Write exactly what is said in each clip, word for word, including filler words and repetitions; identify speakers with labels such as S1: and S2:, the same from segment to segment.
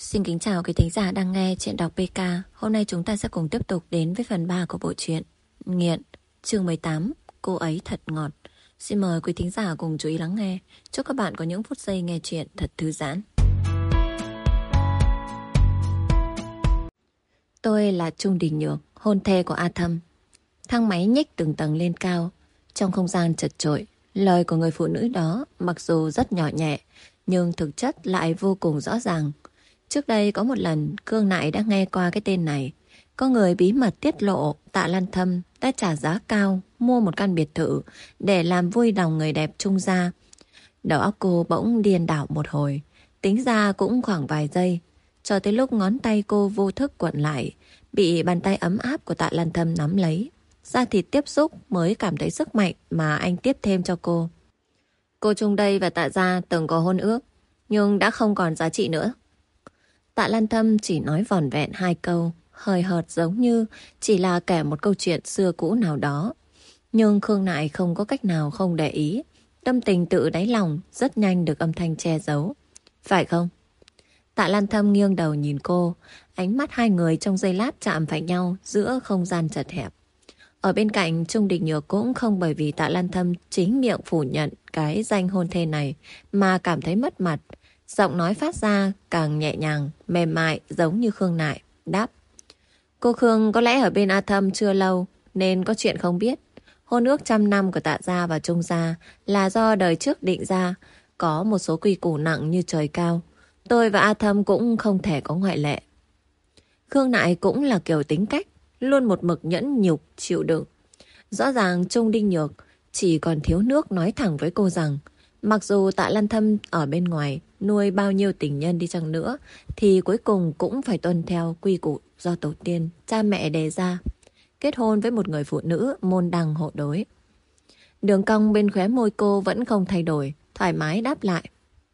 S1: Xin kính chào quý thính giả đang nghe chuyện đọc pê ca. Hôm nay chúng ta sẽ cùng tiếp tục đến với phần ba của bộ truyện Nghiện, chương mười tám, Cô ấy thật ngọt. Xin mời quý thính giả cùng chú ý lắng nghe. Chúc các bạn có những phút giây nghe chuyện thật thư giãn. Tôi là Trung Đình Nhược, hôn thê của A Thâm. Thang máy nhích từng tầng lên cao. Trong không gian chật chội, lời của người phụ nữ đó mặc dù rất nhỏ nhẹ, nhưng thực chất lại vô cùng rõ ràng. Trước đây có một lần Cương Nại đã nghe qua cái tên này. Có người bí mật tiết lộ Tạ Lan Thâm đã trả giá cao mua một căn biệt thự để làm vui lòng người đẹp Trung gia. Đầu óc cô bỗng điên đảo một hồi, tính ra cũng khoảng vài giây, cho tới lúc ngón tay cô vô thức cuộn lại, bị bàn tay ấm áp của Tạ Lan Thâm nắm lấy. Da thịt tiếp xúc mới cảm thấy sức mạnh mà anh tiếp thêm cho cô. Cô Trung đây và Tạ gia từng có hôn ước, nhưng đã không còn giá trị nữa. Tạ Lan Thâm chỉ nói vỏn vẹn hai câu, hơi hợt giống như chỉ là kể một câu chuyện xưa cũ nào đó. Nhưng Khương Nại không có cách nào không để ý. Tâm tình tự đáy lòng rất nhanh được âm thanh che giấu. Phải không? Tạ Lan Thâm nghiêng đầu nhìn cô, ánh mắt hai người trong giây lát chạm phải nhau giữa không gian chật hẹp. Ở bên cạnh, Trung Đình Nhược cũng không bởi vì Tạ Lan Thâm chính miệng phủ nhận cái danh hôn thê này mà cảm thấy mất mặt. Giọng nói phát ra càng nhẹ nhàng, mềm mại giống như Khương Nại, đáp. Cô Khương có lẽ ở bên A Thâm chưa lâu nên có chuyện không biết. Hôn ước trăm năm của Tạ gia và Trung gia là do đời trước định ra, có một số quy củ nặng như trời cao. Tôi và A Thâm cũng không thể có ngoại lệ. Khương Nại cũng là kiểu tính cách, luôn một mực nhẫn nhục, chịu đựng. Rõ ràng Trung Đinh Nhược chỉ còn thiếu nước nói thẳng với cô rằng mặc dù Tạ Lan Thâm ở bên ngoài nuôi bao nhiêu tình nhân đi chăng nữa thì cuối cùng cũng phải tuân theo quy củ do tổ tiên, cha mẹ đề ra. Kết hôn với một người phụ nữ môn đăng hộ đối. Đường cong bên khóe môi cô vẫn không thay đổi, thoải mái đáp lại.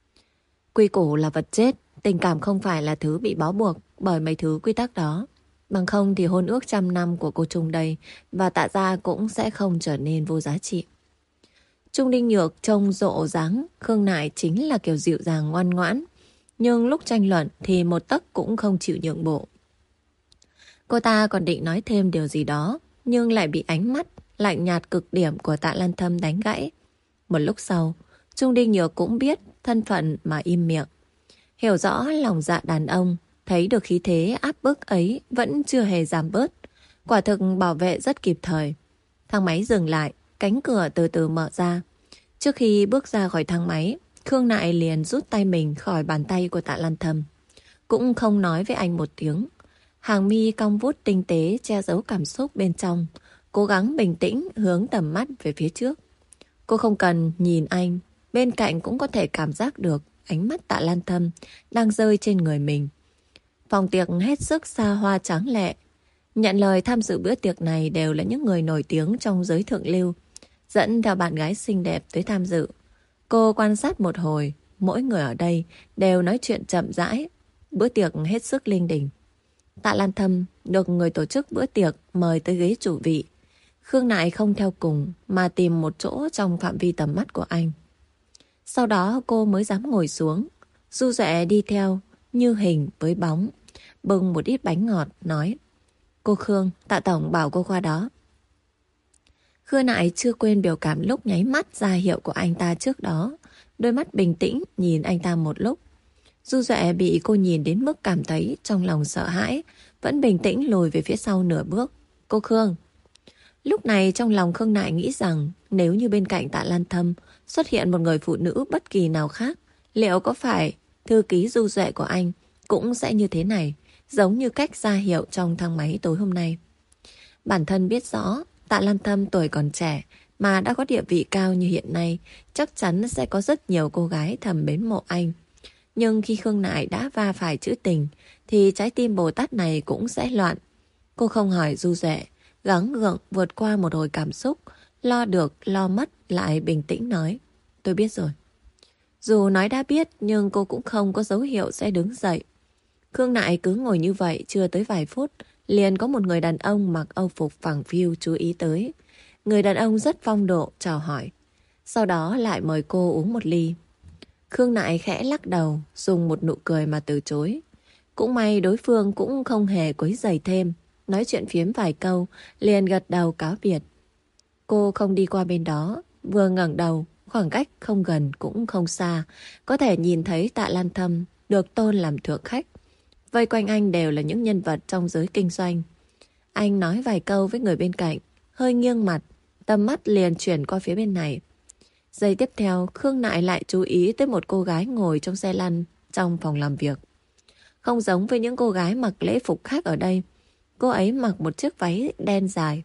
S1: Quy củ là vật chết, tình cảm không phải là thứ bị bó buộc bởi mấy thứ quy tắc đó. Bằng không thì hôn ước trăm năm của cô Trung đây và Tạ gia cũng sẽ không trở nên vô giá trị. Trung Đinh Nhược trông rộ dáng Khương Nại chính là kiểu dịu dàng ngoan ngoãn, nhưng lúc tranh luận thì một tấc cũng không chịu nhượng bộ. Cô ta còn định nói thêm điều gì đó, nhưng lại bị ánh mắt lạnh nhạt cực điểm của Tạ Lan Thâm đánh gãy. Một lúc sau, Trung Đinh Nhược cũng biết thân phận mà im miệng. Hiểu rõ lòng dạ đàn ông, thấy được khí thế áp bức ấy vẫn chưa hề giảm bớt. Quả thực bảo vệ rất kịp thời. Thang máy dừng lại, cánh cửa từ từ mở ra. Trước khi bước ra khỏi thang máy, Khương Nại liền rút tay mình khỏi bàn tay của Tạ Lan Thâm. Cũng không nói với anh một tiếng. Hàng mi cong vút tinh tế che giấu cảm xúc bên trong, cố gắng bình tĩnh hướng tầm mắt về phía trước. Cô không cần nhìn anh, bên cạnh cũng có thể cảm giác được ánh mắt Tạ Lan Thâm đang rơi trên người mình. Phòng tiệc hết sức xa hoa tráng lệ. Nhận lời tham dự bữa tiệc này đều là những người nổi tiếng trong giới thượng lưu, dẫn theo bạn gái xinh đẹp tới tham dự. Cô quan sát một hồi, mỗi người ở đây đều nói chuyện chậm rãi. Bữa tiệc hết sức linh đình. Tạ Lan Thâm được người tổ chức bữa tiệc mời tới ghế chủ vị. Khương Nại không theo cùng mà tìm một chỗ trong phạm vi tầm mắt của anh. Sau đó cô mới dám ngồi xuống. Du Duệ đi theo như hình với bóng, bưng một ít bánh ngọt nói. Cô Khương, Tạ Tổng bảo cô qua đó. Khương Nại chưa quên biểu cảm lúc nháy mắt ra hiệu của anh ta trước đó. Đôi mắt bình tĩnh nhìn anh ta một lúc. Du Duệ bị cô nhìn đến mức cảm thấy trong lòng sợ hãi, vẫn bình tĩnh lùi về phía sau nửa bước. Cô Khương. Lúc này trong lòng Khương Nại nghĩ rằng nếu như bên cạnh Tạ Lan Thâm xuất hiện một người phụ nữ bất kỳ nào khác, liệu có phải thư ký Du Duệ của anh cũng sẽ như thế này, giống như cách ra hiệu trong thang máy tối hôm nay. Bản thân biết rõ Tạ Lan Thâm tuổi còn trẻ mà đã có địa vị cao như hiện nay, chắc chắn sẽ có rất nhiều cô gái thầm mến mộ anh. Nhưng khi Khương Nại đã va phải chữ tình thì trái tim Bồ Tát này cũng sẽ loạn. Cô không hỏi Du Duệ, gắng gượng vượt qua một hồi cảm xúc, lo được lo mất lại bình tĩnh nói. Tôi biết rồi. Dù nói đã biết nhưng cô cũng không có dấu hiệu sẽ đứng dậy. Khương Nại cứ ngồi như vậy chưa tới vài phút, liền có một người đàn ông mặc âu phục phẳng phiu chú ý tới. Người đàn ông rất phong độ chào hỏi, sau đó lại mời cô uống một ly. Khương Nại khẽ lắc đầu, dùng một nụ cười mà từ chối. Cũng may đối phương cũng không hề quấy rầy thêm. Nói chuyện phiếm vài câu, liền gật đầu cáo biệt. Cô không đi qua bên đó, vừa ngẩng đầu, khoảng cách không gần cũng không xa. Có thể nhìn thấy Tạ Lan Thâm được tôn làm thượng khách. Vây quanh anh đều là những nhân vật trong giới kinh doanh. Anh nói vài câu với người bên cạnh, hơi nghiêng mặt, tầm mắt liền chuyển qua phía bên này. Giây tiếp theo, Khương Nại lại chú ý tới một cô gái ngồi trong xe lăn trong phòng làm việc. Không giống với những cô gái mặc lễ phục khác ở đây, cô ấy mặc một chiếc váy đen dài.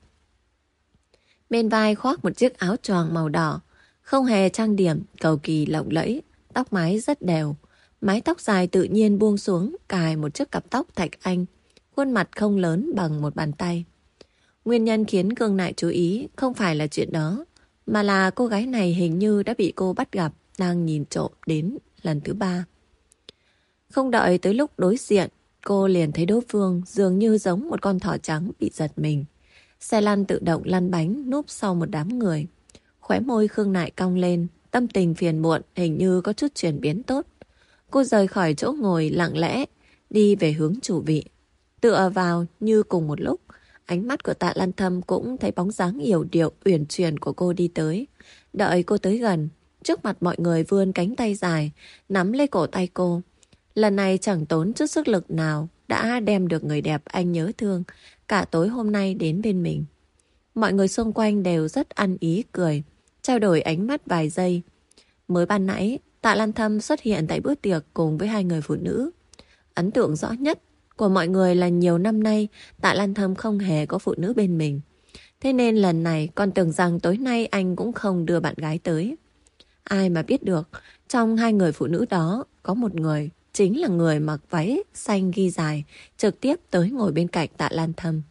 S1: Bên vai khoác một chiếc áo choàng màu đỏ, không hề trang điểm, cầu kỳ lộng lẫy, tóc mái rất đều. Mái tóc dài tự nhiên buông xuống, cài một chiếc cặp tóc thạch anh, khuôn mặt không lớn bằng một bàn tay. Nguyên nhân khiến Khương Nại chú ý không phải là chuyện đó, mà là cô gái này hình như đã bị cô bắt gặp, đang nhìn trộm đến lần thứ ba. Không đợi tới lúc đối diện, cô liền thấy đối phương dường như giống một con thỏ trắng bị giật mình. Xe lăn tự động lăn bánh núp sau một đám người. Khóe môi Khương Nại cong lên, tâm tình phiền muộn hình như có chút chuyển biến tốt. Cô rời khỏi chỗ ngồi lặng lẽ, đi về hướng chủ vị. Tựa vào như cùng một lúc, ánh mắt của Tạ Lan Thâm cũng thấy bóng dáng yểu điệu uyển chuyển của cô đi tới. Đợi cô tới gần, trước mặt mọi người vươn cánh tay dài, nắm lấy cổ tay cô. Lần này chẳng tốn chút sức lực nào, đã đem được người đẹp anh nhớ thương cả tối hôm nay đến bên mình. Mọi người xung quanh đều rất ăn ý cười, trao đổi ánh mắt vài giây. Mới ban nãy, Tạ Lan Thâm xuất hiện tại bữa tiệc cùng với hai người phụ nữ. Ấn tượng rõ nhất của mọi người là nhiều năm nay Tạ Lan Thâm không hề có phụ nữ bên mình. Thế nên lần này còn tưởng rằng tối nay anh cũng không đưa bạn gái tới. Ai mà biết được, trong hai người phụ nữ đó có một người chính là người mặc váy xanh ghi dài, trực tiếp tới ngồi bên cạnh Tạ Lan Thâm.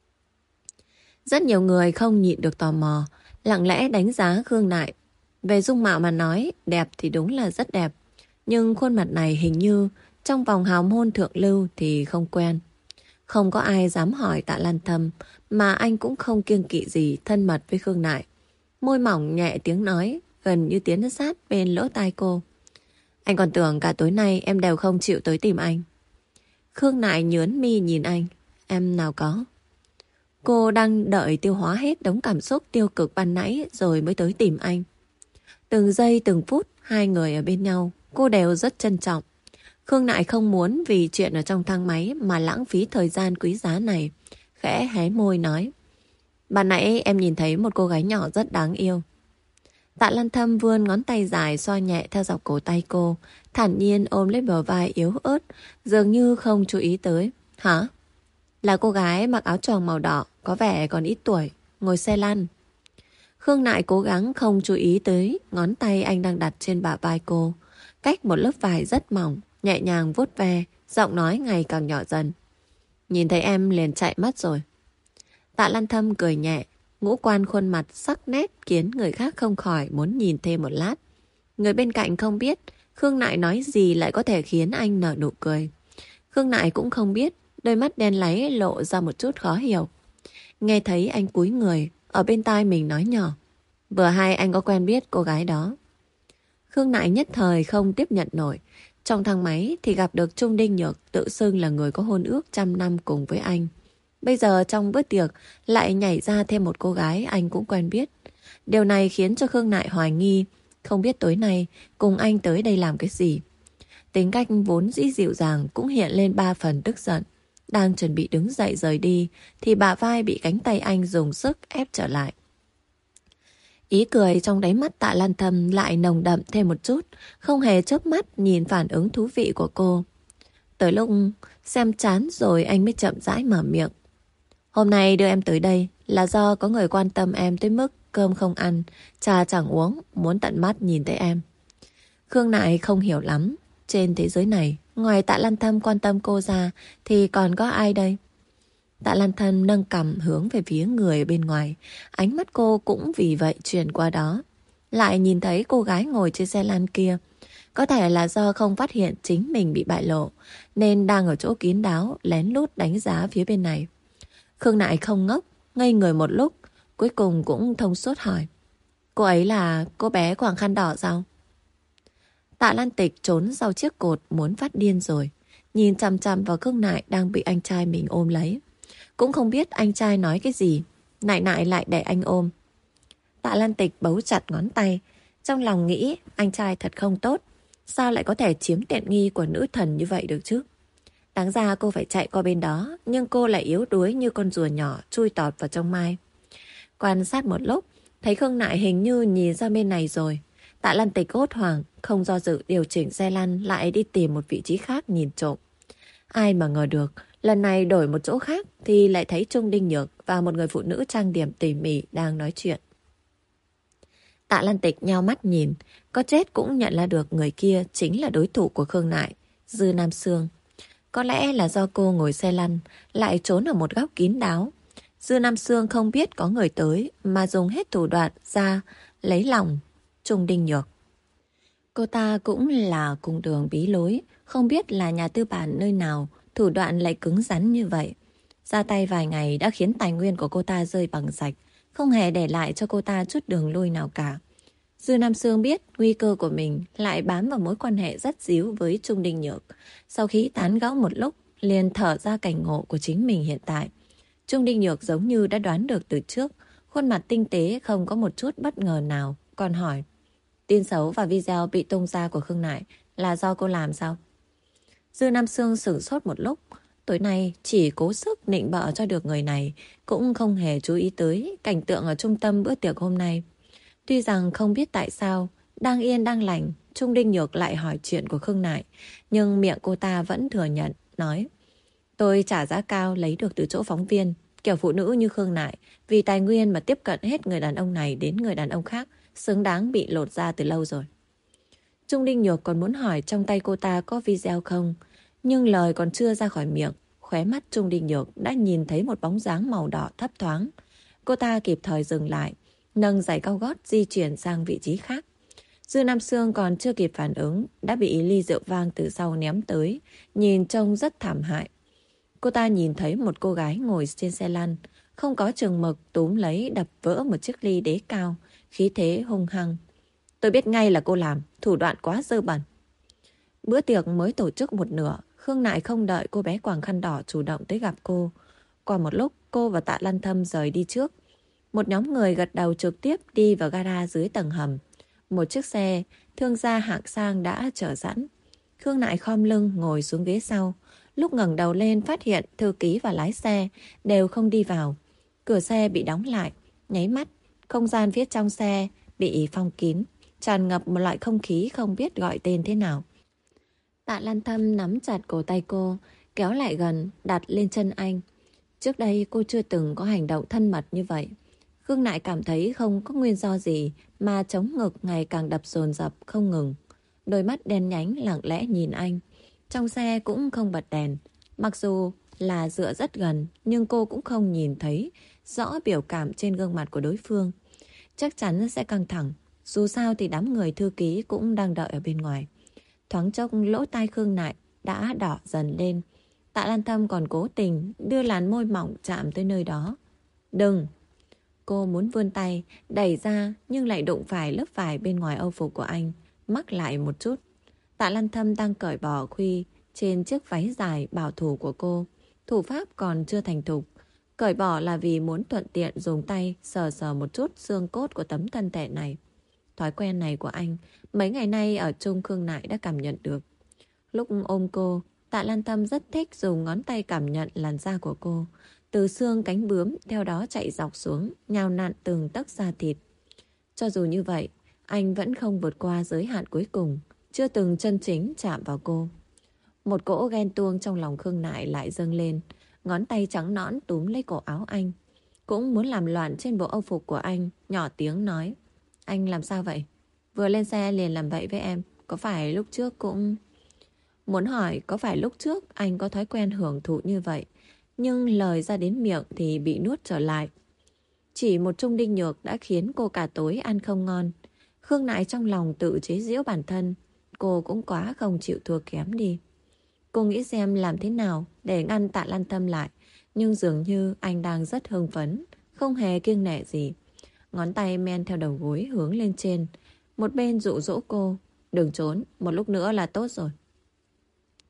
S1: Rất nhiều người không nhịn được tò mò, lặng lẽ đánh giá Khương Nại. Về dung mạo mà nói, đẹp thì đúng là rất đẹp. Nhưng khuôn mặt này hình như trong vòng hào môn thượng lưu thì không quen. Không có ai dám hỏi Tạ Lan Thâm, mà anh cũng không kiêng kỵ gì thân mật với Khương Nại. Môi mỏng nhẹ tiếng nói, gần như tiến sát bên lỗ tai cô. Anh còn tưởng cả tối nay em đều không chịu tới tìm anh. Khương Nại nhớn mi nhìn anh. Em nào có. Cô đang đợi tiêu hóa hết đống cảm xúc tiêu cực ban nãy rồi mới tới tìm anh. Từng giây từng phút hai người ở bên nhau, cô đều rất trân trọng. Khương Nại không muốn vì chuyện ở trong thang máy mà lãng phí thời gian quý giá này. Khẽ hé môi nói. Ban nãy em nhìn thấy một cô gái nhỏ rất đáng yêu. Tạ Lan Thâm vươn ngón tay dài xoa nhẹ theo dọc cổ tay cô, thản nhiên ôm lấy bờ vai yếu ớt, dường như không chú ý tới. Hả? Là cô gái mặc áo choàng màu đỏ, có vẻ còn ít tuổi, ngồi xe lăn. Khương Nại cố gắng không chú ý tới ngón tay anh đang đặt trên bả vai cô. Cách một lớp vải rất mỏng, nhẹ nhàng vuốt ve, giọng nói ngày càng nhỏ dần. Nhìn thấy em liền chạy mất rồi. Tạ Lan Thâm cười nhẹ, ngũ quan khuôn mặt sắc nét khiến người khác không khỏi muốn nhìn thêm một lát. Người bên cạnh không biết Khương Nại nói gì lại có thể khiến anh nở nụ cười. Khương Nại cũng không biết, đôi mắt đen láy lộ ra một chút khó hiểu. Nghe thấy anh cúi người, ở bên tai mình nói nhỏ. Vừa hay anh có quen biết cô gái đó. Khương Nại nhất thời không tiếp nhận nổi. Trong thang máy thì gặp được Trung Đinh Nhược, tự xưng là người có hôn ước trăm năm cùng với anh. Bây giờ trong bữa tiệc lại nhảy ra thêm một cô gái anh cũng quen biết. Điều này khiến cho Khương Nại hoài nghi, không biết tối nay cùng anh tới đây làm cái gì. Tính cách vốn dĩ dịu dàng cũng hiện lên ba phần tức giận. Đang chuẩn bị đứng dậy rời đi thì bả vai bị cánh tay anh dùng sức ép trở lại. Ý cười trong đáy mắt Tạ Lan Thâm lại nồng đậm thêm một chút, không hề chớp mắt nhìn phản ứng thú vị của cô. Tới lúc xem chán rồi anh mới chậm rãi mở miệng. Hôm nay đưa em tới đây là do có người quan tâm em tới mức cơm không ăn, trà chẳng uống, muốn tận mắt nhìn thấy em. Khương Nại không hiểu lắm. Trên thế giới này, ngoài Tạ Lan Thâm quan tâm cô ra thì còn có ai đây? Tạ Lan Thâm nâng cằm hướng về phía người bên ngoài. Ánh mắt cô cũng vì vậy chuyển qua đó. Lại nhìn thấy cô gái ngồi trên xe lăn kia. Có thể là do không phát hiện chính mình bị bại lộ, nên đang ở chỗ kín đáo lén lút đánh giá phía bên này. Khương Nại không ngốc, ngây người một lúc, cuối cùng cũng thông suốt hỏi. Cô ấy là cô bé quàng khăn đỏ sao? Tạ Lan Tịch trốn sau chiếc cột muốn phát điên rồi. nhìn chằm chằm vào Khương Nại đang bị anh trai mình ôm lấy. Cũng không biết anh trai nói cái gì, Nại Nại lại để anh ôm. Tạ Lan Tịch bấu chặt ngón tay, trong lòng nghĩ anh trai thật không tốt. Sao lại có thể chiếm tiện nghi của nữ thần như vậy được chứ? Đáng ra cô phải chạy qua bên đó, nhưng cô lại yếu đuối như con rùa nhỏ chui tọt vào trong mai. Quan sát một lúc, thấy Khương Nại hình như nhìn ra bên này rồi. Tạ Lan Tịch hốt hoảng, không do dự điều chỉnh xe lăn lại đi tìm một vị trí khác nhìn trộm. Ai mà ngờ được, lần này đổi một chỗ khác thì lại thấy Trung Đinh Nhược và một người phụ nữ trang điểm tỉ mỉ đang nói chuyện. Tạ Lan Tịch nheo mắt nhìn, có chết cũng nhận ra được người kia chính là đối thủ của Khương Nại, Dư Nam Sương. Có lẽ là do cô ngồi xe lăn, lại trốn ở một góc kín đáo. Dư Nam Sương không biết có người tới mà dùng hết thủ đoạn ra lấy lòng Trung Đinh Nhược. Cô ta cũng là cùng đường bí lối, không biết là nhà tư bản nơi nào, thủ đoạn lại cứng rắn như vậy. Ra tay vài ngày đã khiến tài nguyên của cô ta rơi bằng sạch, không hề để lại cho cô ta chút đường lui nào cả. Dư Nam Sương biết nguy cơ của mình lại bám vào mối quan hệ rất díu với Trung Đinh Nhược. Sau khi tán gẫu một lúc, liền thở ra cảnh ngộ của chính mình hiện tại. Trung Đinh Nhược giống như đã đoán được từ trước, khuôn mặt tinh tế không có một chút bất ngờ nào, còn hỏi: tin xấu và video bị tung ra của Khương Nại là do cô làm sao? Dư Nam Sương sửng sốt một lúc, tối nay chỉ cố sức nịnh bợ cho được người này, cũng không hề chú ý tới cảnh tượng ở trung tâm bữa tiệc hôm nay. Tuy rằng không biết tại sao, đang yên đang lành, Trung Đinh Nhược lại hỏi chuyện của Khương Nại, nhưng miệng cô ta vẫn thừa nhận, nói: tôi trả giá cao lấy được từ chỗ phóng viên, kiểu phụ nữ như Khương Nại, vì tài nguyên mà tiếp cận hết người đàn ông này đến người đàn ông khác, xứng đáng bị lột ra từ lâu rồi. Trung Đinh Nhược còn muốn hỏi trong tay cô ta có video không, nhưng lời còn chưa ra khỏi miệng, khóe mắt Trung Đinh Nhược đã nhìn thấy một bóng dáng màu đỏ thấp thoáng. Cô ta kịp thời dừng lại, nâng giày cao gót di chuyển sang vị trí khác. Dư Nam Sương còn chưa kịp phản ứng, đã bị ly rượu vang từ sau ném tới, nhìn trông rất thảm hại. Cô ta nhìn thấy một cô gái ngồi trên xe lăn, không có chừng mực túm lấy đập vỡ một chiếc ly đế cao, khí thế hung hăng. Tôi biết ngay là cô làm, thủ đoạn quá dơ bẩn. Bữa tiệc mới tổ chức một nửa, Khương Nại không đợi cô bé quàng khăn đỏ chủ động tới gặp cô. Qua một lúc, cô và Tạ Lan Thâm rời đi trước. Một nhóm người gật đầu trực tiếp đi vào gara dưới tầng hầm. Một chiếc xe thương gia hạng sang đã chờ sẵn. Khương Nại khom lưng ngồi xuống ghế sau. Lúc ngẩng đầu lên phát hiện thư ký và lái xe đều không đi vào. Cửa xe bị đóng lại, nháy mắt, không gian phía trong xe bị phong kín, tràn ngập một loại không khí không biết gọi tên thế nào. Tạ Lan Thâm nắm chặt cổ tay cô, kéo lại gần, đặt lên chân anh. Trước đây cô chưa từng có hành động thân mật như vậy. Khương Nại cảm thấy không có nguyên do gì mà trống ngực ngày càng đập dồn dập không ngừng. Đôi mắt đen nhánh lặng lẽ nhìn anh. Trong xe cũng không bật đèn. Mặc dù là dựa rất gần, nhưng cô cũng không nhìn thấy rõ biểu cảm trên gương mặt của đối phương. Chắc chắn sẽ căng thẳng. Dù sao thì đám người thư ký cũng đang đợi ở bên ngoài. Thoáng chốc lỗ tai Khương Nại đã đỏ dần lên. Tạ Lan Thâm còn cố tình đưa làn môi mỏng chạm tới nơi đó. Đừng! Cô muốn vươn tay, đẩy ra nhưng lại đụng phải lớp vải bên ngoài âu phục của anh, mắc lại một chút. Tạ Lan Thâm đang cởi bỏ khuy trên chiếc váy dài bảo thủ của cô. Thủ pháp còn chưa thành thục. Cởi bỏ là vì muốn thuận tiện dùng tay sờ sờ một chút xương cốt của tấm thân thể này. Thói quen này của anh, mấy ngày nay ở chung Khương Nại đã cảm nhận được. Lúc ôm cô, Tạ Lan Thâm rất thích dùng ngón tay cảm nhận làn da của cô. Từ xương cánh bướm theo đó chạy dọc xuống, nhào nặn từng tấc da thịt. Cho dù như vậy, anh vẫn không vượt qua giới hạn cuối cùng, chưa từng chân chính chạm vào cô. Một cỗ ghen tuông trong lòng Khương Nại lại dâng lên, ngón tay trắng nõn túm lấy cổ áo anh. Cũng muốn làm loạn trên bộ âu phục của anh, nhỏ tiếng nói: anh làm sao vậy? Vừa lên xe liền làm vậy với em, có phải lúc trước cũng... Muốn hỏi có phải lúc trước anh có thói quen hưởng thụ như vậy, nhưng lời ra đến miệng thì bị nuốt trở lại. Chỉ một Trung Đinh Nhược đã khiến cô cả tối ăn không ngon. Khương Nại trong lòng tự chế giễu bản thân, cô cũng quá không chịu thua kém đi. Cô nghĩ xem làm thế nào để ngăn Tạ Lan Thâm lại, nhưng dường như anh đang rất hưng phấn, không hề kiêng nể gì. Ngón tay men theo đầu gối hướng lên trên, một bên dụ dỗ cô: đừng trốn, một lúc nữa là tốt rồi.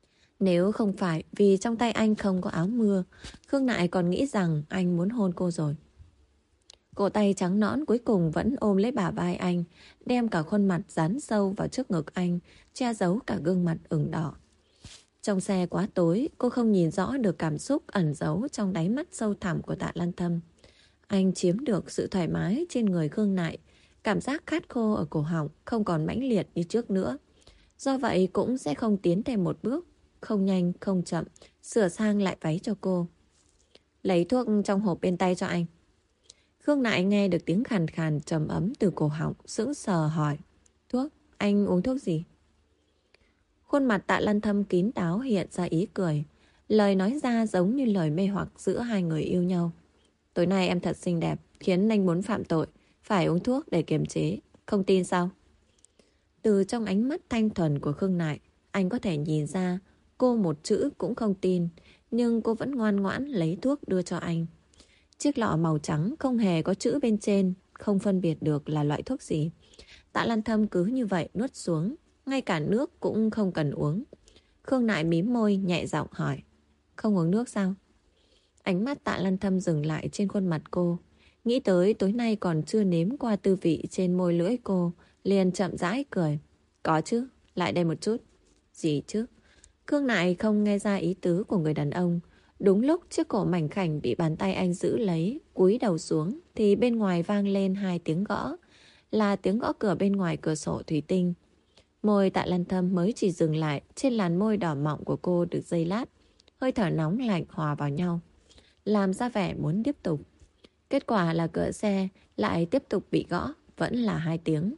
S1: Nếu không phải vì trong tay anh không có áo mưa, Khương Nại còn nghĩ rằng anh muốn hôn cô rồi. Cổ tay trắng nõn cuối cùng vẫn ôm lấy bả vai anh, đem cả khuôn mặt dán sâu vào trước ngực anh, che giấu cả gương mặt ửng đỏ. Trong xe quá tối, cô không nhìn rõ được cảm xúc ẩn giấu trong đáy mắt sâu thẳm của Tạ Lan Thâm. Anh chiếm được sự thoải mái trên người Khương Nại, cảm giác khát khô ở cổ họng không còn mãnh liệt như trước nữa. Do vậy cũng sẽ không tiến thêm một bước, không nhanh không chậm, sửa sang lại váy cho cô. Lấy thuốc trong hộp bên tay cho anh. Khương Nại nghe được tiếng khàn khàn trầm ấm từ cổ họng, sững sờ hỏi. Thuốc? Anh uống thuốc gì? Khuôn mặt Tạ Lan Thâm kín đáo hiện ra ý cười. Lời nói ra giống như lời mê hoặc giữa hai người yêu nhau. Tối nay em thật xinh đẹp, khiến anh muốn phạm tội. Phải uống thuốc để kiềm chế. Không tin sao? Từ trong ánh mắt thanh thuần của Khương Nại, anh có thể nhìn ra cô một chữ cũng không tin. Nhưng cô vẫn ngoan ngoãn lấy thuốc đưa cho anh. Chiếc lọ màu trắng không hề có chữ bên trên, không phân biệt được là loại thuốc gì. Tạ Lan Thâm cứ như vậy nuốt xuống, ngay cả nước cũng không cần uống. Khương Nại mím môi nhẹ giọng hỏi. Không uống nước sao? Ánh mắt Tạ Lan Thâm dừng lại trên khuôn mặt cô. Nghĩ tới tối nay còn chưa nếm qua tư vị trên môi lưỡi cô, liền chậm rãi cười. Có chứ, lại đây một chút. Gì chứ? Khương Nại không nghe ra ý tứ của người đàn ông. Đúng lúc chiếc cổ mảnh khảnh bị bàn tay anh giữ lấy, cúi đầu xuống, thì bên ngoài vang lên hai tiếng gõ. Là tiếng gõ cửa bên ngoài cửa sổ thủy tinh. Môi Tạ Lan Thâm mới chỉ dừng lại trên làn môi đỏ mọng của cô được giây lát. Hơi thở nóng lạnh hòa vào nhau, làm ra vẻ muốn tiếp tục. Kết quả là cửa xe lại tiếp tục bị gõ, vẫn là hai tiếng.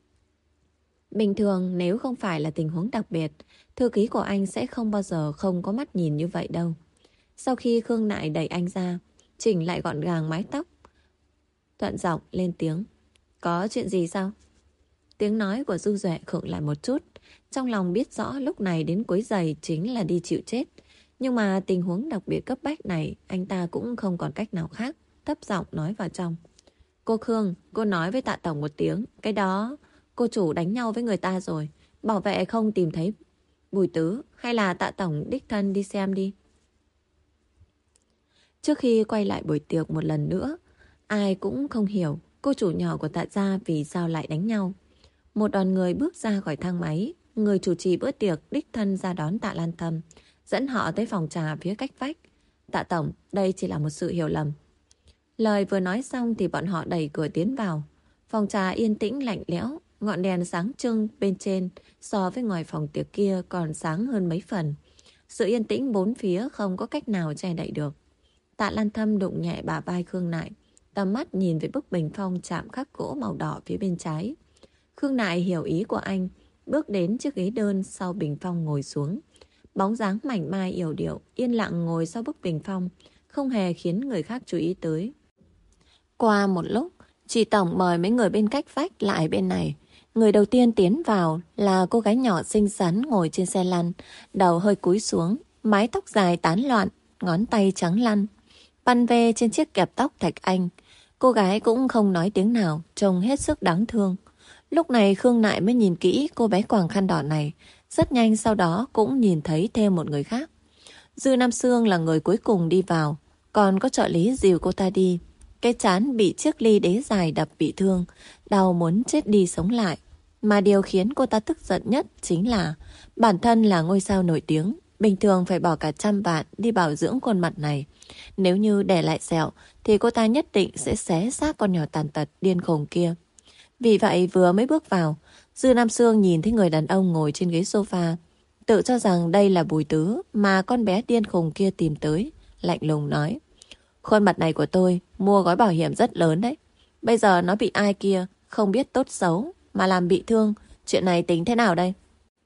S1: Bình thường nếu không phải là tình huống đặc biệt, thư ký của anh sẽ không bao giờ không có mắt nhìn như vậy đâu. Sau khi Khương Nại đẩy anh ra, chỉnh lại gọn gàng mái tóc, thuận giọng lên tiếng. Có chuyện gì sao? Tiếng nói của Du Duệ khựng lại một chút. Trong lòng biết rõ lúc này đến cuối giày chính là đi chịu chết. Nhưng mà tình huống đặc biệt cấp bách này, anh ta cũng không còn cách nào khác. Thấp giọng nói vào trong. Cô Khương, cô nói với Tạ Tổng một tiếng. Cái đó, cô chủ đánh nhau với người ta rồi. Bảo vệ không tìm thấy Bùi Tứ, hay là Tạ Tổng đích thân đi xem đi. Trước khi quay lại buổi tiệc một lần nữa, ai cũng không hiểu cô chủ nhỏ của Tạ gia vì sao lại đánh nhau. Một đoàn người bước ra khỏi thang máy, người chủ trì bữa tiệc đích thân ra đón Tạ Lan Thâm, dẫn họ tới phòng trà phía cách vách. Tạ Tổng, đây chỉ là một sự hiểu lầm. Lời vừa nói xong thì bọn họ đẩy cửa tiến vào. Phòng trà yên tĩnh lạnh lẽo, ngọn đèn sáng trưng bên trên so với ngoài phòng tiệc kia còn sáng hơn mấy phần. Sự yên tĩnh bốn phía không có cách nào che đậy được. Tạ Lan Thâm đụng nhẹ bả vai Khương Nại, tầm mắt nhìn về bức bình phong chạm khắc gỗ màu đỏ phía bên trái. Khương Nại hiểu ý của anh, bước đến chiếc ghế đơn sau bình phong ngồi xuống. Bóng dáng mảnh mai yểu điệu, yên lặng ngồi sau bức bình phong, không hề khiến người khác chú ý tới. Qua một lúc, chị Tổng mời mấy người bên cách vách lại bên này. Người đầu tiên tiến vào là cô gái nhỏ xinh xắn ngồi trên xe lăn, đầu hơi cúi xuống, mái tóc dài tán loạn, ngón tay trắng lăn, băn ve trên chiếc kẹp tóc thạch anh. Cô gái cũng không nói tiếng nào, trông hết sức đáng thương. Lúc này Khương Nại mới nhìn kỹ cô bé quàng khăn đỏ này. Rất nhanh sau đó cũng nhìn thấy thêm một người khác. Dư Nam Sương là người cuối cùng đi vào, còn có trợ lý dìu cô ta đi. Cái trán bị chiếc ly đế dài đập bị thương, đau muốn chết đi sống lại. Mà điều khiến cô ta tức giận nhất chính là bản thân là ngôi sao nổi tiếng, bình thường phải bỏ cả trăm vạn đi bảo dưỡng khuôn mặt này. Nếu như để lại sẹo thì cô ta nhất định sẽ xé xác con nhỏ tàn tật điên khùng kia. Vì vậy vừa mới bước vào, Dư Nam Sương nhìn thấy người đàn ông ngồi trên ghế sofa, tự cho rằng đây là Bùi Tứ mà con bé điên khùng kia tìm tới, lạnh lùng nói. Khuôn mặt này của tôi mua gói bảo hiểm rất lớn đấy. Bây giờ nó bị ai kia không biết tốt xấu mà làm bị thương, chuyện này tính thế nào đây?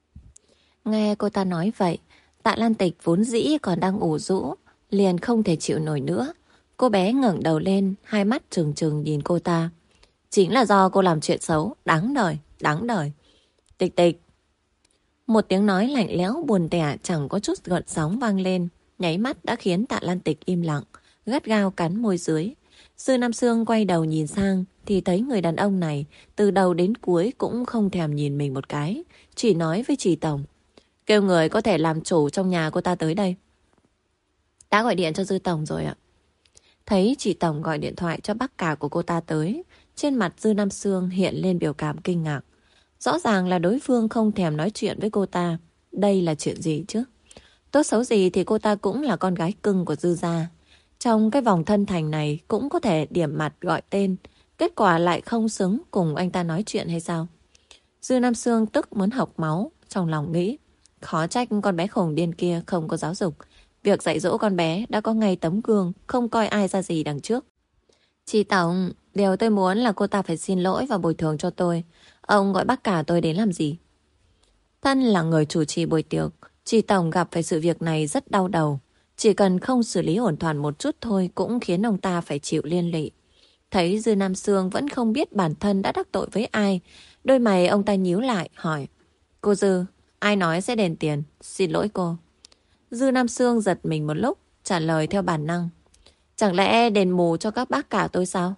S1: Nghe cô ta nói vậy, Tạ Lan Tịch vốn dĩ còn đang ủ rũ, liền không thể chịu nổi nữa. Cô bé ngẩng đầu lên, hai mắt trừng trừng nhìn cô ta. Chính là do cô làm chuyện xấu, đáng đời, đáng đời. Tịch Tịch. Một tiếng nói lạnh lẽo buồn tẻ chẳng có chút gợn sóng vang lên, nháy mắt đã khiến Tạ Lan Tịch im lặng, gắt gao cắn môi dưới. Dư Nam Sương quay đầu nhìn sang thì thấy người đàn ông này từ đầu đến cuối cũng không thèm nhìn mình một cái, chỉ nói với chị Tổng. Kêu người có thể làm chủ trong nhà cô ta tới đây. Đã gọi điện cho Dư Tổng rồi ạ. Thấy chị Tổng gọi điện thoại cho bác cả của cô ta tới, trên mặt Dư Nam Sương hiện lên biểu cảm kinh ngạc. Rõ ràng là đối phương không thèm nói chuyện với cô ta. Đây là chuyện gì chứ? Tốt xấu gì thì cô ta cũng là con gái cưng của Dư gia. Trong cái vòng thân thành này cũng có thể điểm mặt gọi tên. Kết quả lại không xứng cùng anh ta nói chuyện hay sao? Dư Nam Sương tức muốn học máu. Trong lòng nghĩ, khó trách con bé khùng điên kia không có giáo dục. Việc dạy dỗ con bé đã có ngay tấm gương, không coi ai ra gì đằng trước. Chị Tổng, điều tôi muốn là cô ta phải xin lỗi và bồi thường cho tôi. Ông gọi bác cả tôi đến làm gì? Thân là người chủ trì buổi tiệc, chị Tổng gặp phải sự việc này rất đau đầu. Chỉ cần không xử lý ổn thỏa một chút thôi cũng khiến ông ta phải chịu liên lụy. Thấy Dư Nam Sương vẫn không biết bản thân đã đắc tội với ai. Đôi mày ông ta nhíu lại, hỏi. Cô Dư, ai nói sẽ đền tiền? Xin lỗi cô. Dư Nam Sương giật mình một lúc, trả lời theo bản năng. Chẳng lẽ đền mù cho các bác cả tôi sao?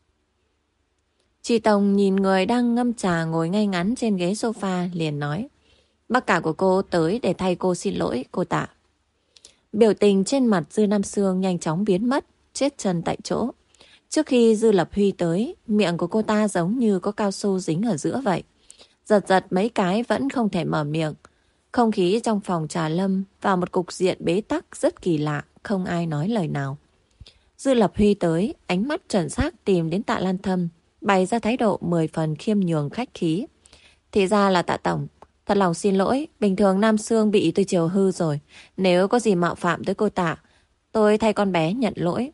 S1: Chị Tổng nhìn người đang ngâm trà ngồi ngay ngắn trên ghế sofa liền nói. Bác cả của cô tới để thay cô xin lỗi, cô Tạ. Biểu tình trên mặt Dư Nam Sương nhanh chóng biến mất, chết chân tại chỗ. Trước khi Dư Lập Huy tới, miệng của cô ta giống như có cao su dính ở giữa vậy. Giật giật mấy cái vẫn không thể mở miệng. Không khí trong phòng trà lâm vào một cục diện bế tắc rất kỳ lạ, không ai nói lời nào. Dư Lập Huy tới, ánh mắt chuẩn xác tìm đến Tạ Lan Thâm, bày ra thái độ mười phần khiêm nhường khách khí. Thì ra là Tạ Tổng, thật lòng xin lỗi, bình thường Nam Sương bị tôi chiều hư rồi. Nếu có gì mạo phạm tới cô Tạ, tôi thay con bé nhận lỗi.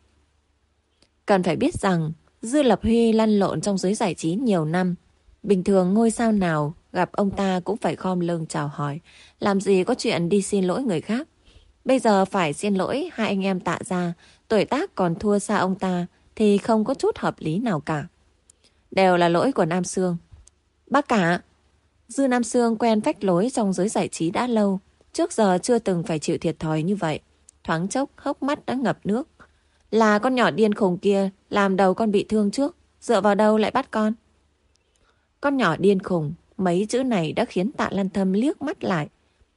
S1: Cần phải biết rằng, Dư Lập Huy lăn lộn trong giới giải trí nhiều năm. Bình thường ngôi sao nào gặp ông ta cũng phải khom lưng chào hỏi, làm gì có chuyện đi xin lỗi người khác. Bây giờ phải xin lỗi hai anh em Tạ gia, tuổi tác còn thua xa ông ta thì không có chút hợp lý nào cả. Đều là lỗi của Nam Sương. Bác cả, Dư Nam Sương quen phách lối trong giới giải trí đã lâu, trước giờ chưa từng phải chịu thiệt thòi như vậy. Thoáng chốc hốc mắt đã ngập nước. Là con nhỏ điên khùng kia làm đầu con bị thương trước, dựa vào đâu lại bắt con? Con nhỏ điên khùng, mấy chữ này đã khiến Tạ Lan Thâm liếc mắt lại.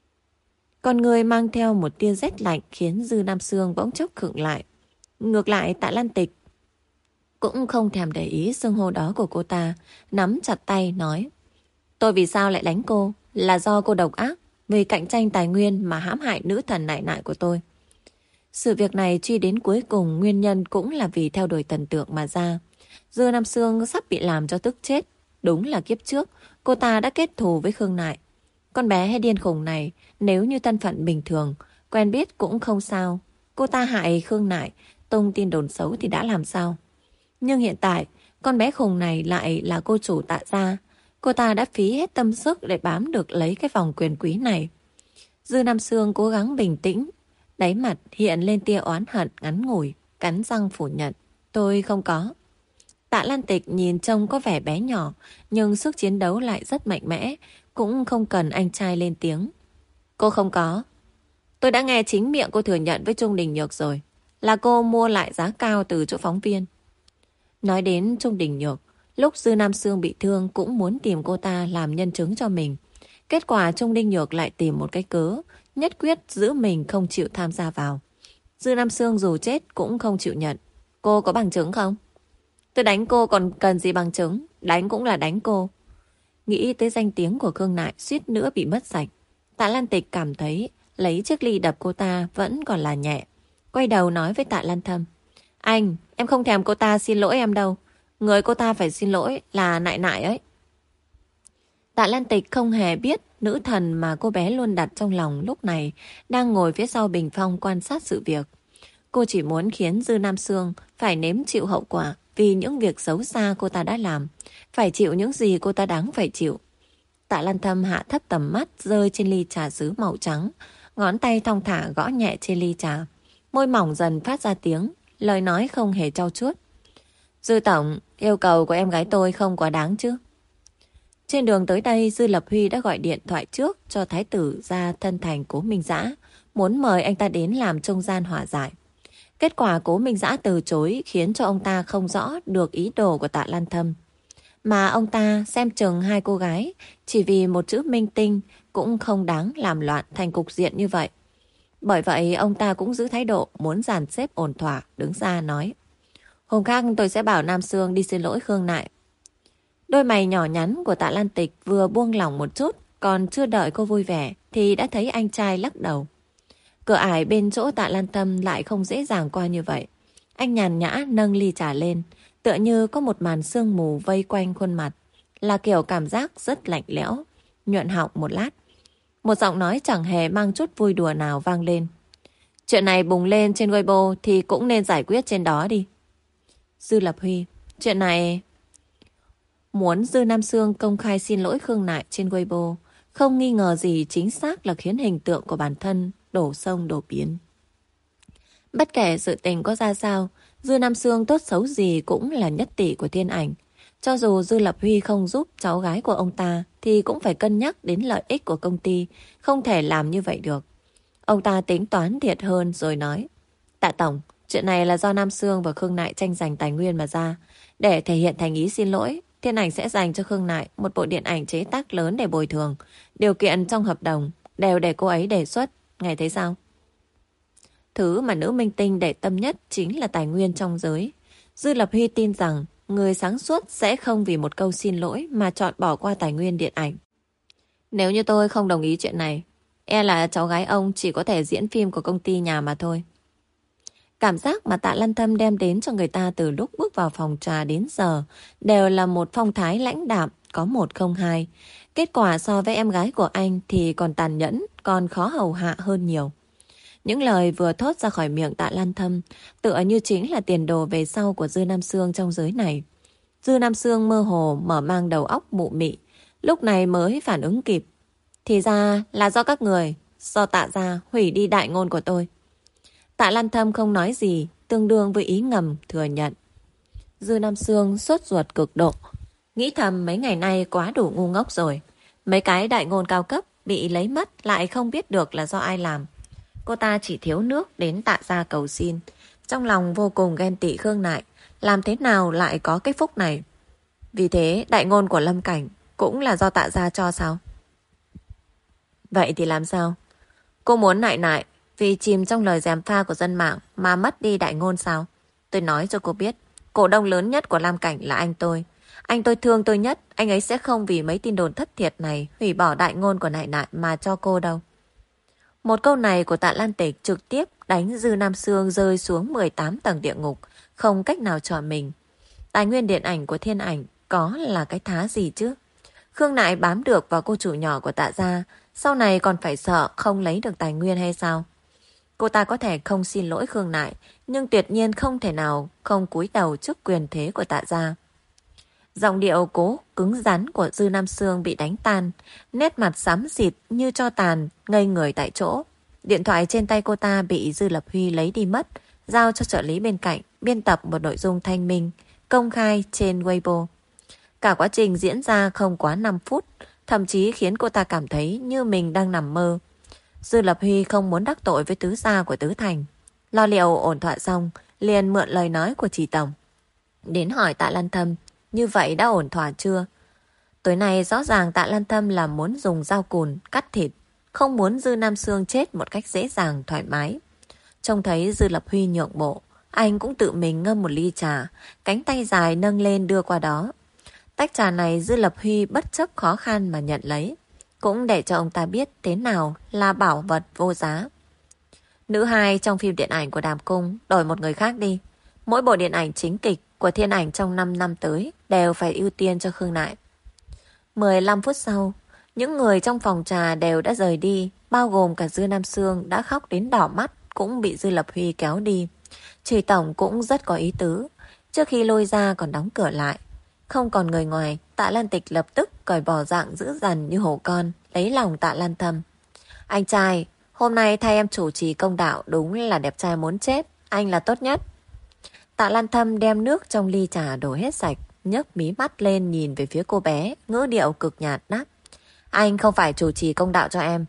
S1: Con người mang theo một tia rét lạnh khiến Dư Nam Sương bỗng chốc khựng lại. Ngược lại Tạ Lan Tịch cũng không thèm để ý xưng hô đó của cô ta, nắm chặt tay nói. Tôi vì sao lại đánh cô? Là do cô độc ác, vì cạnh tranh tài nguyên mà hãm hại nữ thần nại nại của tôi. Sự việc này truy đến cuối cùng nguyên nhân cũng là vì theo đuổi thần tượng mà ra. Dư Nam Sương sắp bị làm cho tức chết. Đúng là kiếp trước, cô ta đã kết thù với Khương Nại. Con bé hay điên khùng này, nếu như thân phận bình thường, quen biết cũng không sao. Cô ta hại Khương Nại, tung tin đồn xấu thì đã làm sao? Nhưng hiện tại, con bé khùng này lại là cô chủ Tạ gia. Cô ta đã phí hết tâm sức để bám được lấy cái vòng quyền quý này. Dư Nam Sương cố gắng bình tĩnh, đáy mặt hiện lên tia oán hận ngắn ngủi, cắn răng phủ nhận. Tôi không có. Tạ Lan Tịch nhìn trông có vẻ bé nhỏ, nhưng sức chiến đấu lại rất mạnh mẽ, cũng không cần anh trai lên tiếng. Cô không có. Tôi đã nghe chính miệng cô thừa nhận với Trung Đình Nhược rồi, là cô mua lại giá cao từ chỗ phóng viên. Nói đến Trung Đình Nhược, lúc Dư Nam Sương bị thương cũng muốn tìm cô ta làm nhân chứng cho mình. Kết quả Trung Đình Nhược lại tìm một cái cớ, nhất quyết giữ mình không chịu tham gia vào. Dư Nam Sương dù chết cũng không chịu nhận. Cô có bằng chứng không? Tôi đánh cô còn cần gì bằng chứng, đánh cũng là đánh cô. Nghĩ tới danh tiếng của Khương Nại suýt nữa bị mất sạch. Tạ Lan Tịch cảm thấy lấy chiếc ly đập cô ta vẫn còn là nhẹ. Quay đầu nói với Tạ Lan Thâm. Anh, em không thèm cô ta xin lỗi em đâu. Người cô ta phải xin lỗi là Nại Nại ấy. Tạ Lan Tịch không hề biết nữ thần mà cô bé luôn đặt trong lòng lúc này đang ngồi phía sau bình phong quan sát sự việc. Cô chỉ muốn khiến Dư Nam Sương phải nếm chịu hậu quả vì những việc xấu xa cô ta đã làm, phải chịu những gì cô ta đáng phải chịu. Tạ Lan Thâm hạ thấp tầm mắt rơi trên ly trà sứ màu trắng, ngón tay thong thả gõ nhẹ trên ly trà. Môi mỏng dần phát ra tiếng, lời nói không hề trau chuốt. Dư Tổng, yêu cầu của em gái tôi không quá đáng chứ? Trên đường tới đây, Dư Lập Huy đã gọi điện thoại trước cho Thái tử ra thân thành Cố Minh Dã, muốn mời anh ta đến làm trung gian hòa giải. Kết quả Cố Minh Dã từ chối khiến cho ông ta không rõ được ý đồ của Tạ Lan Thâm. Mà ông ta xem chừng hai cô gái chỉ vì một chữ minh tinh cũng không đáng làm loạn thành cục diện như vậy. Bởi vậy ông ta cũng giữ thái độ muốn dàn xếp ổn thỏa, đứng ra nói: Hôm khác tôi sẽ bảo Nam Sương đi xin lỗi Khương Nại. Đôi mày nhỏ nhắn của Tạ Lan Tịch vừa buông lỏng một chút, còn chưa đợi cô vui vẻ thì đã thấy anh trai lắc đầu. Cửa ải bên chỗ Tạ Lan Tâm lại không dễ dàng qua như vậy. Anh nhàn nhã nâng ly trà lên, tựa như có một màn sương mù vây quanh khuôn mặt, là kiểu cảm giác rất lạnh lẽo. Nhuận họng một lát, một giọng nói chẳng hề mang chút vui đùa nào vang lên. Chuyện này bùng lên trên Weibo thì cũng nên giải quyết trên đó đi. Dư Lập Huy, chuyện này... Muốn Dư Nam Sương công khai xin lỗi Khương Nại trên Weibo, không nghi ngờ gì chính xác là khiến hình tượng của bản thân đổ sông đổ biến. Bất kể sự tình có ra sao, Dư Nam Sương tốt xấu gì cũng là nhất tỷ của thiên ảnh. Cho dù Dư Lập Huy không giúp cháu gái của ông ta thì cũng phải cân nhắc đến lợi ích của công ty, không thể làm như vậy được. Ông ta tính toán thiệt hơn rồi nói: Tạ Tổng, chuyện này là do Nam Sương và Khương Nại tranh giành tài nguyên mà ra. Để thể hiện thành ý xin lỗi, thiên ảnh sẽ dành cho Khương Nại một bộ điện ảnh chế tác lớn để bồi thường. Điều kiện trong hợp đồng đều để cô ấy đề xuất. Ngài thấy sao? Thứ mà nữ minh tinh để tâm nhất chính là tài nguyên trong giới. Dư Lập Huy tin rằng người sáng suốt sẽ không vì một câu xin lỗi mà chọn bỏ qua tài nguyên điện ảnh. Nếu như tôi không đồng ý chuyện này, e là cháu gái ông chỉ có thể diễn phim của công ty nhà mà thôi. Cảm giác mà Tạ Lan Tâm đem đến cho người ta từ lúc bước vào phòng trà đến giờ đều là một phong thái lãnh đạm, có một không hai. Kết quả so với em gái của anh thì còn tàn nhẫn, còn khó hầu hạ hơn nhiều. Những lời vừa thốt ra khỏi miệng Tạ Lan Tâm tựa như chính là tiền đồ về sau của Dư Nam Sương trong giới này. Dư Nam Sương mơ hồ mở mang đầu óc mụ mị, lúc này mới phản ứng kịp. Thì ra là do các người, do Tạ gia hủy đi đại ngôn của tôi. Tạ Lan Tâm không nói gì, tương đương với ý ngầm thừa nhận. Dư Nam Sương sốt ruột cực độ, nghĩ thầm mấy ngày nay quá đủ ngu ngốc rồi. Mấy cái đại ngôn cao cấp bị lấy mất lại không biết được là do ai làm. Cô ta chỉ thiếu nước đến Tạ gia cầu xin. Trong lòng vô cùng ghen tị Khương Nại, làm thế nào lại có cái phúc này. Vì thế đại ngôn của Lâm Cảnh cũng là do Tạ gia cho sao? Vậy thì làm sao? Cô muốn Nại Nại vì chìm trong lời gièm pha của dân mạng mà mất đi đại ngôn sao? Tôi nói cho cô biết, cổ đông lớn nhất của Lam Cảnh là anh tôi. Anh tôi thương tôi nhất, anh ấy sẽ không vì mấy tin đồn thất thiệt này hủy bỏ đại ngôn của Nại Nại mà cho cô đâu. Một câu này của Tạ Lan Tịch trực tiếp đánh Dư Nam Sương rơi xuống mười tám tầng địa ngục, không cách nào chọn mình. Tài nguyên điện ảnh của thiên ảnh có là cái thá gì chứ? Khương Nại bám được vào cô chủ nhỏ của Tạ gia, sau này còn phải sợ không lấy được tài nguyên hay sao? Cô ta có thể không xin lỗi Khương Nại, nhưng tuyệt nhiên không thể nào không cúi đầu trước quyền thế của Tạ gia. Giọng điệu cố cứng rắn của Dư Nam Sương bị đánh tan, nét mặt xám xịt như tro tàn, ngây người tại chỗ. Điện thoại trên tay cô ta bị Dư Lập Huy lấy đi mất, giao cho trợ lý bên cạnh biên tập một nội dung thanh minh, công khai trên Weibo. Cả quá trình diễn ra không quá năm phút, thậm chí khiến cô ta cảm thấy như mình đang nằm mơ. Dư Lập Huy không muốn đắc tội với tứ gia của Tứ Thành. Lo liệu ổn thỏa xong, liền mượn lời nói của chị Tổng đến hỏi Tạ Lan Tâm, như vậy đã ổn thỏa chưa? Tối nay rõ ràng Tạ Lan Tâm là muốn dùng dao cùn cắt thịt, không muốn Dư Nam Sương chết một cách dễ dàng thoải mái. Trông thấy Dư Lập Huy nhượng bộ, anh cũng tự mình ngâm một ly trà, cánh tay dài nâng lên đưa qua đó. Tách trà này Dư Lập Huy bất chấp khó khăn mà nhận lấy, cũng để cho ông ta biết thế nào là bảo vật vô giá. Nữ hai trong phim điện ảnh của Đàm Cung đổi một người khác đi. Mỗi bộ điện ảnh chính kịch của thiên ảnh trong năm năm tới đều phải ưu tiên cho Khương Nại. mười lăm phút sau, những người trong phòng trà đều đã rời đi, bao gồm cả Dư Nam Sương đã khóc đến đỏ mắt cũng bị Dư Lập Huy kéo đi. Trì Tổng cũng rất có ý tứ, trước khi lôi ra còn đóng cửa lại. Không còn người ngoài, Tạ Lan Tịch lập tức cởi bỏ dạng dữ dằn như hổ con, lấy lòng Tạ Lan Tâm. Anh trai, hôm nay thay em chủ trì công đạo đúng là đẹp trai muốn chết, anh là tốt nhất. Tạ Lan Tâm đem nước trong ly trà đổ hết sạch, nhấc mí mắt lên nhìn về phía cô bé, ngữ điệu cực nhạt đáp: Anh không phải chủ trì công đạo cho em.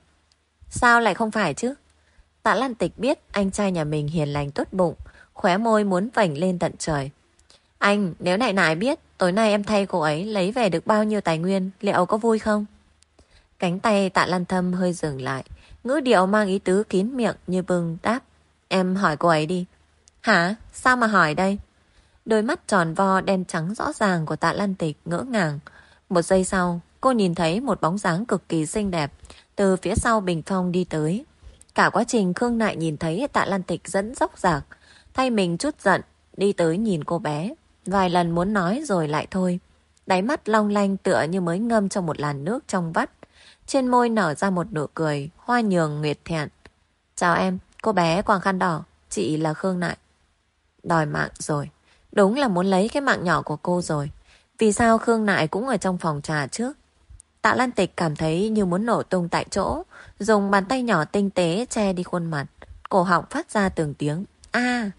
S1: Sao lại không phải chứ? Tạ Lan Tịch biết anh trai nhà mình hiền lành tốt bụng, khóe môi muốn vảnh lên tận trời. Anh, nếu Nại Nại biết tối nay em thay cô ấy lấy về được bao nhiêu tài nguyên, liệu có vui không? Cánh tay Tạ Lan Thâm hơi dừng lại, ngữ điệu mang ý tứ kín miệng như bưng đáp. Em hỏi cô ấy đi. Hả? Sao mà hỏi đây? Đôi mắt tròn vo đen trắng rõ ràng của Tạ Lan Tịch ngỡ ngàng. Một giây sau, cô nhìn thấy một bóng dáng cực kỳ xinh đẹp từ phía sau bình phong đi tới. Cả quá trình Khương Nại nhìn thấy Tạ Lan Tịch dẫn dốc dạc, thay mình chút giận, đi tới nhìn cô bé. Vài lần muốn nói rồi lại thôi. Đáy mắt long lanh tựa như mới ngâm trong một làn nước trong vắt. Trên môi nở ra một nụ cười, hoa nhường nguyệt thẹn. Chào em, cô bé quàng khăn đỏ, chị là Khương Nại. Đòi mạng rồi. Đúng là muốn lấy cái mạng nhỏ của cô rồi. Vì sao Khương Nại cũng ở trong phòng trà trước? Tạ Lan Tịch cảm thấy như muốn nổ tung tại chỗ, dùng bàn tay nhỏ tinh tế che đi khuôn mặt. Cổ họng phát ra từng tiếng. À,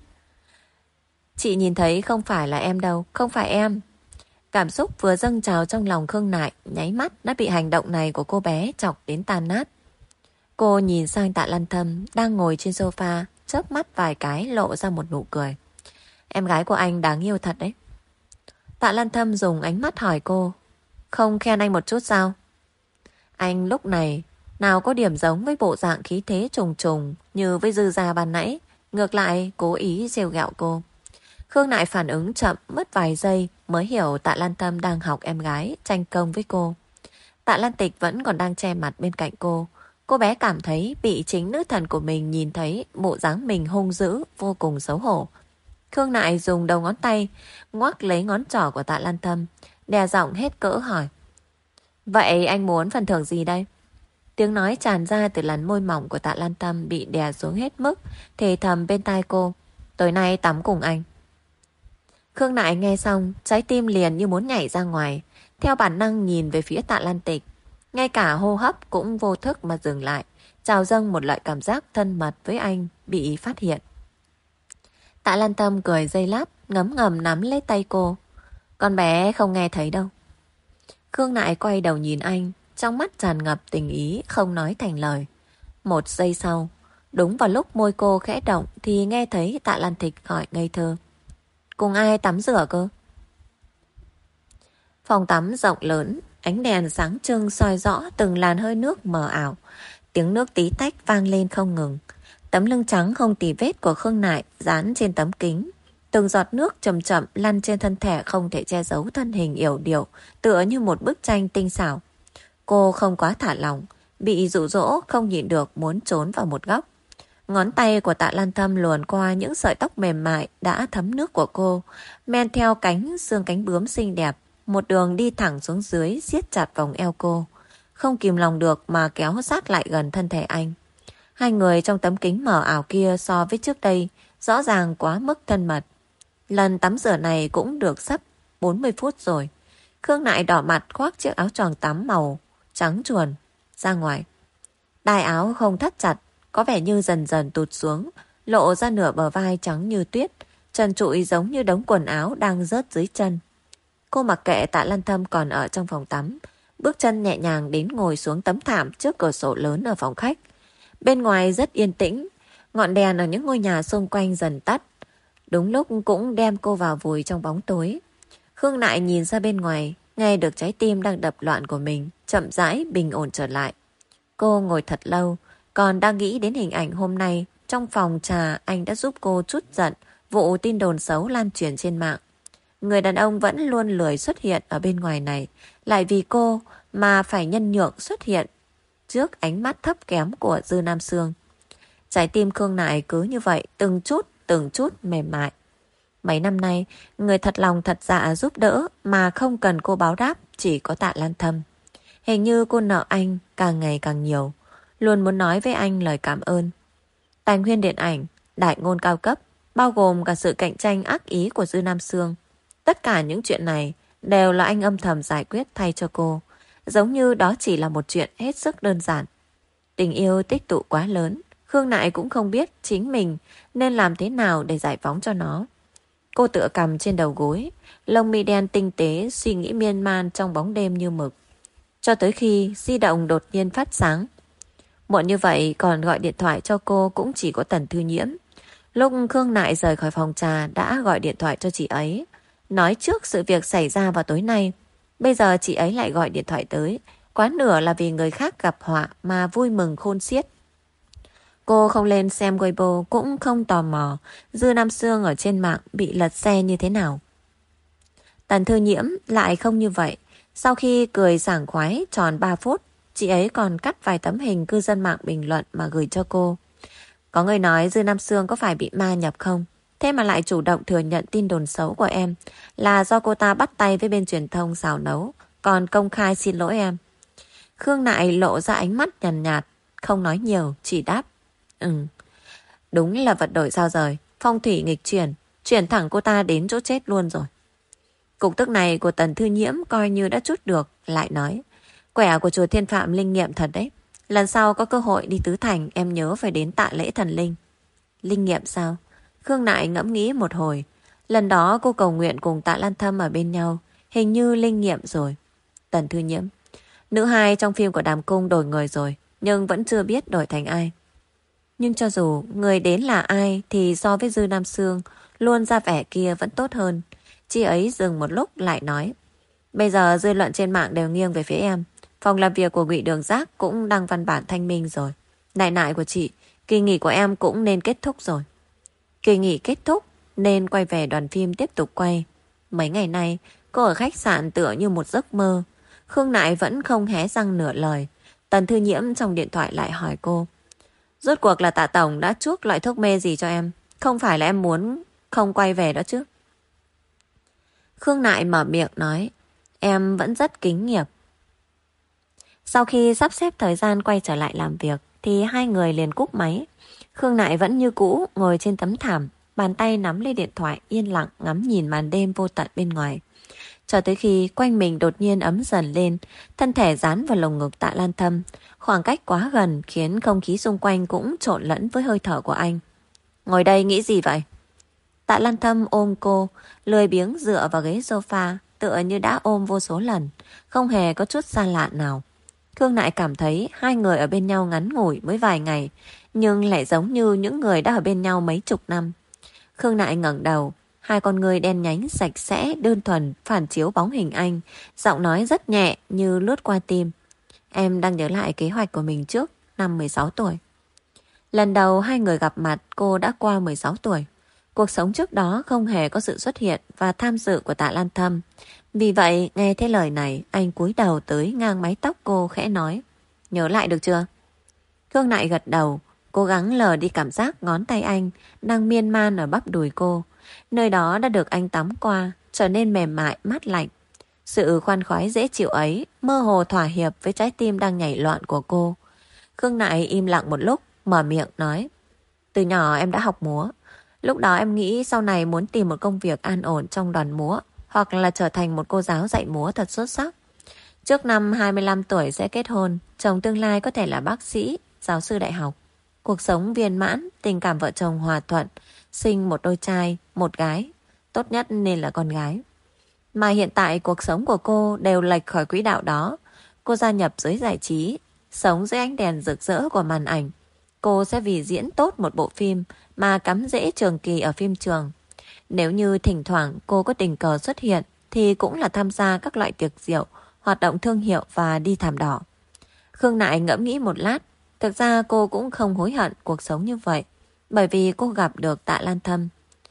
S1: chị nhìn thấy không phải là em đâu, không phải em. Cảm xúc vừa dâng trào trong lòng Khương Nại, nháy mắt đã bị hành động này của cô bé chọc đến tan nát. Cô nhìn sang Tạ Lan Thâm đang ngồi trên sofa, chớp mắt vài cái lộ ra một nụ cười. Em gái của anh đáng yêu thật đấy. Tạ Lan Thâm dùng ánh mắt hỏi cô. Không khen anh một chút sao? Anh lúc này nào có điểm giống với bộ dạng khí thế trùng trùng như với Dư Gia ban nãy. Ngược lại cố ý trêu ghẹo cô. Khương Nại phản ứng chậm, mất vài giây mới hiểu Tạ Lan Thâm đang học em gái tranh công với cô. Tạ Lan Tịch vẫn còn đang che mặt bên cạnh cô. Cô bé cảm thấy bị chính nữ thần của mình nhìn thấy bộ dáng mình hung dữ, vô cùng xấu hổ. Khương Nại dùng đầu ngón tay ngoắc lấy ngón trỏ của Tạ Lan Thâm, đè giọng hết cỡ hỏi. Vậy anh muốn phần thưởng gì đây? Tiếng nói tràn ra từ làn môi mỏng của Tạ Lan Thâm bị đè xuống hết mức, thề thầm bên tai cô. Tối nay tắm cùng anh. Khương Nại nghe xong, trái tim liền như muốn nhảy ra ngoài, theo bản năng nhìn về phía Tạ Lan Tịch. Ngay cả hô hấp cũng vô thức mà dừng lại, trào dâng một loại cảm giác thân mật với anh bị phát hiện. Tạ Lan Tâm cười dây lát, ngấm ngầm nắm lấy tay cô. Con bé không nghe thấy đâu. Khương Nại quay đầu nhìn anh, trong mắt tràn ngập tình ý, không nói thành lời. Một giây sau, đúng vào lúc môi cô khẽ động thì nghe thấy Tạ Lan Tịch hỏi ngây thơ. Cùng ai tắm rửa cơ? Phòng tắm rộng lớn, ánh đèn sáng trưng soi rõ từng làn hơi nước mờ ảo. Tiếng nước tí tách vang lên không ngừng. Tấm lưng trắng không tì vết của Khương Nại dán trên tấm kính. Từng giọt nước chậm chậm lăn trên thân thể không thể che giấu thân hình yểu điệu, tựa như một bức tranh tinh xảo. Cô không quá thả lỏng, bị dụ dỗ không nhịn được muốn trốn vào một góc. Ngón tay của Tạ Lan Thâm luồn qua những sợi tóc mềm mại đã thấm nước của cô, men theo cánh xương cánh bướm xinh đẹp, một đường đi thẳng xuống dưới siết chặt vòng eo cô. Không kìm lòng được mà kéo sát lại gần thân thể anh. Hai người trong tấm kính mờ ảo kia so với trước đây rõ ràng quá mức thân mật. Lần tắm rửa này cũng được sắp bốn mươi phút rồi. Khương Nại đỏ mặt khoác chiếc áo choàng tắm màu trắng truồn ra ngoài. Đai áo không thắt chặt, có vẻ như dần dần tụt xuống, lộ ra nửa bờ vai trắng như tuyết, trần trụi giống như đống quần áo đang rớt dưới chân. Cô mặc kệ Tạ Lan Thâm còn ở trong phòng tắm, bước chân nhẹ nhàng đến ngồi xuống tấm thảm trước cửa sổ lớn ở phòng khách. Bên ngoài rất yên tĩnh, ngọn đèn ở những ngôi nhà xung quanh dần tắt. Đúng lúc cũng đem cô vào vùi trong bóng tối. Khương Nại nhìn ra bên ngoài, nghe được trái tim đang đập loạn của mình chậm rãi bình ổn trở lại. Cô ngồi thật lâu, còn đang nghĩ đến hình ảnh hôm nay trong phòng trà anh đã giúp cô trút giận vụ tin đồn xấu lan truyền trên mạng. Người đàn ông vẫn luôn lười xuất hiện ở bên ngoài này, lại vì cô mà phải nhân nhượng xuất hiện trước ánh mắt thấp kém của Dư Nam Sương. Trái tim Khương Nại cứ như vậy từng chút từng chút mềm mại. Mấy năm nay, người thật lòng thật dạ giúp đỡ mà không cần cô báo đáp chỉ có Tạ Lan Thâm. Hình như cô nợ anh càng ngày càng nhiều, luôn muốn nói với anh lời cảm ơn. Tài nguyên điện ảnh, đại ngôn cao cấp, bao gồm cả sự cạnh tranh ác ý của Dư Nam Sương. Tất cả những chuyện này đều là anh âm thầm giải quyết thay cho cô, giống như đó chỉ là một chuyện hết sức đơn giản. Tình yêu tích tụ quá lớn, Khương Nại cũng không biết chính mình nên làm thế nào để giải phóng cho nó. Cô tựa cằm trên đầu gối, lông mi đen tinh tế suy nghĩ miên man trong bóng đêm như mực. Cho tới khi di động đột nhiên phát sáng. Muộn như vậy còn gọi điện thoại cho cô cũng chỉ có Tần Thư Nhiễm. Lúc Khương Nại rời khỏi phòng trà đã gọi điện thoại cho chị ấy, nói trước sự việc xảy ra vào tối nay. Bây giờ chị ấy lại gọi điện thoại tới, quá nửa là vì người khác gặp họa mà vui mừng khôn xiết. Cô không lên xem Weibo, cũng không tò mò Dư Nam Sương ở trên mạng bị lật xe như thế nào. Tần Thư Nhiễm lại không như vậy. Sau khi cười sảng khoái tròn ba phút, chị ấy còn cắt vài tấm hình cư dân mạng bình luận mà gửi cho cô. Có người nói Dư Nam Sương có phải bị ma nhập không? Thế mà lại chủ động thừa nhận tin đồn xấu của em là do cô ta bắt tay với bên truyền thông xào nấu, còn công khai xin lỗi em. Khương Nại lộ ra ánh mắt nhàn nhạt, nhạt, không nói nhiều, chỉ đáp. Ừ, đúng là vật đổi sao rời, phong thủy nghịch chuyển, chuyển thẳng cô ta đến chỗ chết luôn rồi. Cục tức này của Tần Thư Nhiễm coi như đã trút được, lại nói. Quẻ của chùa Thiên Phạm linh nghiệm thật đấy. Lần sau có cơ hội đi Tứ Thành em nhớ phải đến tạ lễ thần linh. Linh nghiệm sao? Khương Nại ngẫm nghĩ một hồi. Lần đó cô cầu nguyện cùng Tạ Lan Thâm ở bên nhau, hình như linh nghiệm rồi. Tần Thư Nhiễm. Nữ hai trong phim của Đàm Cung đổi người rồi, nhưng vẫn chưa biết đổi thành ai. Nhưng cho dù người đến là ai thì so với Dư Nam Sương, luôn ra vẻ kia vẫn tốt hơn. Chị ấy dừng một lúc lại nói. Bây giờ dư luận trên mạng đều nghiêng về phía em. Phòng làm việc của Ngụy Đường Giác cũng đăng văn bản thanh minh rồi. Nại nại của chị, kỳ nghỉ của em cũng nên kết thúc rồi. Kỳ nghỉ kết thúc nên quay về đoàn phim tiếp tục quay. Mấy ngày nay cô ở khách sạn tựa như một giấc mơ. Khương Nại vẫn không hé răng nửa lời. Tần Thư Nhiễm trong điện thoại lại hỏi cô. Rốt cuộc là Tạ Tổng đã chuốc loại thuốc mê gì cho em? Không phải là em muốn không quay về đó chứ? Khương Nại mở miệng nói. Em vẫn rất kính nghiệp. Sau khi sắp xếp thời gian quay trở lại làm việc thì hai người liền cúp máy. Khương Nại vẫn như cũ ngồi trên tấm thảm, bàn tay nắm lấy điện thoại yên lặng ngắm nhìn màn đêm vô tận bên ngoài. Cho tới khi quanh mình đột nhiên ấm dần lên, thân thể dán vào lồng ngực Tạ Lan Thâm. Khoảng cách quá gần khiến không khí xung quanh cũng trộn lẫn với hơi thở của anh. Ngồi đây nghĩ gì vậy? Tạ Lan Thâm ôm cô, lười biếng dựa vào ghế sofa, tựa như đã ôm vô số lần, không hề có chút xa lạ nào. Khương Nại cảm thấy hai người ở bên nhau ngắn ngủi mới vài ngày, nhưng lại giống như những người đã ở bên nhau mấy chục năm. Khương Nại ngẩng đầu, hai con người đen nhánh sạch sẽ, đơn thuần, phản chiếu bóng hình anh, giọng nói rất nhẹ như lướt qua tim. Em đang nhớ lại kế hoạch của mình trước năm mười sáu tuổi. Lần đầu hai người gặp mặt cô đã qua mười sáu tuổi. Cuộc sống trước đó không hề có sự xuất hiện và tham dự của Tạ Lan Thâm. Vì vậy, nghe thấy lời này, anh cúi đầu tới ngang mái tóc cô khẽ nói. Nhớ lại được chưa? Khương Nại gật đầu, cố gắng lờ đi cảm giác ngón tay anh đang miên man ở bắp đùi cô. Nơi đó đã được anh tắm qua, trở nên mềm mại, mát lạnh. Sự khoan khoái dễ chịu ấy mơ hồ thỏa hiệp với trái tim đang nhảy loạn của cô. Khương Nại im lặng một lúc, mở miệng nói. Từ nhỏ em đã học múa. Lúc đó em nghĩ sau này muốn tìm một công việc an ổn trong đoàn múa, hoặc là trở thành một cô giáo dạy múa thật xuất sắc. Trước năm hai mươi lăm tuổi sẽ kết hôn, chồng tương lai có thể là bác sĩ, giáo sư đại học. Cuộc sống viên mãn, tình cảm vợ chồng hòa thuận, sinh một đôi trai, một gái. Tốt nhất nên là con gái. Mà hiện tại cuộc sống của cô đều lệch khỏi quỹ đạo đó. Cô gia nhập giới giải trí, sống dưới ánh đèn rực rỡ của màn ảnh. Cô sẽ vì diễn tốt một bộ phim mà cắm rễ trường kỳ ở phim trường. Nếu như thỉnh thoảng cô có tình cờ xuất hiện thì cũng là tham gia các loại tiệc rượu, hoạt động thương hiệu và đi thảm đỏ. Khương Nại ngẫm nghĩ một lát. Thực ra cô cũng không hối hận cuộc sống như vậy, bởi vì cô gặp được Tạ Lan Thâm.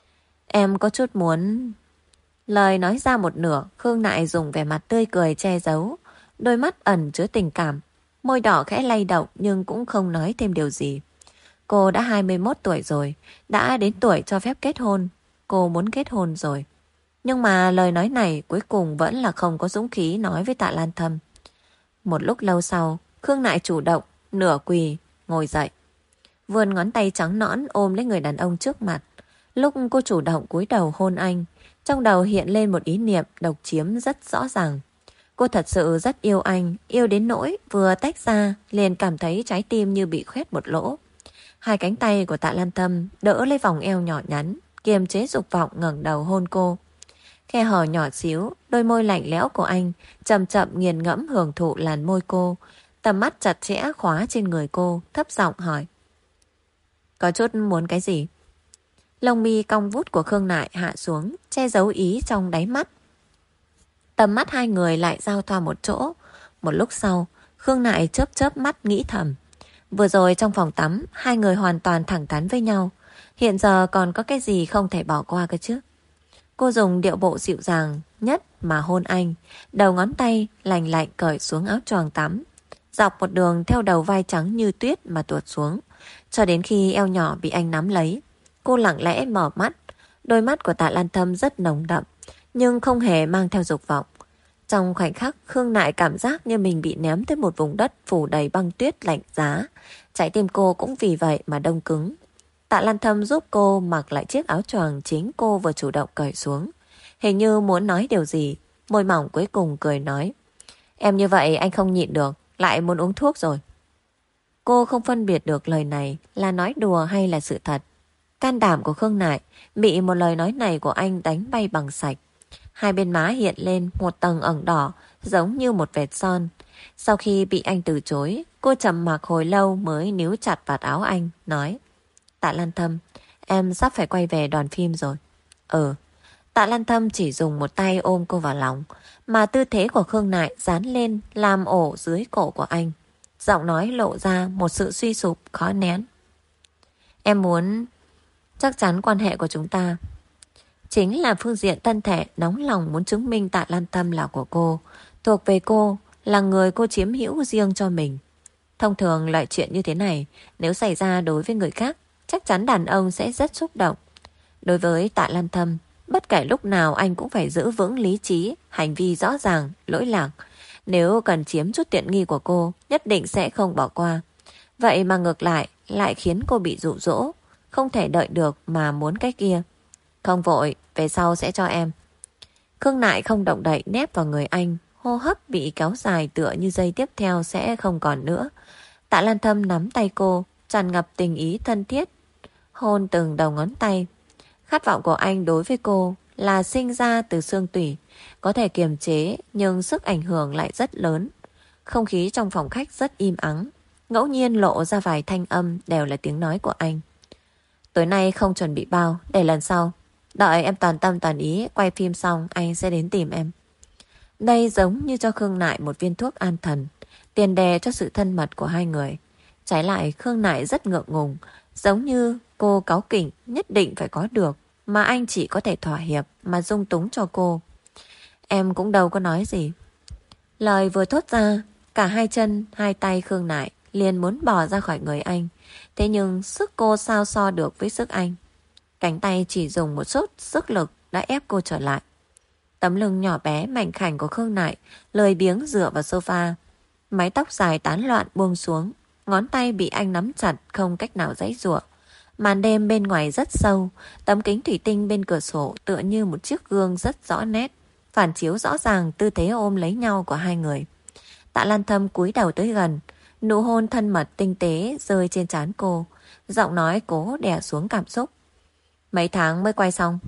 S1: Em có chút muốn... Lời nói ra một nửa, Khương Nại dùng vẻ mặt tươi cười che giấu, đôi mắt ẩn chứa tình cảm, môi đỏ khẽ lay động nhưng cũng không nói thêm điều gì. Cô đã hai mươi mốt tuổi rồi, đã đến tuổi cho phép kết hôn. Cô muốn kết hôn rồi. Nhưng mà lời nói này cuối cùng vẫn là không có dũng khí nói với Tạ Lan Thâm. Một lúc lâu sau, Khương Nại chủ động, nửa quỳ, ngồi dậy. Vươn ngón tay trắng nõn ôm lấy người đàn ông trước mặt. Lúc cô chủ động cúi đầu hôn anh, trong đầu hiện lên một ý niệm độc chiếm rất rõ ràng. Cô thật sự rất yêu anh, yêu đến nỗi vừa tách ra liền cảm thấy trái tim như bị khoét một lỗ. Hai cánh tay của Tạ Lan Thâm đỡ lấy vòng eo nhỏ nhắn, kiềm chế dục vọng ngẩng đầu hôn cô. Khe hở nhỏ xíu, đôi môi lạnh lẽo của anh chậm chậm nghiền ngẫm hưởng thụ làn môi cô, tầm mắt chặt chẽ khóa trên người cô, thấp giọng hỏi. Có chút muốn cái gì? Lông mi cong vút của Khương Nại hạ xuống, che giấu ý trong đáy mắt. Tầm mắt hai người lại giao thoa một chỗ. Một lúc sau, Khương Nại chớp chớp mắt nghĩ thầm. Vừa rồi trong phòng tắm, hai người hoàn toàn thẳng thắn với nhau. Hiện giờ còn có cái gì không thể bỏ qua cơ chứ? Cô dùng điệu bộ dịu dàng nhất mà hôn anh. Đầu ngón tay lành lạnh cởi xuống áo choàng tắm. Dọc một đường theo đầu vai trắng như tuyết mà tuột xuống. Cho đến khi eo nhỏ bị anh nắm lấy. Cô lặng lẽ mở mắt. Đôi mắt của Tạ Lan Thâm rất nồng đậm, nhưng không hề mang theo dục vọng. Trong khoảnh khắc, Khương Nại cảm giác như mình bị ném tới một vùng đất phủ đầy băng tuyết lạnh giá. Trái tim cô cũng vì vậy mà đông cứng. Tạ Lan Thâm giúp cô mặc lại chiếc áo choàng chính cô vừa chủ động cởi xuống. Hình như muốn nói điều gì, môi mỏng cuối cùng cười nói. Em như vậy anh không nhịn được, lại muốn uống thuốc rồi. Cô không phân biệt được lời này là nói đùa hay là sự thật. Can đảm của Khương Nại bị một lời nói này của anh đánh bay bằng sạch. Hai bên má hiện lên một tầng ửng đỏ giống như một vệt son. Sau khi bị anh từ chối, cô trầm mặc hồi lâu mới níu chặt vạt áo anh, nói. Tạ Lan Thâm, em sắp phải quay về đoàn phim rồi. Ừ. Tạ Lan Thâm chỉ dùng một tay ôm cô vào lòng, mà tư thế của Khương Nại dán lên làm ổ dưới cổ của anh. Giọng nói lộ ra một sự suy sụp khó nén. Em muốn chắc chắn quan hệ của chúng ta chính là phương diện thân thể, nóng lòng muốn chứng minh Tạ Lan Thâm là của cô, thuộc về cô, là người cô chiếm hữu riêng cho mình. Thông thường loại chuyện như thế này nếu xảy ra đối với người khác, chắc chắn đàn ông sẽ rất xúc động. Đối với Tạ Lan Thâm, bất kể lúc nào anh cũng phải giữ vững lý trí, hành vi rõ ràng, lỗi lạc. Nếu cần chiếm chút tiện nghi của cô, nhất định sẽ không bỏ qua. Vậy mà ngược lại, lại khiến cô bị dụ dỗ, không thể đợi được mà muốn cái kia. Không vội, về sau sẽ cho em. Khương Nại không động đậy nép vào người anh, hô hấp bị kéo dài tựa như giây tiếp theo sẽ không còn nữa. Tạ Lan Thâm nắm tay cô, tràn ngập tình ý thân thiết, hôn từng đầu ngón tay. Khát vọng của anh đối với cô là sinh ra từ xương tủy, có thể kiềm chế nhưng sức ảnh hưởng lại rất lớn. Không khí trong phòng khách rất im ắng, ngẫu nhiên lộ ra vài thanh âm đều là tiếng nói của anh. Tối nay không chuẩn bị bao, để lần sau. Đợi em toàn tâm toàn ý quay phim xong anh sẽ đến tìm em. Đây giống như cho Khương Nại một viên thuốc an thần, tiền đề cho sự thân mật của hai người. Trái lại Khương Nại rất ngượng ngùng, giống như cô cáu kỉnh nhất định phải có được, mà anh chỉ có thể thỏa hiệp mà dung túng cho cô. Em cũng đâu có nói gì. Lời vừa thốt ra, cả hai chân, hai tay Khương Nại liền muốn bỏ ra khỏi người anh. Thế nhưng sức cô sao so được với sức anh. Cánh tay chỉ dùng một chút sức lực đã ép cô trở lại. Tấm lưng nhỏ bé mảnh khảnh của Khương Nại lười biếng dựa vào sofa. Mái tóc dài tán loạn buông xuống, ngón tay bị anh nắm chặt không cách nào giãy giụa. Màn đêm bên ngoài rất sâu, tấm kính thủy tinh bên cửa sổ tựa như một chiếc gương rất rõ nét, phản chiếu rõ ràng tư thế ôm lấy nhau của hai người. Tạ Lan Thâm cúi đầu tới gần, nụ hôn thân mật tinh tế rơi trên trán cô, giọng nói cố đè xuống cảm xúc. Mấy tháng mới quay xong.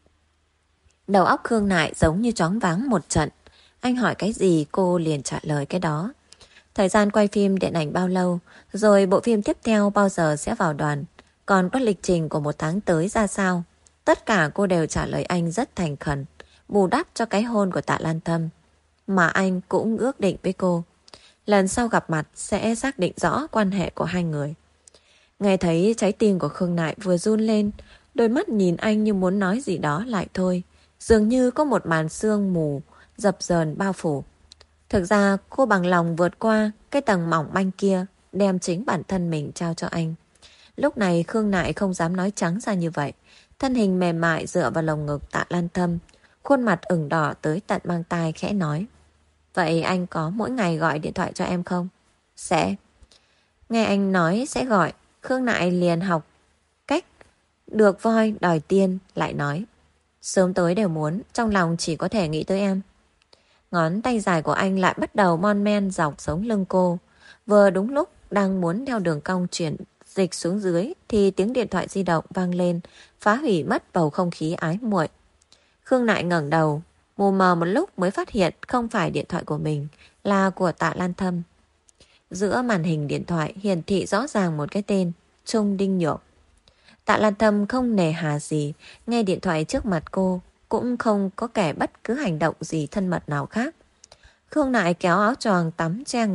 S1: Đầu óc Khương Nại giống như choáng váng một trận. Anh hỏi cái gì cô liền trả lời cái đó. Thời gian quay phim điện ảnh bao lâu, rồi bộ phim tiếp theo bao giờ sẽ vào đoàn, còn có lịch trình của một tháng tới ra sao. Tất cả cô đều trả lời anh rất thành khẩn, bù đắp cho cái hôn của Tạ Lan Thâm. Mà anh cũng ước định với cô, lần sau gặp mặt sẽ xác định rõ quan hệ của hai người. Nghe thấy trái tim của Khương Nại vừa run lên, đôi mắt nhìn anh như muốn nói gì đó lại thôi. Dường như có một màn sương mù dập dờn bao phủ. Thực ra cô bằng lòng vượt qua cái tầng mỏng manh kia, đem chính bản thân mình trao cho anh. Lúc này Khương Nại không dám nói trắng ra như vậy. Thân hình mềm mại dựa vào lồng ngực Tạ Lan Thâm, khuôn mặt ửng đỏ tới tận mang tai khẽ nói. Vậy anh có mỗi ngày gọi điện thoại cho em không? Sẽ. Nghe anh nói sẽ gọi, Khương Nại liền học cách được voi đòi tiên, lại nói. Sớm tối đều muốn, trong lòng chỉ có thể nghĩ tới em. Ngón tay dài của anh lại bắt đầu mon men dọc sống lưng cô. Vừa đúng lúc đang muốn theo đường cong chuyển dịch xuống dưới thì tiếng điện thoại di động vang lên, phá hủy mất bầu không khí ái muội. Khương Nại ngẩng đầu, mù mờ một lúc mới phát hiện không phải điện thoại của mình, là của Tạ Lan Thâm. Giữa màn hình điện thoại hiển thị rõ ràng một cái tên, Trung Đinh Nhược. Tạ Lan Thâm không nề hà gì, nghe điện thoại trước mặt cô, cũng không có kẻ bất cứ hành động gì thân mật nào khác. Khương Nại kéo áo choàng tắm che ngực,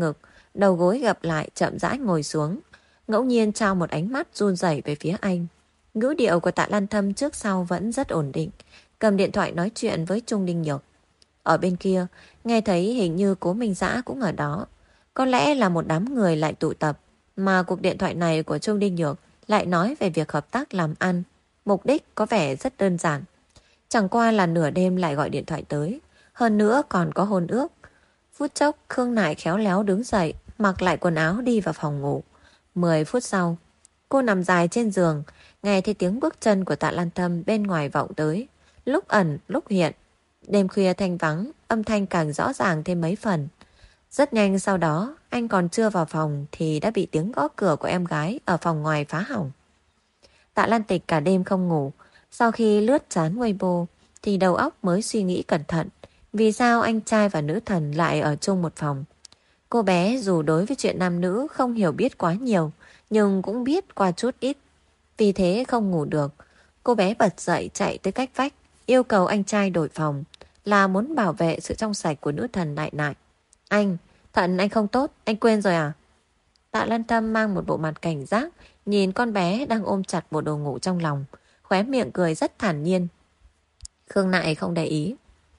S1: đầu gối gập lại chậm rãi ngồi xuống, ngẫu nhiên trao một ánh mắt run rẩy về phía anh. Ngữ điệu của Tạ Lan Thâm trước sau vẫn rất ổn định, cầm điện thoại nói chuyện với Trung Đinh Nhược. Ở bên kia, nghe thấy hình như Cố Minh Dã cũng ở đó. Có lẽ là một đám người lại tụ tập, mà cuộc điện thoại này của Trung Đinh Nhược lại nói về việc hợp tác làm ăn. Mục đích có vẻ rất đơn giản. Chẳng qua là nửa đêm lại gọi điện thoại tới, hơn nữa còn có hôn ước. Phút chốc Khương Nại khéo léo đứng dậy, mặc lại quần áo đi vào phòng ngủ. Mười phút sau, cô nằm dài trên giường, nghe thấy tiếng bước chân của Tạ Lan Thâm bên ngoài vọng tới, lúc ẩn lúc hiện. Đêm khuya thanh vắng, âm thanh càng rõ ràng thêm mấy phần. Rất nhanh sau đó, anh còn chưa vào phòng thì đã bị tiếng gõ cửa của em gái ở phòng ngoài phá hỏng. Tạ Lan Tịch cả đêm không ngủ. Sau khi lướt chán Weibo thì đầu óc mới suy nghĩ cẩn thận. Vì sao anh trai và nữ thần lại ở chung một phòng? Cô bé dù đối với chuyện nam nữ không hiểu biết quá nhiều, nhưng cũng biết qua chút ít. Vì thế không ngủ được. Cô bé bật dậy chạy tới cách vách, yêu cầu anh trai đổi phòng, là muốn bảo vệ sự trong sạch của nữ thần Đại Nại. Anh, thận anh không tốt, anh quên rồi à? Tạ Lan Tâm mang một bộ mặt cảnh giác, nhìn con bé đang ôm chặt bộ đồ ngủ trong lòng, khóe miệng cười rất thản nhiên. Khương Nại không để ý.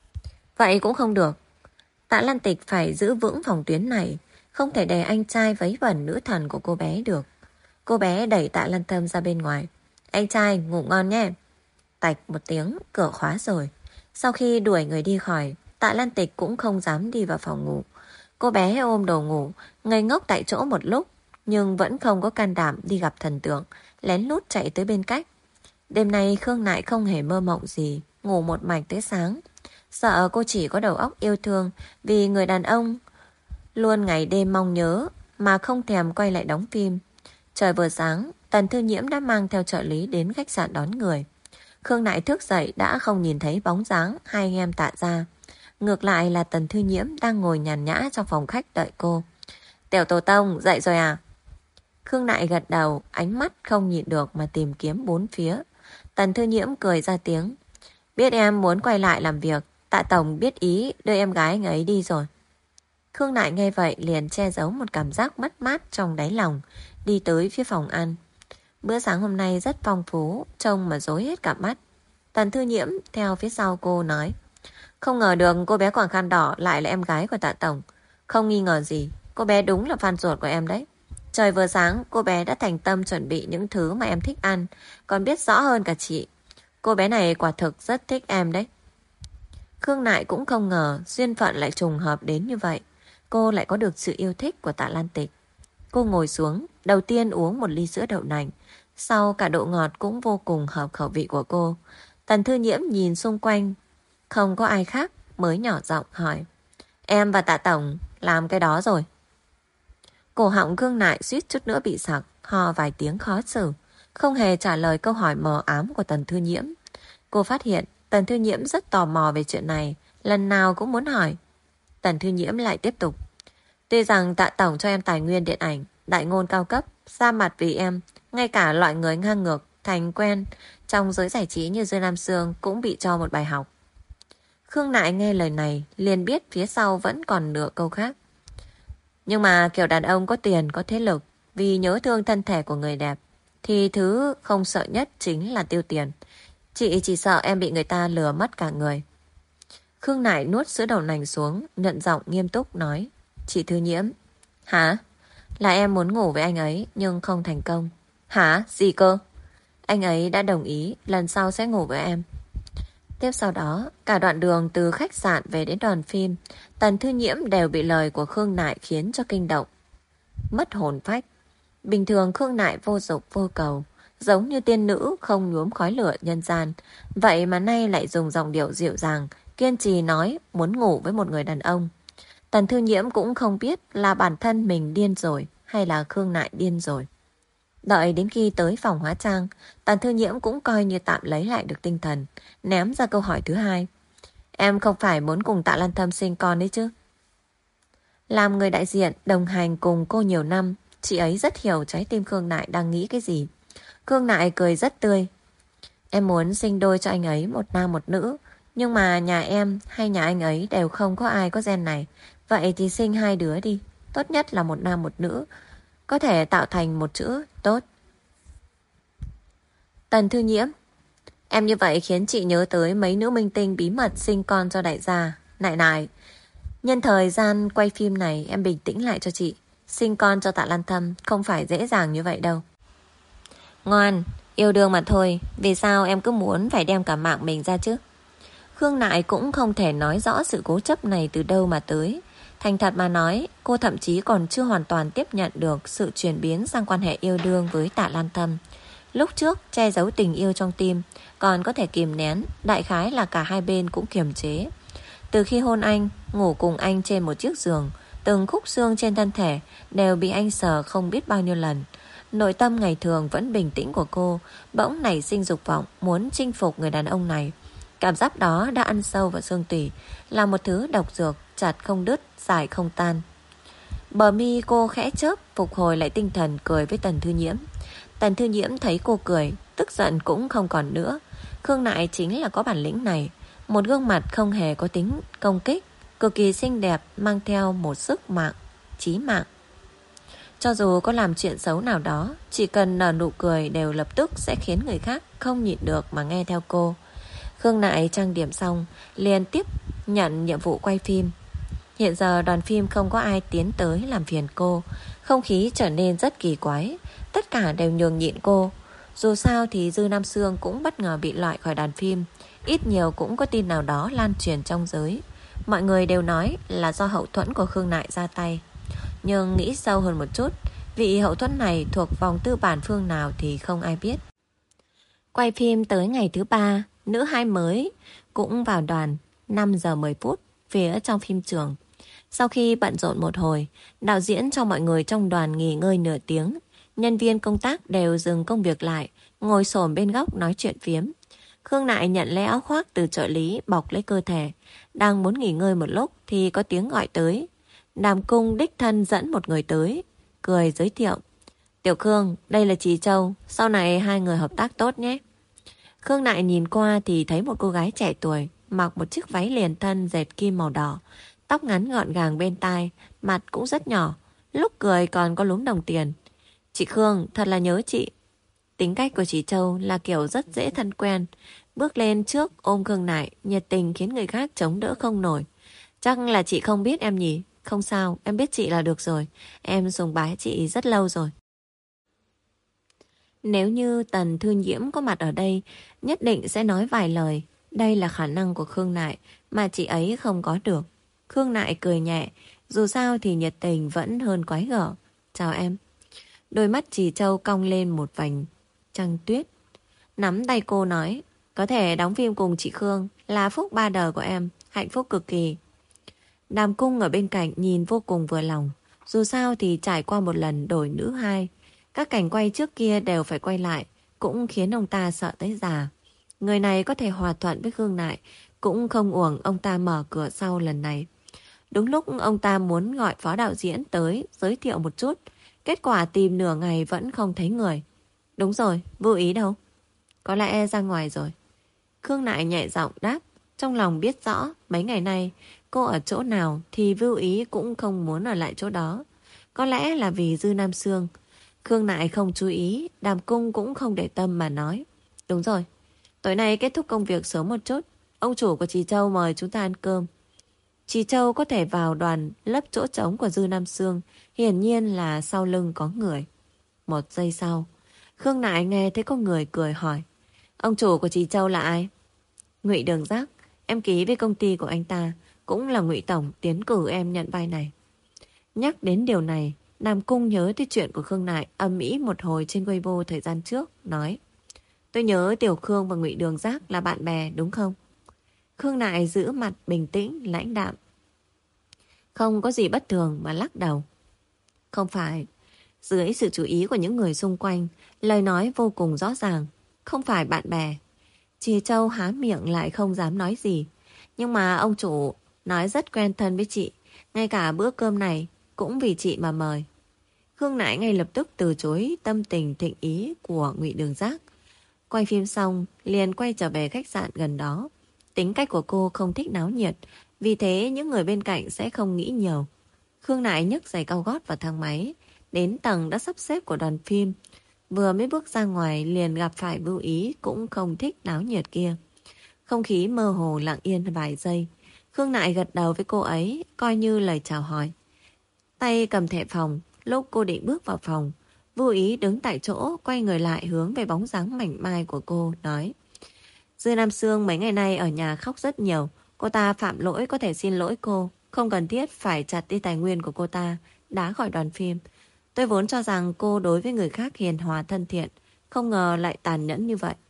S1: Vậy cũng không được. Tạ Lan Tịch phải giữ vững phòng tuyến này, không thể để anh trai vấy bẩn nữ thần của cô bé được. Cô bé đẩy Tạ Lan Tâm ra bên ngoài. Anh trai ngủ ngon nhé. Tạch một tiếng, cửa khóa rồi. Sau khi đuổi người đi khỏi, Tạ Lan Tịch cũng không dám đi vào phòng ngủ. Cô bé ôm đồ ngủ, ngây ngốc tại chỗ một lúc, nhưng vẫn không có can đảm đi gặp thần tượng, lén lút chạy tới bên cách. Đêm nay Khương Nại không hề mơ mộng gì, ngủ một mạch tới sáng. Sợ cô chỉ có đầu óc yêu thương vì người đàn ông luôn ngày đêm mong nhớ mà không thèm quay lại đóng phim. Trời vừa sáng, Tần Thư Nhiễm đã mang theo trợ lý đến khách sạn đón người. Khương Nại thức dậy đã không nhìn thấy bóng dáng hai anh em Tạ ra. Ngược lại là Tần Thư Nhiễm đang ngồi nhàn nhã trong phòng khách đợi cô. Tiểu Tổ Tông, dậy rồi à? Khương Nại gật đầu, ánh mắt không nhịn được mà tìm kiếm bốn phía. Tần Thư Nhiễm cười ra tiếng. Biết em muốn quay lại làm việc, Tạ Tổng biết ý đưa em gái anh ấy đi rồi. Khương Nại nghe vậy liền che giấu một cảm giác mất mát trong đáy lòng, đi tới phía phòng ăn. Bữa sáng hôm nay rất phong phú, trông mà rối hết cả mắt. Tần Thư Nhiễm theo phía sau cô nói. Không ngờ được cô bé quàng khăn đỏ lại là em gái của Tạ Tổng. Không nghi ngờ gì, cô bé đúng là fan ruột của em đấy. Trời vừa sáng, cô bé đã thành tâm chuẩn bị những thứ mà em thích ăn, còn biết rõ hơn cả chị. Cô bé này quả thực rất thích em đấy. Khương Nại cũng không ngờ duyên phận lại trùng hợp đến như vậy. Cô lại có được sự yêu thích của Tạ Lan Tịch. Cô ngồi xuống, đầu tiên uống một ly sữa đậu nành. Sau cả độ ngọt cũng vô cùng hợp khẩu vị của cô. Tần Thư Nhiễm nhìn xung quanh, không có ai khác, mới nhỏ giọng hỏi. Em và Tạ Tổng làm cái đó rồi. Cổ họng Khương Nại suýt chút nữa bị sặc, ho vài tiếng khó xử, không hề trả lời câu hỏi mờ ám của Tần Thư Nhiễm. Cô phát hiện Tần Thư Nhiễm rất tò mò về chuyện này, lần nào cũng muốn hỏi. Tần Thư Nhiễm lại tiếp tục. Tuy rằng Tạ Tổng cho em tài nguyên điện ảnh, đại ngôn cao cấp, ra mặt vì em, ngay cả loại người ngang ngược, thành quen trong giới giải trí như Dương Nam Sương cũng bị cho một bài học. Khương Nại nghe lời này liền biết phía sau vẫn còn nửa câu khác. Nhưng mà kiểu đàn ông có tiền, có thế lực, vì nhớ thương thân thể của người đẹp, thì thứ không sợ nhất chính là tiêu tiền. Chị chỉ sợ em bị người ta lừa mất cả người. Khương Nại nuốt sữa đậu nành xuống, nhận giọng nghiêm túc nói. Chị Thư Nhiễm. Hả? Là em muốn ngủ với anh ấy nhưng không thành công. Hả? Gì cơ? Anh ấy đã đồng ý lần sau sẽ ngủ với em. Tiếp sau đó, cả đoạn đường từ khách sạn về đến đoàn phim, Tần Thư Nhiễm đều bị lời của Khương Nại khiến cho kinh động. Mất hồn phách. Bình thường Khương Nại vô dục vô cầu, giống như tiên nữ không nhuốm khói lửa nhân gian. Vậy mà nay lại dùng giọng điệu dịu dàng, kiên trì nói muốn ngủ với một người đàn ông. Tần Thư Nhiễm cũng không biết là bản thân mình điên rồi hay là Khương Nại điên rồi. Đợi đến khi tới phòng hóa trang, Tần Thư Nhiễm cũng coi như tạm lấy lại được tinh thần, ném ra câu hỏi thứ hai. Em không phải muốn cùng Tạ Lan Thâm sinh con đấy chứ? Làm người đại diện đồng hành cùng cô nhiều năm, chị ấy rất hiểu trái tim Khương Nại đang nghĩ cái gì. Khương Nại cười rất tươi. Em muốn sinh đôi cho anh ấy, một nam một nữ. Nhưng mà nhà em hay nhà anh ấy đều không có ai có gen này. Vậy thì sinh hai đứa đi. tốt nhất là một nam một nữ, có thể tạo thành một chữ tốt. Tần Thư Nhiễm: Em như vậy khiến chị nhớ tới mấy nữ minh tinh bí mật sinh con cho đại gia. Nại nại, nhân thời gian quay phim này em bình tĩnh lại cho chị. Sinh con cho Tạ Lan Thâm không phải dễ dàng như vậy đâu. Ngoan, yêu đương mà thôi, vì sao em cứ muốn phải đem cả mạng mình ra chứ? Khương Nại cũng không thể nói rõ sự cố chấp này từ đâu mà tới. Thành thật mà nói, cô thậm chí còn chưa hoàn toàn tiếp nhận được sự chuyển biến sang quan hệ yêu đương với Tạ Lan Thâm. Lúc trước che giấu tình yêu trong tim, còn có thể kìm nén, đại khái là cả hai bên cũng kiềm chế. Từ khi hôn anh, ngủ cùng anh trên một chiếc giường, từng khúc xương trên thân thể đều bị anh sờ không biết bao nhiêu lần. Nội tâm ngày thường vẫn bình tĩnh của cô bỗng nảy sinh dục vọng muốn chinh phục người đàn ông này. Cảm giác đó đã ăn sâu vào xương tủy, là một thứ độc dược chặt không đứt, giải không tan. Bờ mi cô khẽ chớp, phục hồi lại tinh thần, cười với Tần Thư Nhiễm. Tần Thư Nhiễm thấy cô cười, tức giận cũng không còn nữa. Khương Nại chính là có bản lĩnh này, một gương mặt không hề có tính công kích, cực kỳ xinh đẹp, mang theo một sức mạnh chí mạng. Cho dù có làm chuyện xấu nào đó, chỉ cần nở nụ cười đều lập tức sẽ khiến người khác không nhịn được mà nghe theo cô. Khương Nại trang điểm xong liền tiếp nhận nhiệm vụ quay phim. Hiện giờ đoàn phim không có ai tiến tới làm phiền cô, không khí trở nên rất kỳ quái, tất cả đều nhường nhịn cô. Dù sao thì Dư Nam Sương cũng bất ngờ bị loại khỏi đoàn phim, ít nhiều cũng có tin nào đó lan truyền trong giới. Mọi người đều nói là do hậu thuẫn của Khương Nại ra tay. Nhưng nghĩ sâu hơn một chút, vị hậu thuẫn này thuộc vòng tư bản phương nào thì không ai biết. Quay phim tới ngày thứ ba, nữ hai mới cũng vào đoàn. Năm giờ mười phút phía trong phim trường. Sau khi bận rộn một hồi, đạo diễn cho mọi người trong đoàn nghỉ ngơi nửa tiếng. Nhân viên công tác đều dừng công việc lại, ngồi xổm bên góc nói chuyện phiếm. Khương Nại nhận lấy áo khoác từ trợ lý bọc lấy cơ thể. Đang muốn nghỉ ngơi một lúc thì có tiếng gọi tới. Đàm Cung đích thân dẫn một người tới, cười giới thiệu: Tiểu Khương, đây là chị Châu, sau này hai người hợp tác tốt nhé. Khương Nại nhìn qua thì thấy một cô gái trẻ tuổi, mặc một chiếc váy liền thân dệt kim màu đỏ, tóc ngắn gọn gàng bên tai, mặt cũng rất nhỏ, lúc cười còn có lúm đồng tiền. Chị Khương, thật là nhớ chị. Tính cách của chị Châu là kiểu rất dễ thân quen, bước lên trước ôm Khương Nại, nhiệt tình khiến người khác chống đỡ không nổi. Chắc là chị không biết em nhỉ? Không sao, em biết chị là được rồi. Em sùng bái chị rất lâu rồi. Nếu như Tần Thư Nhiễm có mặt ở đây, nhất định sẽ nói vài lời. Đây là khả năng của Khương Nại mà chị ấy không có được. Khương Nại cười nhẹ, dù sao thì nhiệt tình vẫn hơn quái gở. Chào em. Đôi mắt chị Châu cong lên một vành trăng tuyết. Nắm tay cô nói, có thể đóng phim cùng chị Khương là phúc ba đời của em, hạnh phúc cực kỳ. Đàm Cung ở bên cạnh nhìn vô cùng vừa lòng. Dù sao thì trải qua một lần đổi nữ hai, các cảnh quay trước kia đều phải quay lại, cũng khiến ông ta sợ tới già. Người này có thể hòa thuận với Khương Nại, cũng không uổng ông ta mở cửa sau lần này. Đúng lúc ông ta muốn gọi phó đạo diễn tới giới thiệu một chút, kết quả tìm nửa ngày vẫn không thấy người. Đúng rồi, Vưu Ý đâu? Có lẽ ra ngoài rồi. Khương Nại nhẹ giọng đáp, trong lòng biết rõ mấy ngày nay cô ở chỗ nào thì Vưu Ý cũng không muốn ở lại chỗ đó. Có lẽ là vì Dư Nam Sương. Khương Nại không chú ý, Đàm Cung cũng không để tâm mà nói. Đúng rồi, tối nay kết thúc công việc sớm một chút. Ông chủ của chị Châu mời chúng ta ăn cơm. Chị Châu có thể vào đoàn lấp chỗ trống của Dư Nam Sương, hiển nhiên là sau lưng có người. Một giây sau, Khương Nại nghe thấy có người cười hỏi, ông chủ của chị Châu là ai? Ngụy Đường Giác, em ký với công ty của anh ta, cũng là Ngụy Tổng tiến cử em nhận vai này. Nhắc đến điều này, Nam Cung nhớ tới chuyện của Khương Nại ầm ĩ một hồi trên Weibo thời gian trước, nói, tôi nhớ Tiểu Khương và Ngụy Đường Giác là bạn bè đúng không? Khương Nại giữ mặt bình tĩnh, lãnh đạm, không có gì bất thường mà lắc đầu. Không phải. Dưới sự chú ý của những người xung quanh, lời nói vô cùng rõ ràng, không phải bạn bè. Chị Châu há miệng lại không dám nói gì. Nhưng mà ông chủ nói rất quen thân với chị, ngay cả bữa cơm này cũng vì chị mà mời. Khương Nại ngay lập tức từ chối tâm tình thịnh ý của Ngụy Đường Giác. Quay phim xong, liền quay trở về khách sạn gần đó. Tính cách của cô không thích náo nhiệt, vì thế những người bên cạnh sẽ không nghĩ nhiều. Khương Nại nhấc giày cao gót vào thang máy, đến tầng đã sắp xếp của đoàn phim. Vừa mới bước ra ngoài liền gặp phải Vưu Ý cũng không thích náo nhiệt kia. Không khí mơ hồ lặng yên vài giây. Khương Nại gật đầu với cô ấy, coi như lời chào hỏi. Tay cầm thẻ phòng, lúc cô định bước vào phòng, Vưu Ý đứng tại chỗ, quay người lại hướng về bóng dáng mảnh mai của cô, nói: Dư Nam Sương mấy ngày nay ở nhà khóc rất nhiều. Cô ta phạm lỗi có thể xin lỗi cô, không cần thiết phải chặt đi tài nguyên của cô ta, đá khỏi đoàn phim. Tôi vốn cho rằng cô đối với người khác hiền hòa thân thiện, không ngờ lại tàn nhẫn như vậy.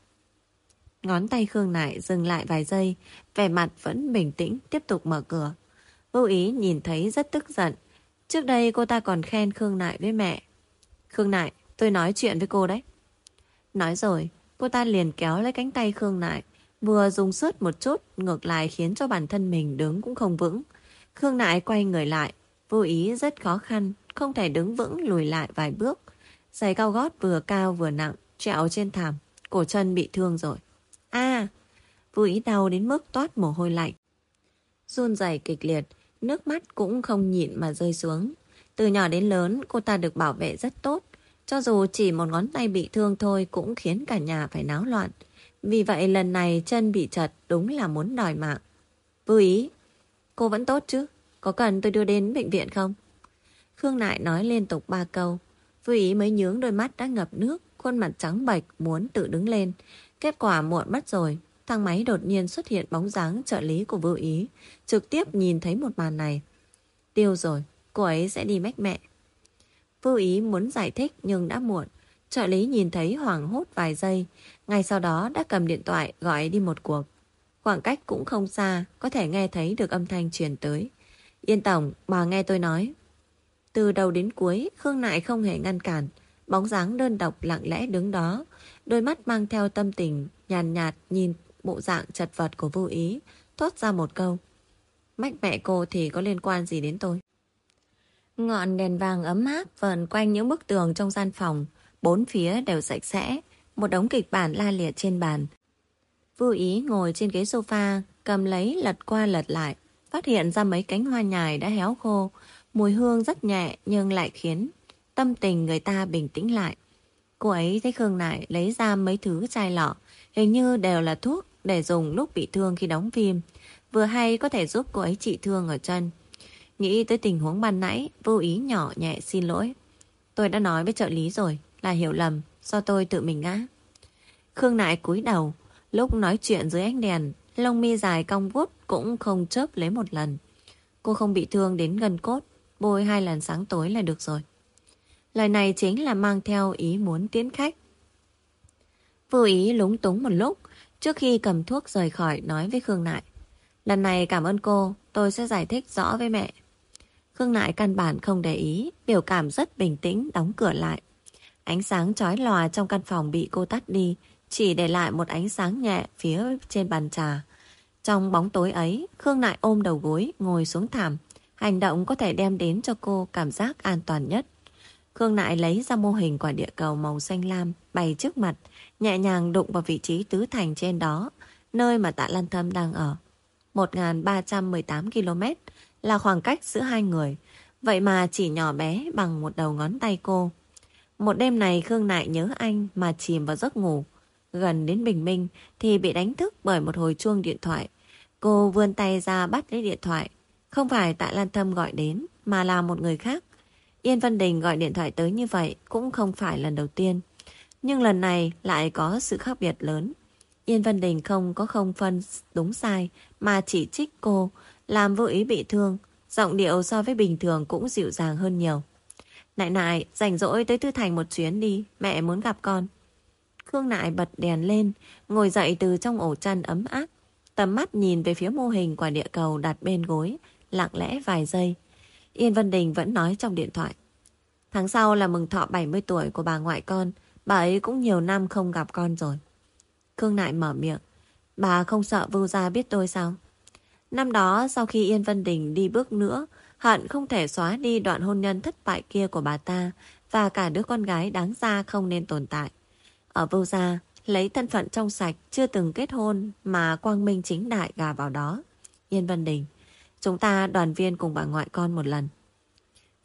S1: Ngón tay Khương Nại dừng lại vài giây, vẻ mặt vẫn bình tĩnh, tiếp tục mở cửa. Vô Ý nhìn thấy rất tức giận. Trước đây cô ta còn khen Khương Nại với mẹ. Khương Nại, tôi nói chuyện với cô đấy. Nói rồi, cô ta liền kéo lấy cánh tay Khương Nại, vừa dùng sức một chút, ngược lại khiến cho bản thân mình đứng cũng không vững. Khương Nại quay người lại, Vô Ý rất khó khăn, không thể đứng vững, lùi lại vài bước. Giày cao gót vừa cao vừa nặng, trẹo trên thảm, cổ chân bị thương rồi. À, Vô Ý đau đến mức toát mồ hôi lạnh, run rẩy kịch liệt, nước mắt cũng không nhịn mà rơi xuống. Từ nhỏ đến lớn, cô ta được bảo vệ rất tốt. Cho dù chỉ một ngón tay bị thương thôi cũng khiến cả nhà phải náo loạn. Vì vậy lần này chân bị chật đúng là muốn đòi mạng. Vô Ý, cô vẫn tốt chứ? Có cần tôi đưa đến bệnh viện không? Khương Nại nói liên tục ba câu. Vô Ý mới nhướng đôi mắt đã ngập nước, khuôn mặt trắng bệch muốn tự đứng lên. Kết quả muộn mất rồi. Thang máy đột nhiên xuất hiện bóng dáng trợ lý của Vô Ý, trực tiếp nhìn thấy một màn này. Tiêu rồi, cô ấy sẽ đi mách mẹ. Vô Ý muốn giải thích nhưng đã muộn. Trợ lý nhìn thấy hoảng hốt vài giây, ngay sau đó đã cầm điện thoại gọi đi một cuộc. Khoảng cách cũng không xa, có thể nghe thấy được âm thanh truyền tới. Yên tổng, bà nghe tôi nói. Từ đầu đến cuối, Khương Nại không hề ngăn cản. Bóng dáng đơn độc lặng lẽ đứng đó, đôi mắt mang theo tâm tình nhàn nhạt, nhạt nhìn bộ dạng chật vật của Vô Ý, thốt ra một câu. Mách mẹ cô thì có liên quan gì đến tôi? Ngọn đèn vàng ấm áp vờn quanh những bức tường trong gian phòng, bốn phía đều sạch sẽ, một đống kịch bản la liệt trên bàn. Vô Ý ngồi trên ghế sofa, cầm lấy lật qua lật lại, phát hiện ra mấy cánh hoa nhài đã héo khô, mùi hương rất nhẹ nhưng lại khiến tâm tình người ta bình tĩnh lại. Cô ấy thấy Khương Nại lấy ra mấy thứ chai lọ, hình như đều là thuốc để dùng lúc bị thương khi đóng phim, vừa hay có thể giúp cô ấy trị thương ở chân. Nghĩ tới tình huống ban nãy, Vô Ý nhỏ nhẹ xin lỗi. Tôi đã nói với trợ lý rồi, là hiểu lầm, do tôi tự mình ngã. Khương Nại cúi đầu, lúc nói chuyện dưới ánh đèn, lông mi dài cong vuốt cũng không chớp lấy một lần. Cô không bị thương đến gân cốt, bôi hai lần sáng tối là được rồi. Lời này chính là mang theo ý muốn tiến khách. Vô Ý lúng túng một lúc, trước khi cầm thuốc rời khỏi nói với Khương Nại. Lần này cảm ơn cô, tôi sẽ giải thích rõ với mẹ. Khương Nại căn bản không để ý, biểu cảm rất bình tĩnh đóng cửa lại. Ánh sáng chói lòa trong căn phòng bị cô tắt đi, chỉ để lại một ánh sáng nhẹ phía trên bàn trà. Trong bóng tối ấy, Khương Nại ôm đầu gối, ngồi xuống thảm. Hành động có thể đem đến cho cô cảm giác an toàn nhất. Khương Nại lấy ra mô hình quả địa cầu màu xanh lam bày trước mặt, nhẹ nhàng đụng vào vị trí tứ thành trên đó, nơi mà Tạ Lan Thâm đang ở. một nghìn ba trăm mười tám ki lô mét là khoảng cách giữa hai người, vậy mà chỉ nhỏ bé bằng một đầu ngón tay cô. Một đêm này Khương Nại nhớ anh mà chìm vào giấc ngủ. Gần đến bình minh thì bị đánh thức bởi một hồi chuông điện thoại. Cô vươn tay ra bắt lấy điện thoại. Không phải Tạ Lan Thâm gọi đến, mà là một người khác. Yên Vân Đình gọi điện thoại tới như vậy cũng không phải lần đầu tiên. Nhưng lần này lại có sự khác biệt lớn. Yên Vân Đình không có không phân đúng sai, mà chỉ trích cô, làm Vô Ý bị thương. Giọng điệu so với bình thường cũng dịu dàng hơn nhiều. Nại Nại, rảnh rỗi tới Tư Thành một chuyến đi, mẹ muốn gặp con. Khương Nại bật đèn lên, ngồi dậy từ trong ổ chăn ấm áp. Tầm mắt nhìn về phía mô hình quả địa cầu đặt bên gối, lặng lẽ vài giây. Yên Vân Đình vẫn nói trong điện thoại. Tháng sau là mừng thọ bảy mươi tuổi của bà ngoại con, bà ấy cũng nhiều năm không gặp con rồi. Khương Nại mở miệng. Bà không sợ Vưu Gia biết tôi sao? Năm đó sau khi Yên Vân Đình đi bước nữa, hận không thể xóa đi đoạn hôn nhân thất bại kia của bà ta và cả đứa con gái đáng ra không nên tồn tại. Ở Vưu Gia, lấy thân phận trong sạch, chưa từng kết hôn mà quang minh chính đại gà vào đó. Yên Vân Đình, chúng ta đoàn viên cùng bà ngoại con một lần.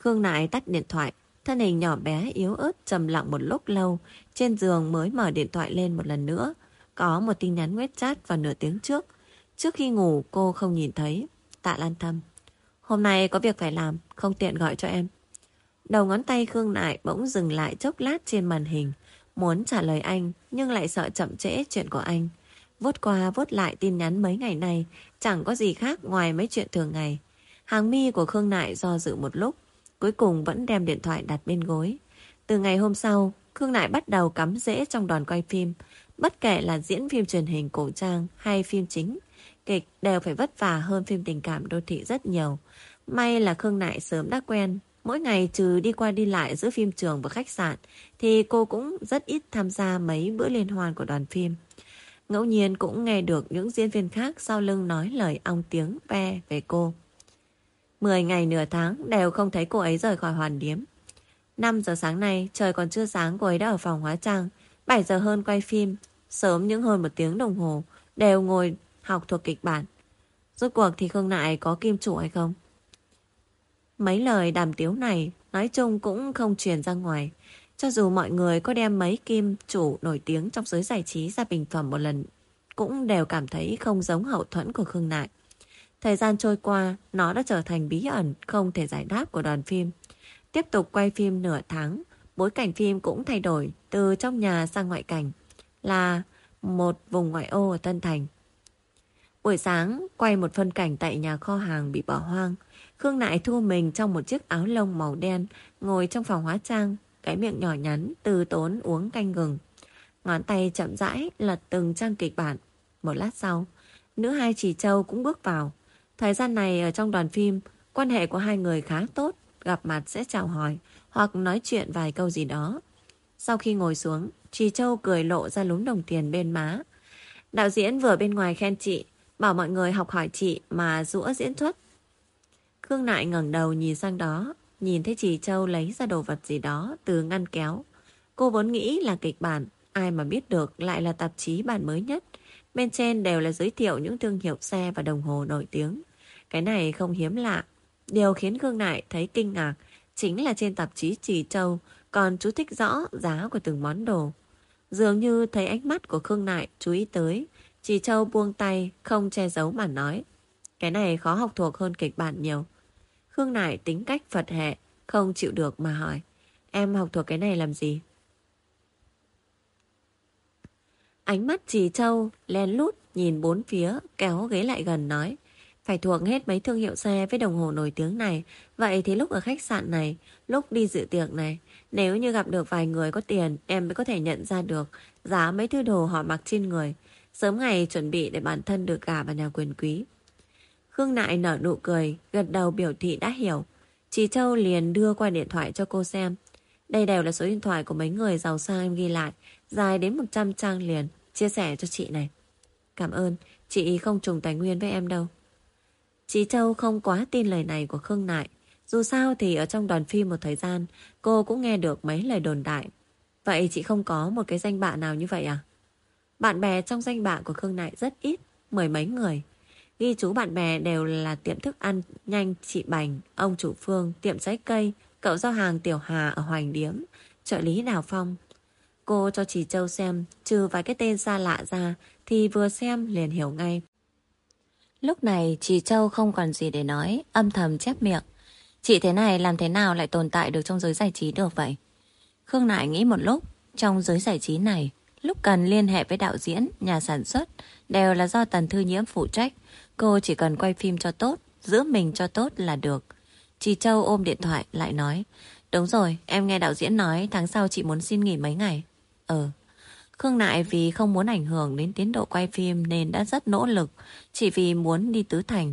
S1: Khương Nại tắt điện thoại, thân hình nhỏ bé yếu ớt trầm lặng một lúc lâu, trên giường mới mở điện thoại lên một lần nữa. Có một tin nhắn WeChat vào nửa tiếng trước. Trước khi ngủ cô không nhìn thấy. Tạ Lan Thâm: hôm nay có việc phải làm, không tiện gọi cho em. Đầu ngón tay Khương Nại bỗng dừng lại chốc lát trên màn hình, muốn trả lời anh nhưng lại sợ chậm trễ chuyện của anh. Vuốt qua vuốt lại tin nhắn mấy ngày này, chẳng có gì khác ngoài mấy chuyện thường ngày. Hàng mi của Khương Nại do dự một lúc, cuối cùng vẫn đem điện thoại đặt bên gối. Từ ngày hôm sau, Khương Nại bắt đầu cắm rễ trong đoàn quay phim. Bất kể là diễn phim truyền hình cổ trang hay phim chính, kịch đều phải vất vả hơn phim tình cảm đô thị rất nhiều. May là Khương Nại sớm đã quen. Mỗi ngày trừ đi qua đi lại giữa phim trường và khách sạn, thì cô cũng rất ít tham gia mấy bữa liên hoan của đoàn phim. Ngẫu nhiên cũng nghe được những diễn viên khác sau lưng nói lời ong tiếng ve về cô. Mười ngày nửa tháng đều không thấy cô ấy rời khỏi Hoàn Điếm. Năm giờ sáng nay, trời còn chưa sáng, cô ấy đã ở phòng hóa trang. Bảy giờ hơn quay phim, sớm những hơn một tiếng đồng hồ, đều ngồi học thuộc kịch bản. Rốt cuộc thì Khương Nại có kim chủ hay không? Mấy lời đàm tiếu này nói chung cũng không truyền ra ngoài. Cho dù mọi người có đem mấy kim chủ nổi tiếng trong giới giải trí ra bình phẩm một lần, cũng đều cảm thấy không giống hậu thuẫn của Khương Nại. Thời gian trôi qua, nó đã trở thành bí ẩn không thể giải đáp của đoàn phim. Tiếp tục quay phim nửa tháng, bối cảnh phim cũng thay đổi từ trong nhà sang ngoại cảnh, là một vùng ngoại ô ở Tân Thành. Buổi sáng, quay một phân cảnh tại nhà kho hàng bị bỏ hoang. Khương Nại thu mình trong một chiếc áo lông màu đen, ngồi trong phòng hóa trang, cái miệng nhỏ nhắn, từ tốn uống canh gừng. Ngón tay chậm rãi lật từng trang kịch bản. Một lát sau, nữ hai Trì Châu cũng bước vào. Thời gian này ở trong đoàn phim, quan hệ của hai người khá tốt, gặp mặt sẽ chào hỏi hoặc nói chuyện vài câu gì đó. Sau khi ngồi xuống, Trì Châu cười lộ ra lúm đồng tiền bên má. Đạo diễn vừa bên ngoài khen chị, bảo mọi người học hỏi chị mà giũa diễn xuất. Khương Nại ngẩng đầu nhìn sang đó, nhìn thấy Trì Châu lấy ra đồ vật gì đó từ ngăn kéo. Cô vốn nghĩ là kịch bản, ai mà biết được lại là tạp chí bản mới nhất. Bên trên đều là giới thiệu những thương hiệu xe và đồng hồ nổi tiếng. Cái này không hiếm lạ. Điều khiến Khương Nại thấy kinh ngạc chính là trên tạp chí Trì Châu còn chú thích rõ giá của từng món đồ. Dường như thấy ánh mắt của Khương Nại chú ý tới, Trì Châu buông tay, không che giấu mà nói. Cái này khó học thuộc hơn kịch bản nhiều. Khương Nại tính cách Phật hệ, không chịu được mà hỏi. Em học thuộc cái này làm gì? Ánh mắt Trì Châu len lút nhìn bốn phía, kéo ghế lại gần nói. Phải thuộc hết mấy thương hiệu xe với đồng hồ nổi tiếng này. Vậy thì lúc ở khách sạn này, lúc đi dự tiệc này, nếu như gặp được vài người có tiền, em mới có thể nhận ra được giá mấy thứ đồ họ mặc trên người. Sớm ngày chuẩn bị để bản thân được gả vào nhà quyền quý. Khương Nại nở nụ cười, gật đầu biểu thị đã hiểu. Trì Châu liền đưa qua điện thoại cho cô xem. Đây đều là số điện thoại của mấy người giàu sang em ghi lại, dài đến một trăm trang liền, chia sẻ cho chị này. Cảm ơn, chị không trùng tài nguyên với em đâu. Trì Châu không quá tin lời này của Khương Nại. Dù sao thì ở trong đoàn phim một thời gian, cô cũng nghe được mấy lời đồn đại. Vậy chị không có một cái danh bạ nào như vậy à? Bạn bè trong danh bạ của Khương Nại rất ít, mười mấy người. Ghi chú bạn bè đều là tiệm thức ăn nhanh chị Bành, ông chủ Phương, tiệm trái cây, cậu giao hàng Tiểu Hà ở Hoành Điếm, trợ lý Đào Phong. Cô cho Trì Châu xem, trừ vài cái tên xa lạ ra thì vừa xem liền hiểu ngay. Lúc này Trì Châu không còn gì để nói, âm thầm chép miệng. Chị thế này làm thế nào lại tồn tại được trong giới giải trí được vậy? Khương Nại nghĩ một lúc, trong giới giải trí này, lúc cần liên hệ với đạo diễn, nhà sản xuất đều là do Tần Thư Nhiễm phụ trách. Cô chỉ cần quay phim cho tốt, giữ mình cho tốt là được. Trì Châu ôm điện thoại lại nói. Đúng rồi, em nghe đạo diễn nói tháng sau chị muốn xin nghỉ mấy ngày. Ừ. Khương Nại vì không muốn ảnh hưởng đến tiến độ quay phim nên đã rất nỗ lực, chỉ vì muốn đi Tứ Thành.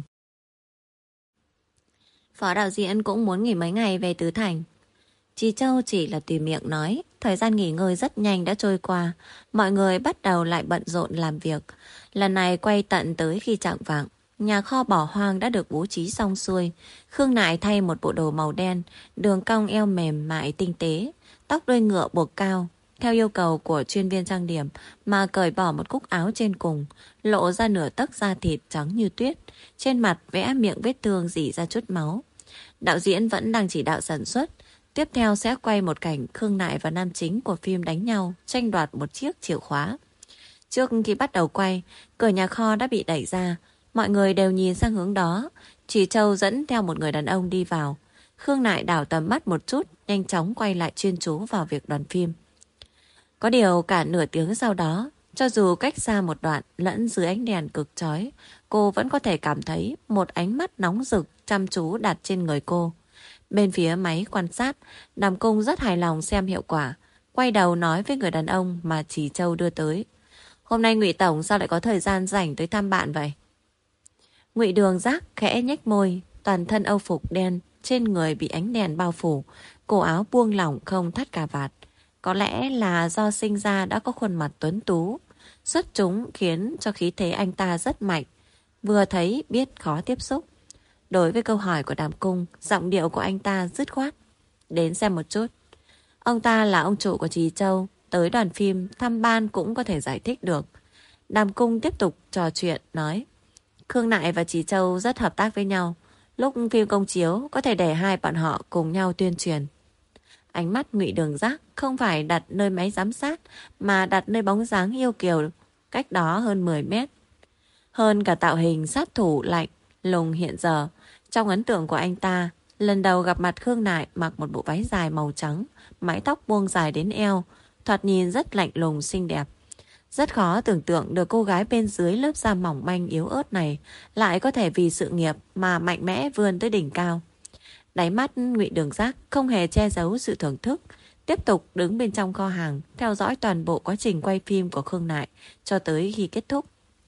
S1: Phó đạo diễn cũng muốn nghỉ mấy ngày về Tứ Thành. Trì Châu chỉ là tùy miệng nói. Thời gian nghỉ ngơi rất nhanh đã trôi qua. Mọi người bắt đầu lại bận rộn làm việc. Lần này quay tận tới khi chạng vạng. Nhà kho bỏ hoang đã được bố trí xong xuôi. Khương Nại thay một bộ đồ màu đen, đường cong eo mềm mại tinh tế, tóc đuôi ngựa buộc cao, theo yêu cầu của chuyên viên trang điểm mà cởi bỏ một cúc áo trên cùng, lộ ra nửa tấc da thịt trắng như tuyết. Trên mặt vẽ miệng vết thương rỉ ra chút máu. Đạo diễn vẫn đang chỉ đạo sản xuất. Tiếp theo sẽ quay một cảnh Khương Nại và nam chính của phim đánh nhau, tranh đoạt một chiếc chìa khóa. Trước khi bắt đầu quay, cửa nhà kho đã bị đẩy ra. Mọi người đều nhìn sang hướng đó. Chỉ Châu dẫn theo một người đàn ông đi vào. Khương Nại đảo tầm mắt một chút, nhanh chóng quay lại chuyên chú vào việc đoàn phim. Có điều cả nửa tiếng sau đó, cho dù cách xa một đoạn lẫn dưới ánh đèn cực chói, cô vẫn có thể cảm thấy một ánh mắt nóng rực chăm chú đặt trên người cô. Bên phía máy quan sát, Đàm Cung rất hài lòng xem hiệu quả, quay đầu nói với người đàn ông mà Chỉ Châu đưa tới. Hôm nay Ngụy Tổng sao lại có thời gian rảnh tới thăm bạn vậy? Ngụy Đường Giác khẽ nhếch môi, toàn thân âu phục đen, trên người bị ánh đèn bao phủ, cổ áo buông lỏng không thắt cà vạt. Có lẽ là do sinh ra đã có khuôn mặt tuấn tú, xuất chúng khiến cho khí thế anh ta rất mạnh, vừa thấy biết khó tiếp xúc. Đối với câu hỏi của Đàm Cung, giọng điệu của anh ta dứt khoát. Đến xem một chút. Ông ta là ông chủ của Trì Châu, tới đoàn phim thăm ban cũng có thể giải thích được. Đàm Cung tiếp tục trò chuyện, nói Khương Nại và Trì Châu rất hợp tác với nhau. Lúc phim công chiếu có thể để hai bọn họ cùng nhau tuyên truyền. Ánh mắt Ngụy Đường Giác không phải đặt nơi máy giám sát, mà đặt nơi bóng dáng yêu kiều cách đó hơn mười mét. Hơn cả tạo hình sát thủ lạnh lùng hiện giờ. Trong ấn tượng của anh ta, lần đầu gặp mặt Khương Nại mặc một bộ váy dài màu trắng, mái tóc buông dài đến eo, thoạt nhìn rất lạnh lùng xinh đẹp. Rất khó tưởng tượng được cô gái bên dưới lớp da mỏng manh yếu ớt này lại có thể vì sự nghiệp mà mạnh mẽ vươn tới đỉnh cao. Đáy mắt Ngụy Đường Giác không hề che giấu sự thưởng thức, tiếp tục đứng bên trong kho hàng, theo dõi toàn bộ quá trình quay phim của Khương Nại cho tới khi kết thúc.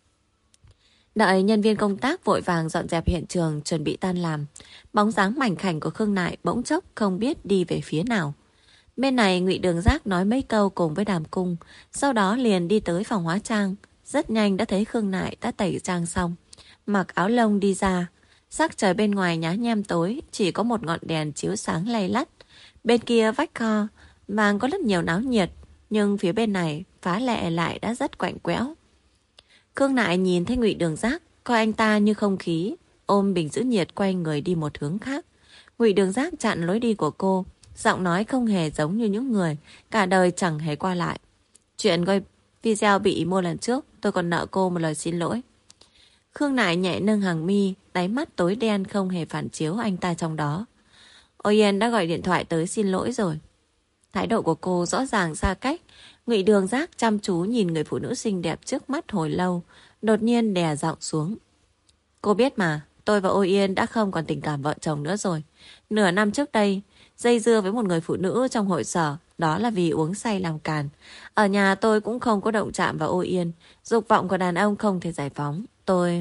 S1: Đợi nhân viên công tác vội vàng dọn dẹp hiện trường chuẩn bị tan làm, bóng dáng mảnh khảnh của Khương Nại bỗng chốc không biết đi về phía nào. Bên này Ngụy Đường Giác nói mấy câu cùng với Đàm Cung, sau đó liền đi tới phòng hóa trang. Rất nhanh đã thấy Khương Nại đã tẩy trang xong, mặc áo lông đi ra. Sắc trời bên ngoài nhá nhem tối, chỉ có một ngọn đèn chiếu sáng lay lắt. Bên kia vách kho vàng có rất nhiều náo nhiệt, nhưng phía bên này phá lệ lại đã rất quạnh quẽo. Khương Nại nhìn thấy Ngụy Đường Giác, coi anh ta như không khí, ôm bình giữ nhiệt quay người đi một hướng khác. Ngụy Đường Giác chặn lối đi của cô, giọng nói không hề giống như những người cả đời chẳng hề qua lại. Chuyện quay video bị mua lần trước, tôi còn nợ cô một lời xin lỗi. Khương Nại nhẹ nâng hàng mi, đáy mắt tối đen không hề phản chiếu anh ta trong đó. Ôi Yên đã gọi điện thoại tới xin lỗi rồi. Thái độ của cô rõ ràng xa cách. Ngụy Đường Giác chăm chú nhìn người phụ nữ xinh đẹp trước mắt hồi lâu, đột nhiên đè giọng xuống. Cô biết mà, tôi và Ôi Yên đã không còn tình cảm vợ chồng nữa rồi. Nửa năm trước đây, dây dưa với một người phụ nữ trong hội sở, đó là vì uống say làm càn. Ở nhà tôi cũng không có động chạm vào Ôi Yên, dục vọng của đàn ông không thể giải phóng. Tôi...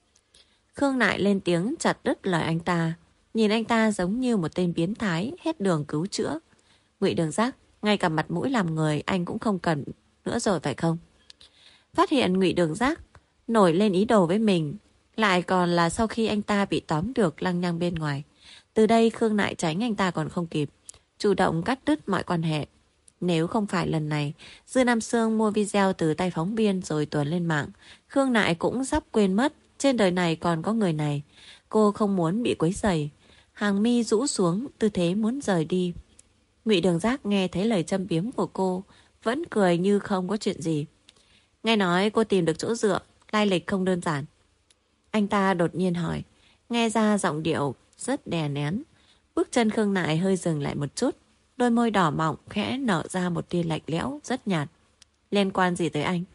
S1: Khương Nại lên tiếng chặt đứt lời anh ta, nhìn anh ta giống như một tên biến thái hết đường cứu chữa. Ngụy Đường Giác, ngay cả mặt mũi làm người anh cũng không cần nữa rồi phải không? Phát hiện Ngụy Đường Giác nổi lên ý đồ với mình, lại còn là sau khi anh ta bị tóm được lăng nhăng bên ngoài. Từ đây Khương Nại tránh anh ta còn không kịp, chủ động cắt đứt mọi quan hệ. Nếu không phải lần này Dư Nam Sương mua video từ tay phóng viên rồi tuồn lên mạng, Khương Nại cũng sắp quên mất trên đời này còn có người này. Cô không muốn bị quấy rầy, hàng mi rũ xuống, tư thế muốn rời đi. Ngụy Đường Giác nghe thấy lời châm biếm của cô, vẫn cười như không có chuyện gì. Nghe nói cô tìm được chỗ dựa, lai lịch không đơn giản. Anh ta đột nhiên hỏi, nghe ra giọng điệu rất đè nén. Bước chân Khương Nại hơi dừng lại một chút, đôi môi đỏ mọng khẽ nở ra một tia lạnh lẽo rất nhạt. Liên quan gì tới anh?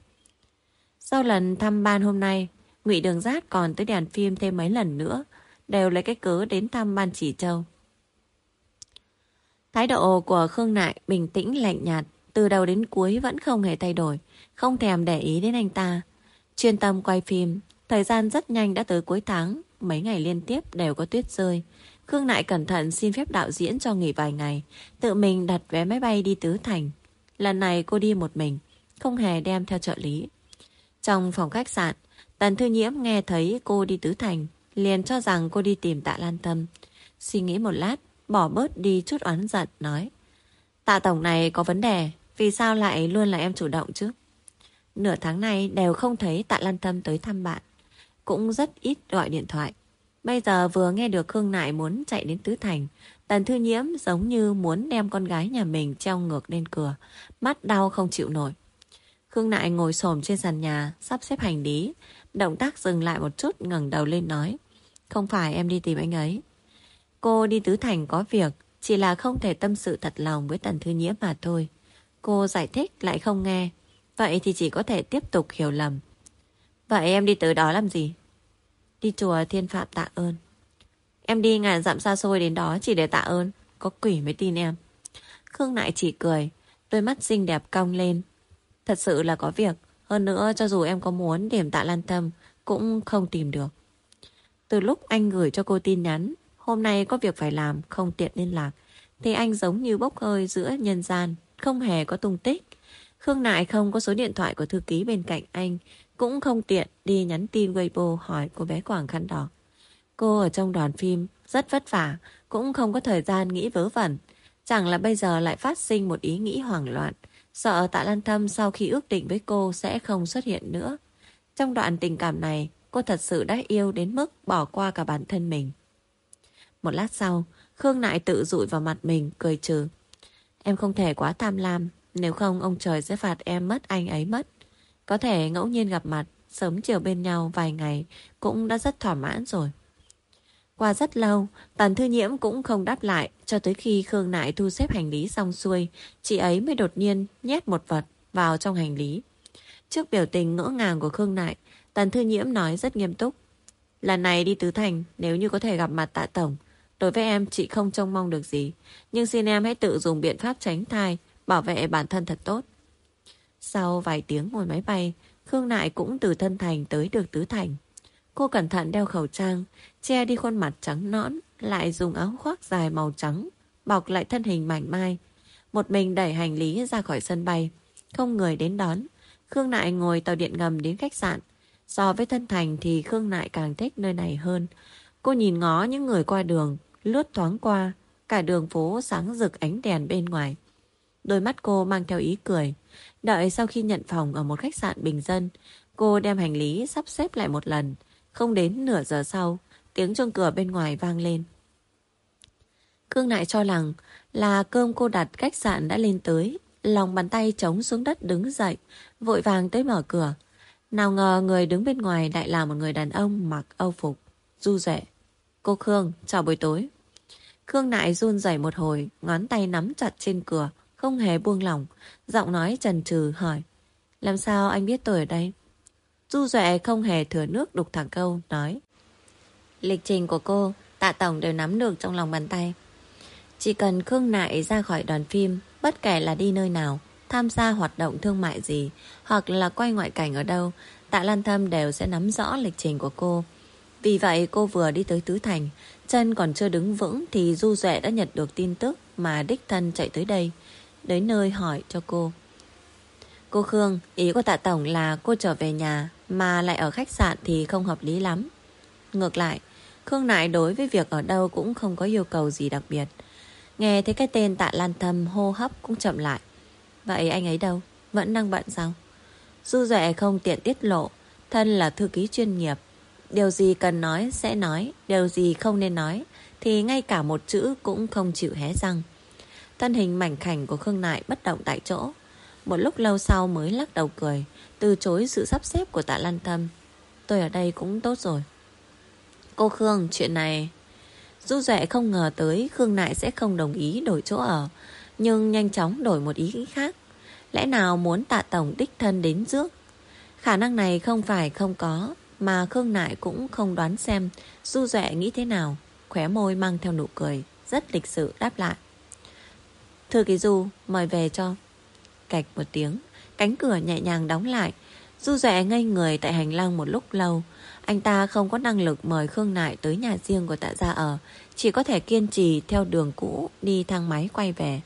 S1: Sau lần thăm ban hôm nay, Ngụy Đường Giác còn tới đoàn phim thêm mấy lần nữa, đều lấy cái cớ đến thăm ban Chỉ Châu. Thái độ của Khương Nại bình tĩnh lạnh nhạt, từ đầu đến cuối vẫn không hề thay đổi, không thèm để ý đến anh ta. Chuyên tâm quay phim, thời gian rất nhanh đã tới cuối tháng, mấy ngày liên tiếp đều có tuyết rơi. Khương Nại cẩn thận xin phép đạo diễn cho nghỉ vài ngày, tự mình đặt vé máy bay đi Tứ Thành. Lần này cô đi một mình, không hề đem theo trợ lý. Trong phòng khách sạn, Tần Thư Nhiễm nghe thấy cô đi Tứ Thành, liền cho rằng cô đi tìm Tạ Lan Tâm. Suy nghĩ một lát, bỏ bớt đi chút oán giận, nói: Tạ tổng này có vấn đề, vì sao lại luôn là em chủ động chứ? Nửa tháng nay đều không thấy Tạ Lan Tâm tới thăm bạn, cũng rất ít gọi điện thoại. Bây giờ vừa nghe được Khương Nại muốn chạy đến Tứ Thành, Tần Thư Nhiễm giống như muốn đem con gái nhà mình treo ngược lên cửa, mắt đau không chịu nổi. Khương Nại ngồi xổm trên sàn nhà, sắp xếp hành lý, động tác dừng lại một chút, ngẩng đầu lên nói: "Không phải em đi tìm anh ấy. Cô đi Tứ Thành có việc, chỉ là không thể tâm sự thật lòng với Tần Thư Nhiễm mà thôi." Cô giải thích lại không nghe, vậy thì chỉ có thể tiếp tục hiểu lầm. "Vậy em đi tới đó làm gì?" "Đi chùa Thiên Phạm tạ ơn." "Em đi ngàn dặm xa xôi đến đó chỉ để tạ ơn, có quỷ mới tin em." Khương Nại chỉ cười, đôi mắt xinh đẹp cong lên. "Thật sự là có việc, hơn nữa cho dù em có muốn điểm Tạ Lan Tâm cũng không tìm được. Từ lúc anh gửi cho cô tin nhắn hôm nay có việc phải làm, không tiện liên lạc, thì anh giống như bốc hơi giữa nhân gian, không hề có tung tích." Khương Nại không có số điện thoại của thư ký bên cạnh anh, cũng không tiện đi nhắn tin Weibo hỏi cô bé quàng khăn đỏ. Cô ở trong đoàn phim rất vất vả, cũng không có thời gian nghĩ vớ vẩn. Chẳng là bây giờ lại phát sinh một ý nghĩ hoảng loạn, sợ Tạ Lan Tâm sau khi ước định với cô sẽ không xuất hiện nữa. Trong đoạn tình cảm này, cô thật sự đã yêu đến mức bỏ qua cả bản thân mình. Một lát sau, Khương Nại tự dụi vào mặt mình, cười trừ: "Em không thể quá tham lam, nếu không ông trời sẽ phạt em mất anh ấy mất. Có thể ngẫu nhiên gặp mặt, sớm chiều bên nhau vài ngày cũng đã rất thỏa mãn rồi." Qua rất lâu, Tần Thư Nhiễm cũng không đáp lại, cho tới khi Khương Nại thu xếp hành lý xong xuôi, chị ấy mới đột nhiên nhét một vật vào trong hành lý. Trước biểu tình ngỡ ngàng của Khương Nại, Tần Thư Nhiễm nói rất nghiêm túc: "Lần này đi Tứ Thành, nếu như có thể gặp mặt Tạ Tổng, đối với em chị không trông mong được gì, nhưng xin em hãy tự dùng biện pháp tránh thai, bảo vệ bản thân thật tốt." Sau vài tiếng ngồi máy bay, Khương Nại cũng từ Thân Thành tới được Tứ Thành. Cô cẩn thận đeo khẩu trang, che đi khuôn mặt trắng nõn, lại dùng áo khoác dài màu trắng bọc lại thân hình mảnh mai. Một mình đẩy hành lý ra khỏi sân bay, không người đến đón. Khương Nại ngồi tàu điện ngầm đến khách sạn. So với Thân Thành thì Khương Nại càng thích nơi này hơn. Cô nhìn ngó những người qua đường, lướt thoáng qua, cả đường phố sáng rực ánh đèn bên ngoài. Đôi mắt cô mang theo ý cười. Đợi sau khi nhận phòng ở một khách sạn bình dân, cô đem hành lý sắp xếp lại một lần. Không đến nửa giờ sau, tiếng chuông cửa bên ngoài vang lên. Khương Nại cho rằng là cơm cô đặt khách sạn đã lên tới, lòng bàn tay trống xuống đất đứng dậy, vội vàng tới mở cửa. Nào ngờ người đứng bên ngoài lại là một người đàn ông mặc âu phục, Du Duệ. "Cô Khương, chào buổi tối." Khương Nại run rẩy một hồi, ngón tay nắm chặt trên cửa, không hề buông lỏng, giọng nói chần chừ hỏi: "Làm sao anh biết tôi ở đây?" Du Duệ không hề thừa nước đục thẳng câu, nói: "Lịch trình của cô, Tạ Tổng đều nắm được trong lòng bàn tay. Chỉ cần Khương Nại ra khỏi đoàn phim, bất kể là đi nơi nào, tham gia hoạt động thương mại gì, hoặc là quay ngoại cảnh ở đâu, Tạ Lan Thâm đều sẽ nắm rõ lịch trình của cô. Vì vậy cô vừa đi tới Tứ Thành, chân còn chưa đứng vững thì Du Duệ đã nhận được tin tức mà đích thân chạy tới đây, đến nơi hỏi cho cô: Cô Khương, ý của Tạ Tổng là cô trở về nhà mà lại ở khách sạn thì không hợp lý lắm." Ngược lại, Khương Nại đối với việc ở đâu cũng không có yêu cầu gì đặc biệt. Nghe thấy cái tên Tạ Lan Thâm, hô hấp cũng chậm lại. "Vậy anh ấy đâu? Vẫn đang bận sao?" Du Duệ không tiện tiết lộ, thân là thư ký chuyên nghiệp, điều gì cần nói sẽ nói, điều gì không nên nói thì ngay cả một chữ cũng không chịu hé răng. Thân hình mảnh khảnh của Khương Nại bất động tại chỗ. Một lúc lâu sau mới lắc đầu cười, từ chối sự sắp xếp của Tạ Lan Thâm. "Tôi ở đây cũng tốt rồi." "Cô Khương, chuyện này..." Du Duệ không ngờ tới Khương Nại sẽ không đồng ý đổi chỗ ở, nhưng nhanh chóng đổi một ý nghĩ khác. Lẽ nào muốn Tạ Tổng đích thân đến rước? Khả năng này không phải không có, mà Khương Nại cũng không đoán xem Du Duệ nghĩ thế nào. Khóe môi mang theo nụ cười, rất lịch sự đáp lại: "Thư ký Du, mời về cho." Cạch một tiếng, cánh cửa nhẹ nhàng đóng lại. Du Duệ ngây người tại hành lang một lúc lâu. Anh ta không có năng lực mời Khương Nại tới nhà riêng của Tạ gia ở, chỉ có thể kiên trì theo đường cũ đi thang máy quay về.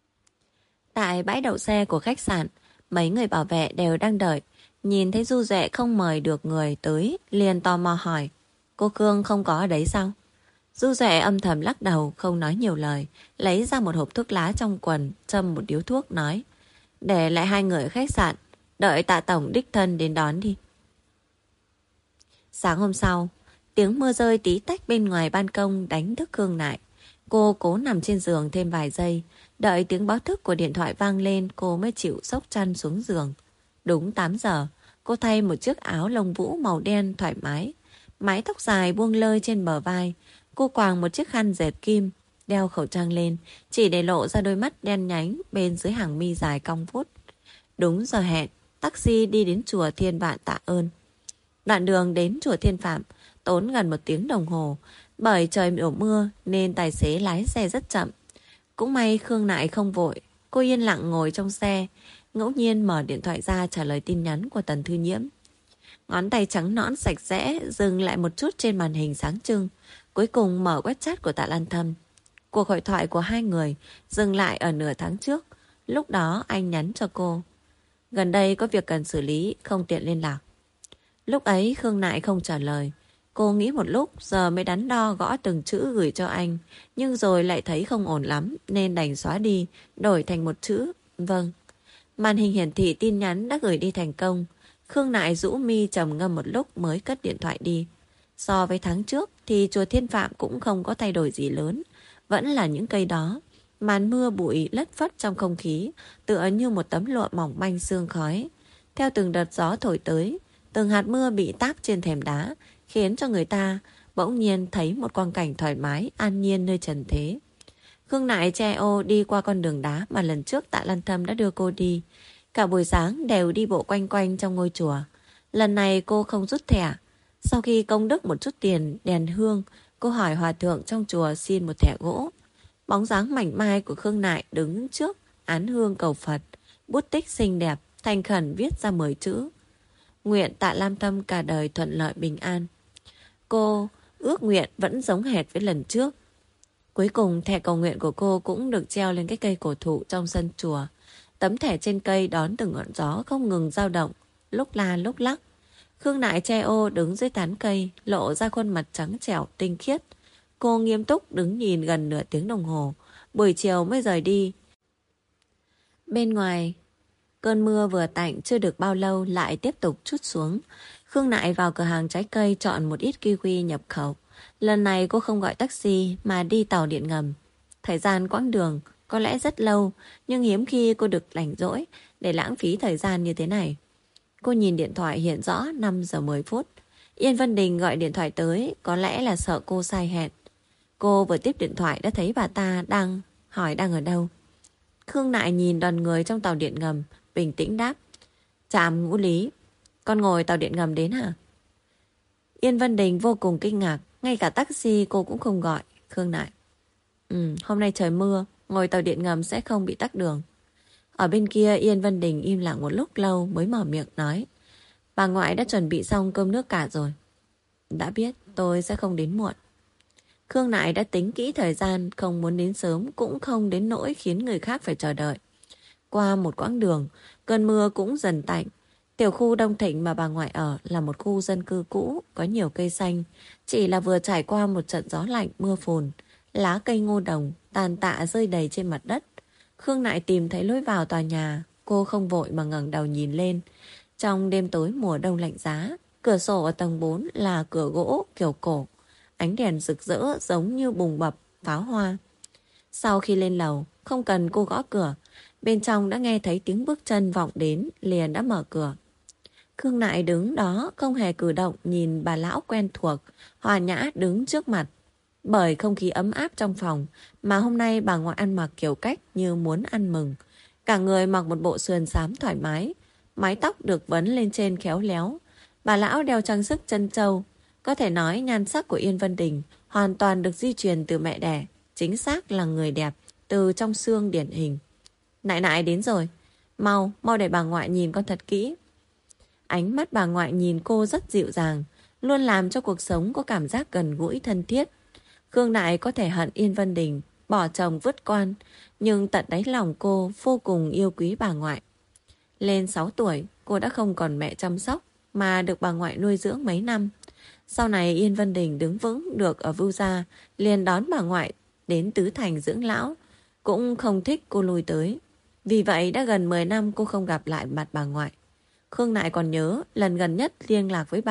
S1: Tại bãi đậu xe của khách sạn, mấy người bảo vệ đều đang đợi. Nhìn thấy Du Duệ không mời được người tới, liền tò mò hỏi: "Cô Khương không có ở đấy sao?" Du Duệ âm thầm lắc đầu, không nói nhiều lời, lấy ra một hộp thuốc lá trong quần, châm một điếu thuốc, nói: "Để lại hai người ở khách sạn, đợi Tạ Tổng đích thân đến đón đi." Sáng hôm sau, Tiếng mưa rơi tí tách bên ngoài ban công đánh thức Khương Nại. Cô cố nằm trên giường thêm vài giây. Đợi tiếng báo thức của điện thoại vang lên, cô mới chịu xốc chăn xuống giường. Đúng tám giờ, cô thay một chiếc áo lông vũ màu đen thoải mái. Mái tóc dài buông lơi trên bờ vai. Cô quàng một chiếc khăn dệt kim, đeo khẩu trang lên, chỉ để lộ ra đôi mắt đen nhánh bên dưới hàng mi dài cong vút. Đúng giờ hẹn, taxi đi đến chùa Thiên Vạn Tạ Ơn. Đoạn đường đến chùa Thiên Phạm tốn gần một tiếng đồng hồ. Bởi trời đổ mưa nên tài xế lái xe rất chậm. Cũng may Khương Nại không vội. Cô yên lặng ngồi trong xe, ngẫu nhiên mở điện thoại ra trả lời tin nhắn của Tần Thư Nhiễm. Ngón tay trắng nõn sạch sẽ dừng lại một chút trên màn hình sáng trưng. Cuối cùng mở web chat của Tạ Lan Thâm. Cuộc hội thoại của hai người dừng lại ở nửa tháng trước. Lúc đó anh nhắn cho cô: gần đây có việc cần xử lý, không tiện liên lạc. Lúc ấy Khương Nại không trả lời. Cô nghĩ một lúc giờ mới đắn đo gõ từng chữ gửi cho anh. Nhưng rồi lại thấy không ổn lắm nên đành xóa đi, đổi thành một chữ vâng. Màn hình hiển thị tin nhắn đã gửi đi thành công. Khương Nại rũ mi trầm ngâm một lúc mới cất điện thoại đi. So với tháng trước thì chùa Thiên Phạm cũng không có thay đổi gì lớn. Vẫn là những cây đó. Màn mưa bụi lất phất trong không khí, tựa như một tấm lụa mỏng manh sương khói. Theo từng đợt gió thổi tới, từng hạt mưa bị táp trên thềm đá, khiến cho người ta bỗng nhiên thấy một quang cảnh thoải mái, an nhiên nơi trần thế. Khương Nại che ô đi qua con đường đá mà lần trước Tạ Lan Thâm đã đưa cô đi. Cả buổi sáng đều đi bộ quanh quanh trong ngôi chùa. Lần này cô không rút thẻ. Sau khi công đức một chút tiền đèn hương, cô hỏi hòa thượng trong chùa xin một thẻ gỗ. Bóng dáng mảnh mai của Khương Nại đứng trước án hương cầu Phật, bút tích xinh đẹp, thành khẩn viết ra mười chữ: nguyện Tạ Lam Thâm cả đời thuận lợi bình an. Cô ước nguyện vẫn giống hệt với lần trước. Cuối cùng thẻ cầu nguyện của cô cũng được treo lên cái cây cổ thụ trong sân chùa. Tấm thẻ trên cây đón từng ngọn gió không ngừng dao động, lúc la lúc lắc. Khương Nại che ô đứng dưới tán cây, lộ ra khuôn mặt trắng trẻo tinh khiết. Cô nghiêm túc đứng nhìn gần nửa tiếng đồng hồ, buổi chiều mới rời đi. Bên ngoài, cơn mưa vừa tạnh chưa được bao lâu lại tiếp tục trút xuống. Khương Nại vào cửa hàng trái cây chọn một ít kiwi nhập khẩu. Lần này cô không gọi taxi mà đi tàu điện ngầm. Thời gian quãng đường có lẽ rất lâu, nhưng hiếm khi cô được rảnh rỗi để lãng phí thời gian như thế này. Cô nhìn điện thoại hiện rõ năm giờ mười phút. Yên Vân Đình gọi điện thoại tới, có lẽ là sợ cô sai hẹn. Cô vừa tiếp điện thoại đã thấy bà ta đang hỏi đang ở đâu. Khương Nại nhìn đoàn người trong tàu điện ngầm, bình tĩnh đáp: trạm Ngũ Lý. Con ngồi tàu điện ngầm đến hả? Yên Vân Đình vô cùng kinh ngạc, ngay cả taxi cô cũng không gọi. Khương Nại: Ừ, hôm nay trời mưa, ngồi tàu điện ngầm sẽ không bị tắc đường. Ở bên kia Yên Vân Đình im lặng một lúc lâu mới mở miệng nói: bà ngoại đã chuẩn bị xong cơm nước cả rồi. Đã biết, tôi sẽ không đến muộn. Khương Nại đã tính kỹ thời gian, không muốn đến sớm cũng không đến nỗi khiến người khác phải chờ đợi. Qua một quãng đường, cơn mưa cũng dần tạnh. Tiểu khu Đông Thịnh mà bà ngoại ở là một khu dân cư cũ, có nhiều cây xanh. Chỉ là vừa trải qua một trận gió lạnh mưa phùn, lá cây ngô đồng tàn tạ rơi đầy trên mặt đất. Khương Nại tìm thấy lối vào tòa nhà. Cô không vội mà ngẩng đầu nhìn lên. Trong đêm tối mùa đông lạnh giá, cửa sổ ở tầng bốn là cửa gỗ kiểu cổ. Ánh đèn rực rỡ giống như bùng bập pháo hoa. Sau khi lên lầu, không cần cô gõ cửa, bên trong đã nghe thấy tiếng bước chân vọng đến, liền đã mở cửa. Khương Nại đứng đó không hề cử động, nhìn bà lão quen thuộc, hòa nhã đứng trước mặt. Bởi không khí ấm áp trong phòng mà hôm nay bà ngoại ăn mặc kiểu cách như muốn ăn mừng. Cả người mặc một bộ sườn xám thoải mái, mái tóc được vấn lên trên khéo léo. Bà lão đeo trang sức trân châu. Có thể nói nhan sắc của Yên Vân Đình hoàn toàn được di truyền từ mẹ đẻ. Chính xác là người đẹp từ trong xương điển hình. Nại nại đến rồi. Mau, mau để bà ngoại nhìn con thật kỹ. Ánh mắt bà ngoại nhìn cô rất dịu dàng, luôn làm cho cuộc sống có cảm giác gần gũi thân thiết. Khương Nại có thể hận Yên Vân Đình, bỏ chồng vứt con, nhưng tận đáy lòng cô vô cùng yêu quý bà ngoại. Lên sáu tuổi, cô đã không còn mẹ chăm sóc, mà được bà ngoại nuôi dưỡng mấy năm. Sau này Yên Vân Đình đứng vững được ở Vưu Gia, liền đón bà ngoại đến Tứ Thành dưỡng lão. Cũng không thích cô lui tới. Vì vậy đã gần mười năm cô không gặp lại mặt bà ngoại. Khương Nại còn nhớ lần gần nhất liên lạc với bà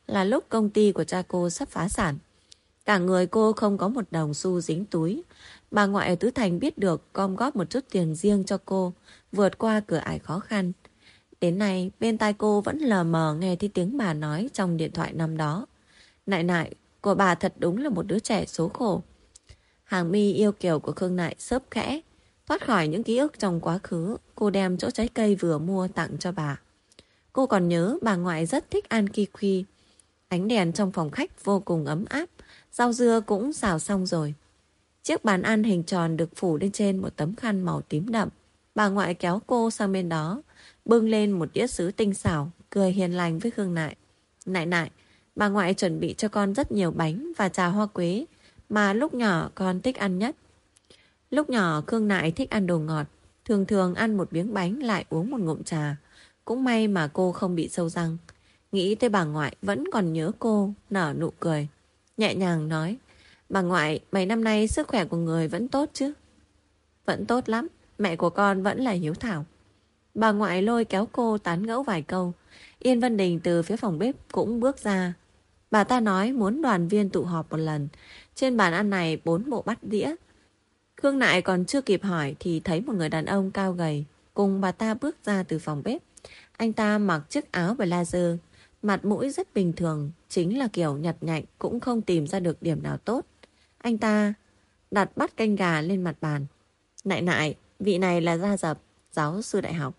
S1: là lúc công ty của cha cô sắp phá sản. Cả người cô không có một đồng xu dính túi. Bà ngoại ở Tứ Thành biết được gom góp một chút tiền riêng cho cô, vượt qua cửa ải khó khăn. Đến nay, bên tai cô vẫn lờ mờ nghe thấy tiếng bà nói trong điện thoại năm đó. Nại nại, của bà thật đúng là một đứa trẻ số khổ. Hàng mi yêu kiều của Khương Nại xớp khẽ. Thoát khỏi những ký ức trong quá khứ, cô đem chỗ trái cây vừa mua tặng cho bà. Cô còn nhớ bà ngoại rất thích ăn kiwi. Ánh đèn trong phòng khách vô cùng ấm áp. Rau dưa cũng xào xong rồi. Chiếc bàn ăn hình tròn được phủ lên trên một tấm khăn màu tím đậm. Bà ngoại kéo cô sang bên đó, bưng lên một đĩa sứ tinh xảo, cười hiền lành với Khương Nại. Nại nại, bà ngoại chuẩn bị cho con rất nhiều bánh và trà hoa quế mà lúc nhỏ con thích ăn nhất. Lúc nhỏ Khương Nại thích ăn đồ ngọt, thường thường ăn một miếng bánh lại uống một ngụm trà. Cũng may mà cô không bị sâu răng. Nghĩ tới bà ngoại vẫn còn nhớ cô, nở nụ cười. Nhẹ nhàng nói, bà ngoại, mấy năm nay sức khỏe của người vẫn tốt chứ? Vẫn tốt lắm, mẹ của con vẫn là hiếu thảo. Bà ngoại lôi kéo cô tán gẫu vài câu. Yên Vân Đình từ phía phòng bếp cũng bước ra. Bà ta nói muốn đoàn viên tụ họp một lần. Trên bàn ăn này bốn bộ bát đĩa. Khương Nại còn chưa kịp hỏi thì thấy một người đàn ông cao gầy cùng bà ta bước ra từ phòng bếp. Anh ta mặc chiếc áo blazer, mặt mũi rất bình thường, chính là kiểu nhặt nhạnh cũng không tìm ra được điểm nào tốt. Anh ta đặt bát canh gà lên mặt bàn. Nại nại, vị này là Gia Dập, giáo sư đại học.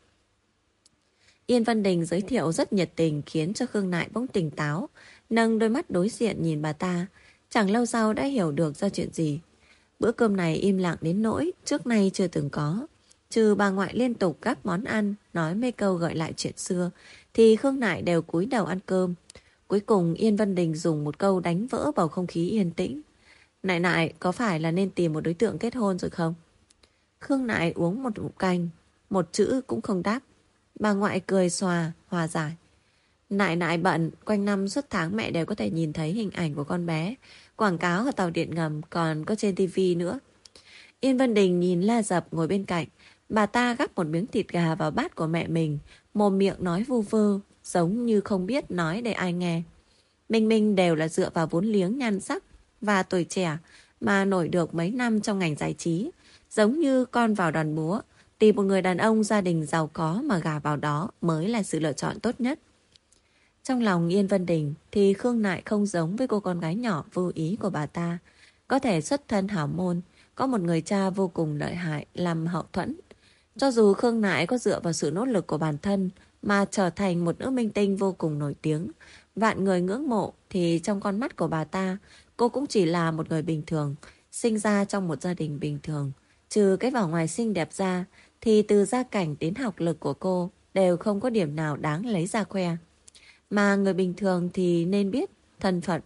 S1: Yên Văn Đình giới thiệu rất nhiệt tình khiến cho Khương Nại bỗng tỉnh táo, nâng đôi mắt đối diện nhìn bà ta. Chẳng lâu sau đã hiểu được ra chuyện gì. Bữa cơm này im lặng đến nỗi trước nay chưa từng có. Trừ bà ngoại liên tục gắp món ăn, nói mấy câu gợi lại chuyện xưa, thì Khương Nại đều cúi đầu ăn cơm. Cuối cùng Yên Văn Đình dùng một câu đánh vỡ bầu không khí yên tĩnh. Nại nại, có phải là nên tìm một đối tượng kết hôn rồi không? Khương Nại uống một ngụm canh, một chữ cũng không đáp. Bà ngoại cười xòa, hòa giải. Nại nại bận, quanh năm suốt tháng mẹ đều có thể nhìn thấy hình ảnh của con bé. Quảng cáo ở tàu điện ngầm còn có trên tivi nữa. Yên Vân Đình nhìn La Dập ngồi bên cạnh. Bà ta gắp một miếng thịt gà vào bát của mẹ mình, mồm miệng nói vu vơ, giống như không biết nói để ai nghe. Minh Minh đều là dựa vào vốn liếng nhan sắc và tuổi trẻ mà nổi được mấy năm trong ngành giải trí. Giống như con vào đoàn múa, tìm một người đàn ông gia đình giàu có mà gả vào đó mới là sự lựa chọn tốt nhất. Trong lòng Yên Vân Đình thì Khương Nại không giống với cô con gái nhỏ vô ý của bà ta. Có thể xuất thân hảo môn, có một người cha vô cùng lợi hại làm hậu thuẫn. Cho dù Khương Nại có dựa vào sự nỗ lực của bản thân mà trở thành một nữ minh tinh vô cùng nổi tiếng, vạn người ngưỡng mộ, thì trong con mắt của bà ta, cô cũng chỉ là một người bình thường, sinh ra trong một gia đình bình thường. Trừ cái vỏ ngoài xinh đẹp ra, thì từ gia cảnh đến học lực của cô đều không có điểm nào đáng lấy ra khoe. Mà người bình thường thì nên biết thân phận.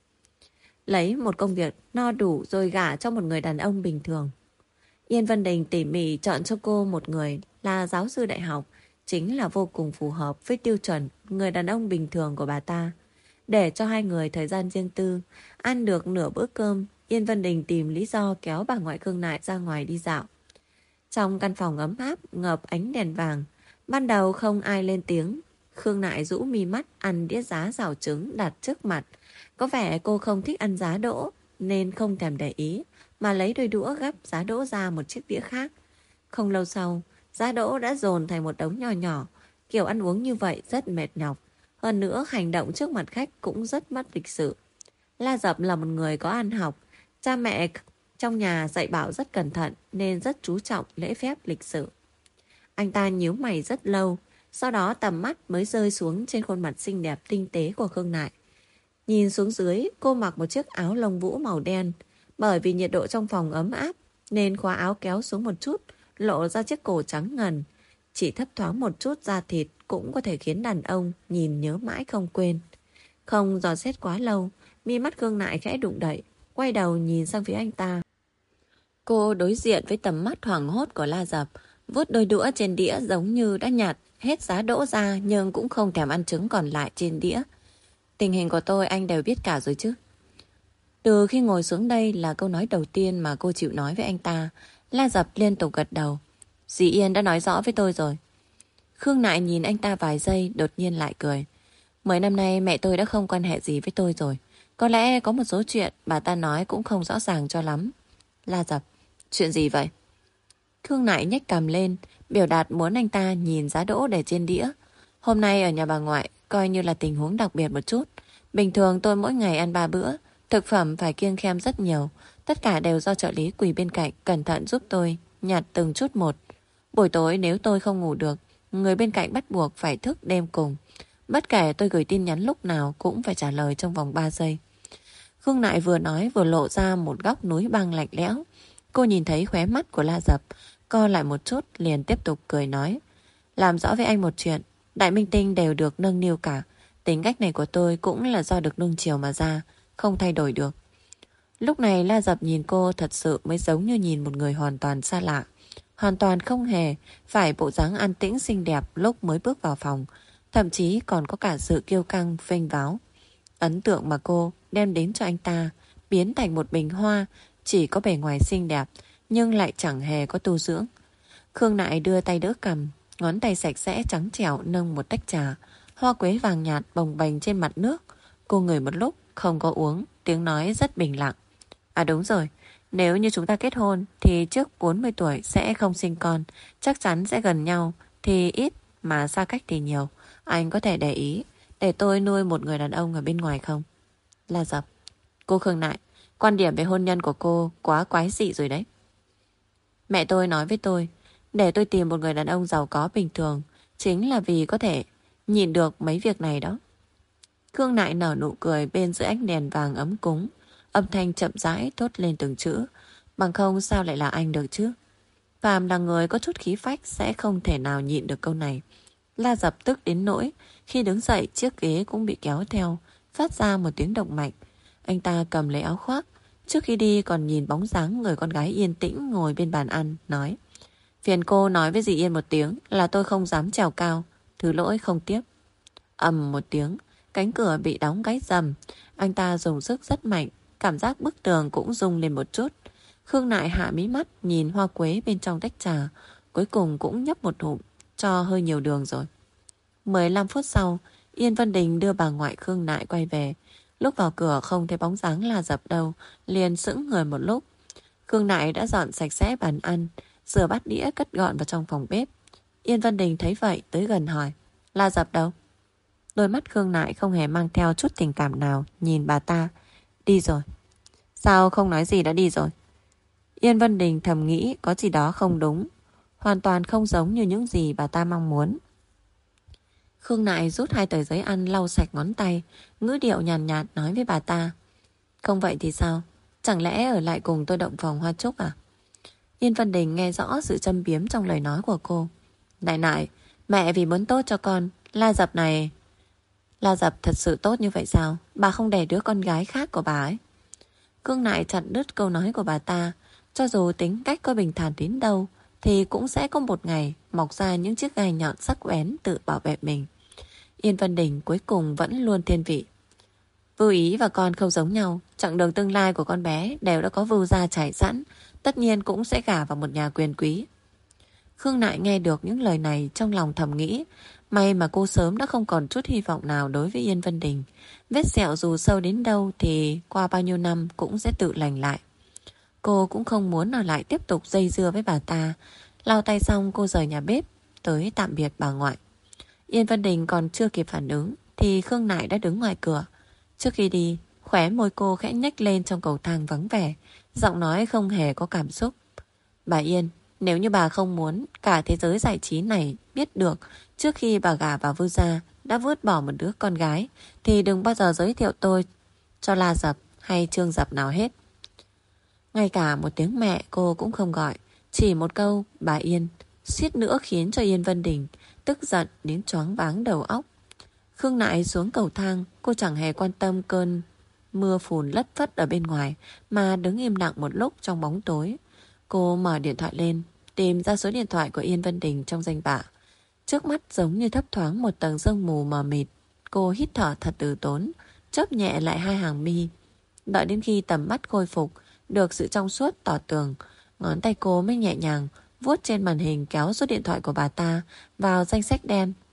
S1: Lấy một công việc no đủ rồi gả cho một người đàn ông bình thường. Yên Vân Đình tỉ mỉ chọn cho cô một người là giáo sư đại học, chính là vô cùng phù hợp với tiêu chuẩn người đàn ông bình thường của bà ta. Để cho hai người thời gian riêng tư, ăn được nửa bữa cơm, Yên Vân Đình tìm lý do kéo bà ngoại Khương Nại ra ngoài đi dạo. Trong căn phòng ấm áp, ngập ánh đèn vàng, ban đầu không ai lên tiếng. Khương Nại rũ mi mắt ăn đĩa giá xào trứng đặt trước mặt. Có vẻ cô không thích ăn giá đỗ nên không thèm để ý, mà lấy đôi đũa gắp giá đỗ ra một chiếc đĩa khác. Không lâu sau, giá đỗ đã dồn thành một đống nhỏ nhỏ. Kiểu ăn uống như vậy rất mệt nhọc. Hơn nữa hành động trước mặt khách cũng rất mất lịch sự. La Dập là một người có ăn học. Cha mẹ trong nhà dạy bảo rất cẩn thận nên rất chú trọng lễ phép lịch sự. Anh ta nhíu mày rất lâu, sau đó tầm mắt mới rơi xuống trên khuôn mặt xinh đẹp tinh tế của Khương Nại. Nhìn xuống dưới, cô mặc một chiếc áo lông vũ màu đen. Bởi vì nhiệt độ trong phòng ấm áp nên khóa áo kéo xuống một chút, lộ ra chiếc cổ trắng ngần. Chỉ thấp thoáng một chút da thịt cũng có thể khiến đàn ông nhìn nhớ mãi không quên. Không dò xét quá lâu, mi mắt Khương Nại khẽ đụng đậy, quay đầu nhìn sang phía anh ta. Cô đối diện với tầm mắt hoảng hốt của La Dập, vuốt đôi đũa trên đĩa giống như đã nhặt hết giá đỗ ra nhưng cũng không thèm ăn trứng còn lại trên đĩa. Tình hình của tôi anh đều biết cả rồi chứ. Từ khi ngồi xuống đây là câu nói đầu tiên mà cô chịu nói với anh ta. La Dập liên tục gật đầu. Dì Yên đã nói rõ với tôi rồi. Khương Nại nhìn anh ta vài giây đột nhiên lại cười. Mười năm nay mẹ tôi đã không quan hệ gì với tôi rồi. Có lẽ có một số chuyện bà ta nói cũng không rõ ràng cho lắm. La Dập, chuyện gì vậy? Khương Nại nhếch cằm lên, biểu đạt muốn anh ta nhìn giá đỗ để trên đĩa. Hôm nay ở nhà bà ngoại, coi như là tình huống đặc biệt một chút. Bình thường tôi mỗi ngày ăn ba bữa, thực phẩm phải kiêng khem rất nhiều. Tất cả đều do trợ lý quỳ bên cạnh cẩn thận giúp tôi nhặt từng chút một. Buổi tối nếu tôi không ngủ được, người bên cạnh bắt buộc phải thức đêm cùng. Bất kể tôi gửi tin nhắn lúc nào cũng phải trả lời trong vòng ba giây. Khương Nại vừa nói vừa lộ ra một góc núi băng lạnh lẽo. Cô nhìn thấy khóe mắt của La Dập, co lại một chút liền tiếp tục cười nói. Làm rõ với anh một chuyện, đại minh tinh đều được nâng niu cả. Tính cách này của tôi cũng là do được nuông chiều mà ra, không thay đổi được. Lúc này La Dập nhìn cô thật sự mới giống như nhìn một người hoàn toàn xa lạ. Hoàn toàn không hề phải bộ dáng an tĩnh xinh đẹp lúc mới bước vào phòng. Thậm chí còn có cả sự kiêu căng, vênh váo. Ấn tượng mà cô đem đến cho anh ta biến thành một bình hoa, chỉ có bề ngoài xinh đẹp nhưng lại chẳng hề có tu dưỡng. Khương Nại đưa tay đỡ cầm, ngón tay sạch sẽ trắng trẻo nâng một tách trà. Hoa quế vàng nhạt bồng bềnh trên mặt nước. Cô ngửi một lúc không có uống, tiếng nói rất bình lặng. À đúng rồi, nếu như chúng ta kết hôn thì trước bốn mươi tuổi sẽ không sinh con, chắc chắn sẽ gần nhau, thì ít mà xa cách thì nhiều. Anh có thể để ý để tôi nuôi một người đàn ông ở bên ngoài không? La Dập, cô Khương Nại, quan điểm về hôn nhân của cô quá quái dị rồi đấy. Mẹ tôi nói với tôi, để tôi tìm một người đàn ông giàu có bình thường, chính là vì có thể nhìn được mấy việc này đó. Khương Nại nở nụ cười bên dưới ánh đèn vàng ấm cúng, âm thanh chậm rãi thốt lên từng chữ. Bằng không sao lại là anh được chứ? Phàm là người có chút khí phách sẽ không thể nào nhịn được câu này. La Dập tức đến nỗi khi đứng dậy chiếc ghế cũng bị kéo theo, phát ra một tiếng động mạnh. Anh ta cầm lấy áo khoác, trước khi đi còn nhìn bóng dáng người con gái yên tĩnh ngồi bên bàn ăn, nói: Phiền cô nói với dì Yên một tiếng là tôi không dám trèo cao, thứ lỗi không tiếp. Ầm một tiếng, cánh cửa bị đóng gáy rầm. Anh ta dùng sức rất mạnh, cảm giác bức tường cũng rung lên một chút. Khương Nại hạ mí mắt nhìn hoa quế bên trong tách trà, cuối cùng cũng nhấp một ngụm, cho hơi nhiều đường rồi. mười lăm phút sau, Yên Vân Đình đưa bà ngoại Khương Nại quay về. Lúc vào cửa không thấy bóng dáng La Dập đâu, liền sững người một lúc. Khương Nại đã dọn sạch sẽ bàn ăn, rửa bát đĩa cất gọn vào trong phòng bếp. Yên Vân Đình thấy vậy tới gần hỏi: La Dập đâu? Đôi mắt Khương Nại không hề mang theo chút tình cảm nào, nhìn bà ta. Đi rồi. Sao không nói gì đã đi rồi? Yên Vân Đình thầm nghĩ có gì đó không đúng, hoàn toàn không giống như những gì bà ta mong muốn. Khương Nại rút hai tờ giấy ăn lau sạch ngón tay, ngữ điệu nhàn nhạt, nhạt nói với bà ta: Không vậy thì sao? Chẳng lẽ ở lại cùng tôi động phòng hoa trúc à? Yên Vân Đình nghe rõ sự châm biếm trong lời nói của cô. Đại Nại, mẹ vì muốn tốt cho con, La Dập này... La Dập thật sự tốt như vậy sao? Bà không đẻ đứa con gái khác của bà ấy. Khương Nại chặn đứt câu nói của bà ta. Cho dù tính cách có bình thản đến đâu thì cũng sẽ có một ngày mọc ra những chiếc gai nhọn sắc bén tự bảo vệ mình. Yên Vân Đình cuối cùng vẫn luôn thiên vị. Vưu Ý và con không giống nhau. Chặng đường tương lai của con bé đều đã có vưu gia trải sẵn, tất nhiên cũng sẽ gả vào một nhà quyền quý. Khương Nại nghe được những lời này trong lòng thầm nghĩ, may mà cô sớm đã không còn chút hy vọng nào đối với Yên Vân Đình. Vết sẹo dù sâu đến đâu thì qua bao nhiêu năm cũng sẽ tự lành lại. Cô cũng không muốn ở lại tiếp tục dây dưa với bà ta. Lau tay xong cô rời nhà bếp, tới tạm biệt bà ngoại. Yên Vân Đình còn chưa kịp phản ứng thì Khương Nại đã đứng ngoài cửa. Trước khi đi, khóe môi cô khẽ nhếch lên trong cầu thang vắng vẻ, giọng nói không hề có cảm xúc. Bà Yên, nếu như bà không muốn cả thế giới giải trí này biết được trước khi bà gả vào Vưu gia đã vứt bỏ một đứa con gái, thì đừng bao giờ giới thiệu tôi cho La Dập hay Trương Dập nào hết. Ngay cả một tiếng mẹ cô cũng không gọi, chỉ một câu bà Yên suýt nữa khiến cho Yên Vân Đình tức giận đến choáng váng đầu óc. Khương Nại xuống cầu thang, cô chẳng hề quan tâm cơn mưa phùn lất phất ở bên ngoài, mà đứng im lặng một lúc trong bóng tối. Cô mở điện thoại lên, tìm ra số điện thoại của Yên Vân Đình trong danh bạ. Trước mắt giống như thấp thoáng một tầng sương mù mờ mịt. Cô hít thở thật từ tốn, chớp nhẹ lại hai hàng mi. Đợi đến khi tầm mắt khôi phục được sự trong suốt tỏ tường, ngón tay cô mới nhẹ nhàng vuốt trên màn hình kéo số điện thoại của bà ta vào danh sách đen.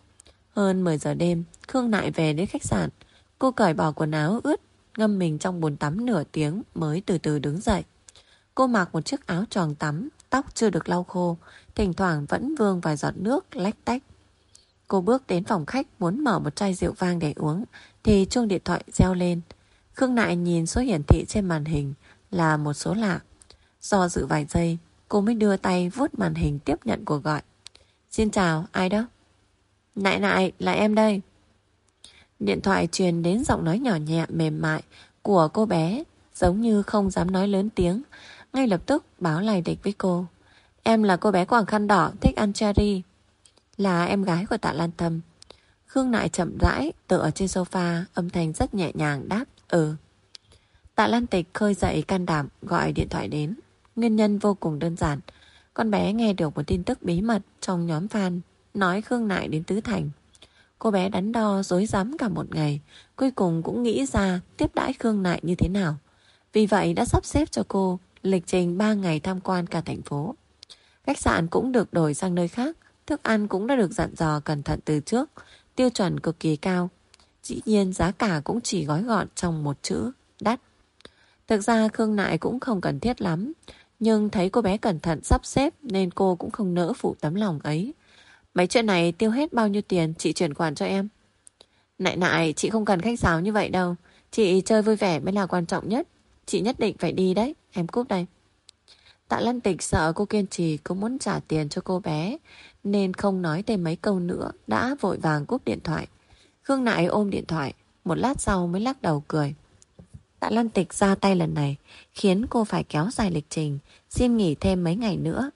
S2: Hơn mười giờ đêm, Khương Nại về đến khách sạn. Cô cởi bỏ quần áo ướt, ngâm mình trong bồn tắm nửa tiếng mới từ từ đứng dậy. Cô mặc một chiếc áo choàng tắm, tóc chưa được lau khô, thỉnh thoảng vẫn vương vài giọt nước lách tách. Cô bước đến phòng khách muốn mở một chai rượu vang để uống thì chuông điện thoại reo lên. Khương Nại nhìn số hiển thị trên màn hình là một số lạ. Do dự vài giây, cô mới đưa tay vuốt màn hình tiếp nhận cuộc gọi. Xin chào, ai đó? Nại Nại, là em đây. Điện thoại truyền đến giọng nói nhỏ nhẹ mềm mại của cô bé, giống như không dám nói lớn tiếng, ngay lập tức báo lai địch với cô. Em là cô bé quàng khăn đỏ thích ăn cherry, là em gái của Tạ Lan Tâm. Khương Nại chậm rãi tựa trên sofa, âm thanh rất nhẹ nhàng đáp ừ. Tạ Lan Tịch khơi dậy can đảm gọi điện thoại đến. Nguyên nhân vô cùng đơn giản. Con bé nghe được một tin tức bí mật trong nhóm fan nói Khương Nại đến Tứ Thành. Cô bé đắn đo dối rắm cả một ngày, cuối cùng cũng nghĩ ra tiếp đãi Khương Nại như thế nào. Vì vậy đã sắp xếp cho cô lịch trình ba ngày tham quan cả thành phố. Khách sạn cũng được đổi sang nơi khác, thức ăn cũng đã được dặn dò cẩn thận từ trước, tiêu chuẩn cực kỳ cao. Dĩ nhiên giá cả cũng chỉ gói gọn trong một chữ, đắt. Thực ra Khương Nại cũng không cần thiết lắm, nhưng thấy cô bé cẩn thận sắp xếp nên cô cũng không nỡ phụ tấm lòng ấy. Mấy chuyện này tiêu hết bao nhiêu tiền chị chuyển khoản cho em? Nại Nại, chị không cần khách sáo như vậy đâu. Chị chơi vui vẻ mới là quan trọng nhất. Chị nhất định phải đi đấy, em cúp đây. Tạ Lan Tịch sợ cô kiên trì cũng muốn trả tiền cho cô bé, nên không nói thêm mấy câu nữa, đã vội vàng cúp điện thoại. Khương Nại ôm điện thoại, một lát sau mới lắc đầu cười. Tạ Lan Tịch ra tay lần này khiến cô phải kéo dài lịch trình, xin nghỉ thêm mấy ngày nữa.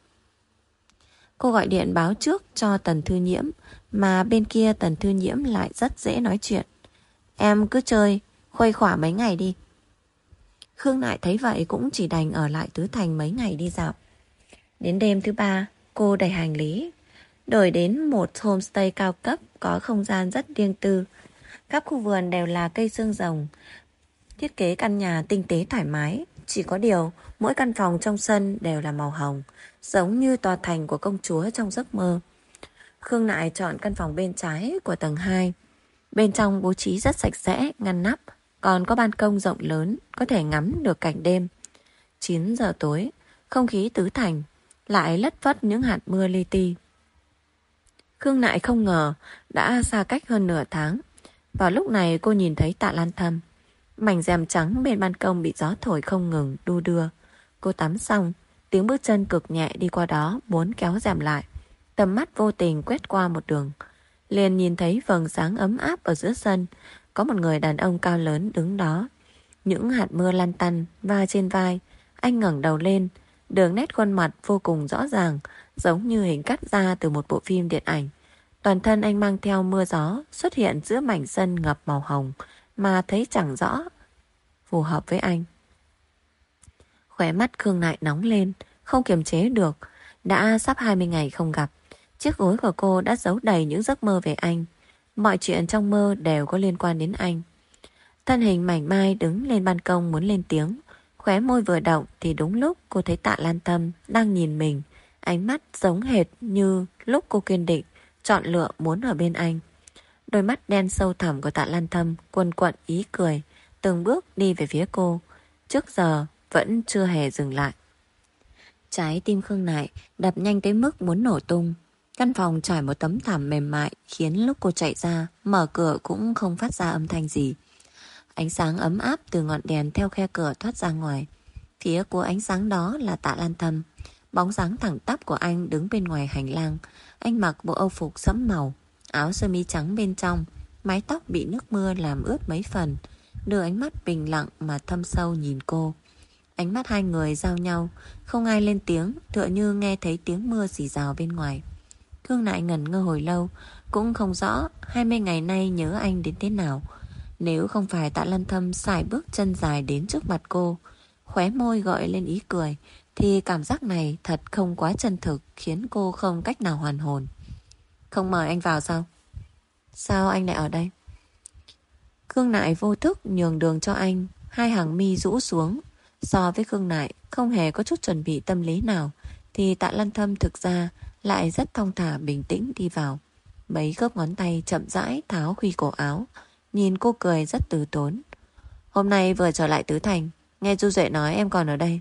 S2: Cô gọi điện báo trước cho Tần Thư Nhiễm, mà bên kia Tần Thư Nhiễm lại rất dễ nói chuyện. Em cứ chơi, khuây khỏa mấy ngày đi. Khương Nại thấy vậy cũng chỉ đành ở lại Tứ Thành mấy ngày đi dạo. Đến đêm thứ ba, cô đẩy hành lý, đổi đến một homestay cao cấp có không gian rất riêng tư. Các khu vườn đều là cây xương rồng, thiết kế căn nhà tinh tế thoải mái. Chỉ có điều, mỗi căn phòng trong sân đều là màu hồng, giống như tòa thành của công chúa trong giấc mơ. Khương Nại chọn căn phòng bên trái của tầng hai. Bên trong bố trí rất sạch sẽ, ngăn nắp, còn có ban công rộng lớn, có thể ngắm được cảnh đêm. chín giờ tối, không khí Tứ Thành lại lất phất những hạt mưa li ti. Khương Nại không ngờ đã xa cách hơn nửa tháng. Vào lúc này cô nhìn thấy Tạ Lan Thâm. Mảnh rèm trắng bên ban công bị gió thổi không ngừng đu đưa. Cô tắm xong, tiếng bước chân cực nhẹ đi qua đó muốn kéo rèm lại. Tầm mắt vô tình quét qua một đường, liền nhìn thấy vầng sáng ấm áp ở giữa sân. Có một người đàn ông cao lớn đứng đó. Những hạt mưa lăn tăn va trên vai. Anh ngẩng đầu lên, đường nét khuôn mặt vô cùng rõ ràng, giống như hình cắt ra từ một bộ phim điện ảnh. Toàn thân anh mang theo mưa gió, xuất hiện giữa mảnh sân ngập màu hồng mà thấy chẳng rõ phù hợp với anh. Khóe mắt Khương Nại nóng lên, không kiềm chế được. Đã sắp hai mươi ngày không gặp, chiếc gối của cô đã giấu đầy những giấc mơ về anh. Mọi chuyện trong mơ đều có liên quan đến anh. Thân hình mảnh mai đứng lên ban công muốn lên tiếng. Khóe môi vừa động thì đúng lúc cô thấy Tạ Lan Tâm đang nhìn mình. Ánh mắt giống hệt như lúc cô kiên định chọn lựa muốn ở bên anh. Đôi mắt đen sâu thẳm của Tạ Lan Tâm quần quận ý cười, từng bước đi về phía cô. Trước giờ vẫn chưa hề dừng lại. Trái tim Khương Nại đập nhanh tới mức muốn nổ tung. Căn phòng trải một tấm thảm mềm mại khiến lúc cô chạy ra, mở cửa cũng không phát ra âm thanh gì. Ánh sáng ấm áp từ ngọn đèn theo khe cửa thoát ra ngoài. Phía của ánh sáng đó là Tạ Lan Tâm. Bóng dáng thẳng tắp của anh đứng bên ngoài hành lang. Anh mặc bộ âu phục sẫm màu, áo sơ mi trắng bên trong, mái tóc bị nước mưa làm ướt mấy phần, đưa ánh mắt bình lặng mà thâm sâu nhìn cô. Ánh mắt hai người giao nhau, không ai lên tiếng, tựa như nghe thấy tiếng mưa rỉ rào bên ngoài. Khương Nại ngẩn ngơ hồi lâu, cũng không rõ hai mươi ngày nay nhớ anh đến thế nào. Nếu không phải Tạ Lan Thâm sải bước chân dài đến trước mặt cô, khóe môi gợi lên ý cười, thì cảm giác này thật không quá chân thực, khiến cô không cách nào hoàn hồn. Không mời anh vào sao? Sao anh lại ở đây? Khương Nại vô thức nhường đường cho anh, hai hàng mi rũ xuống. So với Khương Nại không hề có chút chuẩn bị tâm lý nào, thì Tạ Lan Thâm thực ra lại rất thong thả bình tĩnh đi vào. mấy khớp ngón tay chậm rãi tháo khuy cổ áo, nhìn cô cười rất từ tốn. Hôm nay vừa trở lại Tứ Thành, nghe Du Duệ nói em còn ở đây.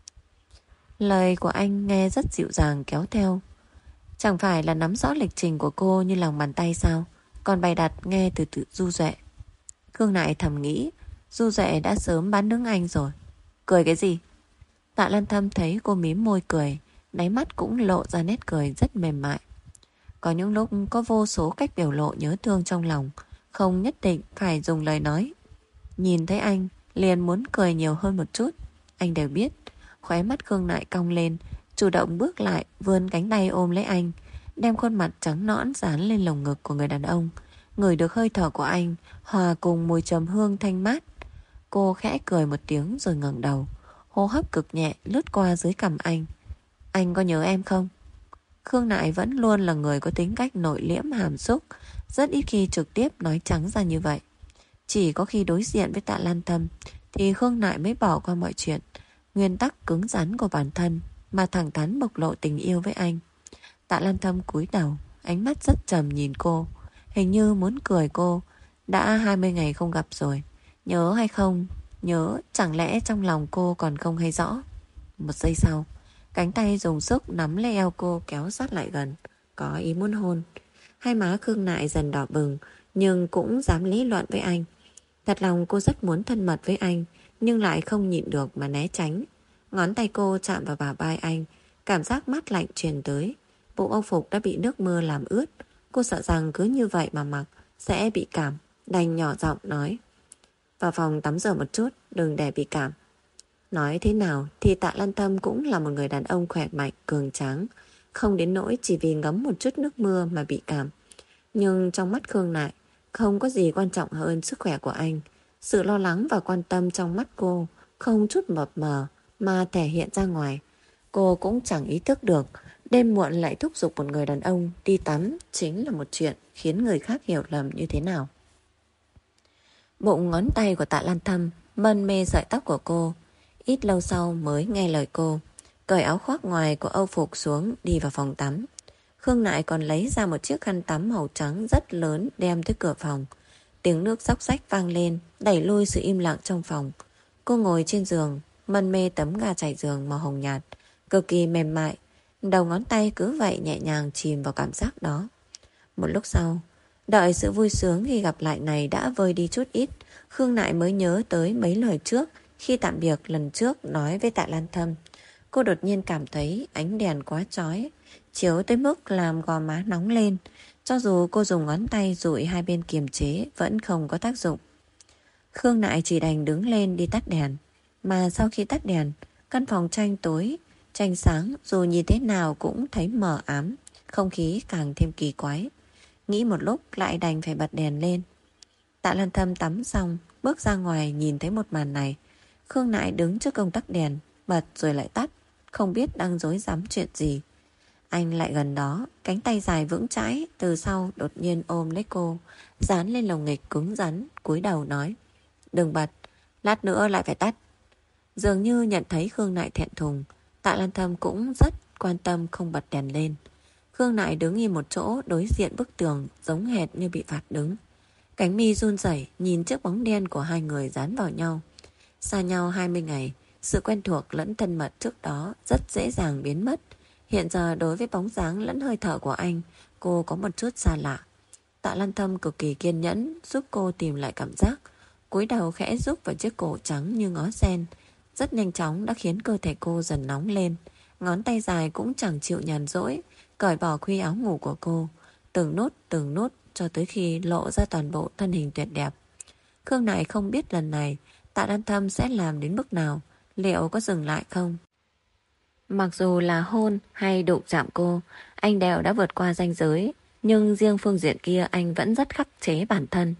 S2: Lời của anh nghe rất dịu dàng kéo theo. Chẳng phải là nắm rõ lịch trình của cô như lòng bàn tay sao? Còn bày đặt nghe từ từ Du Duệ. Khương Nại thầm nghĩ Du Duệ đã sớm bán đứng anh rồi. Cười cái gì? Tạ Lan Thâm thấy cô mím môi cười, đáy mắt cũng lộ ra nét cười rất mềm mại. Có những lúc có vô số cách biểu lộ nhớ thương trong lòng, không nhất định phải dùng lời nói. Nhìn thấy anh liền muốn cười nhiều hơn một chút. Anh đều biết. Khóe mắt Khương Nại cong lên, chủ động bước lại, vươn cánh tay ôm lấy anh, đem khuôn mặt trắng nõn dán lên lồng ngực của người đàn ông. Ngửi được hơi thở của anh hòa cùng mùi trầm hương thanh mát. Cô khẽ cười một tiếng rồi ngẩng đầu, hô hấp cực nhẹ lướt qua dưới cằm anh. Anh có nhớ em không? Khương Nại vẫn luôn là người có tính cách nội liễm hàm xúc, rất ít khi trực tiếp nói trắng ra như vậy. Chỉ có khi đối diện với Tạ Lan Thâm thì Khương Nại mới bỏ qua mọi chuyện, nguyên tắc cứng rắn của bản thân mà thẳng thắn bộc lộ tình yêu với anh. Tạ Lan Thâm cúi đầu, ánh mắt rất trầm nhìn cô, hình như muốn cười cô. Đã hai mươi ngày không gặp rồi, nhớ hay không? Nhớ, chẳng lẽ trong lòng cô còn không hay rõ? Một giây sau, cánh tay dùng sức nắm lấy eo cô kéo sát lại gần, có ý muốn hôn. Hai má Khương Nại dần đỏ bừng, nhưng cũng dám lý luận với anh. Thật lòng cô rất muốn thân mật với anh, nhưng lại không nhịn được mà né tránh. Ngón tay cô chạm vào bả vai anh, cảm giác mát lạnh truyền tới. Bộ âu phục đã bị nước mưa làm ướt. Cô sợ rằng cứ như vậy mà mặc sẽ bị cảm, đành nhỏ giọng nói: vào phòng tắm rửa một chút, đừng để bị cảm. Nói thế nào thì Tạ Lan Thâm cũng là một người đàn ông khỏe mạnh, cường tráng, không đến nỗi chỉ vì ngấm một chút nước mưa mà bị cảm. Nhưng trong mắt Khương Nại, không có gì quan trọng hơn sức khỏe của anh. Sự lo lắng và quan tâm trong mắt cô không chút mập mờ mà thể hiện ra ngoài. Cô cũng chẳng ý thức được đêm muộn lại thúc giục một người đàn ông đi tắm chính là một chuyện khiến người khác hiểu lầm như thế nào. Bụng ngón tay của Tạ Lan Thâm mân mê sợi tóc của cô. Ít lâu sau mới nghe lời cô, cởi áo khoác ngoài của âu phục xuống, đi vào phòng tắm. Khương Nại còn lấy ra một chiếc khăn tắm màu trắng rất lớn đem tới cửa phòng. Tiếng nước xóc xách vang lên, đẩy lui sự im lặng trong phòng. Cô ngồi trên giường, mân mê tấm ga trải giường màu hồng nhạt, cực kỳ mềm mại. Đầu ngón tay cứ vậy nhẹ nhàng chìm vào cảm giác đó. Một lúc sau, đợi sự vui sướng khi gặp lại này đã vơi đi chút ít, Khương Nại mới nhớ tới mấy lời trước khi tạm biệt lần trước nói với Tạ Lan Thâm. Cô đột nhiên cảm thấy ánh đèn quá chói, chiếu tới mức làm gò má nóng lên. Cho dù cô dùng ngón tay dụi hai bên kiềm chế vẫn không có tác dụng. Khương Nại chỉ đành đứng lên đi tắt đèn. Mà sau khi tắt đèn, căn phòng tranh tối, tranh sáng, dù nhìn thế nào cũng thấy mờ ám, không khí càng thêm kỳ quái. Nghĩ một lúc lại đành phải bật đèn lên. Tạ Lan Thâm tắm xong, bước ra ngoài nhìn thấy một màn này. Khương Nại đứng trước công tắc đèn, bật rồi lại tắt, không biết đang rối rắm chuyện gì. Anh lại gần đó, cánh tay dài vững chãi từ sau đột nhiên ôm lấy cô, dán lên lồng ngực cứng rắn, cúi đầu nói: đừng bật, lát nữa lại phải tắt. Dường như nhận thấy Khương Nại thẹn thùng, Tạ Lan Thâm cũng rất quan tâm không bật đèn lên. Khương Nại đứng im một chỗ đối diện bức tường, giống hệt như bị phạt đứng. Cánh mi run rẩy nhìn chiếc bóng đen của hai người dán vào nhau. Xa nhau hai mươi ngày, sự quen thuộc lẫn thân mật trước đó rất dễ dàng biến mất. Hiện giờ đối với bóng dáng lẫn hơi thở của anh, cô có một chút xa lạ. Tạ Lan Thâm cực kỳ kiên nhẫn giúp cô tìm lại cảm giác, cúi đầu khẽ giúp vào chiếc cổ trắng như ngó sen. Rất nhanh chóng đã khiến cơ thể cô dần nóng lên. Ngón tay dài cũng chẳng chịu nhàn rỗi, cởi bỏ khuy áo ngủ của cô, từng nốt từng nốt cho tới khi lộ ra toàn bộ thân hình tuyệt đẹp. Khương Nại không biết lần này Tạ Lan Thâm sẽ làm đến mức nào, liệu có dừng lại không. Mặc dù là hôn hay đụng chạm cô, anh đều đã vượt qua ranh giới, nhưng riêng phương diện kia anh vẫn rất khắc chế bản thân.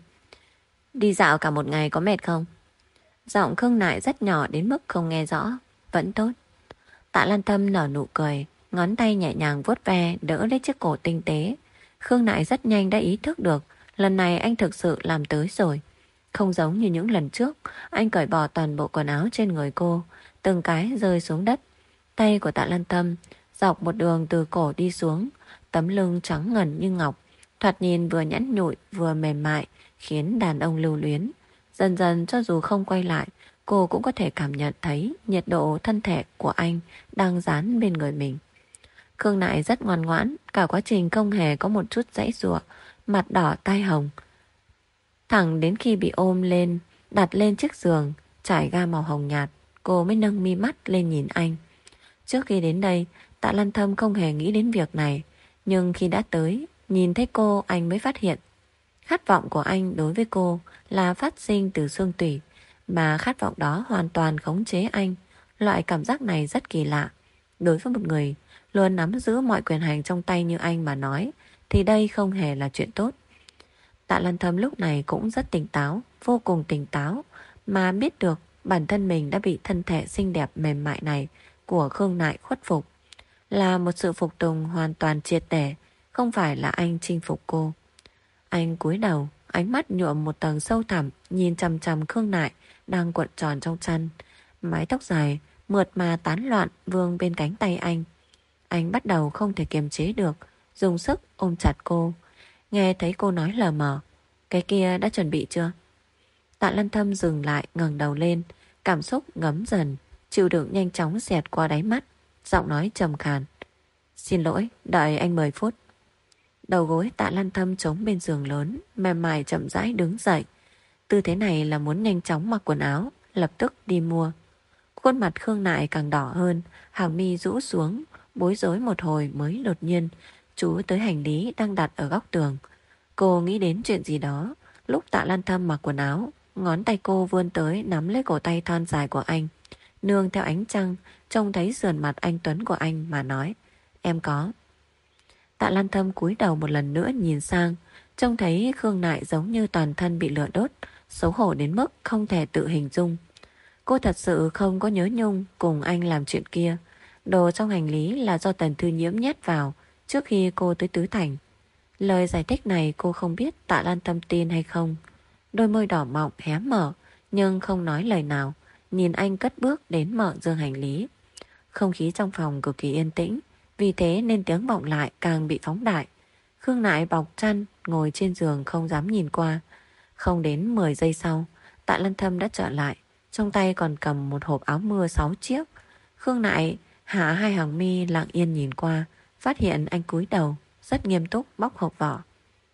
S2: Đi dạo cả một ngày có mệt không? Giọng Khương Nại rất nhỏ đến mức không nghe rõ. Vẫn tốt. Tạ Lan Thâm nở nụ cười, ngón tay nhẹ nhàng vuốt ve đỡ lấy chiếc cổ tinh tế. Khương Nại rất nhanh đã ý thức được lần này anh thực sự làm tới rồi. Không giống như những lần trước, anh cởi bỏ toàn bộ quần áo trên người cô, từng cái rơi xuống đất. Tay của Tạ Lan Thâm dọc một đường từ cổ đi xuống, tấm lưng trắng ngần như ngọc, thoạt nhìn vừa nhẵn nhụi vừa mềm mại, khiến đàn ông lưu luyến. Dần dần cho dù không quay lại, cô cũng có thể cảm nhận thấy nhiệt độ thân thể của anh đang dán bên người mình. Khương Nại rất ngoan ngoãn, cả quá trình không hề có một chút giãy giụa, mặt đỏ tai hồng. Thẳng đến khi bị ôm lên, đặt lên chiếc giường, trải ga màu hồng nhạt, cô mới nâng mi mắt lên nhìn anh. Trước khi đến đây, Tạ Lan Thâm không hề nghĩ đến việc này, nhưng khi đã tới, nhìn thấy cô anh mới phát hiện. Khát vọng của anh đối với cô là phát sinh từ xương tủy, mà khát vọng đó hoàn toàn khống chế anh. Loại cảm giác này rất kỳ lạ. Đối với một người luôn nắm giữ mọi quyền hành trong tay như anh mà nói, thì đây không hề là chuyện tốt. Tạ Lan Thâm lúc này cũng rất tỉnh táo, vô cùng tỉnh táo, mà biết được bản thân mình đã bị thân thể xinh đẹp mềm mại này của Khương Nại khuất phục. Là một sự phục tùng hoàn toàn triệt để, không phải là anh chinh phục cô. Anh cúi đầu, ánh mắt nhuộm một tầng sâu thẳm, nhìn chằm chằm Khương Nại đang cuộn tròn trong chăn. Mái tóc dài mượt mà tán loạn vương bên cánh tay anh. Anh bắt đầu không thể kiềm chế được, dùng sức ôm chặt cô. Nghe thấy cô nói lờ mờ, cái kia đã chuẩn bị chưa? Tạ Lan Thâm dừng lại, ngẩng đầu lên, cảm xúc ngấm dần, chịu đựng nhanh chóng xẹt qua đáy mắt, giọng nói trầm khàn. Xin lỗi, đợi anh mười phút. Đầu gối Tạ Lan Thâm chống bên giường lớn, mềm mại chậm rãi đứng dậy. Tư thế này là muốn nhanh chóng mặc quần áo, lập tức đi mua. Khuôn mặt Khương Nại càng đỏ hơn, hàng mi rũ xuống, bối rối một hồi mới đột nhiên chú tới hành lý đang đặt ở góc tường. Cô nghĩ đến chuyện gì đó. Lúc Tạ Lan Thâm mặc quần áo, ngón tay cô vươn tới nắm lấy cổ tay thon dài của anh. Nương theo ánh trăng, trông thấy sườn mặt anh tuấn của anh mà nói, em có. Tạ Lan Thâm cúi đầu một lần nữa nhìn sang, trông thấy Khương Nại giống như toàn thân bị lửa đốt, xấu hổ đến mức không thể tự hình dung. Cô thật sự không có nhớ nhung cùng anh làm chuyện kia. Đồ trong hành lý là do Tần Thư Nhiễm nhét vào trước khi cô tới Tứ Thành. Lời giải thích này cô không biết Tạ Lan Thâm tin hay không. Đôi môi đỏ mọng hé mở, nhưng không nói lời nào, nhìn anh cất bước đến mở giường hành lý. Không khí trong phòng cực kỳ yên tĩnh, vì thế nên tiếng vọng lại càng bị phóng đại. Khương Nại bọc chăn, ngồi trên giường không dám nhìn qua. Không đến mười giây sau, Tạ Lan Thâm đã trở lại, trong tay còn cầm một hộp áo mưa sáu chiếc. Khương Nại hạ hai hàng mi lặng yên nhìn qua, phát hiện anh cúi đầu, rất nghiêm túc bóc hộp vỏ.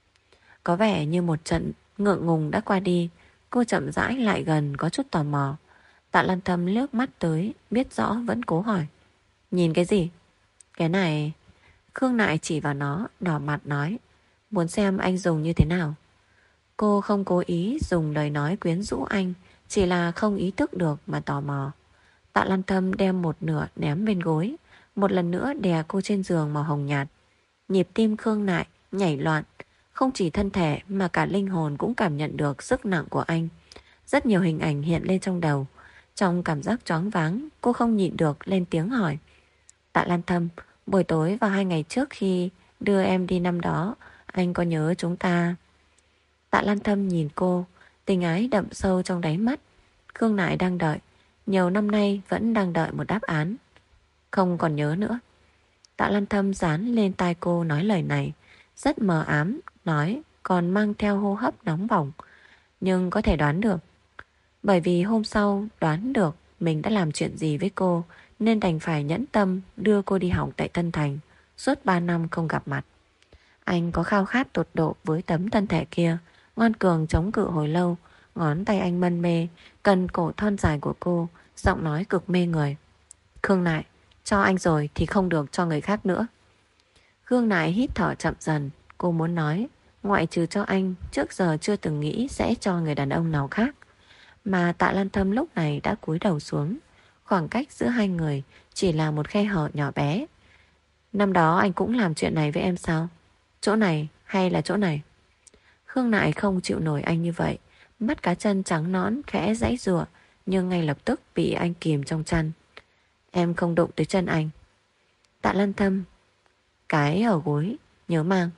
S2: Có vẻ như một trận ngượng ngùng đã qua đi, cô chậm rãi lại gần có chút tò mò. Tạ Lan Thâm liếc mắt tới, biết rõ vẫn cố hỏi. Nhìn cái gì? Cái này... Khương Nại chỉ vào nó, đỏ mặt nói, muốn xem anh dùng như thế nào. Cô không cố ý dùng lời nói quyến rũ anh, chỉ là không ý thức được mà tò mò. Tạ Lan Thâm đem một nửa ném bên gối, một lần nữa đè cô trên giường màu hồng nhạt. Nhịp tim Khương Nại nhảy loạn, không chỉ thân thể mà cả linh hồn cũng cảm nhận được sức nặng của anh. Rất nhiều hình ảnh hiện lên trong đầu. Trong cảm giác choáng váng, cô không nhịn được lên tiếng hỏi. Tạ Lan Thâm, buổi tối vào hai ngày trước khi đưa em đi năm đó, anh có nhớ chúng ta? Tạ Lan Thâm nhìn cô, tình ái đậm sâu trong đáy mắt. Khương Nại đang đợi, nhiều năm nay vẫn đang đợi một đáp án. Không còn nhớ nữa. Tạ Lan Thâm dán lên tai cô nói lời này, rất mờ ám, nói còn mang theo hô hấp nóng bỏng. Nhưng có thể đoán được. Bởi vì hôm sau đoán được mình đã làm chuyện gì với cô, nên đành phải nhẫn tâm đưa cô đi học tại Tân Thành. Suốt ba năm không gặp mặt. Anh có khao khát tột độ với tấm thân thể kia, ngoan cường chống cự hồi lâu. Ngón tay anh mân mê, cần cổ thon dài của cô, giọng nói cực mê người. Khương Nại, cho anh rồi thì không được cho người khác nữa. Khương Nại hít thở chậm dần. Cô muốn nói, ngoại trừ cho anh, trước giờ chưa từng nghĩ sẽ cho người đàn ông nào khác. Mà Tạ Lan Thâm lúc này đã cúi đầu xuống. Khoảng cách giữa hai người chỉ là một khe hở nhỏ bé. Năm đó anh cũng làm chuyện này với em sao? Chỗ này hay là chỗ này? Khương Nại không chịu nổi anh như vậy. Mắt cá chân trắng nõn khẽ giãy giụa, nhưng ngay lập tức bị anh kìm trong chăn. Em không đụng tới chân anh. Tạ Lan Thâm, cái ở gối, nhớ mang.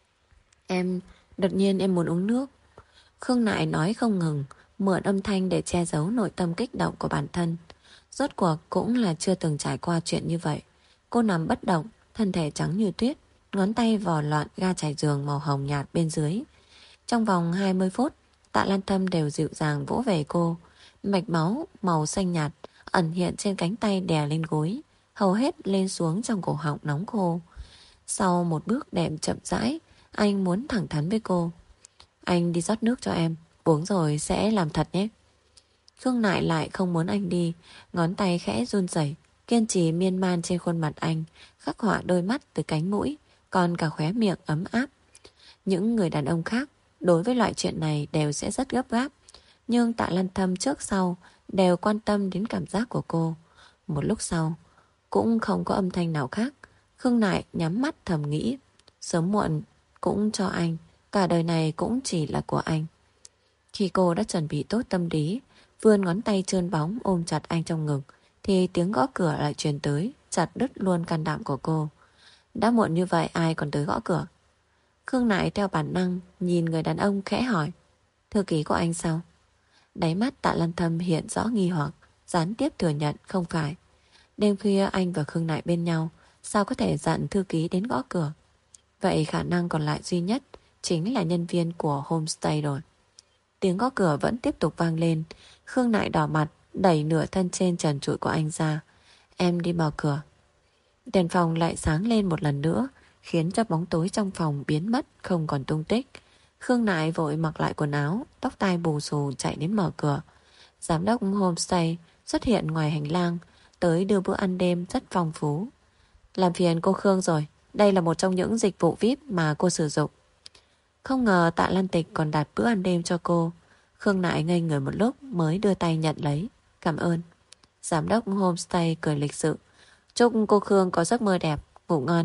S2: Em, đột nhiên em muốn uống nước. Khương Nại nói không ngừng, mượn âm thanh để che giấu nội tâm kích động của bản thân. Rốt cuộc cũng là chưa từng trải qua chuyện như vậy. Cô nằm bất động, thân thể trắng như tuyết, ngón tay vò loạn ga trải giường màu hồng nhạt bên dưới. Trong vòng hai mươi phút, Tạ Lan Thâm đều dịu dàng vỗ về cô. Mạch máu màu xanh nhạt ẩn hiện trên cánh tay đè lên gối, hầu hết lên xuống trong cổ họng nóng khô. Sau một bước đệm chậm rãi, anh muốn thẳng thắn với cô. Anh đi rót nước cho em, uống rồi sẽ làm thật nhé. Khương Nại lại không muốn anh đi, ngón tay khẽ run rẩy, kiên trì miên man trên khuôn mặt anh, khắc họa đôi mắt từ cánh mũi, còn cả khóe miệng ấm áp. Những người đàn ông khác đối với loại chuyện này đều sẽ rất gấp gáp, nhưng Tạ Lan Thâm trước sau đều quan tâm đến cảm giác của cô. Một lúc sau, cũng không có âm thanh nào khác, Khương Nại nhắm mắt thầm nghĩ, sớm muộn cũng cho anh, cả đời này cũng chỉ là của anh. Khi cô đã chuẩn bị tốt tâm lý, vươn ngón tay trơn bóng ôm chặt anh trong ngực, thì tiếng gõ cửa lại truyền tới, chặt đứt luôn can đảm của cô. Đã muộn như vậy ai còn tới gõ cửa? Khương Nại theo bản năng nhìn người đàn ông khẽ hỏi, thư ký của anh sao? Đáy mắt Tạ Lan Thâm hiện rõ nghi hoặc, gián tiếp thừa nhận không phải. Đêm khuya anh và Khương Nại bên nhau, sao có thể dặn thư ký đến gõ cửa? Vậy khả năng còn lại duy nhất chính là nhân viên của homestay rồi. Tiếng gõ cửa vẫn tiếp tục vang lên. Khương Nại đỏ mặt, đẩy nửa thân trên trần trụi của anh ra. Em đi mở cửa. Đèn phòng lại sáng lên một lần nữa, khiến cho bóng tối trong phòng biến mất, không còn tung tích. Khương Nại vội mặc lại quần áo, tóc tai bù xù chạy đến mở cửa. Giám đốc homestay xuất hiện ngoài hành lang, tới đưa bữa ăn đêm rất phong phú. Làm phiền cô Khương rồi, đây là một trong những dịch vụ vi ai pi mà cô sử dụng. Không ngờ Tạ Lan Tịch còn đặt bữa ăn đêm cho cô. Khương Nại ngây người một lúc mới đưa tay nhận lấy. Cảm ơn. Giám đốc homestay cười lịch sự. Chúc cô Khương có giấc mơ đẹp, ngủ ngon.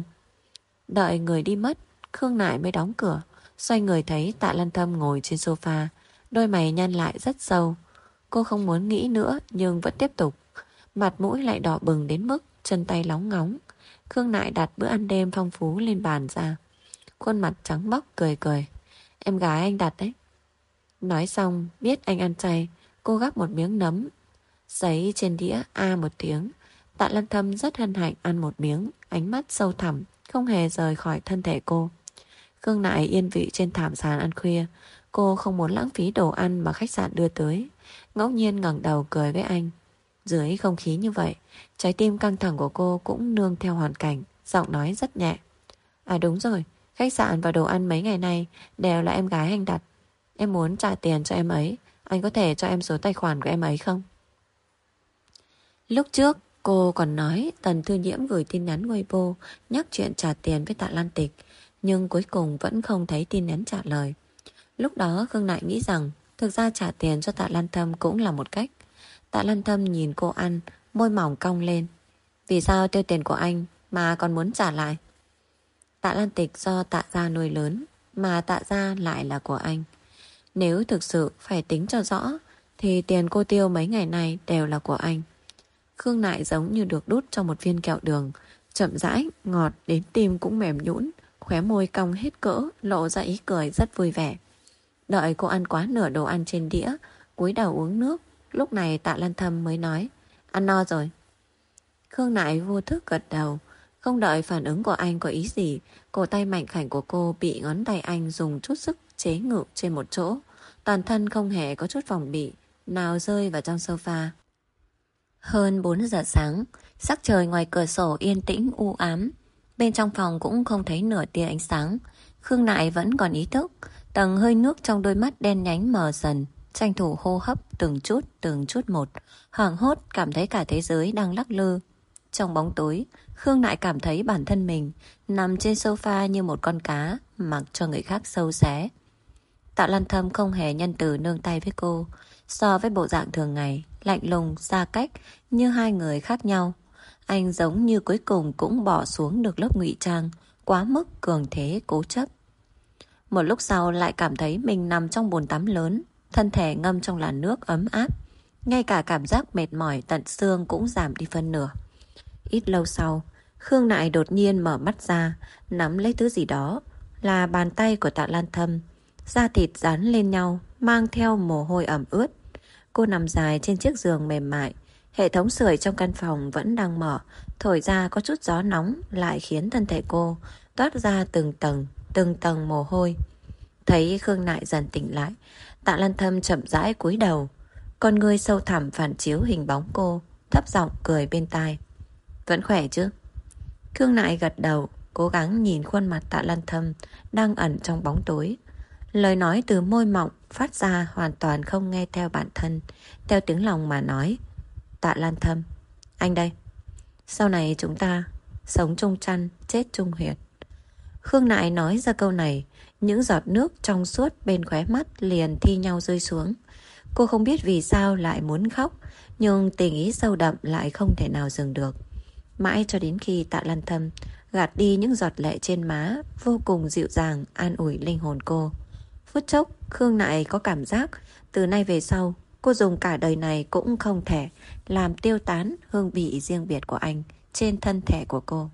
S2: Đợi người đi mất, Khương Nại mới đóng cửa. Xoay người thấy Tạ Lan Thâm ngồi trên sofa, đôi mày nhăn lại rất sâu. Cô không muốn nghĩ nữa nhưng vẫn tiếp tục. Mặt mũi lại đỏ bừng đến mức chân tay lóng ngóng. Khương Nại đặt bữa ăn đêm phong phú lên bàn ra. Khuôn mặt trắng bóc cười cười. Em gái anh đặt đấy. Nói xong biết anh ăn chay, cô gắp một miếng nấm giấy trên đĩa a một tiếng. Tạ Lan Thâm rất hân hạnh ăn một miếng, ánh mắt sâu thẳm không hề rời khỏi thân thể cô. Khương Nại yên vị trên thảm sàn ăn khuya. Cô không muốn lãng phí đồ ăn mà khách sạn đưa tới. Ngẫu nhiên ngẩng đầu cười với anh. Dưới không khí như vậy, trái tim căng thẳng của cô cũng nương theo hoàn cảnh, giọng nói rất nhẹ. À đúng rồi, khách sạn và đồ ăn mấy ngày nay đều là em gái anh đặt. Em muốn trả tiền cho em ấy, anh có thể cho em số tài khoản của em ấy không? Lúc trước cô còn nói Tần Thư Nhiễm gửi tin nhắn Weibo nhắc chuyện trả tiền với Tạ Lan Tịch, nhưng cuối cùng vẫn không thấy tin nhắn trả lời. Lúc đó Khương Nại nghĩ rằng thực ra trả tiền cho Tạ Lan Thâm cũng là một cách. Tạ Lan Thâm nhìn cô ăn, môi mỏng cong lên. Vì sao tiêu tiền của anh mà còn muốn trả lại? Tạ Lan Tịch do Tạ gia nuôi lớn, mà Tạ gia lại là của anh. Nếu thực sự phải tính cho rõ thì tiền cô tiêu mấy ngày nay đều là của anh. Khương Nại giống như được đút cho một viên kẹo đường, chậm rãi, ngọt đến tim cũng mềm nhũn, khóe môi cong hết cỡ, lộ ra ý cười rất vui vẻ. Đợi cô ăn quá nửa đồ ăn trên đĩa, cúi đầu uống nước. Lúc này Tạ Lan Thâm mới nói, ăn no rồi. Khương Nại vô thức gật đầu. Không đợi phản ứng của anh có ý gì, cổ tay mảnh khảnh của cô bị ngón tay anh dùng chút sức chế ngự trên một chỗ. Toàn thân không hề có chút phòng bị, nào rơi vào trong sofa. Hơn bốn giờ sáng, sắc trời ngoài cửa sổ yên tĩnh u ám. Bên trong phòng cũng không thấy nửa tia ánh sáng. Khương Nại vẫn còn ý thức, tầng hơi nước trong đôi mắt đen nhánh mờ dần, tranh thủ hô hấp từng chút từng chút một, hoảng hốt cảm thấy cả thế giới đang lắc lư. Trong bóng tối, Khương Nại cảm thấy bản thân mình nằm trên sofa như một con cá mặc cho người khác sâu xé. Tạ Lan Thâm không hề nhân từ nương tay với cô. So với bộ dạng thường ngày, lạnh lùng, xa cách như hai người khác nhau, anh giống như cuối cùng cũng bỏ xuống được lớp ngụy trang, quá mức cường thế cố chấp. Một lúc sau lại cảm thấy mình nằm trong bồn tắm lớn, thân thể ngâm trong làn nước ấm áp. Ngay cả cảm giác mệt mỏi tận xương cũng giảm đi phân nửa. Ít lâu sau, Khương Nại đột nhiên mở mắt ra, nắm lấy thứ gì đó, là bàn tay của Tạ Lan Thâm. Da thịt dán lên nhau, mang theo mồ hôi ẩm ướt. Cô nằm dài trên chiếc giường mềm mại. Hệ thống sưởi trong căn phòng vẫn đang mở, thổi ra có chút gió nóng lại khiến thân thể cô
S1: toát ra từng tầng, từng tầng mồ hôi. Thấy Khương Nại dần tỉnh lại, Tạ Lan Thâm chậm rãi cúi đầu, con ngươi sâu thẳm phản chiếu hình bóng cô, thấp giọng cười bên tai. Vẫn khỏe chứ? Khương Nại gật đầu, cố gắng nhìn khuôn mặt Tạ Lan Thâm đang ẩn trong bóng tối. Lời nói từ môi mọng phát ra hoàn toàn không nghe theo bản thân, theo tiếng lòng mà nói. Tạ Lan Thâm, anh đây. Sau này chúng ta sống chung chăn, chết chung huyệt. Khương Nại nói ra câu này, những giọt nước trong suốt bên khóe mắt liền thi nhau rơi xuống. Cô không biết vì sao lại muốn khóc, nhưng tình ý sâu đậm lại không thể nào dừng được. Mãi cho đến khi Tạ Lan Thâm gạt đi những giọt lệ trên má, vô cùng dịu dàng an ủi linh hồn cô. Phút chốc, Khương Nại có cảm giác từ nay về sau, cô dùng cả đời này cũng không thể làm tiêu tán hương vị riêng biệt của anh trên thân thể của cô.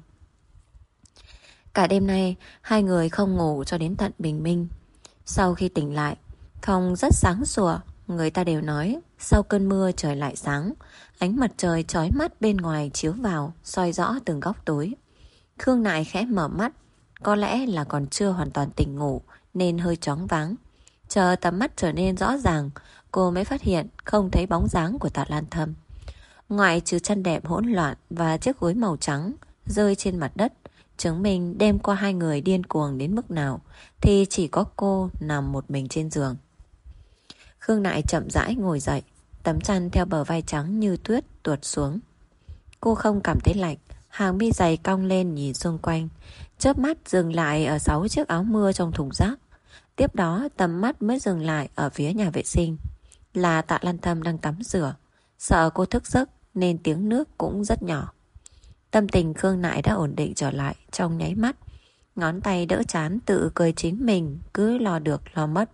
S1: Cả đêm nay, hai người không ngủ cho đến tận bình minh. Sau khi tỉnh lại, phòng rất sáng sủa. Người ta đều nói sau cơn mưa trời lại sáng. Ánh mặt trời chói mắt bên ngoài chiếu vào, soi rõ từng góc tối. Khương Nại khẽ mở mắt, có lẽ là còn chưa hoàn toàn tỉnh ngủ nên hơi choáng váng. Chờ tầm mắt trở nên rõ ràng, cô mới phát hiện không thấy bóng dáng của Tạ Lan Thâm. Ngoại trừ chăn đệm hỗn loạn và chiếc gối màu trắng rơi trên mặt đất, chứng minh đêm qua hai người điên cuồng đến mức nào, thì chỉ có cô nằm một mình trên giường. Khương Nại chậm rãi ngồi dậy, tấm chăn theo bờ vai trắng như tuyết tuột xuống. Cô không cảm thấy lạnh, hàng mi dày cong lên nhìn xung quanh, chớp mắt dừng lại ở sáu chiếc áo mưa trong thùng rác. Tiếp đó tầm mắt mới dừng lại ở phía nhà vệ sinh, là Tạ Lan Thâm đang tắm rửa. Sợ cô thức giấc nên tiếng nước cũng rất nhỏ. Tâm tình Khương Nại đã ổn định trở lại trong nháy mắt. Ngón tay đỡ trán tự cười chính mình cứ lo được lo mất.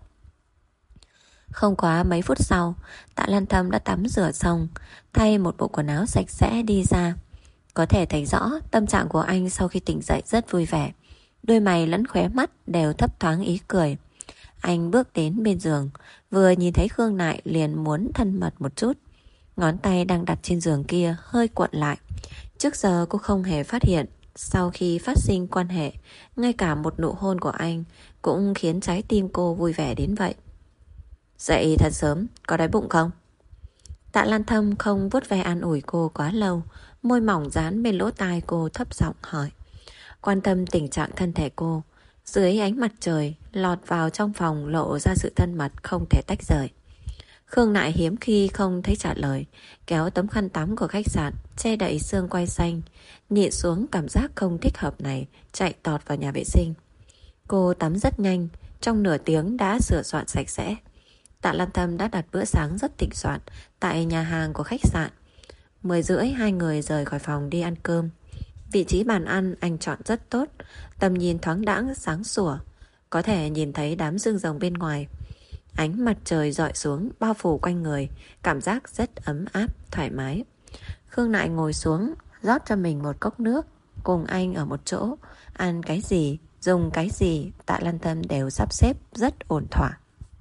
S1: Không quá mấy phút sau, Tạ Lan Thâm đã tắm rửa xong, thay một bộ quần áo sạch sẽ đi ra. Có thể thấy rõ tâm trạng của anh sau khi tỉnh dậy rất vui vẻ. Đôi mày lẫn khóe mắt đều thấp thoáng ý cười. Anh bước đến bên giường, vừa nhìn thấy Khương Nại liền muốn thân mật một chút. Ngón tay đang đặt trên giường kia hơi cuộn lại. Trước giờ cô không hề phát hiện, sau khi phát sinh quan hệ, ngay cả một nụ hôn của anh cũng khiến trái tim cô vui vẻ đến vậy. Dậy thật sớm, có đói bụng không? Tạ Lan Thâm không vuốt ve an ủi cô quá lâu, môi mỏng dán bên lỗ tai cô thấp giọng hỏi. Quan tâm tình trạng thân thể cô, dưới ánh mặt trời lọt vào trong phòng lộ ra sự thân mật không thể tách rời. Khương Nại hiếm khi không thấy trả lời, kéo tấm khăn tắm của khách sạn che đậy xương quai xanh, nhịn xuống cảm giác không thích hợp này, chạy tọt vào nhà vệ sinh. Cô tắm rất nhanh, trong nửa tiếng đã sửa soạn sạch sẽ. Tạ Lan Thâm đã đặt bữa sáng rất thịnh soạn tại nhà hàng của khách sạn. Mười rưỡi hai người rời khỏi phòng đi ăn cơm. Vị trí bàn ăn anh chọn rất tốt, tầm nhìn thoáng đãng sáng sủa, có thể nhìn thấy đám rừng rồng bên ngoài. Ánh mặt trời rọi xuống bao phủ quanh người, cảm giác rất ấm áp, thoải mái. Khương Nại ngồi xuống, rót cho mình một cốc nước, cùng anh ở một chỗ, ăn cái gì, dùng cái gì, Tạ Lan Thâm đều sắp xếp rất ổn thỏa.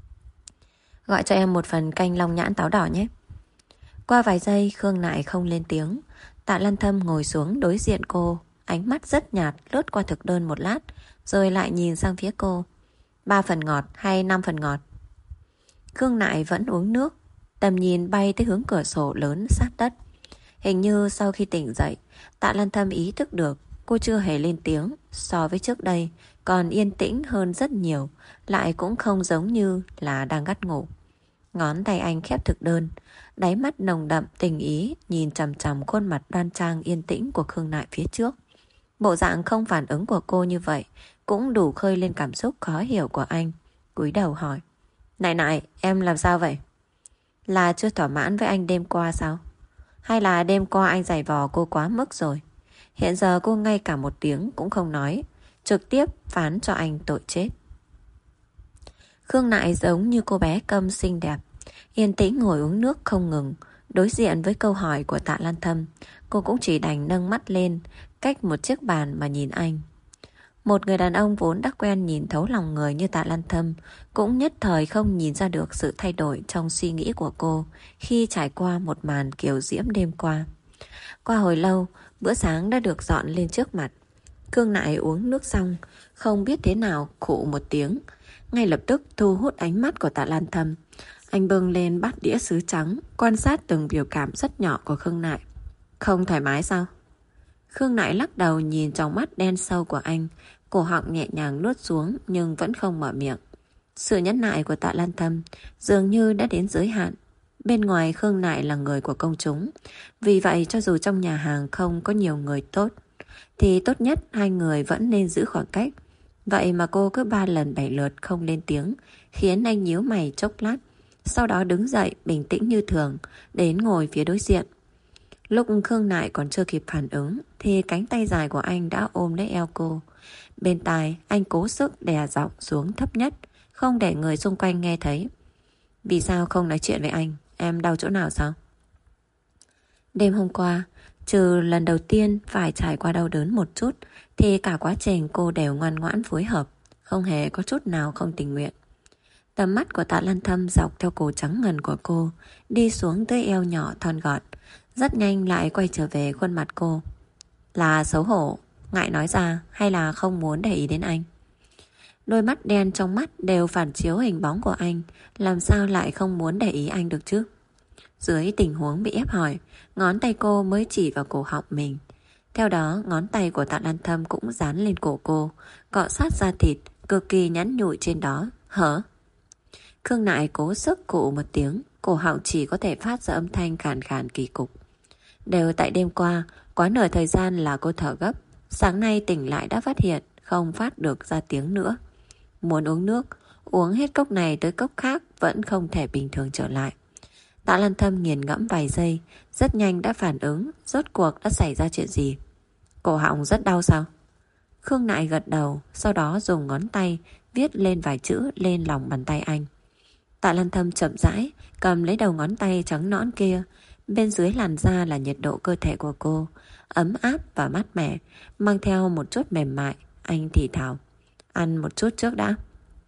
S1: Gọi cho em một phần canh long nhãn táo đỏ nhé. Qua vài giây Khương Nại không lên tiếng. Tạ Lan Thâm ngồi xuống đối diện cô, ánh mắt rất nhạt lướt qua thực đơn một lát, rồi lại nhìn sang phía cô. Ba phần ngọt hay năm phần ngọt? Khương Nại vẫn uống nước, tầm nhìn bay tới hướng cửa sổ lớn sát đất. Hình như sau khi tỉnh dậy, Tạ Lan Thâm ý thức được cô chưa hề lên tiếng, so với trước đây còn yên tĩnh hơn rất nhiều, lại cũng không giống như là đang gắt ngủ. Ngón tay anh khép thực đơn, đáy mắt nồng đậm tình ý nhìn chằm chằm khuôn mặt đoan trang yên tĩnh của Khương Nại phía trước. Bộ dạng không phản ứng của cô như vậy cũng đủ khơi lên cảm xúc khó hiểu của anh. Cúi đầu hỏi. Nại Nại, em làm sao vậy? Là chưa thỏa mãn với anh đêm qua sao? Hay là đêm qua anh giày vò cô quá mức rồi? Hiện giờ cô ngay cả một tiếng cũng không nói, trực tiếp phán cho anh tội chết. Khương Nại giống như cô bé câm xinh đẹp, yên tĩnh ngồi uống nước không ngừng. Đối diện với câu hỏi của Tạ Lan Thâm, cô cũng chỉ đành nâng mắt lên cách một chiếc bàn mà nhìn anh. Một người đàn ông vốn đã quen nhìn thấu lòng người như Tạ Lan Thâm cũng nhất thời không nhìn ra được sự thay đổi trong suy nghĩ của cô khi trải qua một màn kiều diễm đêm qua. Qua hồi lâu, bữa sáng đã được dọn lên trước mặt.
S2: Khương Nại uống nước xong, không biết thế nào khụ một tiếng, ngay lập tức thu hút ánh mắt của Tạ Lan Thâm. Anh bưng lên bát đĩa sứ trắng, quan sát từng biểu cảm rất nhỏ của Khương Nại. Không thoải mái sao? Khương Nại lắc đầu nhìn trong mắt đen sâu của anh, cổ họng nhẹ nhàng nuốt xuống nhưng vẫn không mở miệng. Sự nhẫn nại của Tạ Lan Thâm dường như đã đến giới hạn. Bên ngoài Khương Nại là người của công chúng, vì vậy cho dù trong nhà hàng không có nhiều người tốt, thì tốt nhất hai người vẫn nên giữ khoảng cách. Vậy mà cô cứ ba lần bảy lượt không lên tiếng, khiến anh nhíu mày chốc lát. Sau đó đứng dậy bình tĩnh như thường, đến ngồi phía đối diện. Lúc Khương Nại còn chưa kịp phản ứng thì cánh tay dài của anh đã ôm lấy eo cô. Bên tai anh cố sức đè giọng xuống thấp nhất, không để người xung quanh nghe thấy. Vì sao không nói chuyện với anh? Em đau chỗ nào sao? Đêm hôm qua, trừ lần đầu tiên phải trải qua đau đớn một chút, thì cả quá trình cô đều ngoan ngoãn phối hợp, không hề có chút nào không tình nguyện. Tầm mắt của Tạ Lan Thâm dọc theo cổ trắng ngần của cô, đi xuống tới eo nhỏ thon gọn, rất nhanh lại quay trở về khuôn mặt cô. Là xấu hổ, ngại nói ra hay là không muốn để ý đến anh? Đôi mắt đen trong mắt đều phản chiếu hình bóng của anh, làm sao lại không muốn để ý anh được chứ? Dưới tình huống bị ép hỏi, ngón tay cô mới chỉ vào cổ họng mình. Theo đó, ngón tay của Tạ Lan Thâm cũng dán lên cổ cô, cọ sát da thịt, cực kỳ nhắn nhủi trên đó. Hở? Khương Nại cố sức cụ một tiếng, cổ họng chỉ có thể phát ra âm thanh khàn khàn kỳ cục. Đều tại đêm qua, quá nửa thời gian là cô thở gấp. Sáng nay tỉnh lại đã phát hiện không phát được ra tiếng nữa. Muốn uống nước, uống hết cốc này tới cốc khác vẫn không thể bình thường trở lại. Tạ Lan Thâm nghiền ngẫm vài giây, rất nhanh đã phản ứng, rốt cuộc đã xảy ra chuyện gì. Cổ họng rất đau sao? Khương Nại gật đầu, sau đó dùng ngón tay viết lên vài chữ lên lòng bàn tay anh. Tạ Lan Thâm chậm rãi cầm lấy đầu ngón tay trắng nõn kia, bên dưới làn da là nhiệt độ cơ thể của cô, ấm áp và mát mẻ, mang theo một chút mềm mại. Anh thì thào, ăn một chút trước đã.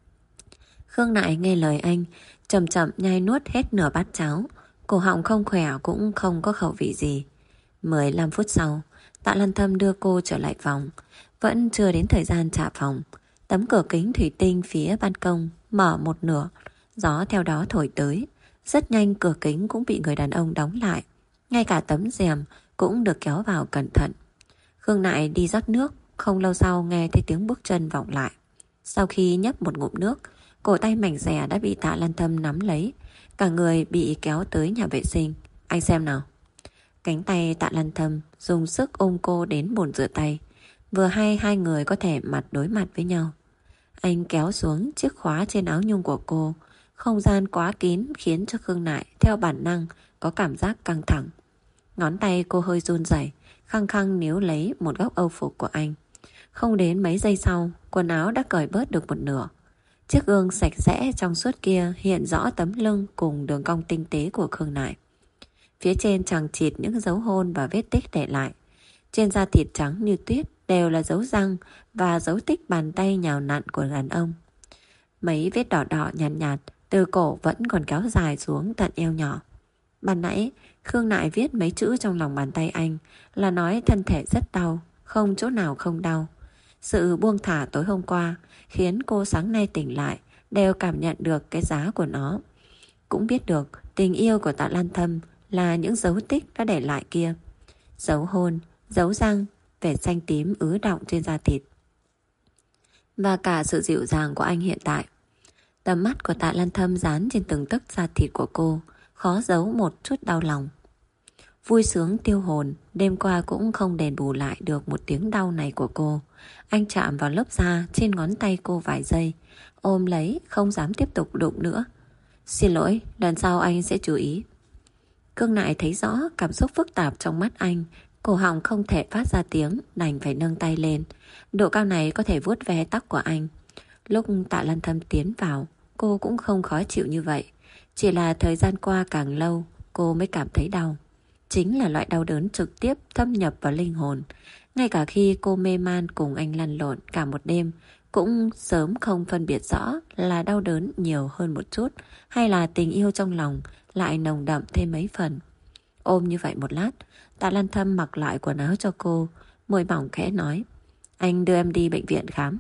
S2: Khương Nại nghe lời anh, chậm chậm nhai nuốt hết nửa bát cháo, cổ họng không khỏe cũng không có khẩu vị gì. mười lăm phút sau, Tạ Lan Thâm đưa cô trở lại phòng. Vẫn chưa đến thời gian trả phòng, tấm cửa kính thủy tinh phía ban công mở một nửa, gió theo đó thổi tới. Rất nhanh cửa kính cũng bị người đàn ông đóng lại, ngay cả tấm rèm cũng được kéo vào cẩn thận. Khương Nại đi rót nước, không lâu sau nghe thấy tiếng bước chân vọng lại. Sau khi nhấp một ngụm nước, cổ tay mảnh dẻ đã bị Tạ Lan Thâm nắm lấy, cả người bị kéo tới nhà vệ sinh. Anh xem nào. Cánh tay Tạ Lan Thâm dùng sức ôm cô đến bồn rửa tay, vừa hay hai người có thể mặt đối mặt với nhau. Anh kéo xuống chiếc khóa trên áo nhung của cô. Không gian quá kín khiến cho Khương Nại theo bản năng có cảm giác căng thẳng. Ngón tay cô hơi run rẩy, khăng khăng níu lấy một góc âu phục của anh. Không đến mấy giây sau, quần áo đã cởi bớt được một nửa. Chiếc gương sạch sẽ trong suốt kia hiện rõ tấm lưng cùng đường cong tinh tế của Khương Nại. Phía trên chằng chịt những dấu hôn và vết tích để lại. Trên da thịt trắng như tuyết đều là dấu răng và dấu tích bàn tay nhào nặn của đàn ông. Mấy vết đỏ đỏ nhạt nhạt từ cổ vẫn còn kéo dài xuống tận eo nhỏ. Ban nãy Khương Nại viết mấy chữ trong lòng bàn tay anh là nói thân thể rất đau, không chỗ nào không đau. Sự buông thả tối hôm qua khiến cô sáng nay tỉnh lại đều cảm nhận được cái giá của nó. Cũng biết được tình yêu của Tạ Lan Thâm là những dấu tích đã để lại kia. Dấu hôn, dấu răng, vệt xanh tím ứ đọng trên da thịt. Và cả sự dịu dàng của anh hiện tại. Tầm mắt của Tạ Lan Thâm dán trên từng tấc da thịt của cô, khó giấu một chút đau lòng. Vui sướng tiêu hồn, đêm qua cũng không đền bù lại được một tiếng đau này của cô. Anh chạm vào lớp da trên ngón tay cô vài giây, ôm lấy, không dám tiếp tục đụng nữa. Xin lỗi, lần sau anh sẽ chú ý. Khương Nại thấy rõ cảm xúc phức tạp trong mắt anh, cổ họng không thể phát ra tiếng, đành phải nâng tay lên. Độ cao này có thể vuốt ve tóc của anh. Lúc Tạ Lan Thâm tiến vào, cô cũng không khó chịu như vậy. Chỉ là thời gian qua càng lâu, cô mới cảm thấy đau. Chính là loại đau đớn trực tiếp thâm nhập vào linh hồn. Ngay cả khi cô mê man cùng anh lăn lộn cả một đêm, cũng sớm không phân biệt rõ là đau đớn nhiều hơn một chút hay là tình yêu trong lòng lại nồng đậm thêm mấy phần. Ôm như vậy một lát, Tạ Lan Thâm mặc lại quần áo cho cô, môi mỏng khẽ nói: Anh đưa em đi bệnh viện khám.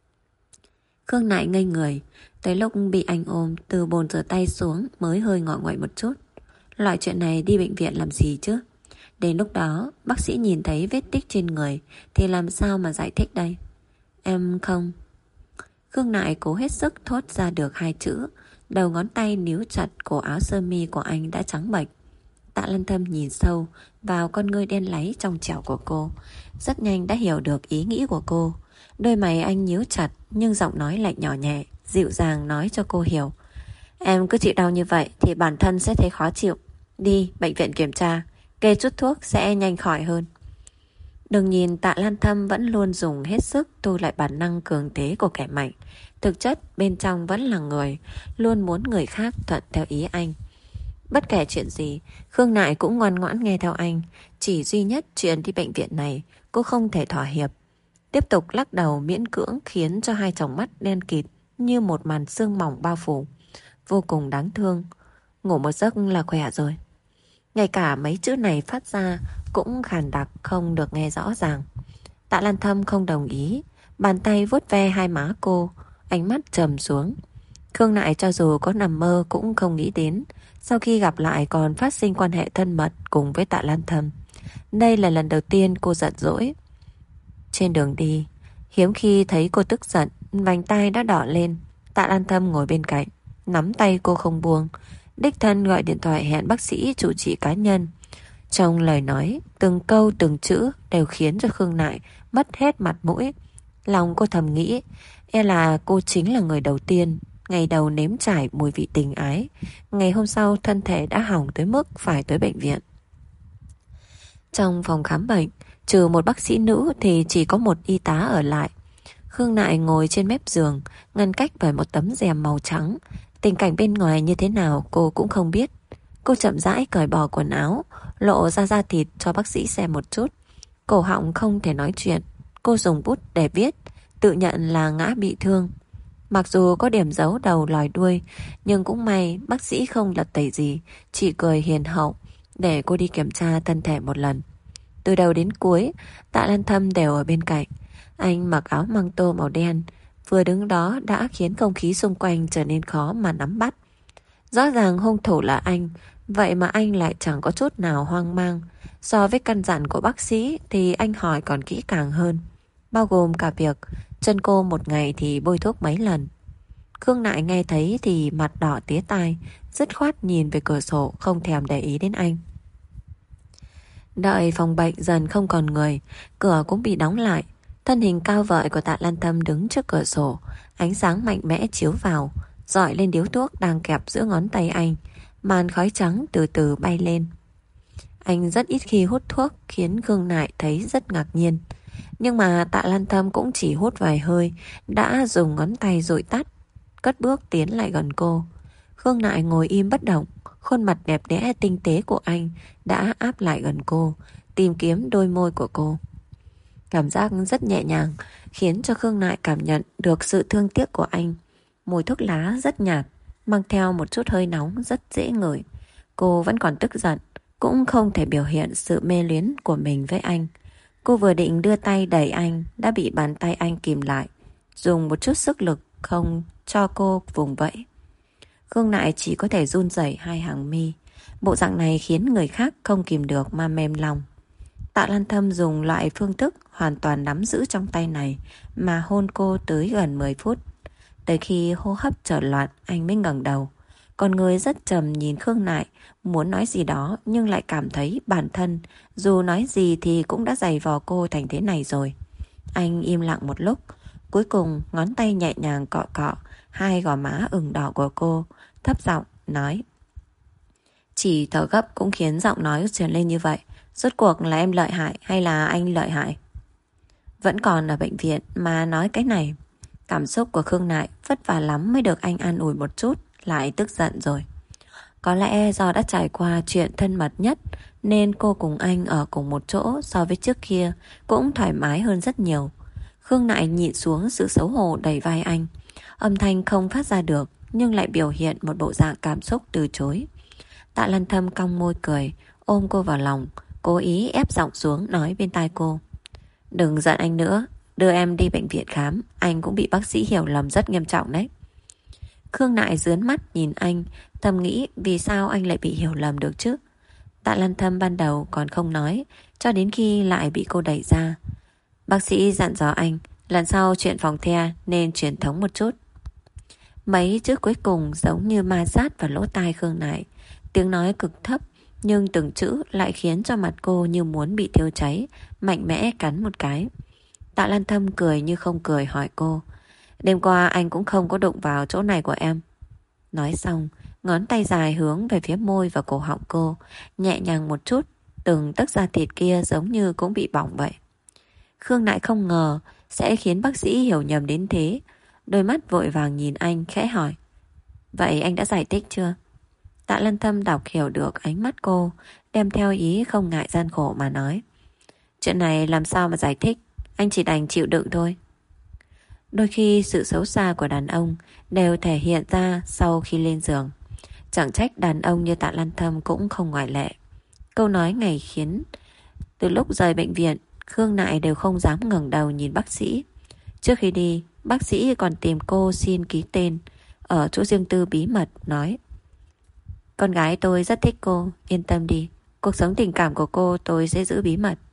S2: Khương Nại ngây người. Tới lúc bị anh ôm từ bồn rửa tay xuống mới hơi ngọ nguậy một chút. Loại chuyện này đi bệnh viện làm gì chứ? Đến lúc đó bác sĩ nhìn thấy vết tích trên người thì làm sao mà giải thích đây? Em không. Khương Nại cố hết sức thốt ra được hai chữ. Đầu ngón tay níu chặt cổ áo sơ mi của anh đã trắng bệch. Tạ Lan Thâm nhìn sâu vào con ngươi đen láy trong trẻo của cô. Rất nhanh đã hiểu được ý nghĩ của cô. Đôi mày anh nhíu chặt nhưng giọng nói lại nhỏ nhẹ, dịu dàng nói cho cô hiểu. Em cứ chịu đau như vậy thì bản thân sẽ thấy khó chịu. Đi bệnh viện kiểm tra, kê chút thuốc sẽ nhanh khỏi hơn. Đừng nhìn Tạ Lan Thâm vẫn luôn dùng hết sức thu lại bản năng cường thế của kẻ mạnh. Thực chất bên trong vẫn là người, luôn muốn người khác thuận theo ý anh. Bất kể chuyện gì, Khương Nại cũng ngoan ngoãn nghe theo anh. Chỉ duy nhất chuyện đi bệnh viện này cô không thể thỏa hiệp. Tiếp tục lắc đầu miễn cưỡng khiến cho hai tròng mắt đen kịt như một màn sương mỏng bao phủ. Vô cùng đáng thương. Ngủ một giấc là khỏe rồi. Ngay cả mấy chữ này phát ra cũng khàn đặc không được nghe rõ ràng. Tạ Lan Thâm không đồng ý. Bàn tay vuốt ve hai má cô, ánh mắt trầm xuống. Khương Nại cho dù có nằm mơ cũng không nghĩ đến sau khi gặp lại còn phát sinh quan hệ thân mật cùng với Tạ Lan Thâm. Đây là lần đầu tiên cô giận dỗi. Trên đường đi, hiếm khi thấy cô tức giận, vành tai đã đỏ lên. Tạ Lan Thâm ngồi bên cạnh, nắm tay cô không buông, đích thân gọi điện thoại hẹn bác sĩ chủ trị cá nhân. Trong lời nói, từng câu từng chữ đều khiến cho Khương Nại mất hết mặt mũi. Lòng cô thầm nghĩ, e là cô chính là người đầu tiên ngày đầu nếm trải mùi vị tình ái. Ngày hôm sau thân thể đã hỏng tới mức phải tới bệnh viện. Trong phòng khám bệnh, trừ một bác sĩ nữ thì chỉ có một y tá ở lại. Khương Nại ngồi trên mép giường, ngăn cách bởi một tấm rèm màu trắng. Tình cảnh bên ngoài như thế nào cô cũng không biết. Cô chậm rãi cởi bỏ quần áo, lộ ra da thịt cho bác sĩ xem một chút. Cổ họng không thể nói chuyện. Cô dùng bút để viết, tự nhận là ngã bị thương. Mặc dù có điểm dấu đầu lòi đuôi, nhưng cũng may bác sĩ không lật tẩy gì, chỉ cười hiền hậu để cô đi kiểm tra thân thể một lần. Từ đầu đến cuối, Tạ Lan Thâm đều ở bên cạnh. Anh mặc áo măng tô màu đen, vừa đứng đó đã khiến không khí xung quanh trở nên khó mà nắm bắt. Rõ ràng hung thủ là anh, vậy mà anh lại chẳng có chút nào hoang mang. So với căn dặn của bác sĩ thì anh hỏi còn kỹ càng hơn, bao gồm cả việc chân cô một ngày thì bôi thuốc mấy lần. Khương Nại nghe thấy thì mặt đỏ tía tai, dứt khoát nhìn về cửa sổ không thèm để ý đến anh. Đợi phòng bệnh dần không còn người, cửa cũng bị đóng lại. Thân hình cao vợi của Tạ Lan Thâm đứng trước cửa sổ, ánh sáng mạnh mẽ chiếu vào, rọi lên điếu thuốc đang kẹp giữa ngón tay anh. Màn khói trắng từ từ bay lên. Anh rất ít khi hút thuốc, khiến Khương Nại thấy rất ngạc nhiên. Nhưng mà Tạ Lan Thâm cũng chỉ hút vài hơi, đã dùng ngón tay dụi tắt, cất bước tiến lại gần cô. Khương Nại ngồi im bất động, khuôn mặt đẹp đẽ tinh tế của anh đã áp lại gần cô, tìm kiếm đôi môi của cô. Cảm giác rất nhẹ nhàng, khiến cho Khương Nại cảm nhận được sự thương tiếc của anh. Mùi thuốc lá rất nhạt, mang theo một chút hơi nóng rất dễ ngửi. Cô vẫn còn tức giận, cũng không thể biểu hiện sự mê luyến của mình với anh. Cô vừa định đưa tay đẩy anh, đã bị bàn tay anh kìm lại, dùng một chút sức lực không cho cô vùng vẫy. Khương Nại chỉ có thể run rẩy hai hàng mi. Bộ dạng này khiến người khác không kìm được mà mềm lòng. Tạ Lan Thâm dùng loại phương thức hoàn toàn nắm giữ trong tay này mà hôn cô tới gần mười phút. Tới khi hô hấp trở loạn, anh mới ngẩng đầu. Con người rất trầm nhìn Khương Nại, muốn nói gì đó nhưng lại cảm thấy bản thân dù nói gì thì cũng đã giày vò cô thành thế này rồi. Anh im lặng một lúc, cuối cùng ngón tay nhẹ nhàng cọ cọ hai gò má ửng đỏ của cô, thấp giọng nói. Chỉ thở gấp cũng khiến giọng nói chuyển lên như vậy. Rốt cuộc là em lợi hại hay là anh lợi hại? Vẫn còn ở bệnh viện mà nói cái này. Cảm xúc của Khương Nại vất vả lắm mới được anh an ủi một chút, lại tức giận rồi. Có lẽ do đã trải qua chuyện thân mật nhất nên cô cùng anh ở cùng một chỗ so với trước kia cũng thoải mái hơn rất nhiều. Khương Nại nhịn xuống sự xấu hổ đẩy vai anh. Âm thanh không phát ra được nhưng lại biểu hiện một bộ dạng cảm xúc từ chối. Tạ Lan Thâm cong môi cười, ôm cô vào lòng, cố ý ép giọng xuống nói bên tai cô. Đừng giận anh nữa, Đưa em đi bệnh viện khám, anh cũng bị bác sĩ hiểu lầm rất nghiêm trọng đấy. Khương Nại dướn mắt nhìn anh, thầm nghĩ vì sao anh lại bị hiểu lầm được chứ. Tạ Lan Thâm ban đầu còn không nói, cho đến khi lại bị cô đẩy ra. Bác sĩ dặn dò anh, lần sau chuyện phòng the nên truyền thống một chút. Mấy chữ cuối cùng giống như ma sát vào lỗ tai Khương Nại. Tiếng nói cực thấp, nhưng từng chữ lại khiến cho mặt cô như muốn bị thiêu cháy, mạnh mẽ cắn một cái. Tạ Lan Thâm cười như không cười hỏi cô, đêm qua anh cũng không có đụng vào chỗ này của em. Nói xong, ngón tay dài hướng về phía môi và cổ họng cô, nhẹ nhàng một chút, từng tấc da thịt kia giống như cũng bị bỏng vậy. Khương Nại không ngờ sẽ khiến bác sĩ hiểu nhầm đến thế. Đôi mắt vội vàng nhìn anh khẽ hỏi, vậy anh đã giải thích chưa? Tạ Lan Thâm đọc hiểu được ánh mắt cô, đem theo ý không ngại gian khổ mà nói, chuyện này làm sao mà giải thích, anh chỉ đành chịu đựng thôi. Đôi khi sự xấu xa của đàn ông đều thể hiện ra sau khi lên giường. Chẳng trách đàn ông như Tạ Lan Thâm cũng không ngoại lệ. Câu nói này khiến từ lúc rời bệnh viện, Khương Nại đều không dám ngẩng đầu nhìn bác sĩ. Trước khi đi, bác sĩ còn tìm cô xin ký tên ở chỗ riêng tư bí mật, nói, con gái tôi rất thích cô, yên tâm đi, cuộc sống tình cảm của cô tôi sẽ giữ bí mật.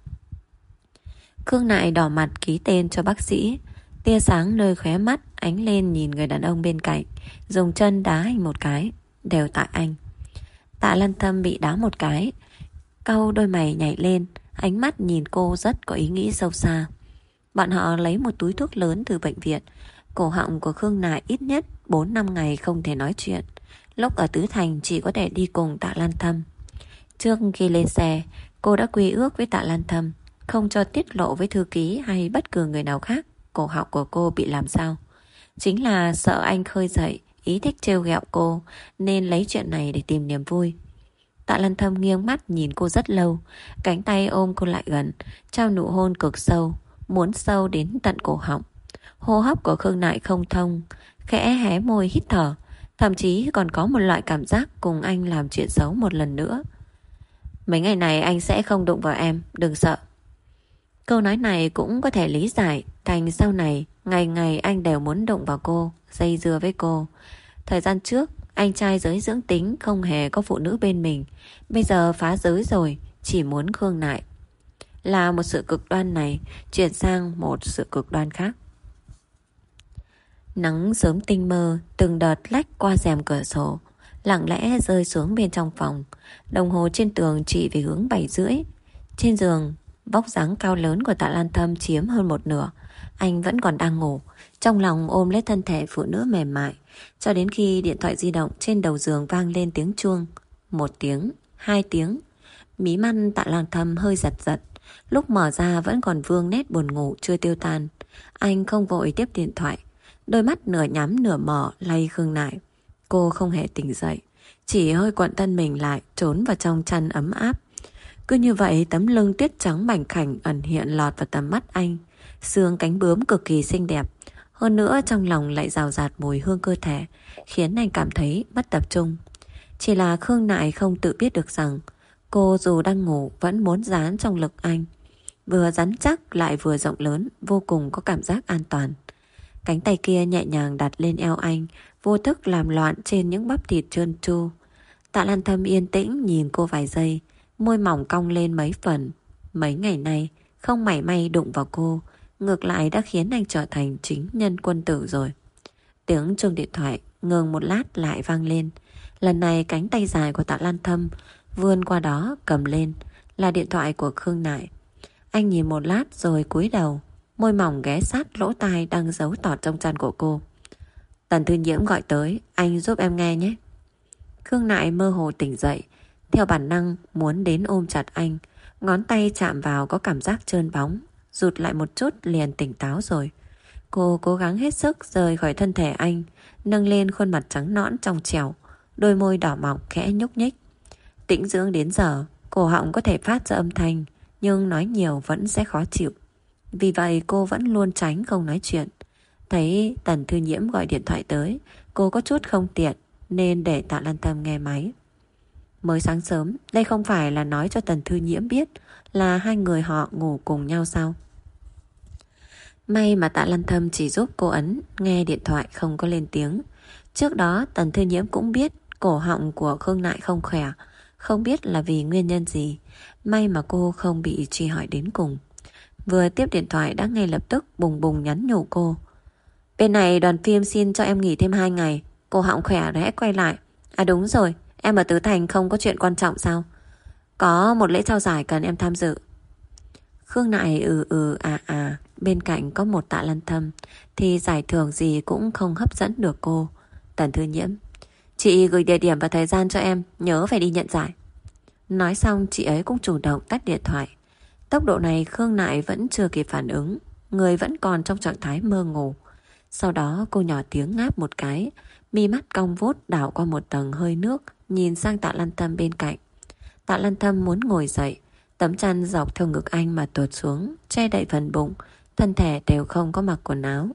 S2: Khương Nại đỏ mặt ký tên cho bác sĩ. Tia sáng nơi khóe mắt ánh lên nhìn người đàn ông bên cạnh, dùng chân đá anh một cái, đều tại anh. Tạ Lan Thâm bị đá một cái, cau đôi mày nhảy lên, ánh mắt nhìn cô rất có ý nghĩ sâu xa. Bọn họ lấy một túi thuốc lớn từ bệnh viện. Cổ họng của Khương Nại ít nhất bốn năm ngày không thể nói chuyện. Lúc ở Tứ Thành chỉ có thể đi cùng Tạ Lan Thâm. Trước khi lên xe, cô đã quy ước với Tạ Lan Thâm không cho tiết lộ với thư ký hay bất cứ người nào khác cổ họng của cô bị làm sao. Chính là sợ anh khơi dậy ý thích trêu ghẹo cô, nên lấy chuyện này để tìm niềm vui. Tạ Lan Thâm nghiêng mắt nhìn cô rất lâu, cánh tay ôm cô lại gần, trao nụ hôn cực sâu, muốn sâu đến tận cổ họng. Hô hấp của Khương Nại không thông, khẽ hé môi hít thở, thậm chí còn có một loại cảm giác cùng anh làm chuyện xấu một lần nữa. Mấy ngày này anh sẽ không đụng vào em, đừng sợ. Câu nói này cũng có thể lý giải thành sau này ngày ngày anh đều muốn đụng vào cô, dây dưa với cô. Thời gian trước anh trai giới dưỡng tính không hề có phụ nữ bên mình, bây giờ phá giới rồi, chỉ muốn Khương Nại. Là một sự cực đoan này chuyển sang một sự cực đoan khác. Nắng sớm tinh mơ từng đợt lách qua rèm cửa sổ, lặng lẽ rơi xuống bên trong phòng. Đồng hồ trên tường chỉ về hướng bảy rưỡi. Trên giường, vóc dáng cao lớn của Tạ Lan Thâm chiếm hơn một nửa. Anh vẫn còn đang ngủ, trong lòng ôm lấy thân thể phụ nữ mềm mại, cho đến khi điện thoại di động trên đầu giường vang lên tiếng chuông. Một tiếng, hai tiếng. Mí mắt Tạ Lan Thâm hơi giật giật. Lúc mở ra vẫn còn vương nét buồn ngủ chưa tiêu tan. Anh không vội tiếp điện thoại, đôi mắt nửa nhắm nửa mở lay Khương Nại. Cô không hề tỉnh dậy, chỉ hơi cuộn thân mình lại, trốn vào trong chăn ấm áp. Cứ như vậy tấm lưng tuyết trắng mảnh khảnh ẩn hiện lọt vào tầm mắt anh. Xương cánh bướm cực kỳ xinh đẹp, hơn nữa trong lòng lại rào rạt mùi hương cơ thể, khiến anh cảm thấy mất tập trung. Chỉ là Khương Nại không tự biết được rằng cô dù đang ngủ vẫn muốn dán trong ngực anh. Vừa rắn chắc lại vừa rộng lớn, vô cùng có cảm giác an toàn. Cánh tay kia nhẹ nhàng đặt lên eo anh, vô thức làm loạn trên những bắp thịt trơn tru. Tạ Lan Thâm yên tĩnh nhìn cô vài giây, môi mỏng cong lên mấy phần. Mấy ngày nay không mảy may đụng vào cô, ngược lại đã khiến anh trở thành chính nhân quân tử rồi. Tiếng chuông điện thoại ngừng một lát lại vang lên. Lần này cánh tay dài của Tạ Lan Thâm vươn qua đó cầm lên, là điện thoại của Khương Nại. Anh nhìn một lát rồi cúi đầu, môi mỏng ghé sát lỗ tai đang giấu tọt trong chăn của cô. Tần Thư Nhiễm gọi tới, anh giúp em nghe nhé. Khương Nại mơ hồ tỉnh dậy, theo bản năng muốn đến ôm chặt anh. Ngón tay chạm vào có cảm giác trơn bóng, rụt lại một chút liền tỉnh táo rồi. Cô cố gắng hết sức rời khỏi thân thể anh, nâng lên khuôn mặt trắng nõn trong trẻo, đôi môi đỏ mọng khẽ nhúc nhích. Tĩnh dưỡng đến giờ, cổ họng có thể phát ra âm thanh, nhưng nói nhiều vẫn sẽ khó chịu. Vì vậy cô vẫn luôn tránh không nói chuyện. Thấy Tần Thư Nhiễm gọi điện thoại tới, cô có chút không tiện nên để Tạ Lan Thâm nghe máy. Mới sáng sớm, đây không phải là nói cho Tần Thư Nhiễm biết là hai người họ ngủ cùng nhau sao? May mà Tạ Lan Thâm chỉ giúp cô ấn nghe điện thoại không có lên tiếng. Trước đó Tần Thư Nhiễm cũng biết cổ họng của Khương Nại không khỏe, không biết là vì nguyên nhân gì. May mà cô không bị truy hỏi đến cùng. Vừa tiếp điện thoại đã ngay lập tức bùng bùng nhắn nhủ cô: bên này đoàn phim xin cho em nghỉ thêm hai ngày, cổ họng khỏe rồi hãy quay lại. À đúng rồi, em ở Tứ Thành không có chuyện quan trọng sao? Có một lễ trao giải cần em tham dự. Khương Nại ừ ừ à à. Bên cạnh có một Tạ Lan Thâm thì giải thưởng gì cũng không hấp dẫn được cô. Tần Thư Nhiễm: chị gửi địa điểm và thời gian cho em, nhớ phải đi nhận giải. Nói xong chị ấy cũng chủ động tắt điện thoại. Tốc độ này Khương Nại vẫn chưa kịp phản ứng, người vẫn còn trong trạng thái mơ ngủ. Sau đó cô nhỏ tiếng ngáp một cái, mi mắt cong vút đảo qua một tầng hơi nước, nhìn sang Tạ Lan Thâm bên cạnh. Tạ Lan Thâm muốn ngồi dậy, tấm chăn dọc theo ngực anh mà tuột xuống, che đậy phần bụng, thân thể đều không có mặc quần áo.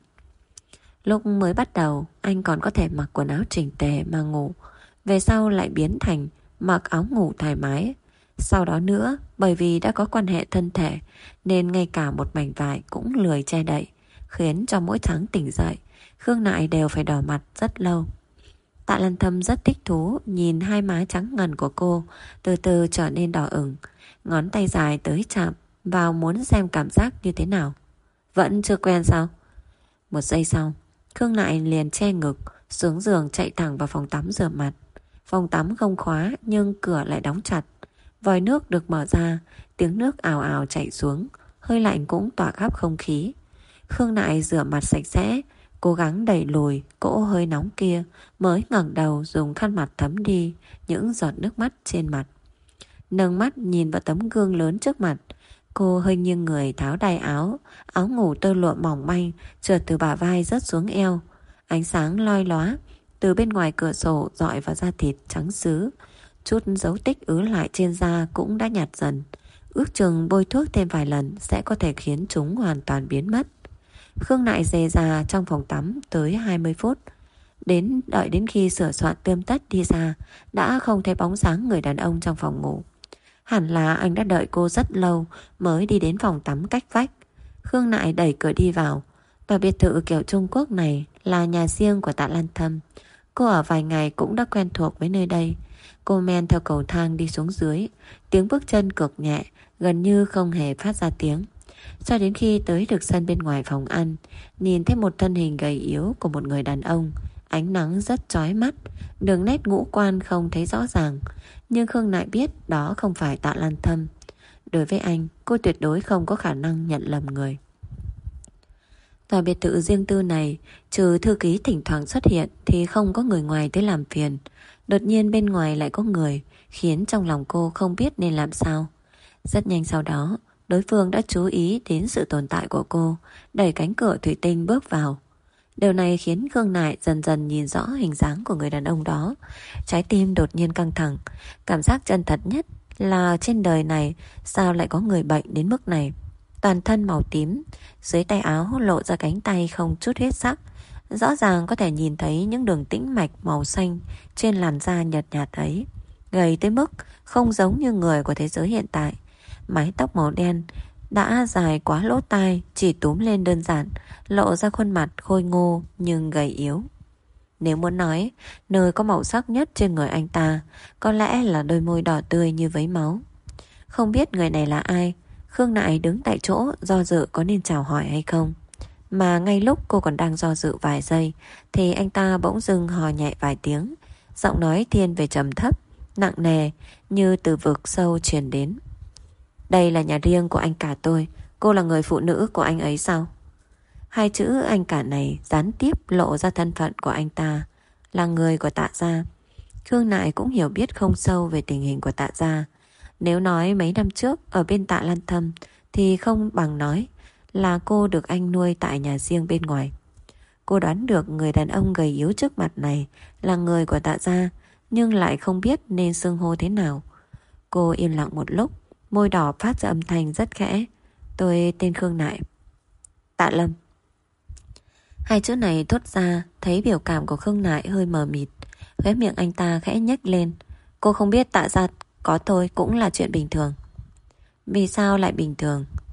S2: Lúc mới bắt đầu anh còn có thể mặc quần áo chỉnh tề mà ngủ, về sau lại biến thành mặc áo ngủ thoải mái. Sau đó nữa, bởi vì đã có quan hệ thân thể nên ngay cả một mảnh vải cũng lười che đậy, khiến cho mỗi tháng tỉnh dậy Khương Nại đều phải đỏ mặt rất lâu. Tạ Lan Thâm rất thích thú nhìn hai má trắng ngần của cô từ từ trở nên đỏ ửng, ngón tay dài tới chạm vào muốn xem cảm giác như thế nào. Vẫn chưa quen sao? Một giây sau, Khương Nại liền che ngực, xuống giường chạy thẳng vào phòng tắm rửa mặt. Phòng tắm không khóa nhưng cửa lại đóng chặt. Vòi nước được mở ra, tiếng nước ào ào chảy xuống, hơi lạnh cũng tỏa khắp không khí. Khương Nại rửa mặt sạch sẽ, cố gắng đẩy lùi cỗ hơi nóng kia, mới ngẩng đầu dùng khăn mặt thấm đi những giọt nước mắt trên mặt. Nâng mắt nhìn vào tấm gương lớn trước mặt, cô hơi nghiêng người tháo đai áo, áo ngủ tơ lụa mỏng manh trượt từ bả vai rớt xuống eo. Ánh sáng loi lóa từ bên ngoài cửa sổ dọi vào da thịt trắng sứ. Chút dấu tích ứ lại trên da cũng đã nhạt dần. Ước chừng bôi thuốc thêm vài lần sẽ có thể khiến chúng hoàn toàn biến mất. Khương Nại dề già trong phòng tắm tới hai mươi phút. Đến đợi đến khi sửa soạn tươm tất đi ra, đã không thấy bóng dáng người đàn ông trong phòng ngủ. Hẳn là anh đã đợi cô rất lâu mới đi đến phòng tắm cách vách. Khương Nại đẩy cửa đi vào. Tòa biệt thự kiểu Trung Quốc này là nhà riêng của Tạ Lan Thâm. Cô ở vài ngày cũng đã quen thuộc với nơi đây. Cô men theo cầu thang đi xuống dưới, tiếng bước chân cực nhẹ, gần như không hề phát ra tiếng. Cho đến khi tới được sân bên ngoài phòng ăn, nhìn thấy một thân hình gầy yếu của một người đàn ông. Ánh nắng rất chói mắt, đường nét ngũ quan không thấy rõ ràng, nhưng Khương Nại biết đó không phải Tạ Lan Thâm. Đối với anh, cô tuyệt đối không có khả năng nhận lầm người. Tòa biệt thự riêng tư này, trừ thư ký thỉnh thoảng xuất hiện thì không có người ngoài tới làm phiền. Đột nhiên bên ngoài lại có người, khiến trong lòng cô không biết nên làm sao. Rất nhanh sau đó, đối phương đã chú ý đến sự tồn tại của cô, đẩy cánh cửa thủy tinh bước vào. Điều này khiến Khương Nại dần dần nhìn rõ hình dáng của người đàn ông đó. Trái tim đột nhiên căng thẳng. Cảm giác chân thật nhất là trên đời này sao lại có người bệnh đến mức này. Toàn thân màu tím, dưới tay áo lộ ra cánh tay không chút huyết sắc. Rõ ràng có thể nhìn thấy những đường tĩnh mạch màu xanh trên làn da nhợt nhạt ấy. Gầy tới mức không giống như người của thế giới hiện tại. Mái tóc màu đen đã dài quá lỗ tai, chỉ túm lên đơn giản, lộ ra khuôn mặt khôi ngô nhưng gầy yếu. Nếu muốn nói, nơi có màu sắc nhất trên người anh ta có lẽ là đôi môi đỏ tươi như vấy máu. Không biết người này là ai, Khương Nại đứng tại chỗ do dự có nên chào hỏi hay không. Mà ngay lúc cô còn đang do dự vài giây thì anh ta bỗng dưng hò nhẹ vài tiếng, giọng nói thiên về trầm thấp, nặng nề như từ vực sâu truyền đến. Đây là nhà riêng của anh cả tôi, cô là người phụ nữ của anh ấy sao? Hai chữ anh cả này gián tiếp lộ ra thân phận của anh ta, là người của Tạ gia. Khương Nại cũng hiểu biết không sâu về tình hình của Tạ gia. Nếu nói mấy năm trước ở bên Tạ Lan Thâm thì không bằng nói là cô được anh nuôi tại nhà riêng bên ngoài. Cô đoán được người đàn ông gầy yếu trước mặt này là người của Tạ gia, nhưng lại không biết nên xưng hô thế nào. Cô im lặng một lúc, môi đỏ phát ra âm thanh rất khẽ. Tôi tên Khương Nại. Tạ Lâm. Hai chữ này thốt ra, thấy biểu cảm của Khương Nại hơi mờ mịt. Khóe miệng anh ta khẽ nhếch lên. Cô không biết Tạ gia có tôi cũng là chuyện bình thường. Vì sao lại bình thường?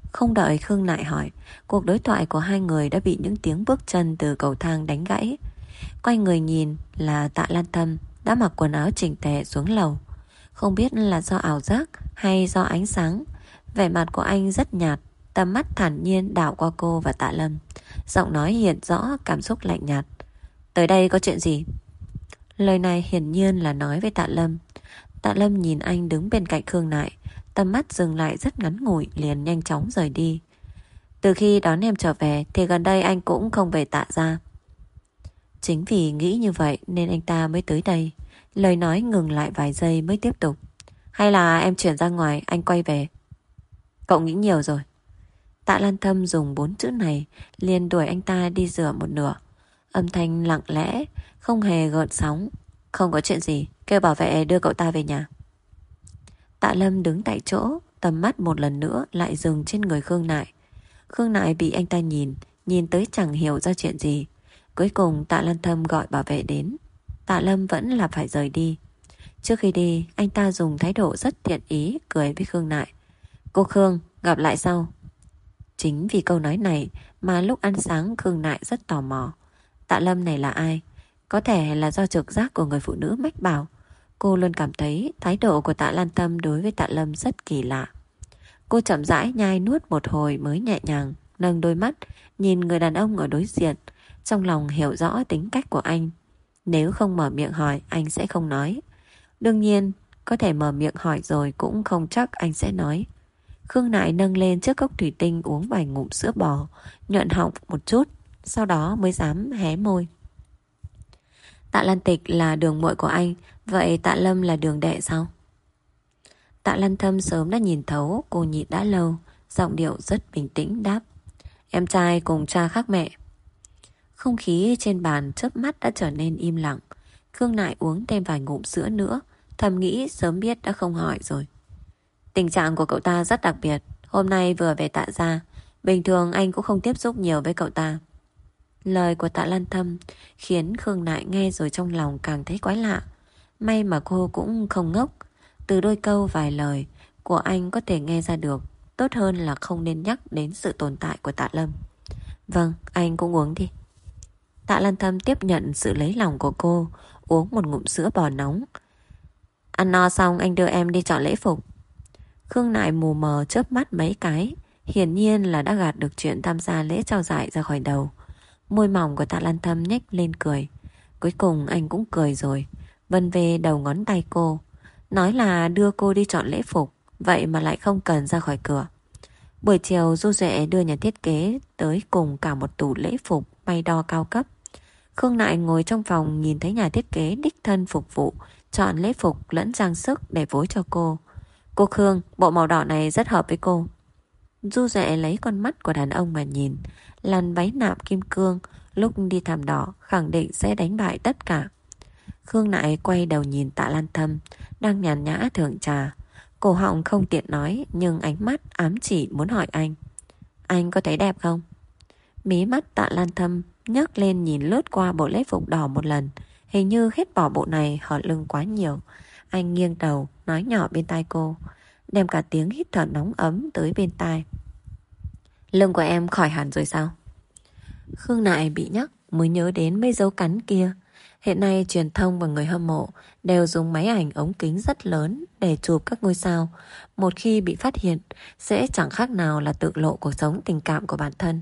S2: Không đợi Khương Nại hỏi, cuộc đối thoại của hai người đã bị những tiếng bước chân từ cầu thang đánh gãy. Quay người nhìn là Tạ Lan Thâm đã mặc quần áo chỉnh tề xuống lầu. Không biết là do ảo giác hay do ánh sáng, vẻ mặt của anh rất nhạt, tầm mắt thản nhiên đảo qua cô và Tạ Lâm. Giọng nói hiện rõ cảm xúc lạnh nhạt. Tới đây có chuyện gì? Lời này hiển nhiên là nói với Tạ Lâm. Tạ Lâm nhìn anh đứng bên cạnh Khương Nại, tầm mắt dừng lại rất ngắn ngủi, liền nhanh chóng rời đi. Từ khi đón em trở về thì gần đây anh cũng không về Tạ gia. Chính vì nghĩ như vậy nên anh ta mới tới đây. Lời nói ngừng lại vài giây mới tiếp tục. Hay là em chuyển ra ngoài, anh quay về? Cậu nghĩ nhiều rồi. Tạ Lan Thâm dùng bốn chữ này liền đuổi anh ta đi rửa một nửa. Âm thanh lặng lẽ, không hề gợn sóng. Không có chuyện gì, kêu bảo vệ đưa cậu ta về nhà. Tạ Lâm đứng tại chỗ, tầm mắt một lần nữa lại dừng trên người Khương Nại. Khương Nại bị anh ta nhìn, nhìn tới chẳng hiểu ra chuyện gì. Cuối cùng Tạ Lan Thâm gọi bảo vệ đến. Tạ Lâm vẫn là phải rời đi. Trước khi đi, anh ta dùng thái độ rất thiện ý cười với Khương Nại. Cô Khương, gặp lại sau. Chính vì câu nói này mà lúc ăn sáng Khương Nại rất tò mò. Tạ Lâm này là ai? Có thể là do trực giác của người phụ nữ mách bảo. Cô luôn cảm thấy thái độ của Tạ Lan Tâm đối với Tạ Lâm rất kỳ lạ. Cô chậm rãi nhai nuốt một hồi mới nhẹ nhàng nâng đôi mắt nhìn người đàn ông ở đối diện, trong lòng hiểu rõ tính cách của anh. Nếu không mở miệng hỏi, anh sẽ không nói. Đương nhiên, có thể mở miệng hỏi rồi cũng không chắc anh sẽ nói. Khương Nại nâng lên chiếc cốc thủy tinh uống vài ngụm sữa bò, nhuận họng một chút, sau đó mới dám hé môi. Tạ Lan Tịch là đường muội của anh, vậy Tạ Lâm là đường đệ sao? Tạ Lan Thâm sớm đã nhìn thấu cô nhịn đã lâu, giọng điệu rất bình tĩnh đáp. Em trai cùng cha khác mẹ. Không khí trên bàn chớp mắt đã trở nên im lặng. Khương Nại uống thêm vài ngụm sữa nữa, thầm nghĩ sớm biết đã không hỏi rồi. Tình trạng của cậu ta rất đặc biệt, hôm nay vừa về Tạ gia, bình thường anh cũng không tiếp xúc nhiều với cậu ta. Lời của Tạ Lan Thâm khiến Khương Nại nghe rồi trong lòng càng thấy quái lạ. May mà cô cũng không ngốc, từ đôi câu vài lời của anh có thể nghe ra được, tốt hơn là không nên nhắc đến sự tồn tại của Tạ Lâm. Vâng, anh cũng uống đi. Tạ Lan Thâm tiếp nhận sự lấy lòng của cô, uống một ngụm sữa bò nóng. Ăn no xong anh đưa em đi chọn lễ phục. Khương Nại mù mờ chớp mắt mấy cái, hiển nhiên là đã gạt được chuyện tham gia lễ trao giải ra khỏi đầu. Môi mỏng của Tạ Lan Thâm nhếch lên cười. Cuối cùng anh cũng cười rồi, vân về đầu ngón tay cô. Nói là đưa cô đi chọn lễ phục, vậy mà lại không cần ra khỏi cửa. Buổi chiều Du Duệ đưa nhà thiết kế tới cùng cả một tủ lễ phục may đo cao cấp. Khương Nại ngồi trong phòng nhìn thấy nhà thiết kế đích thân phục vụ, chọn lễ phục lẫn trang sức để phối cho cô. Cô Khương, bộ màu đỏ này rất hợp với cô. Du Duệ lấy con mắt của đàn ông mà nhìn. Làn váy nạm kim cương lúc đi thảm đỏ khẳng định sẽ đánh bại tất cả. Khương Nại quay đầu nhìn Tạ Lan Thâm đang nhàn nhã thưởng trà. Cổ họng không tiện nói, nhưng ánh mắt ám chỉ muốn hỏi anh. Anh có thấy đẹp không? Mí mắt Tạ Lan Thâm nhấc lên nhìn lướt qua bộ lễ phục đỏ một lần. Hình như hết bỏ bộ này hở lưng quá nhiều. Anh nghiêng đầu nói nhỏ bên tai cô, đem cả tiếng hít thở nóng ấm tới bên tai. Lưng của em khỏi hẳn rồi sao? Khương Nại bị nhắc mới nhớ đến mấy dấu cắn kia. Hiện nay truyền thông và người hâm mộ đều dùng máy ảnh ống kính rất lớn để chụp các ngôi sao. Một khi bị phát hiện sẽ chẳng khác nào là tự lộ cuộc sống tình cảm của bản thân.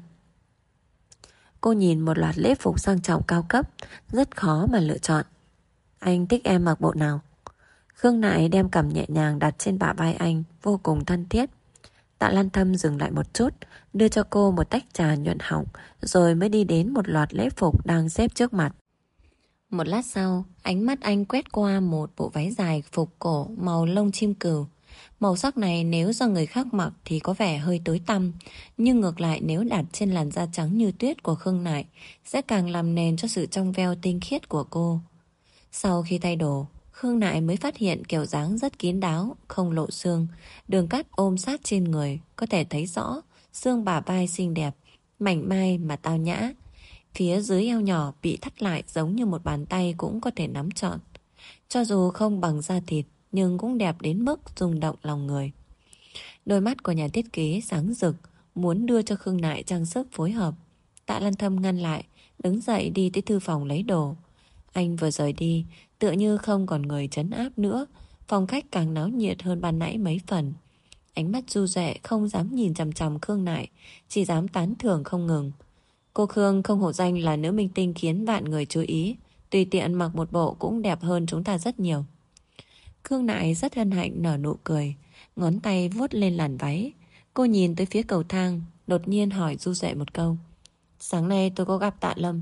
S2: Cô nhìn một loạt lễ phục sang trọng cao cấp, rất khó mà lựa chọn. Anh thích em mặc bộ nào? Khương Nại đem cằm nhẹ nhàng đặt trên bả vai anh, vô cùng thân thiết. Tạ Lan Thâm dừng lại một chút, đưa cho cô một tách trà nhuận họng, rồi mới đi đến một loạt lễ phục đang xếp trước mặt. Một lát sau, ánh mắt anh quét qua một bộ váy dài phục cổ màu lông chim cừu. Màu sắc này nếu do người khác mặc thì có vẻ hơi tối tăm, nhưng ngược lại nếu đặt trên làn da trắng như tuyết của Khương Nại sẽ càng làm nền cho sự trong veo tinh khiết của cô. Sau khi thay đồ, Khương Nại mới phát hiện kiểu dáng rất kín đáo, không lộ xương, đường cắt ôm sát trên người, có thể thấy rõ xương bả vai xinh đẹp, mảnh mai mà tao nhã. Phía dưới eo nhỏ bị thắt lại giống như một bàn tay cũng có thể nắm trọn. Cho dù không bằng da thịt, nhưng cũng đẹp đến mức rung động lòng người. Đôi mắt của nhà thiết kế sáng rực, muốn đưa cho Khương Nại trang sức phối hợp. Tạ Lan Thâm ngăn lại, đứng dậy đi tới thư phòng lấy đồ. Anh vừa rời đi, tựa như không còn người trấn áp nữa. Phòng khách càng náo nhiệt hơn ban nãy mấy phần. Ánh mắt Du Duệ không dám nhìn chằm chằm Khương Nại, chỉ dám tán thưởng không ngừng. Cô Khương không hổ danh là nữ minh tinh khiến vạn người chú ý. Tùy tiện mặc một bộ cũng đẹp hơn chúng ta rất nhiều. Khương Nại rất hân hạnh nở nụ cười, ngón tay vuốt lên làn váy. Cô nhìn tới phía cầu thang, đột nhiên hỏi Du Duệ một câu. Sáng nay tôi có gặp Tạ Lâm.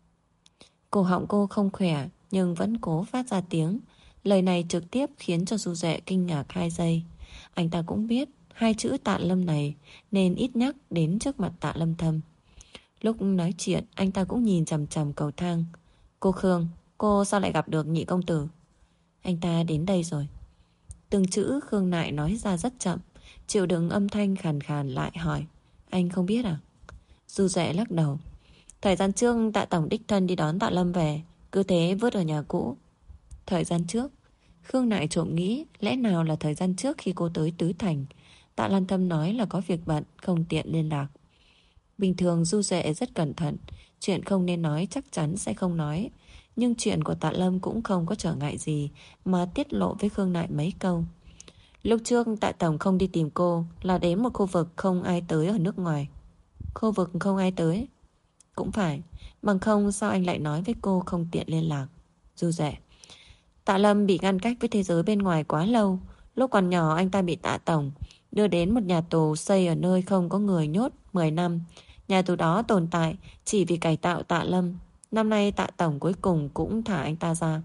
S2: Cổ họng cô không khỏe, nhưng vẫn cố phát ra tiếng. Lời này trực tiếp khiến cho Du Duệ kinh ngạc hai giây. Anh ta cũng biết hai chữ Tạ Lâm này nên ít nhắc đến trước mặt Tạ Lâm Thâm. Lúc nói chuyện, anh ta cũng nhìn chằm chằm cầu thang. Cô Khương, cô sao lại gặp được nhị công tử? Anh ta đến đây rồi. Từng chữ Khương Nại nói ra rất chậm, chịu đựng âm thanh khàn khàn lại hỏi. Anh không biết à? Du Duệ lắc đầu. Thời gian trước Tạ tổng đích thân đi đón Tạ Lâm về, cứ thế vứt ở nhà cũ. Thời gian trước? Khương Nại trộm nghĩ, lẽ nào là thời gian trước khi cô tới Tứ Thành. Tạ Lan Thâm nói là có việc bận, không tiện liên lạc. Bình thường Du Duệ rất cẩn thận, chuyện không nên nói chắc chắn sẽ không nói. Nhưng chuyện của Tạ Lâm cũng không có trở ngại gì mà tiết lộ với Khương Nại mấy câu. Lúc trước Tạ tổng không đi tìm cô là đến một khu vực không ai tới ở nước ngoài. Khu vực không ai tới? Cũng phải, bằng không sao anh lại nói với cô không tiện liên lạc. Du Duệ. Tạ Lâm bị ngăn cách với thế giới bên ngoài quá lâu. Lúc còn nhỏ anh ta bị Tạ tổng đưa đến một nhà tù xây ở nơi không có người nhốt mười năm. Nhà tù đó tồn tại chỉ vì cải tạo Tạ Lâm. Năm nay Tạ tổng cuối cùng cũng thả anh ta ra.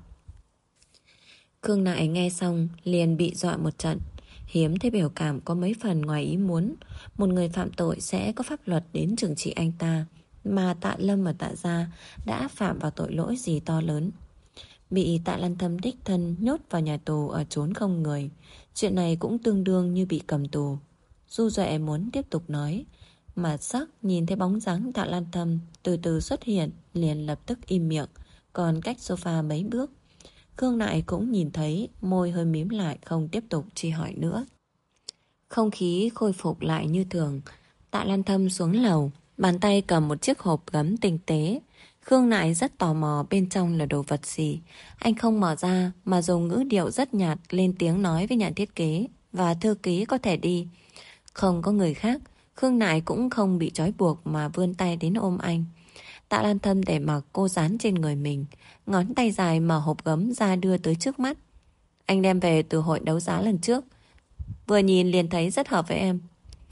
S2: Khương Nại nghe xong liền bị dọa một trận. Hiếm thấy biểu cảm có mấy phần ngoài ý muốn. Một người phạm tội sẽ có pháp luật đến trừng trị anh ta, mà Tạ Lâm và Tạ gia đã phạm vào tội lỗi gì to lớn. Bị Tạ Lan Thâm đích thân nhốt vào nhà tù ở chốn không người. Chuyện này cũng tương đương như bị cầm tù. Du Duệ muốn tiếp tục nói, mà sắc nhìn thấy bóng dáng Tạ Lan Thâm từ từ xuất hiện, liền lập tức im miệng, còn cách sofa mấy bước. Khương Nại cũng nhìn thấy, môi hơi mím lại, không tiếp tục truy hỏi nữa. Không khí khôi phục lại như thường. Tạ Lan Thâm xuống lầu, bàn tay cầm một chiếc hộp gấm tinh tế. Khương Nại rất tò mò bên trong là đồ vật gì. Anh không mở ra mà dùng ngữ điệu rất nhạt lên tiếng nói với nhà thiết kế và thư ký có thể đi. Không có người khác, Khương Nại cũng không bị trói buộc mà vươn tay đến ôm anh. Tạ Lan Thâm để mặc cô dán trên người mình, ngón tay dài mở hộp gấm ra đưa tới trước mắt. Anh đem về từ hội đấu giá lần trước, vừa nhìn liền thấy rất hợp với em.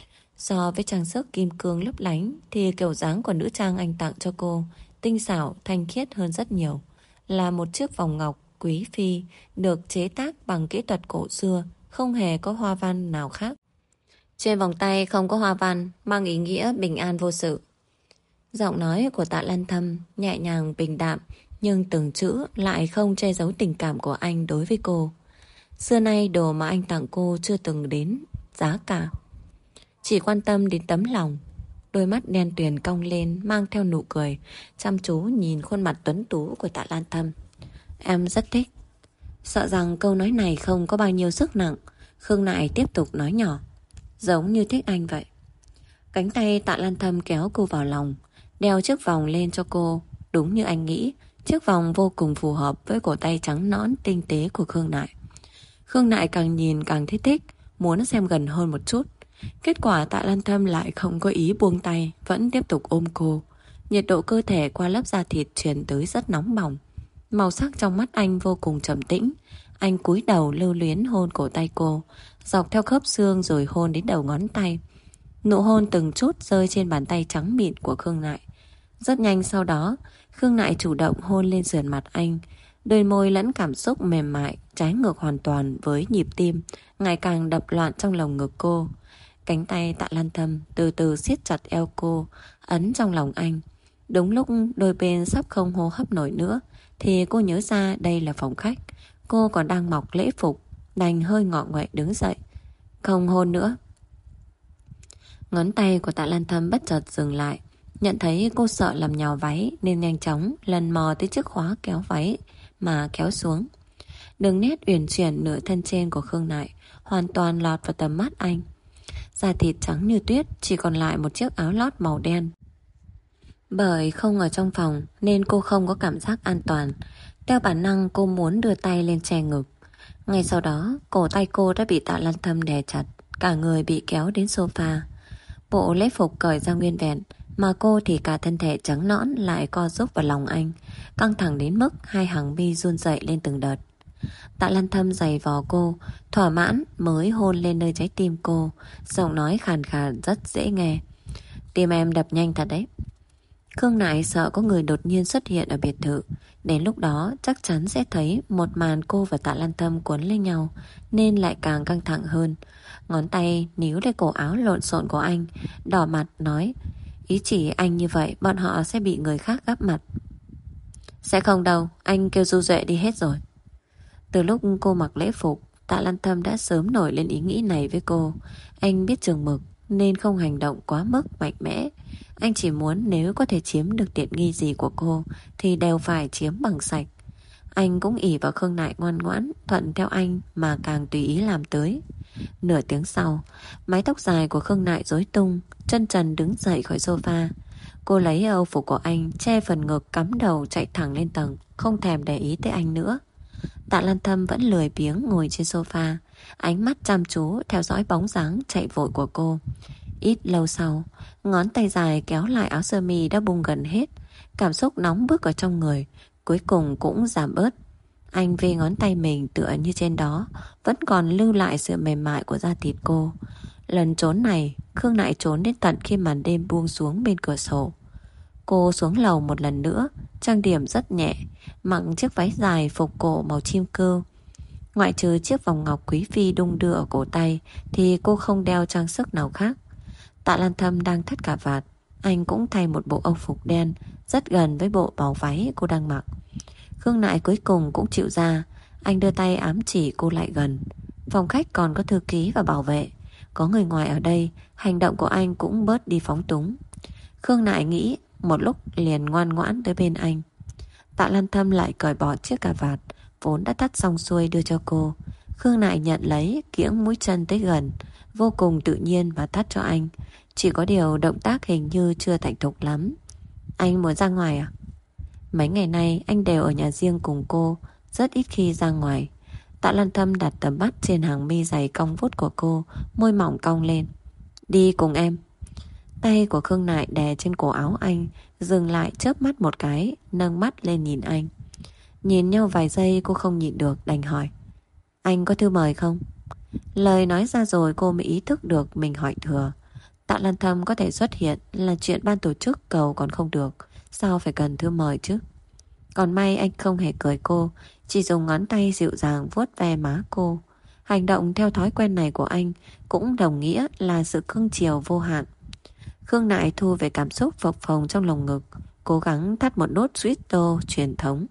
S2: So với trang sức kim cương lấp lánh thì kiểu dáng của nữ trang anh tặng cho cô tinh xảo, thanh khiết hơn rất nhiều. Là một chiếc vòng ngọc quý phi được chế tác bằng kỹ thuật cổ xưa, không hề có hoa văn nào khác. Trên vòng tay không có hoa văn, mang ý nghĩa bình an vô sự. Giọng nói của Tạ Lan Thâm nhẹ nhàng bình đạm, nhưng từng chữ lại không che giấu tình cảm của anh đối với cô. Xưa nay đồ mà anh tặng cô chưa từng đến giá cả, chỉ quan tâm đến tấm lòng. Đôi mắt đen tuyền cong lên mang theo nụ cười, chăm chú nhìn khuôn mặt tuấn tú của Tạ Lan Thâm. Em rất thích. Sợ rằng câu nói này không có bao nhiêu sức nặng, Khương Nại tiếp tục nói nhỏ. Giống như thích anh vậy. Cánh tay Tạ Lan Thâm kéo cô vào lòng, đeo chiếc vòng lên cho cô. Đúng như anh nghĩ, chiếc vòng vô cùng phù hợp với cổ tay trắng nõn tinh tế của Khương Nại. Khương Nại càng nhìn càng thấy thích, muốn xem gần hơn một chút. Kết quả Tạ Lan Thâm lại không có ý buông tay, vẫn tiếp tục ôm cô. Nhiệt độ cơ thể qua lớp da thịt truyền tới rất nóng bỏng. Màu sắc trong mắt anh vô cùng trầm tĩnh. Anh cúi đầu lưu luyến hôn cổ tay cô, dọc theo khớp xương rồi hôn đến đầu ngón tay. Nụ hôn từng chút rơi trên bàn tay trắng mịn của Khương Nại. Rất nhanh sau đó, Khương Nại chủ động hôn lên sườn mặt anh. Đôi môi lẫn cảm xúc mềm mại, trái ngược hoàn toàn với nhịp tim ngày càng đập loạn trong lồng ngực cô. Cánh tay Tạ Lan Thâm từ từ siết chặt eo cô, ấn trong lòng anh. Đúng lúc đôi bên sắp không hô hấp nổi nữa thì cô nhớ ra đây là phòng khách. Cô còn đang mặc lễ phục, đành hơi ngọ nguậy đứng dậy. Không hôn nữa. Ngón tay của Tạ Lan Thâm bất chợt dừng lại. Nhận thấy cô sợ làm nhào váy nên nhanh chóng lần mò tới chiếc khóa kéo váy mà kéo xuống. Đường nét uyển chuyển nửa thân trên của Khương Nại hoàn toàn lọt vào tầm mắt anh. da thịt trắng như tuyết, chỉ còn lại một chiếc áo lót màu đen. Bởi không ở trong phòng nên cô không có cảm giác an toàn. Theo bản năng cô muốn đưa tay lên che ngực. Ngay sau đó cổ tay cô đã bị Tạ Lan Thâm đè chặt, cả người bị kéo đến sofa. Bộ lễ phục cởi ra nguyên vẹn, mà cô thì cả thân thể trắng nõn lại co rúm vào lòng anh, căng thẳng đến mức hai hàng mi run rẩy lên từng đợt. Tạ Lan Thâm giày vò cô, thỏa mãn mới hôn lên nơi trái tim cô, giọng nói khàn khàn rất dễ nghe. Tim em đập nhanh thật đấy. Khương Nại sợ có người đột nhiên xuất hiện ở biệt thự. Đến lúc đó chắc chắn sẽ thấy một màn cô và Tạ Lan Thâm cuốn lên nhau, nên lại càng căng thẳng hơn. Ngón tay níu lấy cổ áo lộn xộn của anh, đỏ mặt nói: ý chỉ anh như vậy bọn họ sẽ bị người khác gắp mặt. Sẽ không đâu, anh kêu Du Duệ đi hết rồi. Từ lúc cô mặc lễ phục, Tạ Lan Thâm đã sớm nổi lên ý nghĩ này với cô. Anh biết chừng mực nên không hành động quá mức mạnh mẽ. Anh chỉ muốn nếu có thể chiếm được tiện nghi gì của cô thì đều phải chiếm bằng sạch. Anh cũng ỷ vào Khương Nại ngoan ngoãn, thuận theo anh mà càng tùy ý làm tới. Nửa tiếng sau, mái tóc dài của Khương Nại rối tung, chân trần đứng dậy khỏi sofa. Cô lấy âu phục của anh che phần ngực, cắm đầu chạy thẳng lên tầng, không thèm để ý tới anh nữa. Tạ Lan Thâm vẫn lười biếng ngồi trên sofa, ánh mắt chăm chú theo dõi bóng dáng chạy vội của cô. Ít lâu sau, ngón tay dài kéo lại áo sơ mi đã bung gần hết. Cảm xúc nóng bức ở trong người cuối cùng cũng giảm bớt. Anh vê ngón tay mình tựa như trên đó vẫn còn lưu lại sự mềm mại của da thịt cô. Lần trốn này Khương Nại trốn đến tận khi màn đêm buông xuống bên cửa sổ. Cô xuống lầu một lần nữa, trang điểm rất nhẹ, mặc chiếc váy dài phục cổ màu chim cưu. Ngoại trừ chiếc vòng ngọc quý phi đung đưa ở cổ tay thì cô không đeo trang sức nào khác. Tạ Lan Thâm đang thắt cà vạt, anh cũng thay một bộ âu phục đen rất gần với bộ màu váy cô đang mặc. Khương Nại cuối cùng cũng chịu ra. Anh đưa tay ám chỉ cô lại gần. Phòng khách còn có thư ký và bảo vệ, có người ngoài ở đây, hành động của anh cũng bớt đi phóng túng. Khương Nại nghĩ một lúc liền ngoan ngoãn tới bên anh. Tạ Lan Thâm lại cởi bỏ chiếc cà vạt vốn đã thắt xong xuôi đưa cho cô. Khương Nại nhận lấy, kiễng mũi chân tới gần, vô cùng tự nhiên và thắt cho anh. Chỉ có điều động tác hình như chưa thành thục lắm. Anh muốn ra ngoài à? Mấy ngày nay anh đều ở nhà riêng cùng cô, rất ít khi ra ngoài. Tạ Lan Thâm đặt tầm mắt trên hàng mi dày cong vút của cô, môi mỏng cong lên. Đi cùng em. Tay của Khương Nại đè trên cổ áo anh, dừng lại chớp mắt một cái, nâng mắt lên nhìn anh. Nhìn nhau vài giây cô không nhịn được đành hỏi: anh có thư mời không? Lời nói ra rồi cô mới ý thức được mình hỏi thừa. Tạ Lan Thâm có thể xuất hiện là chuyện ban tổ chức cầu còn không được, sao phải cần thư mời chứ? Còn may anh không hề cười cô, chỉ dùng ngón tay dịu dàng vuốt ve má cô. Hành động theo thói quen này của anh cũng đồng nghĩa là sự cưng chiều vô hạn. Khương Nại thu về cảm xúc phập phồng trong lồng ngực, cố gắng thắt một nốt sweater truyền thống.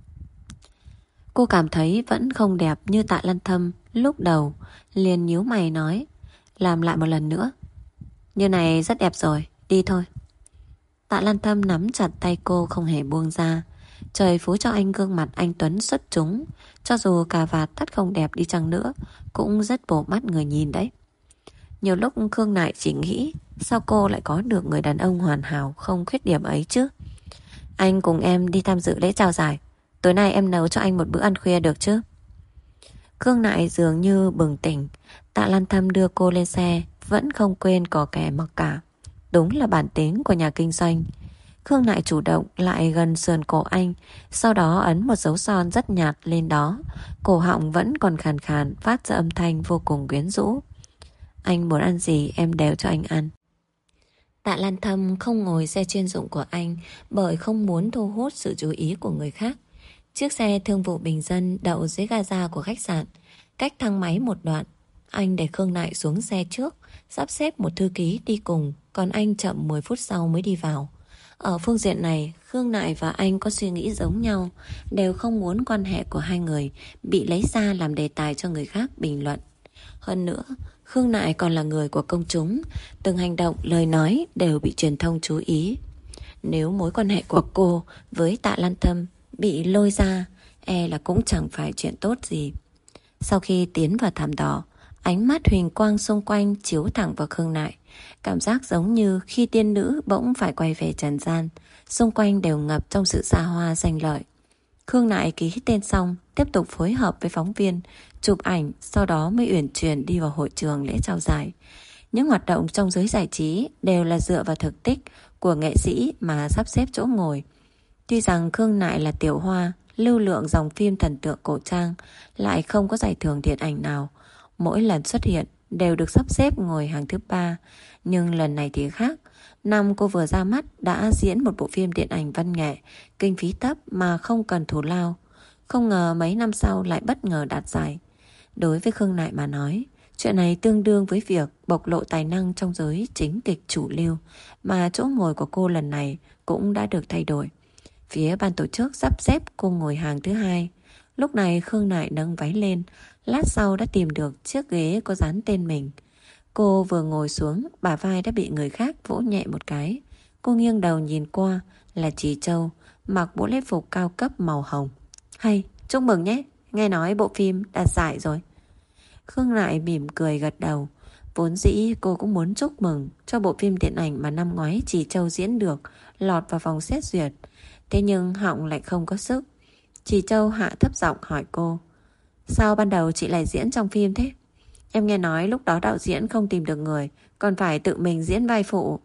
S2: Cô cảm thấy vẫn không đẹp như Tạ Lan Thâm lúc đầu, liền nhíu mày nói: làm lại một lần nữa. Như này rất đẹp rồi, đi thôi. Tạ Lan Thâm nắm chặt tay cô không hề buông ra. Trời phú cho anh gương mặt anh tuấn xuất chúng, cho dù cà vạt thắt không đẹp đi chăng nữa cũng rất bổ mắt người nhìn đấy. Nhiều lúc Khương Nại chỉ nghĩ sao cô lại có được người đàn ông hoàn hảo không khuyết điểm ấy chứ. Anh cùng em đi tham dự lễ trao giải, tối nay em nấu cho anh một bữa ăn khuya được chứ? Khương Nại dường như bừng tỉnh. Tạ Lan Thâm đưa cô lên xe, vẫn không quên cò kè mặc cả. Đúng là bản tính của nhà kinh doanh. Khương Nại chủ động lại gần sườn cổ anh, sau đó ấn một dấu son rất nhạt lên đó. Cổ họng vẫn còn khàn khàn, phát ra âm thanh vô cùng quyến rũ. Anh muốn ăn gì em đều cho anh ăn. Tạ Lan Thâm không ngồi xe chuyên dụng của anh bởi không muốn thu hút sự chú ý của người khác. Chiếc xe thương vụ bình dân đậu dưới gaza của khách sạn, cách thang máy một đoạn. Anh để Khương Nại xuống xe trước, sắp xếp một thư ký đi cùng, còn anh chậm mười phút sau mới đi vào. Ở phương diện này, Khương Nại và anh có suy nghĩ giống nhau, đều không muốn quan hệ của hai người bị lấy ra làm đề tài cho người khác bình luận. Hơn nữa, Khương Nại còn là người của công chúng, từng hành động, lời nói đều bị truyền thông chú ý. Nếu mối quan hệ của cô với Tạ Lan Thâm bị lôi ra, e là cũng chẳng phải chuyện tốt gì. Sau khi tiến vào thảm đỏ,
S1: Ánh mắt huỳnh quang xung quanh chiếu thẳng vào Khương Nại. Cảm giác giống như khi tiên nữ bỗng phải quay về trần gian. Xung quanh đều ngập trong sự xa hoa danh lợi. Khương Nại ký tên xong, tiếp tục phối hợp với phóng viên chụp ảnh, sau đó mới uyển chuyển đi vào hội trường lễ trao giải. Những hoạt động trong giới giải trí đều là dựa vào thực tích của nghệ sĩ mà sắp xếp chỗ ngồi. Tuy rằng Khương Nại là tiểu hoa, lưu lượng dòng phim thần tượng cổ trang, lại không có giải thưởng điện ảnh nào. Mỗi lần xuất hiện đều được sắp xếp ngồi hàng thứ ba. Nhưng lần này thì khác. Năm cô vừa ra mắt đã diễn một bộ phim điện ảnh văn nghệ, kinh phí thấp mà không cần thù lao. Không ngờ mấy năm sau lại bất ngờ đạt giải. Đối với Khương Nại mà nói, chuyện này tương đương với việc bộc lộ tài năng trong giới chính kịch chủ lưu, mà chỗ ngồi của cô lần này cũng đã được thay đổi. Phía ban tổ chức sắp xếp cô ngồi hàng thứ hai. Lúc này Khương Nại nâng váy lên, lát sau đã tìm được chiếc ghế có dán tên mình. Cô vừa ngồi xuống, bả vai đã bị người khác vỗ nhẹ một cái. Cô nghiêng đầu nhìn qua là Trì Châu, mặc bộ lễ phục cao cấp màu hồng. Hay, chúc mừng nhé, nghe nói bộ phim đạt giải rồi. Khương Nại mỉm cười gật đầu. Vốn dĩ cô cũng muốn chúc mừng cho bộ phim điện ảnh mà năm ngoái Trì Châu diễn được lọt vào vòng xét duyệt. Thế nhưng họng lại không có sức. Trì Châu hạ thấp giọng hỏi cô: sao ban đầu chị lại diễn trong phim thế? Em nghe nói lúc đó đạo diễn không tìm được người, còn phải tự mình diễn vai phụ.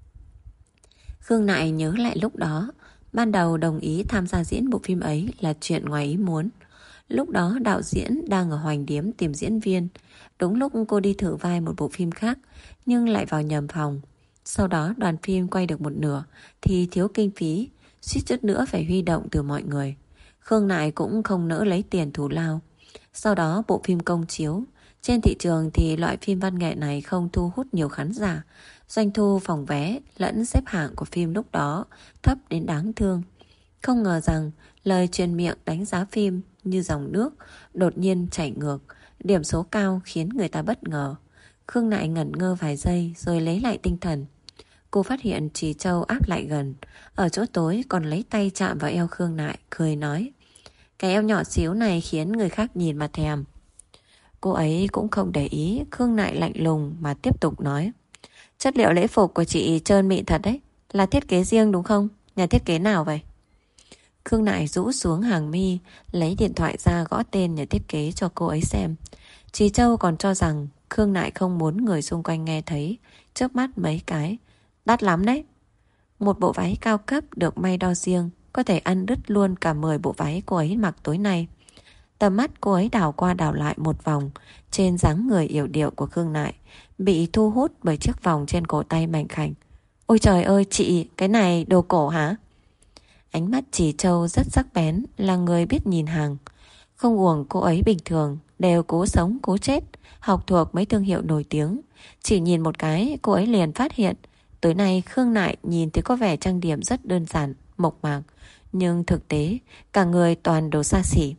S1: Khương Nại nhớ lại lúc đó, ban đầu đồng ý tham gia diễn bộ phim ấy là chuyện ngoài ý muốn. Lúc đó đạo diễn đang ở Hoành Điếm tìm diễn viên. Đúng lúc cô đi thử vai một bộ phim khác, nhưng lại vào nhầm phòng. Sau đó đoàn phim quay được một nửa thì thiếu kinh phí, suýt chút nữa phải huy động từ mọi người. Khương Nại cũng không nỡ lấy tiền thù lao. Sau đó bộ phim công chiếu. Trên thị trường thì loại phim văn nghệ này không thu hút nhiều khán giả. Doanh thu phòng vé lẫn xếp hạng của phim lúc đó thấp đến đáng thương. Không ngờ rằng lời truyền miệng đánh giá phim như dòng nước đột nhiên chảy ngược. Điểm số cao khiến người ta bất ngờ. Khương Nại ngẩn ngơ vài giây rồi lấy lại tinh thần. Cô phát hiện Trì Châu áp lại gần, ở chỗ tối còn lấy tay chạm vào eo Khương Nại, cười nói: cái eo nhỏ xíu này khiến người khác nhìn mà thèm. Cô ấy cũng không để ý. Khương Nại lạnh lùng mà tiếp tục nói: chất liệu lễ phục của chị trơn mịn thật đấy. Là thiết kế riêng đúng không? Nhà thiết kế nào vậy? Khương Nại rũ xuống hàng mi, lấy điện thoại ra gõ tên nhà thiết kế cho cô ấy xem. Trì Châu còn cho rằng Khương Nại không muốn người xung quanh nghe thấy, chớp mắt mấy cái: đắt lắm đấy. Một bộ váy cao cấp được may đo riêng có thể ăn đứt luôn cả mười bộ váy cô ấy mặc tối nay. Tầm mắt cô ấy đảo qua đảo lại một vòng trên dáng người yểu điệu của Khương Nại, bị thu hút bởi chiếc vòng trên cổ tay mảnh khảnh. Ôi trời ơi chị, cái này đồ cổ hả? Ánh mắt Trì Châu rất sắc bén, là người biết nhìn hàng. Không uổng cô ấy bình thường đều cố sống cố chết, học thuộc mấy thương hiệu nổi tiếng. Chỉ nhìn một cái cô ấy liền phát hiện tối nay Khương Nại nhìn thấy có vẻ trang điểm rất đơn giản, mộc mạc, nhưng thực tế cả người toàn đồ xa xỉ.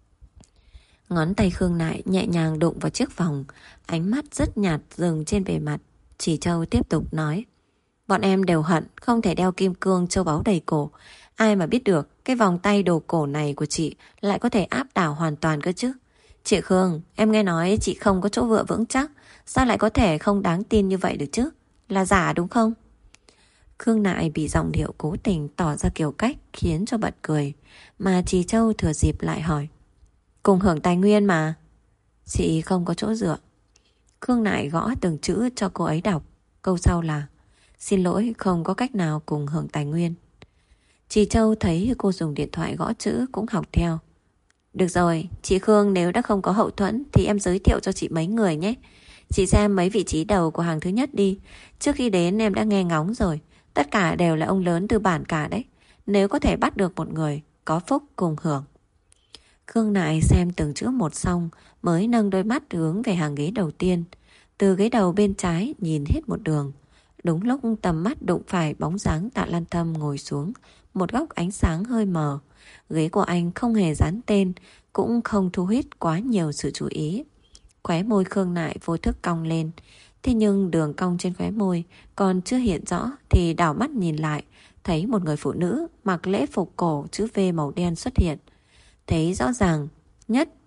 S1: Ngón tay Khương Nại nhẹ nhàng đụng vào chiếc vòng, ánh mắt rất nhạt dừng trên bề mặt. Trì Châu tiếp tục nói: bọn em đều hận không thể đeo kim cương châu báu đầy cổ. Ai mà biết được cái vòng tay đồ cổ này của chị lại có thể áp đảo hoàn toàn cơ chứ. Chị Khương, em nghe nói chị không có chỗ vựa vững chắc, sao lại có thể không đáng tin như vậy được chứ? Là giả đúng không? Khương Nại bị giọng điệu cố tình tỏ ra kiểu cách khiến cho bật cười, mà Trì Châu thừa dịp lại hỏi: cùng hưởng tài nguyên mà. Chị không có chỗ dựa. Khương Nại gõ từng chữ cho cô ấy đọc. Câu sau là: xin lỗi, không có cách nào cùng hưởng tài nguyên. Trì Châu thấy cô dùng điện thoại gõ chữ cũng học theo. Được rồi, chị Khương, nếu đã không có hậu thuẫn thì em giới thiệu cho chị mấy người nhé. Chị xem mấy vị trí đầu của hàng thứ nhất đi. Trước khi đến em đã nghe ngóng rồi, tất cả đều là ông lớn tư bản cả đấy. Nếu có thể bắt được một người, có phúc cùng hưởng. Khương Nại xem từng chữ một xong mới nâng đôi mắt hướng về hàng ghế đầu tiên. Từ ghế đầu bên trái nhìn hết một đường. Đúng lúc tầm mắt đụng phải bóng dáng Tạ Lan Thâm ngồi xuống một góc ánh sáng hơi mờ. Ghế của anh không hề dán tên, cũng không thu hút quá nhiều sự chú ý. Khóe môi Khương Nại vô thức cong lên. Thế nhưng đường cong trên khóe môi còn chưa hiện rõ thì đảo mắt nhìn lại, thấy một người phụ nữ mặc lễ phục cổ chữ V màu đen xuất hiện. Thấy rõ ràng nhất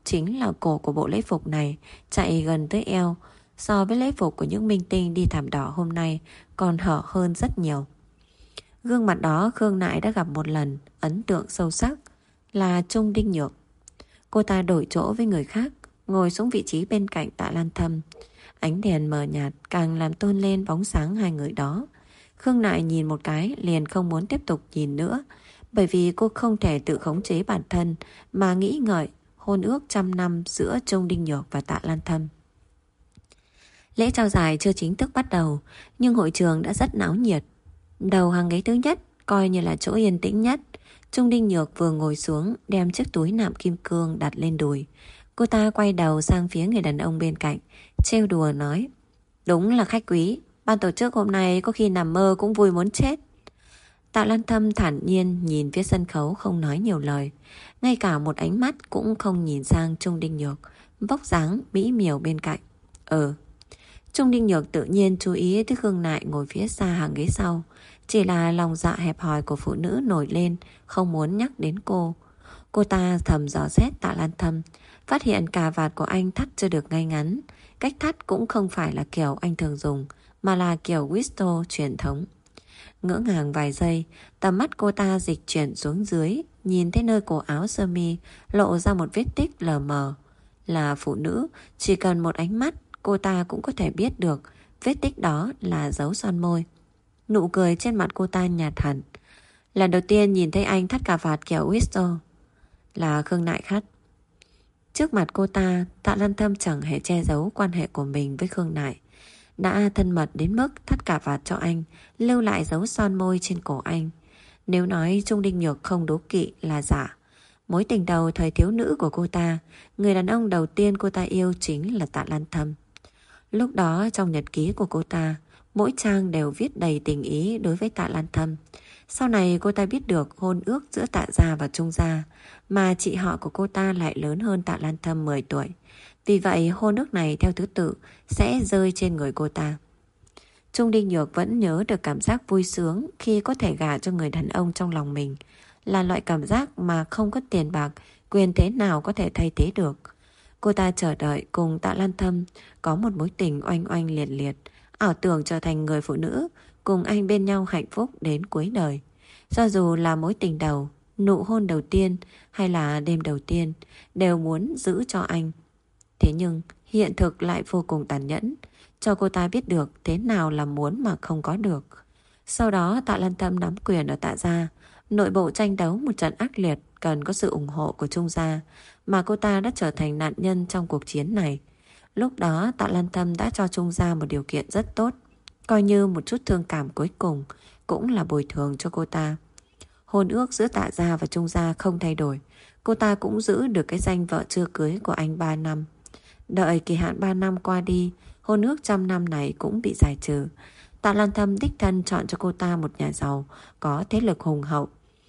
S2: chính là cổ của bộ lễ phục này chạy gần tới eo, so với lễ phục của những minh tinh đi thảm đỏ hôm nay còn hở hơn rất nhiều. Gương mặt đó Khương Nại đã gặp một lần, ấn tượng sâu sắc là Trung Đinh Nhược. Cô ta đổi chỗ với người khác, ngồi xuống vị trí bên cạnh Tạ Lan Thâm. Ánh đèn mờ nhạt càng làm tôn lên bóng sáng hai người đó. Khương Nại nhìn một cái liền không muốn tiếp tục nhìn nữa, bởi vì cô không thể tự khống chế bản thân mà nghĩ ngợi hôn ước trăm năm giữa Trung Đinh Nhược và Tạ Lan Thâm. Lễ trao giải chưa chính thức bắt đầu, nhưng hội trường đã rất náo nhiệt. Đầu hàng ghế thứ nhất coi như là chỗ yên tĩnh nhất. Trung Đinh Nhược vừa ngồi xuống, đem chiếc túi nạm kim cương đặt lên đùi. Cô ta quay đầu sang phía người đàn ông bên cạnh, trêu đùa nói: đúng là khách quý, ban tổ chức hôm nay có khi nằm mơ cũng vui muốn chết. Tạ Lan Thâm thản nhiên nhìn phía sân khấu, không nói nhiều lời, ngay cả một ánh mắt cũng không nhìn sang Trung Đinh Nhược, vóc dáng mỹ miều bên cạnh. Ừ. Trung Đinh Nhược tự nhiên chú ý tới Khương Nại ngồi phía xa hàng ghế sau. Chỉ là lòng dạ hẹp hòi của phụ nữ nổi lên, không muốn nhắc đến cô. Cô ta thầm dò xét Tạ Lan Thâm, phát hiện cà vạt của anh thắt chưa được ngay ngắn. Cách thắt cũng không phải là kiểu anh thường dùng, mà là kiểu Wisto truyền thống. Ngỡ ngàng vài giây, tầm mắt cô ta dịch chuyển xuống dưới, nhìn thấy nơi cổ áo sơ mi lộ ra một vết tích lờ mờ. Là phụ nữ, chỉ cần một ánh mắt cô ta cũng có thể biết được vết tích đó là dấu son môi. Nụ cười trên mặt cô ta nhạt hẳn. Lần đầu tiên nhìn thấy anh thắt cà vạt kiểu Wisto. Là Khương Nại khắt. Trước mặt cô ta, Tạ Lan Thâm chẳng hề che giấu quan hệ của mình với Khương Nại. Đã thân mật đến mức thắt cà vạt cho anh, lưu lại dấu son môi trên cổ anh. Nếu nói Trung Đinh Nhược không đố kỵ là giả. Mối tình đầu thời thiếu nữ của cô ta, người đàn ông đầu tiên cô ta yêu chính là Tạ Lan Thâm. Lúc đó trong nhật ký của cô ta, mỗi trang đều viết đầy tình ý đối với Tạ Lan Thâm. Sau này cô ta biết được hôn ước giữa Tạ gia và Trung gia, mà chị họ của cô ta lại lớn hơn Tạ Lan Thâm mười tuổi. Vì vậy hôn ước này theo thứ tự sẽ rơi trên người cô ta. Trung Đinh Nhược vẫn nhớ được cảm giác vui sướng khi có thể gả cho người đàn ông trong lòng mình. Là loại cảm giác mà không có tiền bạc, quyền thế nào có thể thay thế được. Cô ta chờ đợi cùng Tạ Lan Thâm có một mối tình oanh oanh liệt liệt, ảo tưởng trở thành người phụ nữ cùng anh bên nhau hạnh phúc đến cuối đời. Cho dù là mối tình đầu, nụ hôn đầu tiên hay là đêm đầu tiên, đều muốn giữ cho anh. Thế nhưng hiện thực lại vô cùng tàn nhẫn, cho cô ta biết được thế nào là muốn mà không có được. Sau đó Tạ Lan Thâm nắm quyền ở Tạ gia, nội bộ tranh đấu một trận ác liệt, cần có sự ủng hộ của Trung gia, mà cô ta đã trở thành nạn nhân trong cuộc chiến này. Lúc đó Tạ Lan Thâm đã cho Trung gia một điều kiện rất tốt, coi như một chút thương cảm cuối cùng, cũng là bồi thường cho cô ta. Hôn ước giữa Tạ gia và Trung gia không thay đổi, cô ta cũng giữ được cái danh vợ chưa cưới của anh ba năm. Đợi kỳ hạn ba năm qua đi, hôn ước trăm năm này cũng bị giải trừ. Tạ Lan Thâm đích thân chọn cho cô ta một nhà giàu có thế lực hùng hậu.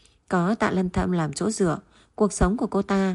S2: Có Tạ Lan Thâm làm chỗ dựa, cuộc sống của cô ta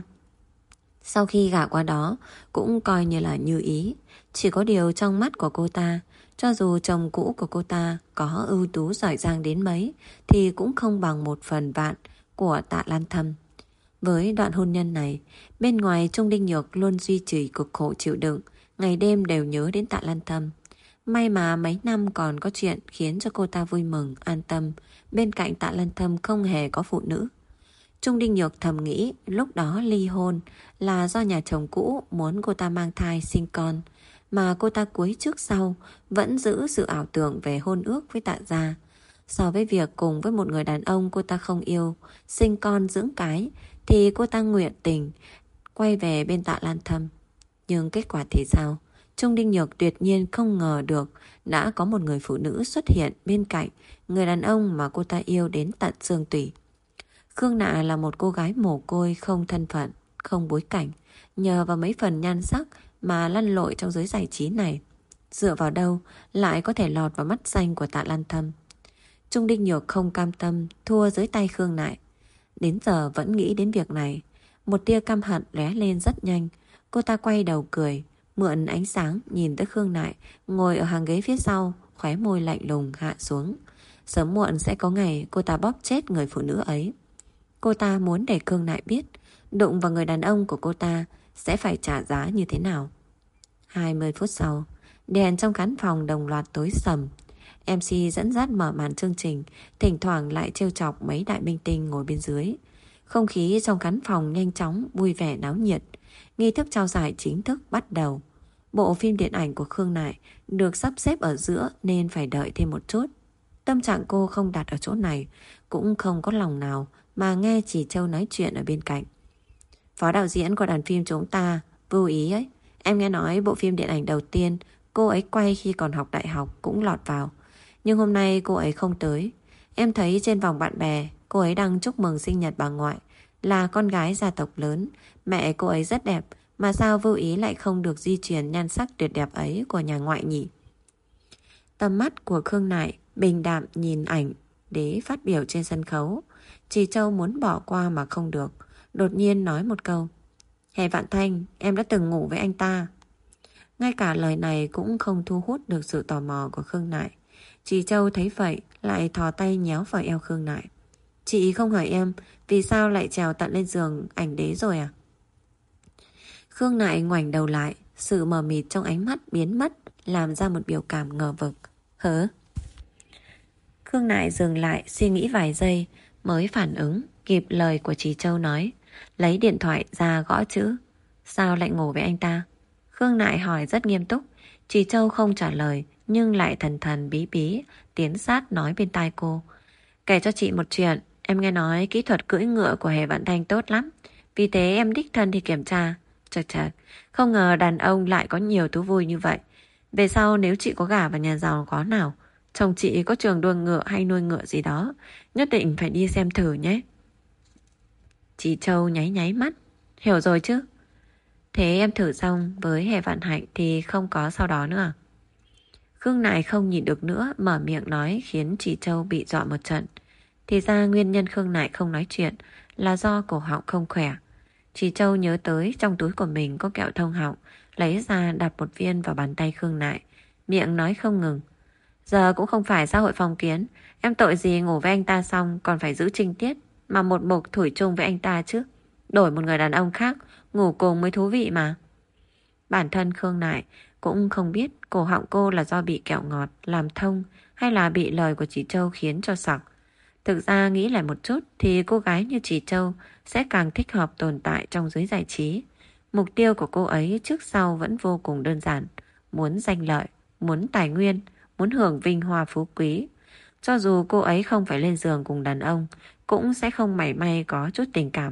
S2: sau khi gả qua đó cũng coi như là như ý. Chỉ có điều trong mắt của cô ta, cho dù chồng cũ của cô ta có ưu tú giỏi giang đến mấy thì cũng không bằng một phần vạn của Tạ Lan Thâm. Với đoạn hôn nhân này, bên ngoài Trung Đinh Nhược luôn duy trì cực khổ chịu đựng, ngày đêm đều nhớ đến Tạ Lan Thâm. May mà mấy năm còn có chuyện khiến cho cô ta vui mừng, an tâm. Bên cạnh Tạ Lan Thâm không hề có phụ nữ. Trung Đinh Nhược thầm nghĩ lúc đó ly hôn là do nhà chồng cũ muốn cô ta mang thai sinh con, mà cô ta cuối trước sau vẫn giữ sự ảo tưởng về hôn ước với Tạ gia. So với việc cùng với một người đàn ông cô ta không yêu, sinh con dưỡng cái, thì cô ta nguyện tình quay về bên Tạ Lan Thâm. Nhưng kết quả thì sao? Trung Đinh Nhược tuyệt nhiên không ngờ được đã có một người phụ nữ xuất hiện bên cạnh người đàn ông mà cô ta yêu đến tận xương tủy. Khương Nại là một cô gái mồ côi, không thân phận, không bối cảnh, nhờ vào mấy phần nhan sắc mà lăn lội trong giới giải trí này. Dựa vào đâu lại có thể lọt vào mắt xanh của Tạ Lan Thâm? Trung Đinh Nhược không cam tâm thua dưới tay Khương Nại. Đến giờ vẫn nghĩ đến việc này. Một tia căm hận lóe lên rất nhanh. Cô ta quay đầu cười, mượn ánh sáng nhìn tới Khương Nại ngồi ở hàng ghế phía sau, khóe môi lạnh lùng hạ xuống. Sớm muộn sẽ có ngày cô ta bóp chết người phụ nữ ấy. Cô ta muốn để Khương Nại biết đụng vào người đàn ông của cô ta
S1: sẽ phải trả giá như thế nào. hai mươi phút sau, đèn trong khán phòng đồng loạt tối sầm. em xê dẫn dắt mở màn chương trình, thỉnh thoảng lại trêu chọc mấy đại minh tinh ngồi bên dưới. Không khí trong khán phòng nhanh chóng vui vẻ náo nhiệt. Nghi thức trao giải chính thức bắt đầu. Bộ phim điện ảnh của Khương Nại được sắp xếp ở giữa nên phải đợi thêm một chút. Tâm trạng cô không đặt ở chỗ này, cũng không có lòng nào mà nghe Chỉ Châu nói chuyện ở bên cạnh. Phó đạo diễn của đoàn phim chúng ta, Vô Ý ấy, em nghe nói bộ phim điện ảnh đầu tiên cô ấy quay khi còn học đại học cũng lọt vào. Nhưng hôm nay cô ấy không tới. Em thấy trên vòng bạn bè cô ấy đang chúc mừng sinh nhật bà ngoại, là con gái gia tộc lớn. Mẹ cô ấy rất đẹp, mà sao Vô Ý lại không được di truyền nhan sắc tuyệt đẹp ấy của nhà ngoại nhỉ? Tầm mắt của Khương Nại bình đạm nhìn ảnh để phát biểu trên sân khấu. Chỉ Châu muốn bỏ qua mà không được, đột nhiên nói một câu: Hè Vạn Thanh, em đã từng ngủ với anh ta. Ngay cả lời này cũng không thu hút được sự tò mò của Khương Nại. Chỉ Châu thấy vậy lại thò tay nhéo vào eo Khương Nại. Chị không hỏi em vì sao lại trèo tận lên giường ảnh đế rồi à? Khương Nại ngoảnh đầu lại, sự mờ mịt trong ánh mắt biến mất, làm ra một biểu cảm ngờ vực. Hớ? Khương Nại dừng lại suy nghĩ vài giây mới phản ứng kịp lời của Chỉ Châu nói, lấy điện thoại ra gõ chữ. Sao lại ngủ với anh ta? Khương Nại hỏi rất nghiêm túc. Chỉ Châu không trả lời nhưng lại thần thần bí bí tiến sát nói bên tai cô. Kể cho chị một chuyện, em nghe nói kỹ thuật cưỡi ngựa của Hề Vạn Thanh tốt lắm, vì thế em đích thân đi kiểm tra. Chật chật, không ngờ đàn ông lại có nhiều thú vui như vậy. Về sau nếu chị có gả vào nhà giàu có nào, chồng chị có trường đua ngựa hay nuôi ngựa gì đó, nhất định phải đi xem thử nhé. Chị Châu nháy nháy mắt. Hiểu rồi chứ? Thế em thử xong với Hề Vạn Hạnh thì không có sau đó nữa à? Khương Nại không nhịn được nữa, mở miệng nói khiến chị Châu bị dọa một trận. Thì ra nguyên nhân Khương Nại không nói chuyện là do cổ họng không khỏe. Chị Châu nhớ tới trong túi của mình có kẹo thông họng, lấy ra đặt một viên vào bàn tay Khương Nại, miệng nói không ngừng. Giờ cũng không phải xã hội phong kiến, em tội gì ngủ với anh ta xong còn phải giữ trinh tiết mà một mục thủy chung với anh ta chứ. Đổi một người đàn ông khác ngủ cùng mới thú vị mà. Bản thân Khương Nại cũng không biết cổ họng cô là do bị kẹo ngọt làm thông hay là bị lời của chị Châu khiến cho sặc. Thực ra nghĩ lại một chút thì cô gái như chị Châu sẽ càng thích hợp tồn tại trong giới giải trí. Mục tiêu của cô ấy trước sau vẫn vô cùng đơn giản. Muốn danh lợi, muốn tài nguyên, muốn hưởng vinh hoa phú quý. Cho dù cô ấy không phải lên giường cùng đàn ông, cũng sẽ không mảy may có chút tình cảm.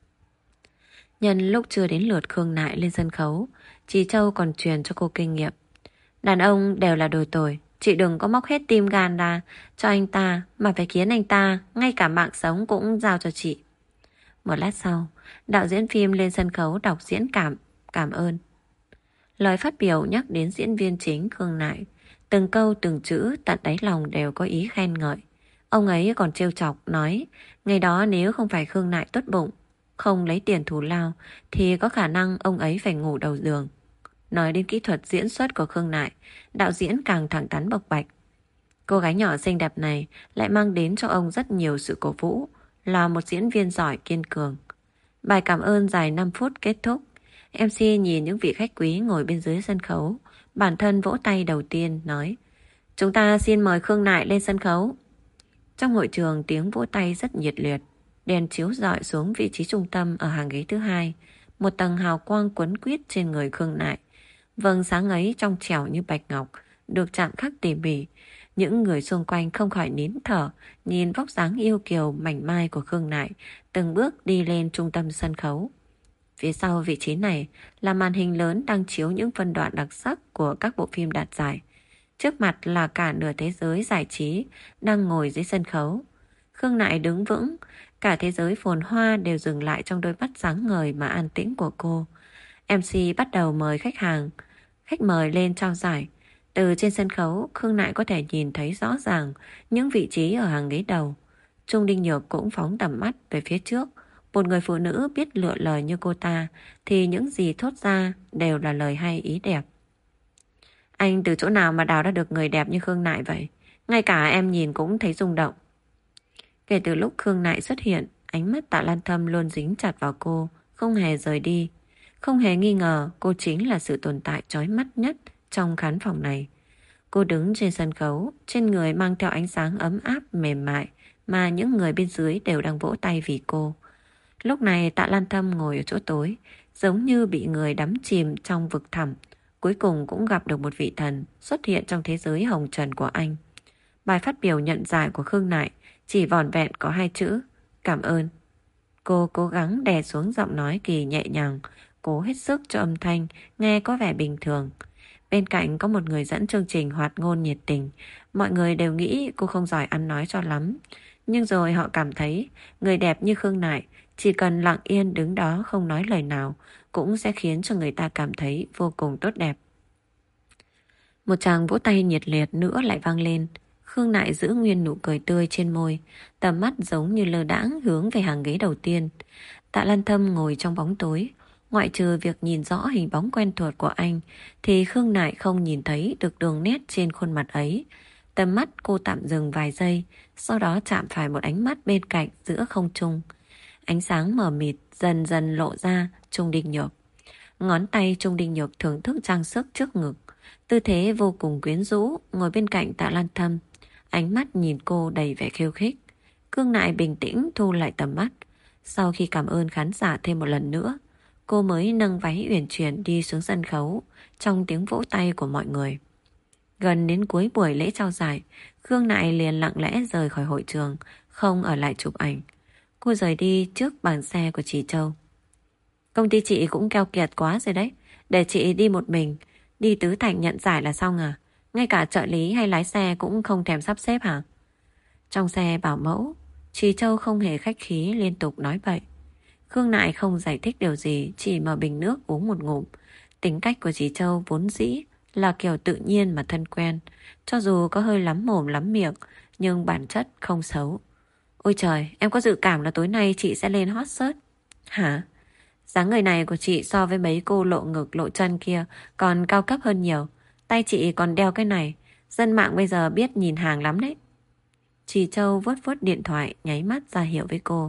S1: Nhân lúc chưa đến lượt Khương Nại lên sân khấu, chị Châu còn truyền cho cô kinh nghiệm. Đàn ông đều là đồ tồi, chị đừng có móc hết tim gan ra cho anh ta, mà phải khiến anh ta ngay cả mạng sống cũng giao cho chị. Một lát sau, đạo diễn phim lên sân khấu đọc diễn cảm, cảm ơn. Lời phát biểu nhắc đến diễn viên chính Khương Nại, từng câu từng chữ tận đáy lòng đều có ý khen ngợi. Ông ấy còn trêu chọc nói, ngày đó nếu không phải Khương Nại tốt bụng, không lấy tiền thù lao, thì có khả năng ông ấy phải ngủ đầu giường. Nói đến kỹ thuật diễn xuất của Khương Nại, đạo diễn càng thẳng thắn bộc bạch. Cô gái nhỏ xinh đẹp này lại mang đến cho ông rất nhiều sự cổ vũ, là một diễn viên giỏi kiên cường. Bài cảm ơn dài năm phút kết thúc. em xê nhìn những vị khách quý ngồi bên dưới sân khấu, bản thân vỗ tay đầu tiên nói, chúng ta xin mời Khương Nại lên sân khấu. Trong hội trường tiếng vỗ tay rất nhiệt liệt. Đèn chiếu rọi xuống vị trí trung tâm ở hàng ghế thứ hai. Một tầng hào quang quấn quýt trên người Khương Nại. Vầng sáng ấy trong trẻo như bạch ngọc, được chạm khắc tỉ mỉ. Những người xung quanh không khỏi nín thở, nhìn vóc dáng yêu kiều mảnh mai của Khương Nại từng bước đi lên trung tâm sân khấu. Phía sau vị trí này là màn hình lớn đang chiếu những phân đoạn đặc sắc của các bộ phim đạt giải. Trước mặt là cả nửa thế giới giải trí đang ngồi dưới sân khấu. Khương Nại đứng vững, cả thế giới phồn hoa đều dừng lại trong đôi mắt sáng ngời mà an tĩnh của cô. em xê bắt đầu mời khách hàng, khách mời lên trao giải. Từ trên sân khấu, Khương Nại có thể nhìn thấy rõ ràng những vị trí ở hàng ghế đầu. Trung Đinh Nhược cũng phóng tầm mắt về phía trước. Một người phụ nữ biết lựa lời như cô ta thì những gì thốt ra đều là lời hay ý đẹp. Anh từ chỗ nào mà đào ra được người đẹp như Khương Nại vậy? Ngay cả em nhìn cũng thấy rung động. Kể từ lúc Khương Nại xuất hiện, ánh mắt Tạ Lan Thâm luôn dính chặt vào cô, không hề rời đi.
S2: Không hề nghi ngờ cô chính là sự tồn tại chói mắt nhất trong khán phòng này. Cô đứng trên sân khấu, trên người mang theo ánh sáng ấm áp mềm mại mà những người bên dưới đều đang vỗ tay vì cô. Lúc này Tạ Lan Thâm ngồi ở chỗ tối, giống như bị người đắm chìm trong vực thẳm, cuối cùng cũng gặp được một vị thần xuất hiện trong thế giới hồng trần của anh. Bài phát biểu nhận giải của Khương Nại chỉ vỏn vẹn có hai chữ: cảm ơn. Cô cố gắng đè xuống giọng nói kỳ nhẹ nhàng, cố hết sức cho âm thanh nghe có vẻ bình thường. Bên cạnh có một người dẫn chương trình hoạt ngôn nhiệt tình. Mọi người đều nghĩ cô không giỏi ăn nói cho lắm, nhưng rồi họ cảm thấy người đẹp như Khương Nại chỉ cần lặng yên đứng đó không nói lời nào cũng sẽ khiến cho người ta cảm thấy vô cùng tốt đẹp. Một tràng vỗ tay nhiệt liệt nữa lại vang lên. Khương Nại giữ nguyên nụ cười tươi trên môi, tầm mắt giống như lơ đãng hướng về hàng ghế đầu tiên. Tạ Lan Thâm ngồi trong bóng tối, ngoại trừ việc nhìn rõ hình bóng quen thuộc của anh thì Khương Nại không nhìn thấy được đường nét trên khuôn mặt ấy. Tầm mắt cô tạm dừng vài giây, sau đó chạm phải một ánh mắt bên cạnh giữa không trung. Ánh sáng mờ mịt dần dần lộ ra Trung Đinh Nhược. Ngón tay Trung Đinh Nhược thưởng thức trang sức trước ngực, tư thế vô cùng quyến rũ ngồi bên cạnh Tạ Lan Thâm. Ánh mắt nhìn cô đầy vẻ khiêu khích. Khương Nại bình tĩnh thu lại tầm mắt. Sau khi cảm ơn khán giả thêm một lần nữa, cô mới nâng váy uyển chuyển đi xuống sân khấu trong tiếng vỗ tay của mọi người. Gần đến cuối buổi lễ trao giải, Khương Nại liền lặng lẽ rời khỏi hội trường, không ở lại chụp ảnh. Cô rời đi trước bảng xe của chị Châu. Công ty chị cũng keo kiệt quá rồi đấy. Để chị đi một mình, đi Tứ Thành nhận giải là xong à? Ngay cả trợ lý hay lái xe cũng không thèm sắp xếp hả? Trong xe bảo mẫu, chị Châu không hề khách khí liên tục nói vậy. Khương Nại không giải thích điều gì, chỉ mở bình nước uống một ngụm. Tính cách của chị Châu vốn dĩ là kiểu tự nhiên mà thân quen. Cho dù có hơi lắm mồm lắm miệng, nhưng bản chất không xấu. Ôi trời, em có dự cảm là tối nay chị sẽ lên hot search. Hả? Dáng người này của chị so với mấy cô lộ ngực lộ chân kia còn cao cấp hơn nhiều. Tay chị còn đeo cái này. Dân mạng bây giờ biết nhìn hàng lắm đấy. Chị Châu vuốt vuốt điện thoại, nháy mắt ra hiệu với cô.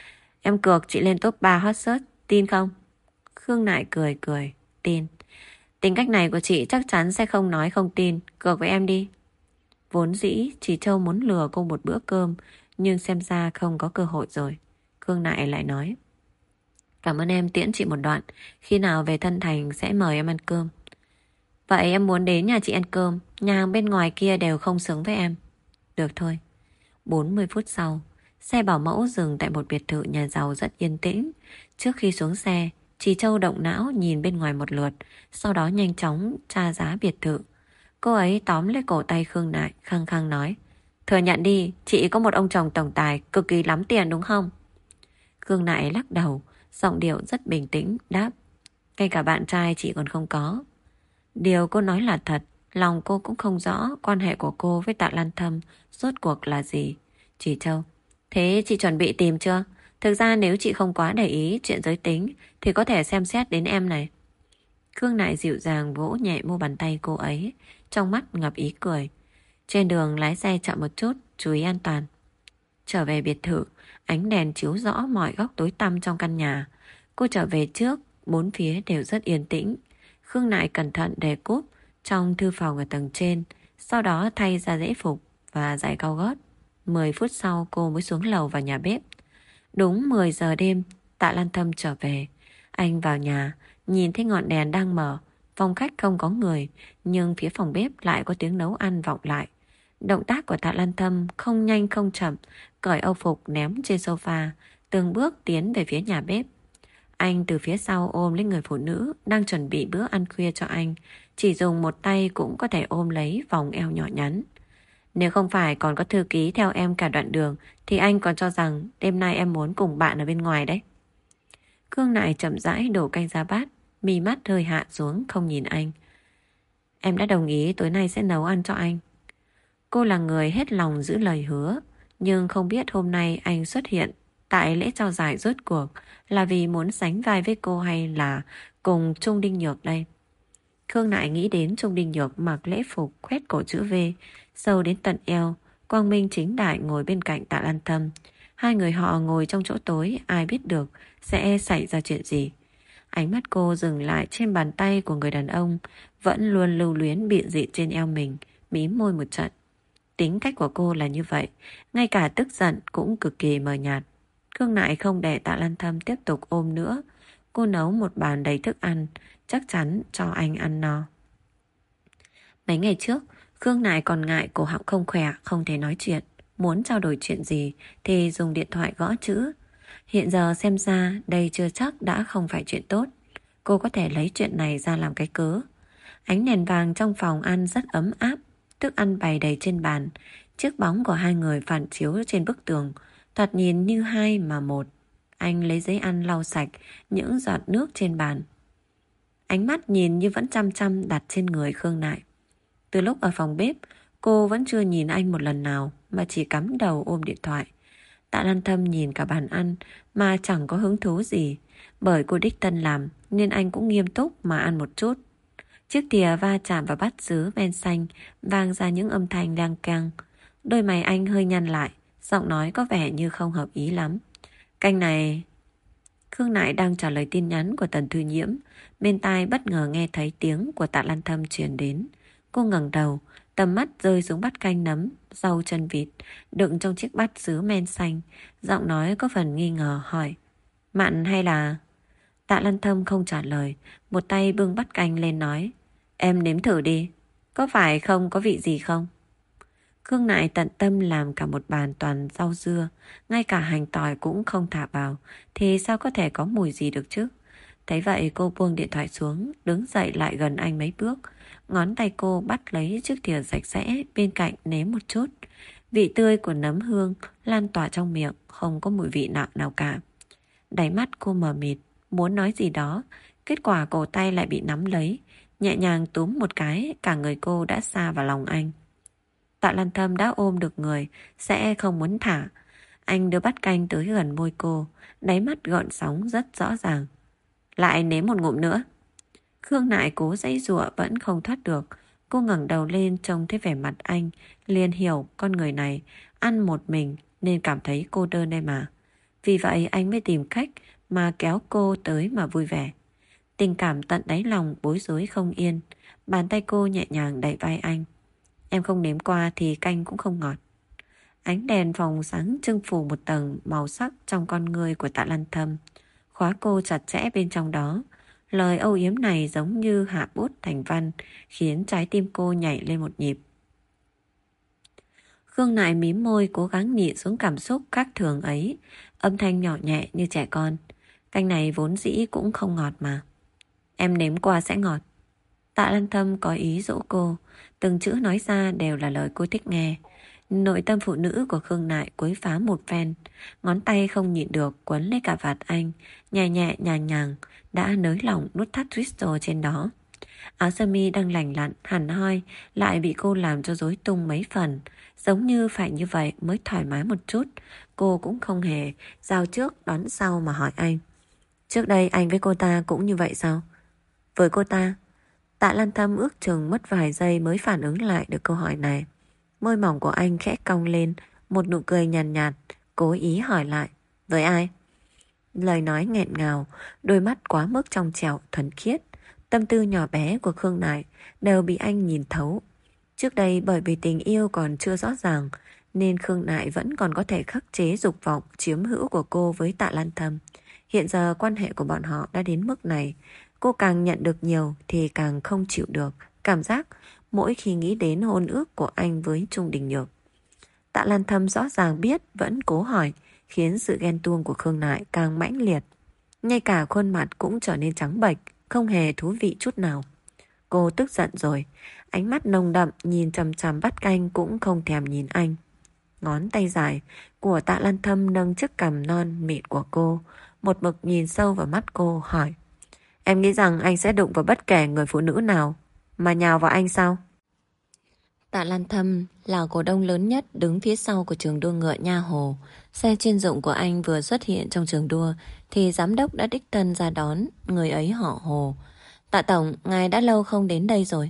S2: Em cược chị lên top ba hot search, tin không? Khương Nại cười cười, tin. Tính cách này của chị chắc chắn sẽ không nói không tin. Cược với em đi. Vốn dĩ chị Châu muốn lừa cô một bữa cơm, nhưng xem ra không có cơ hội rồi. Khương Nại lại nói, cảm ơn em tiễn chị một đoạn. Khi nào về Thân Thành sẽ mời em ăn cơm. Vậy em muốn đến nhà chị ăn cơm. Nhà hàng bên ngoài kia đều không xứng với em. Được thôi. bốn mươi phút sau, xe bảo mẫu dừng tại một biệt thự nhà giàu rất yên tĩnh. Trước khi xuống xe, chị Châu động não nhìn bên ngoài một lượt, sau đó nhanh chóng tra giá biệt thự. Cô ấy tóm lấy cổ tay Khương Nại, khăng khăng nói, thừa nhận đi, chị có một ông chồng tổng tài cực kỳ lắm tiền đúng không? Khương Nại lắc đầu, giọng điệu rất bình tĩnh, đáp, ngay cả bạn trai chị còn không có. Điều cô nói là thật, lòng cô cũng không rõ quan hệ của cô với Tạ Lan Thâm rốt cuộc là gì. Chị Châu, thế chị chuẩn bị tìm chưa? Thực ra nếu chị không quá để ý chuyện giới tính thì có thể xem xét đến em này. Khương Nại dịu dàng vỗ nhẹ mu bàn tay cô ấy, trong mắt ngập ý cười. Trên đường lái xe chậm một chút, chú ý an toàn. Trở về biệt thự, ánh đèn chiếu rõ mọi góc tối tăm trong căn nhà. Cô trở về trước, bốn phía đều rất yên tĩnh. Khương Nại cẩn thận để cúp trong thư phòng ở tầng trên, sau đó thay ra lễ phục và giày cao gót. mười phút sau cô mới xuống lầu vào nhà bếp. Đúng mười giờ đêm, Tạ Lan Thâm trở về. Anh vào nhà, nhìn thấy ngọn đèn đang mở. Phòng khách không có người, nhưng phía phòng bếp lại có tiếng nấu ăn vọng lại. Động tác của Tạ Lan Thâm không nhanh không chậm, cởi âu phục ném trên sofa, từng bước tiến về phía nhà bếp. Anh từ phía sau ôm lấy người phụ nữ đang chuẩn bị bữa ăn khuya cho anh, chỉ dùng một tay cũng có thể ôm lấy vòng eo nhỏ nhắn. Nếu không phải còn có thư ký theo em cả đoạn đường thì anh còn cho rằng đêm nay em muốn cùng bạn ở bên ngoài đấy. Khương Nại chậm rãi đổ canh ra bát, mí mắt hơi hạ xuống không nhìn anh. Em đã đồng ý tối nay sẽ nấu ăn cho anh. Cô là người hết lòng giữ lời hứa, nhưng không biết hôm nay anh xuất hiện tại lễ trao giải rốt cuộc là vì muốn sánh vai với cô hay là cùng Trung Đinh Nhược đây. Khương Nại nghĩ đến Trung Đinh Nhược mặc lễ phục khoét cổ chữ V, sâu đến tận eo, quang minh chính đại ngồi bên cạnh Tạ Lan Thâm. Hai người họ ngồi trong chỗ tối, ai biết được sẽ xảy ra chuyện gì. Ánh mắt cô dừng lại trên bàn tay của người đàn ông vẫn luôn lưu luyến biện dị trên eo mình, mím môi một trận. Tính cách của cô là như vậy, ngay cả tức giận cũng cực kỳ mờ nhạt. Khương Nại không để Tạ Lan Thâm tiếp tục ôm nữa. Cô nấu một bàn đầy thức ăn, chắc chắn cho anh ăn no. Mấy ngày trước, Khương Nại còn ngại cổ họng không khỏe, không thể nói chuyện. Muốn trao đổi chuyện gì thì dùng điện thoại gõ chữ. Hiện giờ xem ra đây chưa chắc đã không phải chuyện tốt. Cô có thể lấy chuyện này ra làm cái cớ. Ánh đèn vàng trong phòng ăn rất ấm áp. Thức ăn bày đầy trên bàn. Chiếc bóng của hai người phản chiếu trên bức tường, thoạt nhìn như hai mà một. Anh lấy giấy ăn lau sạch những giọt nước trên bàn. Ánh mắt nhìn như vẫn chăm chăm đặt trên người Khương Nại. Từ lúc ở phòng bếp, cô vẫn chưa nhìn anh một lần nào mà chỉ cắm đầu ôm điện thoại. Tạ Lan Thâm nhìn cả bàn ăn mà chẳng có hứng thú gì. Bởi cô đích thân làm nên anh cũng nghiêm túc mà ăn một chút. Chiếc thìa va chạm vào bát sứ men xanh vang ra những âm thanh đang keng. Đôi mày anh hơi nhăn lại, giọng nói có vẻ như không hợp ý lắm. Canh này... Khương Nại đang trả lời tin nhắn của Tần Thư Nhiễm. Bên tai bất ngờ nghe thấy tiếng của Tạ Lan Thâm truyền đến. Cô ngẩng đầu, tầm mắt rơi xuống bát canh nấm, rau chân vịt đựng trong chiếc bát sứ men xanh. Giọng nói có phần nghi ngờ hỏi: mặn hay là... Tạ Lan Thâm không trả lời, một tay bưng bát canh lên nói: em nếm thử đi, có phải không có vị gì không? Khương Nại tận tâm làm cả một bàn toàn rau dưa, ngay cả hành tỏi cũng không thả vào, thì sao có thể có mùi gì được chứ? Thấy vậy cô buông điện thoại xuống, đứng dậy lại gần anh mấy bước. Ngón tay cô bắt lấy chiếc thìa sạch sẽ bên cạnh nếm một chút. Vị tươi của nấm hương lan tỏa trong miệng, không có mùi vị nào nào cả. Đáy mắt cô mờ mịt, muốn nói gì đó, kết quả cổ tay lại bị nắm lấy. Nhẹ nhàng túm một cái, cả người cô đã sa vào lòng anh. Tạ Lan Thâm đã ôm được người, sẽ không muốn thả. Anh đưa bát canh tới gần môi cô, đáy mắt gợn sóng rất rõ ràng. Lại nếm một ngụm nữa. Khương Nại cố giãy giụa vẫn không thoát được. Cô ngẩng đầu lên trông thấy vẻ mặt anh, liền hiểu con người này ăn một mình nên cảm thấy cô đơn đây mà. Vì vậy anh mới tìm cách mà kéo cô tới mà vui vẻ. Tình cảm tận đáy lòng bối rối không yên. Bàn tay cô nhẹ nhàng đẩy vai anh. Em không nếm qua thì canh cũng không ngọt. Ánh đèn phòng sáng trưng phủ một tầng màu sắc trong con người của Tạ Lan Thâm, khóa cô chặt chẽ bên trong đó. Lời âu yếm này giống như hạ bút thành văn, khiến trái tim cô nhảy lên một nhịp. Khương Nại mím môi cố gắng nhịn xuống cảm xúc khác thường ấy, âm thanh nhỏ nhẹ như trẻ con. Canh này vốn dĩ cũng không ngọt mà. Em nếm qua sẽ ngọt. Tạ Lan Thâm có ý dỗ cô, từng chữ nói ra đều là lời cô thích nghe. Nội tâm phụ nữ của Khương Nại quấy phá một phen, ngón tay không nhịn được quấn lấy cả vạt anh, nhẹ nhẹ nhàng nhàng đã nới lỏng nút thắt twist trên đó. Áo sơ mi đang lành lặn hẳn hoi lại bị cô làm cho rối tung mấy phần, giống như phải như vậy mới thoải mái một chút. Cô cũng không hề giao trước đón sau mà hỏi anh: trước đây anh với cô ta cũng như vậy sao? Với cô ta? Tạ Lan Thâm ước chừng mất vài giây mới phản ứng lại được câu hỏi này. Môi mỏng của anh khẽ cong lên, một nụ cười nhàn nhạt, nhạt, cố ý hỏi lại: với ai? Lời nói nghẹn ngào, đôi mắt quá mức trong trẻo, thuần khiết. Tâm tư nhỏ bé của Khương Nại đều bị anh nhìn thấu. Trước đây bởi vì tình yêu còn chưa rõ ràng, nên Khương Nại vẫn còn có thể khắc chế dục vọng chiếm hữu của cô với Tạ Lan Thâm. Hiện giờ quan hệ của bọn họ đã đến mức này, cô càng nhận được nhiều thì càng không chịu được. Cảm giác mỗi khi nghĩ đến hôn ước của anh với Trung Đình Nhược. Tạ Lan Thâm rõ ràng biết vẫn cố hỏi, khiến sự ghen tuông của Khương Nại càng mãnh liệt. Ngay cả khuôn mặt cũng trở nên trắng bệch, không hề thú vị chút nào. Cô tức giận rồi, ánh mắt nồng đậm nhìn chằm chằm bát canh cũng không thèm nhìn anh. Ngón tay dài của Tạ Lan Thâm nâng chiếc cằm non mịn của cô, một mực nhìn sâu vào mắt cô hỏi: em nghĩ rằng anh sẽ đụng vào bất kể người phụ nữ nào mà nhào vào anh sao?
S1: Tạ Lan Thâm là cổ đông lớn nhất đứng phía sau của trường đua ngựa Nha Hồ. Xe chuyên dụng của anh vừa xuất hiện trong trường đua thì giám đốc đã đích thân ra đón. Người ấy họ Hồ. Tạ Tổng, ngài đã lâu không đến đây rồi.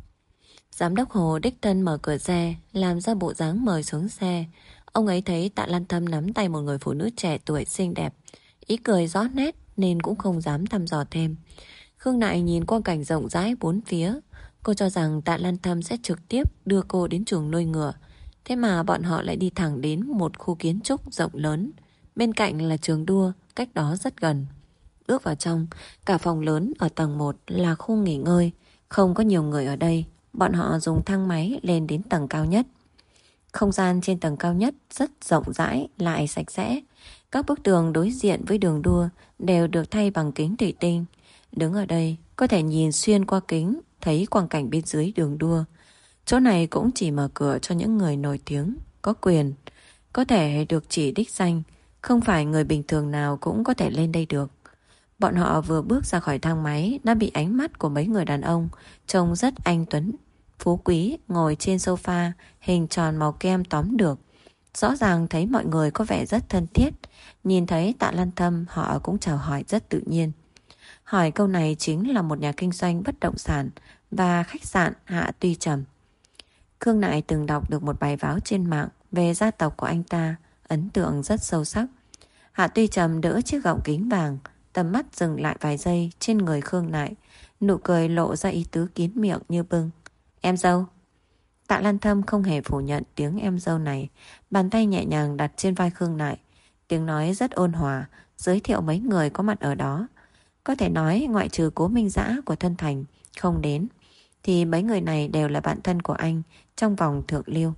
S1: Giám đốc Hồ đích thân mở cửa xe, làm ra bộ dáng mời xuống xe. Ông ấy thấy Tạ Lan Thâm nắm tay một người phụ nữ trẻ tuổi xinh đẹp, ý cười rõ nét
S2: nên cũng không dám thăm dò thêm. Khương Nại nhìn quang cảnh rộng rãi bốn phía. Cô cho rằng Tạ Lan Thâm sẽ trực tiếp đưa cô đến chuồng nuôi ngựa. Thế mà bọn họ lại đi thẳng đến một khu kiến trúc rộng lớn. Bên cạnh là trường đua, cách đó rất gần. Bước vào trong, cả phòng lớn ở tầng một là khu nghỉ ngơi. Không có nhiều người ở đây. Bọn họ dùng thang máy lên đến tầng cao nhất. Không gian trên tầng cao nhất rất rộng rãi, lại sạch sẽ. Các bức tường đối diện với đường đua đều được thay bằng kính thủy tinh. Đứng ở đây, có thể nhìn xuyên qua kính, thấy quang cảnh bên dưới đường đua. Chỗ này cũng chỉ mở cửa cho những người nổi tiếng, có quyền, có thể được chỉ đích danh. Không phải người bình thường nào cũng có thể lên đây được. Bọn họ vừa bước ra khỏi thang máy đã bị ánh mắt của mấy người đàn ông trông rất anh tuấn, phú quý ngồi trên sofa hình tròn màu kem tóm được. Rõ ràng thấy mọi người có vẻ rất thân thiết. Nhìn thấy Tạ Lan Thâm, họ cũng chào hỏi rất tự nhiên. Hỏi câu này chính là một nhà kinh doanh bất động sản và khách sạn Hạ Tuy Trầm. Khương Nại từng đọc được một bài báo trên mạng về gia tộc của anh ta, ấn tượng rất sâu sắc. Hạ Tuy Trầm đỡ chiếc gọng kính vàng, tầm mắt dừng lại vài giây trên người Khương Nại, nụ cười lộ ra ý tứ kín miệng như bưng. Em dâu. Tạ Lan Thâm không hề phủ nhận tiếng em dâu này, bàn tay nhẹ nhàng đặt trên vai Khương Nại. Tiếng nói rất ôn hòa, giới thiệu mấy người có mặt ở đó. Có thể nói ngoại trừ Cố Minh Dã của Thân Thành không đến, thì mấy người này đều là bạn thân của anh trong vòng thượng lưu.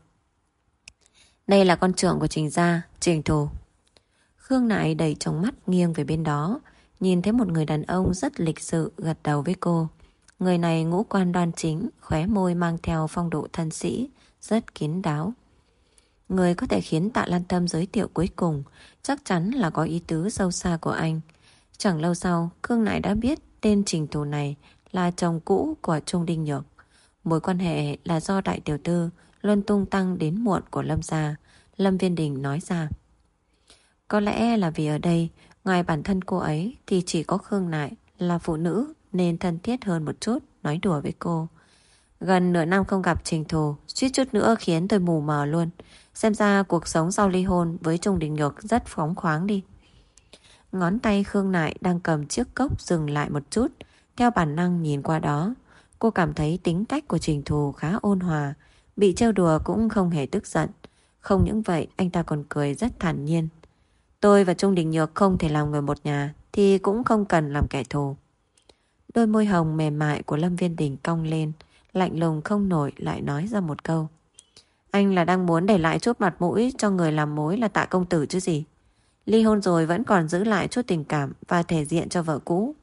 S2: Đây là con trưởng của Trình gia, Trình Thù. Khương Nại đầy trong mắt nghiêng về bên đó, nhìn thấy một người đàn ông rất lịch sự gật đầu với cô. Người này ngũ quan đoan chính, khóe môi mang theo phong độ thân sĩ, rất kín đáo. Người có thể khiến Tạ Lan Thâm giới thiệu cuối cùng chắc chắn là có ý tứ sâu xa của anh. Chẳng lâu sau, Khương Nại đã biết tên Trình Thù này là chồng cũ của Trung Đinh Nhược. Mối quan hệ là do đại tiểu thư luôn tung tăng đến muộn của Lâm gia. Lâm Viên Đình nói ra. Có lẽ là vì ở đây, ngoài bản thân cô ấy thì chỉ có Khương Nại là phụ nữ nên thân thiết hơn một chút, nói đùa với cô. Gần nửa năm không gặp Trình Thù, suýt chút nữa khiến tôi mù mờ luôn. Xem ra cuộc sống sau ly hôn với Trung Đình Nhược rất phóng khoáng đi. Ngón tay Khương Nại đang cầm chiếc cốc dừng lại một chút, theo bản năng nhìn qua đó. Cô cảm thấy tính cách của Trình Thù khá ôn hòa, bị trêu đùa cũng không hề tức giận. Không những vậy, anh ta còn cười rất thản nhiên. Tôi và Trung Đình Nhược không thể làm người một nhà, thì cũng không cần làm kẻ thù. Đôi môi hồng mềm mại của Lâm Viên Đình cong lên, lạnh lùng không nổi lại nói ra một câu. Anh là đang muốn để lại chút mặt mũi cho người làm mối là Tạ công tử chứ gì. Ly hôn rồi vẫn còn giữ lại chút tình cảm và thể diện cho vợ cũ.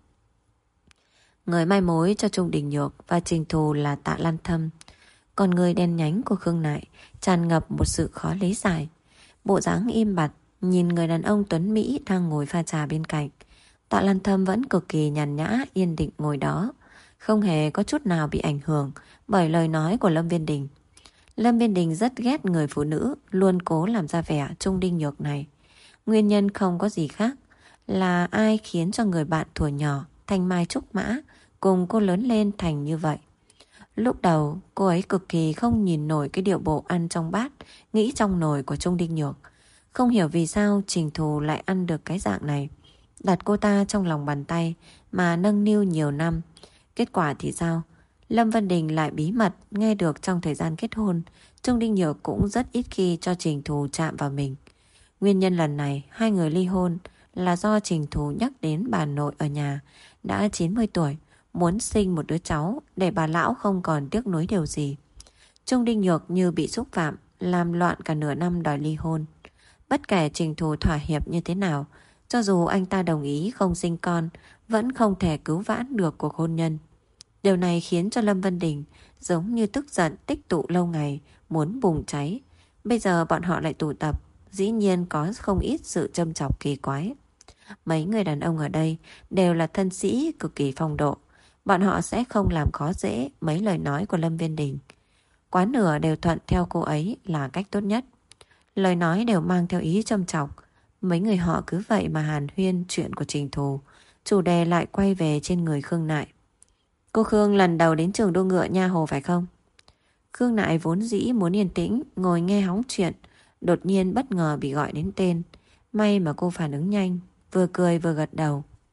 S2: Người mai mối cho Trung Đình Nhược và Trình Thù là Tạ Lan Thâm. Còn người đen nhánh của Khương Nại tràn ngập một sự khó lý giải. Bộ dáng im bặt, nhìn người đàn ông tuấn Mỹ đang ngồi pha trà bên cạnh. Tạ Lan Thâm vẫn cực kỳ nhàn nhã yên định ngồi đó, không hề có chút nào bị ảnh hưởng bởi lời nói của Lâm Viên Đình. Lâm Viên Đình rất ghét người phụ nữ luôn cố làm ra vẻ Trung Đinh Nhược này. Nguyên nhân không có gì khác là ai khiến cho người bạn thuở nhỏ Thanh Mai Trúc Mã cùng cô lớn lên thành như vậy. Lúc đầu cô ấy cực kỳ không nhìn nổi cái điệu bộ ăn trong bát, nghĩ trong nồi của Trung Đinh Nhược. Không hiểu vì sao Trình Thù lại ăn được cái dạng này, đặt cô ta trong lòng bàn tay mà nâng niu nhiều năm. Kết quả thì sao? Lâm Văn Đình lại bí mật nghe được trong thời gian kết hôn, Trung Đinh Nhược cũng rất ít khi cho Trình Thù chạm vào mình. Nguyên nhân lần này hai người ly hôn là do Trình Thù nhắc đến bà nội ở nhà đã chín mươi tuổi, muốn sinh một đứa cháu để bà lão không còn tiếc nuối điều gì. Trung Đinh Nhược như bị xúc phạm, làm loạn cả nửa năm đòi ly hôn. Bất kể Trình Thù thỏa hiệp như thế nào, cho dù anh ta đồng ý không sinh con, vẫn không thể cứu vãn được cuộc hôn nhân. Điều này khiến cho Lâm Văn Đình giống như tức giận tích tụ lâu ngày, muốn bùng cháy. Bây giờ bọn họ lại tụ tập, dĩ nhiên có không ít sự châm chọc kỳ quái. Mấy người đàn ông ở đây đều là thân sĩ cực kỳ phong độ. Bọn họ sẽ không làm khó dễ mấy lời nói của Lâm Viên Đình. Quá nửa đều thuận theo cô ấy là cách tốt nhất. Lời nói đều mang theo ý châm chọc. Mấy người họ cứ vậy mà hàn huyên chuyện của Trình Thù. Chủ đề lại quay về trên người Khương Nại. Cô Khương lần đầu đến trường đua ngựa Nha Hồ phải không? Khương Nại vốn dĩ muốn yên tĩnh ngồi nghe hóng chuyện, đột nhiên bất ngờ bị gọi đến tên. May mà cô phản ứng nhanh, vừa cười vừa gật đầu.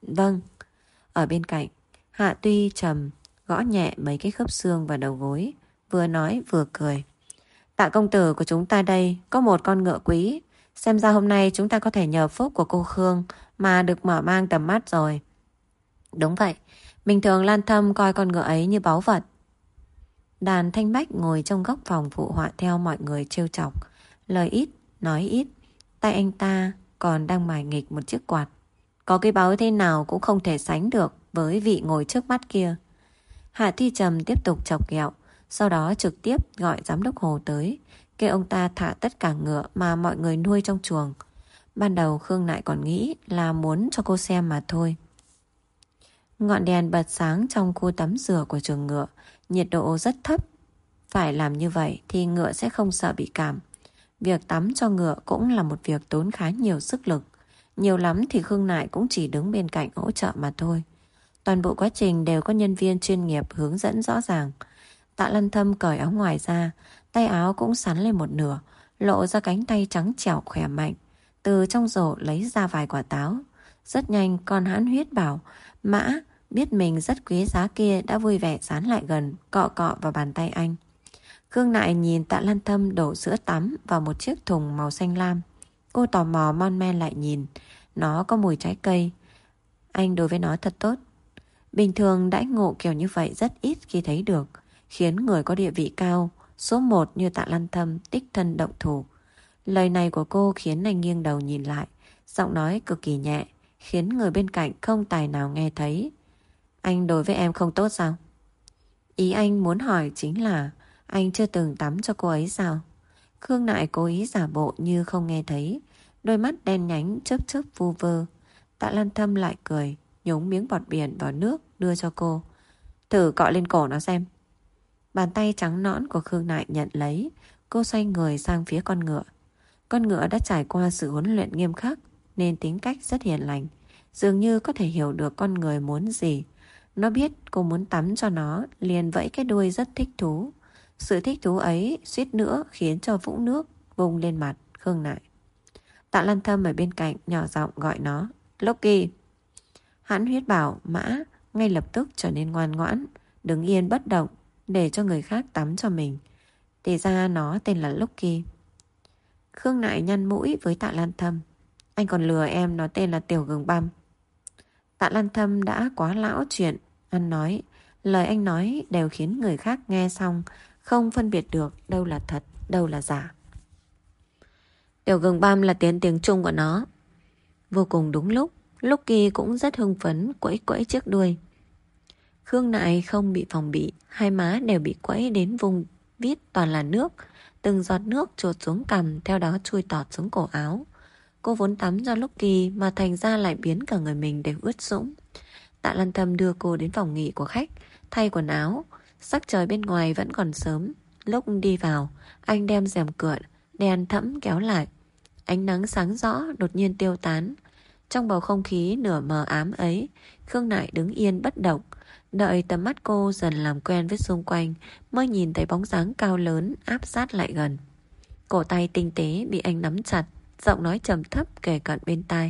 S2: Vâng. Ở bên cạnh, Hạ Tuy trầm gõ nhẹ mấy cái khớp xương vào đầu gối, vừa nói vừa cười. Tạ công tử của chúng ta đây có một con ngựa quý. Xem ra hôm nay chúng ta có thể nhờ phúc của cô Khương mà được mở mang tầm mắt rồi. Đúng vậy, bình thường Lan Thâm coi con ngựa ấy như báu vật. Đàn Thanh Bách ngồi trong góc phòng phụ họa theo mọi người trêu chọc. Lời ít, nói ít. Tay anh ta còn đang mài nghịch một chiếc quạt. Có cái báu thế nào cũng không thể sánh được với vị ngồi trước mắt kia. Hạ Thi Trầm tiếp tục chọc ghẹo, sau đó trực tiếp gọi giám đốc Hồ tới, kêu ông ta thả tất cả ngựa mà mọi người nuôi trong chuồng. Ban đầu Khương Nại còn nghĩ là muốn cho cô xem mà thôi. Ngọn đèn bật sáng trong khu tắm rửa của chuồng ngựa, nhiệt độ rất thấp. Phải làm như vậy thì ngựa sẽ không sợ bị cảm. Việc tắm cho ngựa cũng là một việc tốn khá nhiều sức lực. Nhiều lắm thì Khương Nại cũng chỉ đứng bên cạnh hỗ trợ mà thôi. Toàn bộ quá trình đều có nhân viên chuyên nghiệp hướng dẫn rõ ràng. Tạ Lân Thâm cởi áo ngoài ra, tay áo cũng sắn lên một nửa, lộ ra cánh tay trắng trẻo khỏe mạnh. Từ trong rổ lấy ra vài quả táo. Rất nhanh con hãn huyết bảo Mã biết mình rất quý giá kia đã vui vẻ dán lại gần, cọ cọ vào bàn tay anh. Khương Nại nhìn Tạ Lân Thâm đổ sữa tắm vào một chiếc thùng màu xanh lam. Cô tò mò mon men lại nhìn. Nó có mùi trái cây. Anh đối với nó thật tốt. Bình thường đãi ngộ kiểu như vậy rất ít khi thấy được, khiến người có địa vị cao, số một như Tạ Lân Thâm đích thân động thủ. Lời này của cô khiến anh nghiêng đầu nhìn lại, giọng nói cực kỳ nhẹ, khiến người bên cạnh không tài nào nghe thấy. Anh đối với em không tốt sao? Ý anh muốn hỏi chính là anh chưa từng tắm cho cô ấy sao? Khương Nại cố ý giả bộ như không nghe thấy, đôi mắt đen nhánh chớp chớp vu vơ. Tạ Lân Thâm lại cười, nhúng miếng bọt biển vào nước đưa cho cô. Thử cọ lên cổ nó xem. Bàn tay trắng nõn của Khương Nại nhận lấy. Cô xoay người sang phía con ngựa. Con ngựa đã trải qua sự huấn luyện nghiêm khắc nên tính cách rất hiền lành, dường như có thể hiểu được con người muốn gì. Nó biết cô muốn tắm cho nó, liền vẫy cái đuôi rất thích thú. Sự thích thú ấy suýt nữa khiến cho vũng nước vung lên mặt Khương Nại. Tạ Lân Thâm ở bên cạnh nhỏ giọng gọi nó Loki. Hãn huyết bảo Mã ngay lập tức trở nên ngoan ngoãn, đứng yên bất động để cho người khác tắm cho mình. Thì ra nó tên là Loki. Khương Nại nhăn mũi với Tạ Lan Thâm. Anh còn lừa em nó tên là Tiểu Gừng Băm. Tạ Lan Thâm đã quá lão chuyện ăn nói. Lời anh nói đều khiến người khác nghe xong không phân biệt được đâu là thật, đâu là giả. Tiểu Gừng Băm là tiếng tiếng Trung của nó. Vô cùng đúng lúc, Loki cũng rất hưng phấn quẫy quẫy chiếc đuôi. Khương Nại không bị phòng bị, hai má đều bị quẫy đến vùng vít toàn là nước. Từng giọt nước trượt xuống cằm, theo đó chui tọt xuống cổ áo. Cô vốn tắm cho Loki mà thành ra lại biến cả người mình đều ướt sũng. Tạ Lan Thâm đưa cô đến phòng nghỉ của khách, thay quần áo. Sắc trời bên ngoài vẫn còn sớm. Lúc đi vào, anh đem rèm cửa đen thẫm kéo lại. Ánh nắng sáng rõ đột nhiên tiêu tán. Trong bầu không khí nửa mờ ám ấy, Khương Nại đứng yên bất động, đợi tầm mắt cô dần làm quen với xung quanh mới nhìn thấy bóng dáng cao lớn áp sát lại gần. Cổ tay tinh tế bị anh nắm chặt, giọng nói trầm thấp kề cận bên tai.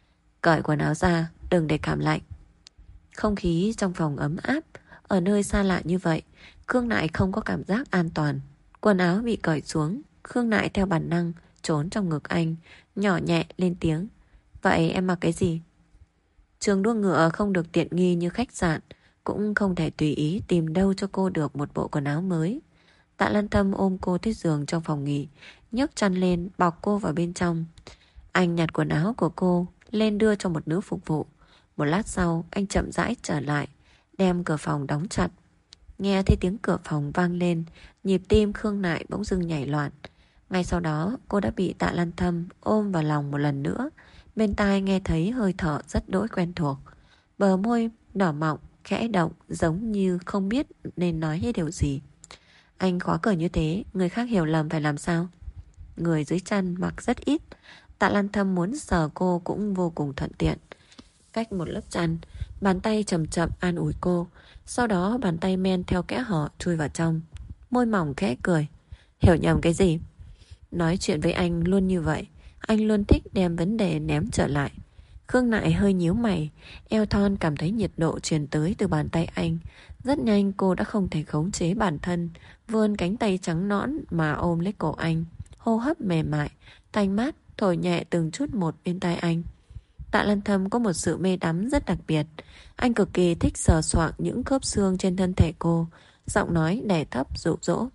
S2: Cởi quần áo ra, đừng để cảm lạnh. Không khí trong phòng ấm áp. Ở nơi xa lạ như vậy, Khương Nại không có cảm giác an toàn. Quần áo bị cởi xuống, Khương Nại theo bản năng trốn trong ngực anh, nhỏ nhẹ lên tiếng. Vậy em mặc cái gì? Trường đua ngựa không được tiện nghi như khách sạn, cũng không thể tùy ý tìm đâu cho cô được một bộ quần áo mới. Tạ Lan Thâm ôm cô tới giường trong phòng nghỉ, nhấc chăn lên bọc cô vào bên trong. Anh nhặt quần áo của cô lên đưa cho một nữ phục vụ. Một lát sau anh chậm rãi trở lại, đem cửa phòng đóng chặt. Nghe thấy tiếng cửa phòng vang lên, nhịp tim Khương Nại bỗng dưng nhảy loạn. Ngay sau đó cô đã bị Tạ Lan Thâm ôm vào lòng một lần nữa. Bên tai nghe thấy hơi thở rất đỗi quen thuộc. Bờ môi đỏ mọng khẽ động, giống như không biết nên nói hay điều gì. Anh khóa cửa như thế, người khác hiểu lầm phải làm sao? Người dưới chăn mặc rất ít, Tạ Lan Thâm muốn sờ cô cũng vô cùng thuận tiện. Cách một lớp chăn, bàn tay chậm chậm an ủi cô. Sau đó bàn tay men theo kẽ hở chui vào trong. Môi mỏng khẽ cười. Hiểu nhầm cái gì? Nói chuyện với anh luôn như vậy. Anh luôn thích đem vấn đề ném trở lại. Khương Nại hơi nhíu mày, eo thon cảm thấy nhiệt độ truyền tới từ bàn tay anh. Rất nhanh cô đã không thể khống chế bản thân, vươn cánh tay trắng nõn mà ôm lấy cổ anh. Hô hấp mềm mại, thanh mát thổi nhẹ từng chút một bên tai anh. Tạ Lan Thâm có một sự mê đắm rất đặc biệt. Anh cực kỳ thích sờ soạng những khớp xương trên thân thể cô, giọng nói đè thấp dụ dỗ.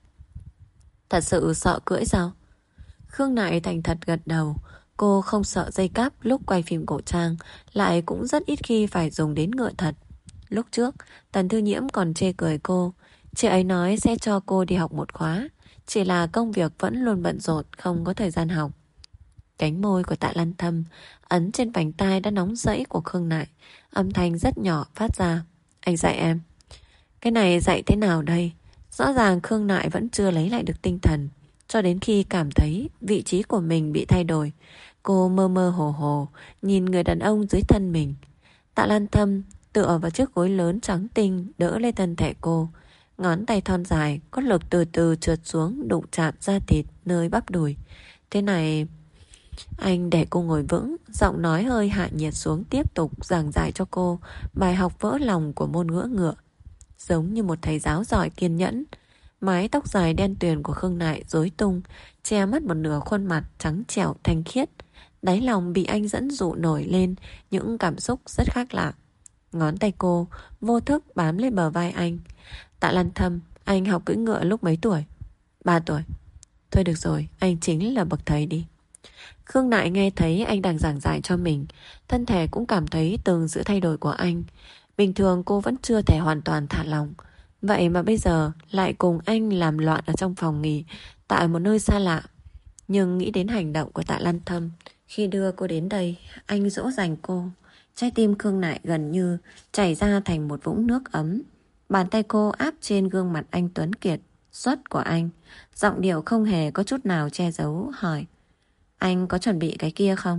S2: Thật sự sợ cưỡi sao? Khương Nại thành thật gật đầu. Cô không sợ dây cáp lúc quay phim cổ trang, lại cũng rất ít khi phải dùng đến ngựa thật. Lúc trước, Tần Thư Nhiễm còn chê cười cô. Chị ấy nói sẽ cho cô đi học một khóa, chỉ là công việc vẫn luôn bận rộn, không có thời gian học. Cánh môi của Tạ Lan Thâm ấn trên vành tai đã nóng rẫy của Khương Nại, âm thanh rất nhỏ phát ra. Anh dạy em. Cái này dạy thế nào đây? Rõ ràng Khương Nại vẫn chưa lấy lại được tinh thần, cho đến khi cảm thấy vị trí của mình bị thay đổi. Cô mơ mơ hồ hồ nhìn người đàn ông dưới thân mình. Tạ Lan Thâm tựa vào chiếc gối lớn trắng tinh đỡ lên thân thể cô. Ngón tay thon dài có lực từ từ trượt xuống, đụng chạm da thịt nơi bắp đùi. Thế này... Anh để cô ngồi vững, giọng nói hơi hạ nhiệt xuống, tiếp tục giảng giải cho cô bài học vỡ lòng của môn ngữ ngựa. Giống như một thầy giáo giỏi kiên nhẫn. Mái tóc dài đen tuyền của Khương Nại rối tung, che mất một nửa khuôn mặt trắng trẻo thanh khiết. Đáy lòng bị anh dẫn dụ nổi lên những cảm xúc rất khác lạ. Ngón tay cô vô thức bám lên bờ vai anh. Tạ Lan Thâm, anh học cưỡi ngựa lúc mấy tuổi? Ba tuổi. Thôi được rồi, anh chính là bậc thầy đi. Khương Nại nghe thấy anh đang giảng giải cho mình, thân thể cũng cảm thấy từng sự thay đổi của anh. Bình thường cô vẫn chưa thể hoàn toàn thả lòng, vậy mà bây giờ lại cùng anh làm loạn ở trong phòng nghỉ tại một nơi xa lạ. Nhưng nghĩ đến hành động của Tạ Lan Thâm khi đưa cô đến đây, anh dỗ dành cô, trái tim Khương Nại gần như chảy ra thành một vũng nước ấm. Bàn tay cô áp trên gương mặt anh tuấn kiệt xuất của anh, giọng điệu không hề có chút nào che giấu hỏi: Anh có chuẩn bị cái kia không?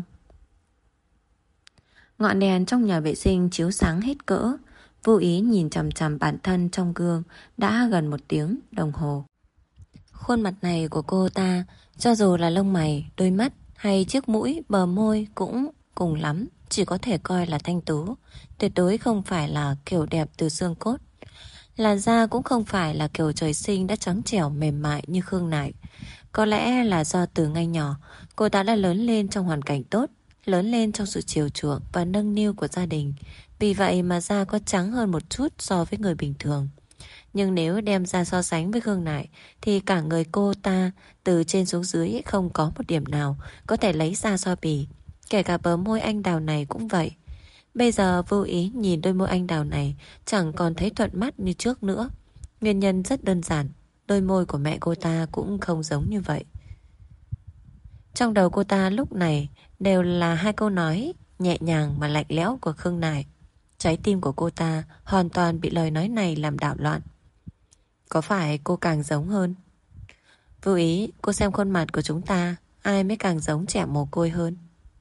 S2: Ngọn đèn trong nhà vệ sinh chiếu sáng hết cỡ. Vô ý nhìn chằm chằm bản thân trong gương đã gần một tiếng đồng hồ. Khuôn mặt này của cô ta, cho dù là lông mày, đôi mắt hay chiếc mũi, bờ môi cũng cùng lắm chỉ có thể coi là thanh tú, tuyệt đối không phải là kiểu đẹp từ xương cốt. Làn da cũng không phải là kiểu trời sinh đã trắng trẻo mềm mại như Khương Nại. Có lẽ là do từ ngay nhỏ cô ta đã lớn lên trong hoàn cảnh tốt, lớn lên trong sự chiều chuộng và nâng niu của gia đình. Vì vậy mà da có trắng hơn một chút so với người bình thường. Nhưng nếu đem ra so sánh với Khương Nại thì cả người cô ta từ trên xuống dưới không có một điểm nào có thể lấy ra so bì. Kể cả bờ môi anh đào này cũng vậy. Bây giờ vô ý nhìn đôi môi anh đào này chẳng còn thấy thuận mắt như trước nữa. Nguyên nhân rất đơn giản, đôi môi của mẹ cô ta cũng không giống như vậy. Trong đầu cô ta lúc này đều là hai câu nói nhẹ nhàng mà lạnh lẽo của Khương Nại. Trái tim của cô ta hoàn toàn bị lời nói này làm đảo loạn. Có phải cô càng giống hơn? Vô ý, cô xem khuôn mặt của chúng ta, ai mới càng giống trẻ mồ côi hơn?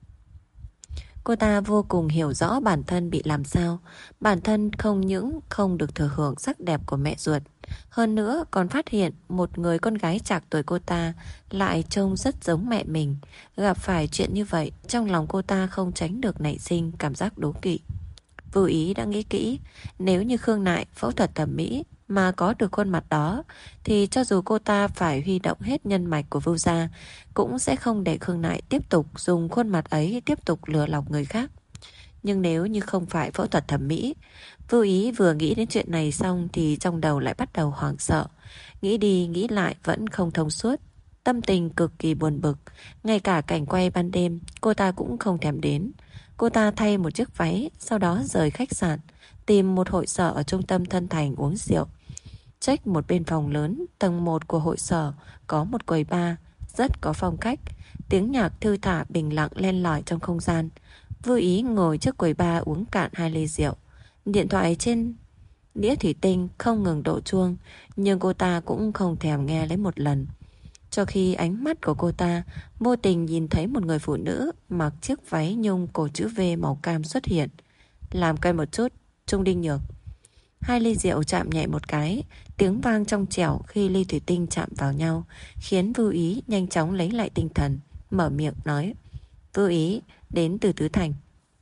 S2: Cô ta vô cùng hiểu rõ bản thân bị làm sao. Bản thân không những không được thừa hưởng sắc đẹp của mẹ ruột, hơn nữa còn phát hiện một người con gái trạc tuổi cô ta lại trông rất giống mẹ mình. Gặp phải chuyện như vậy, trong lòng cô ta không tránh được nảy sinh cảm giác đố kỵ. Vô ý đã nghĩ kỹ, nếu như Khương Nại phẫu thuật thẩm mỹ mà có được khuôn mặt đó, thì cho dù cô ta phải huy động hết nhân mạch của Vưu gia, cũng sẽ không để Khương Nại tiếp tục dùng khuôn mặt ấy tiếp tục lừa lọc người khác. Nhưng nếu như không phải phẫu thuật thẩm mỹ, Vô Ý vừa nghĩ đến chuyện này xong thì trong đầu lại bắt đầu hoảng sợ. Nghĩ đi nghĩ lại vẫn không thông suốt, tâm tình cực kỳ buồn bực. Ngay cả cảnh quay ban đêm cô ta cũng không thèm đến. Cô ta thay một chiếc váy, sau đó rời khách sạn, tìm một hội sở ở trung tâm Thân Thành uống rượu. Check một bên phòng lớn, tầng một của hội sở có một quầy bar rất có phong cách. Tiếng nhạc thư thả bình lặng len lỏi trong không gian. Vô Ý ngồi trước quầy bar uống cạn hai ly rượu. Điện thoại trên đĩa thủy tinh không ngừng đổ chuông, nhưng cô ta cũng không thèm nghe lấy một lần. Cho khi ánh mắt của cô ta vô tình nhìn thấy một người phụ nữ mặc chiếc váy nhung cổ chữ V màu cam xuất hiện. Làm cây một chút, Trung Đinh Nhược. Hai ly rượu chạm nhẹ một cái, tiếng vang trong trẻo khi ly thủy tinh chạm vào nhau, khiến Vô Ý nhanh chóng lấy lại tinh thần, mở miệng nói: Vô Ý, đến từ Tứ Thành.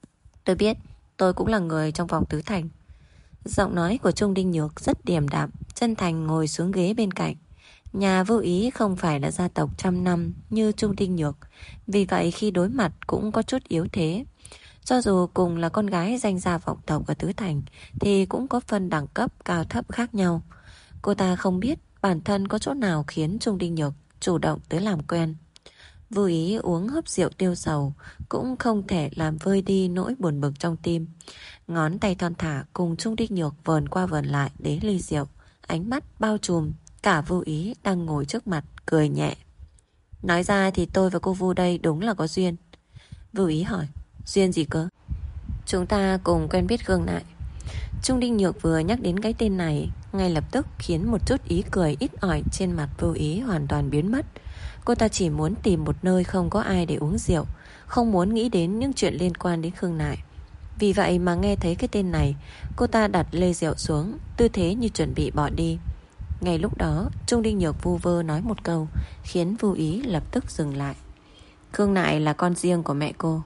S1: Tôi biết, tôi cũng là người trong vòng tứ thành.
S2: Giọng nói của Trung Đinh Nhược rất điềm đạm, chân thành ngồi xuống ghế bên cạnh. Nhà Vưu Ý không phải là gia tộc trăm năm như Trung Đinh Nhược, vì vậy khi đối mặt cũng có chút yếu thế. Cho dù cùng là con gái danh gia vọng tộc ở Tứ Thành thì cũng có phân đẳng cấp cao thấp khác nhau. Cô ta không biết bản thân có chỗ nào khiến Trung Đinh Nhược chủ động tới làm quen. Vưu Ý uống hớp rượu tiêu sầu cũng không thể làm vơi đi nỗi buồn bực trong tim. Ngón tay thon thả cùng Trung Đinh Nhược vờn qua vờn lại đế ly rượu, ánh mắt bao trùm cả Vưu Ý đang ngồi trước mặt, cười nhẹ. Nói ra thì tôi và cô Vu đây đúng là có duyên. Vưu Ý hỏi, duyên gì cơ? Chúng ta cùng quen biết Khương Nại. Trung Đinh Nhược vừa nhắc đến cái tên này, ngay lập tức khiến một chút ý cười ít ỏi trên mặt Vưu Ý hoàn toàn biến mất. Cô ta chỉ muốn tìm một nơi không có ai để uống rượu, không muốn nghĩ đến những chuyện liên quan đến Khương Nại. Vì vậy mà nghe thấy cái tên này, cô ta đặt ly rượu xuống, tư thế như chuẩn bị bỏ đi. Ngay lúc đó, Trung Đinh Nhược vu vơ nói một câu, khiến Vưu Ý lập tức dừng lại. Khương Nại là con riêng của mẹ cô.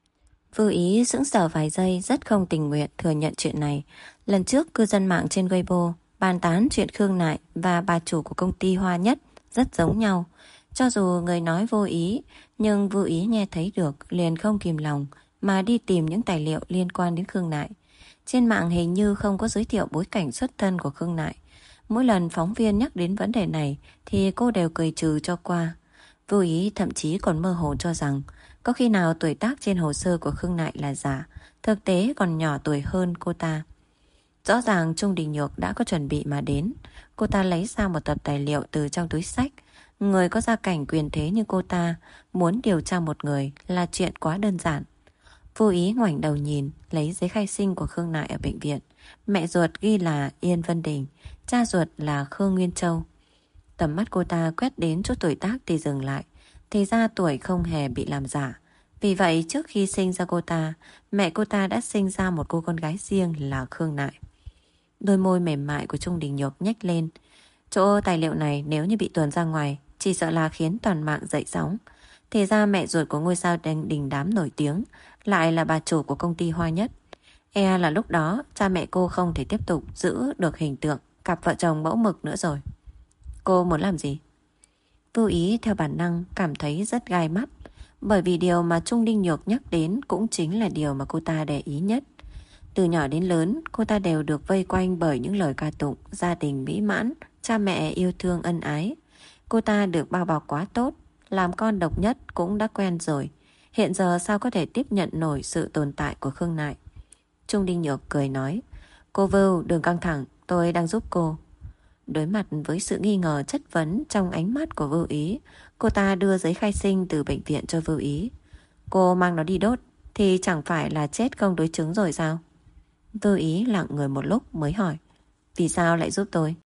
S1: Vưu Ý sững sờ vài giây, rất không tình nguyện thừa nhận chuyện này. Lần trước cư dân mạng trên Weibo bàn tán chuyện Khương Nại và bà chủ của công ty Hoa Nhất rất giống nhau. Cho dù người nói vô ý, nhưng Vưu Ý nghe thấy được liền không kìm lòng mà đi tìm những tài liệu liên quan đến Khương Nại. Trên mạng hình như không có giới thiệu bối cảnh xuất thân của Khương Nại. Mỗi lần phóng viên nhắc đến vấn đề này thì cô đều cười trừ cho qua. Vưu Ý thậm chí còn mơ hồ cho rằng có khi nào tuổi tác trên hồ sơ của Khương Nại là giả, thực tế còn nhỏ tuổi hơn cô ta. Rõ ràng Trung Đình Nhược đã có chuẩn bị mà đến. Cô ta lấy ra một tập tài liệu từ trong túi xách. Người có gia cảnh quyền thế như cô ta muốn điều tra một người là chuyện quá đơn giản. Vô ý ngoảnh đầu nhìn, lấy giấy khai sinh của Khương Nại ở bệnh viện. Mẹ ruột ghi là Yên Vân Đình, cha ruột là Khương Nguyên Châu. Tầm mắt cô ta quét đến chút tuổi tác thì dừng lại. Thì ra tuổi không hề bị làm giả. Vì vậy trước khi sinh ra cô ta, mẹ cô ta đã sinh ra một cô con gái riêng là Khương Nại. Đôi môi mềm mại của Trung Đình Nhược nhếch lên. Chỗ tài liệu này nếu như bị tuồn ra ngoài, chỉ sợ là khiến toàn mạng dậy sóng. Thì ra mẹ ruột của ngôi sao đình đám nổi tiếng lại là bà chủ của công ty Hoa Nhất. E là lúc đó cha mẹ cô không thể tiếp tục giữ được hình tượng cặp vợ chồng mẫu mực nữa rồi. Cô muốn làm gì? Vưu Ý theo bản năng cảm thấy rất gai mắt, bởi vì điều mà Trung Đinh Nhược nhắc đến cũng chính là điều mà cô ta để ý nhất. Từ nhỏ đến lớn, cô ta đều được vây quanh bởi những lời ca tụng, gia đình mỹ mãn, cha mẹ yêu thương ân ái. Cô ta được bao bọc quá tốt, làm con độc nhất cũng đã quen rồi. Hiện giờ sao có thể tiếp nhận nổi sự tồn tại của Khương Nại? Trung Đinh Nhược cười nói, cô Vưu đừng căng thẳng, tôi đang giúp cô. Đối mặt với sự nghi ngờ chất vấn trong ánh mắt của Vưu Ý, cô ta đưa giấy khai sinh từ bệnh viện cho Vưu Ý. Cô mang nó đi đốt thì chẳng phải là chết không đối chứng rồi sao? Vưu Ý lặng người một lúc mới hỏi, vì sao lại giúp tôi?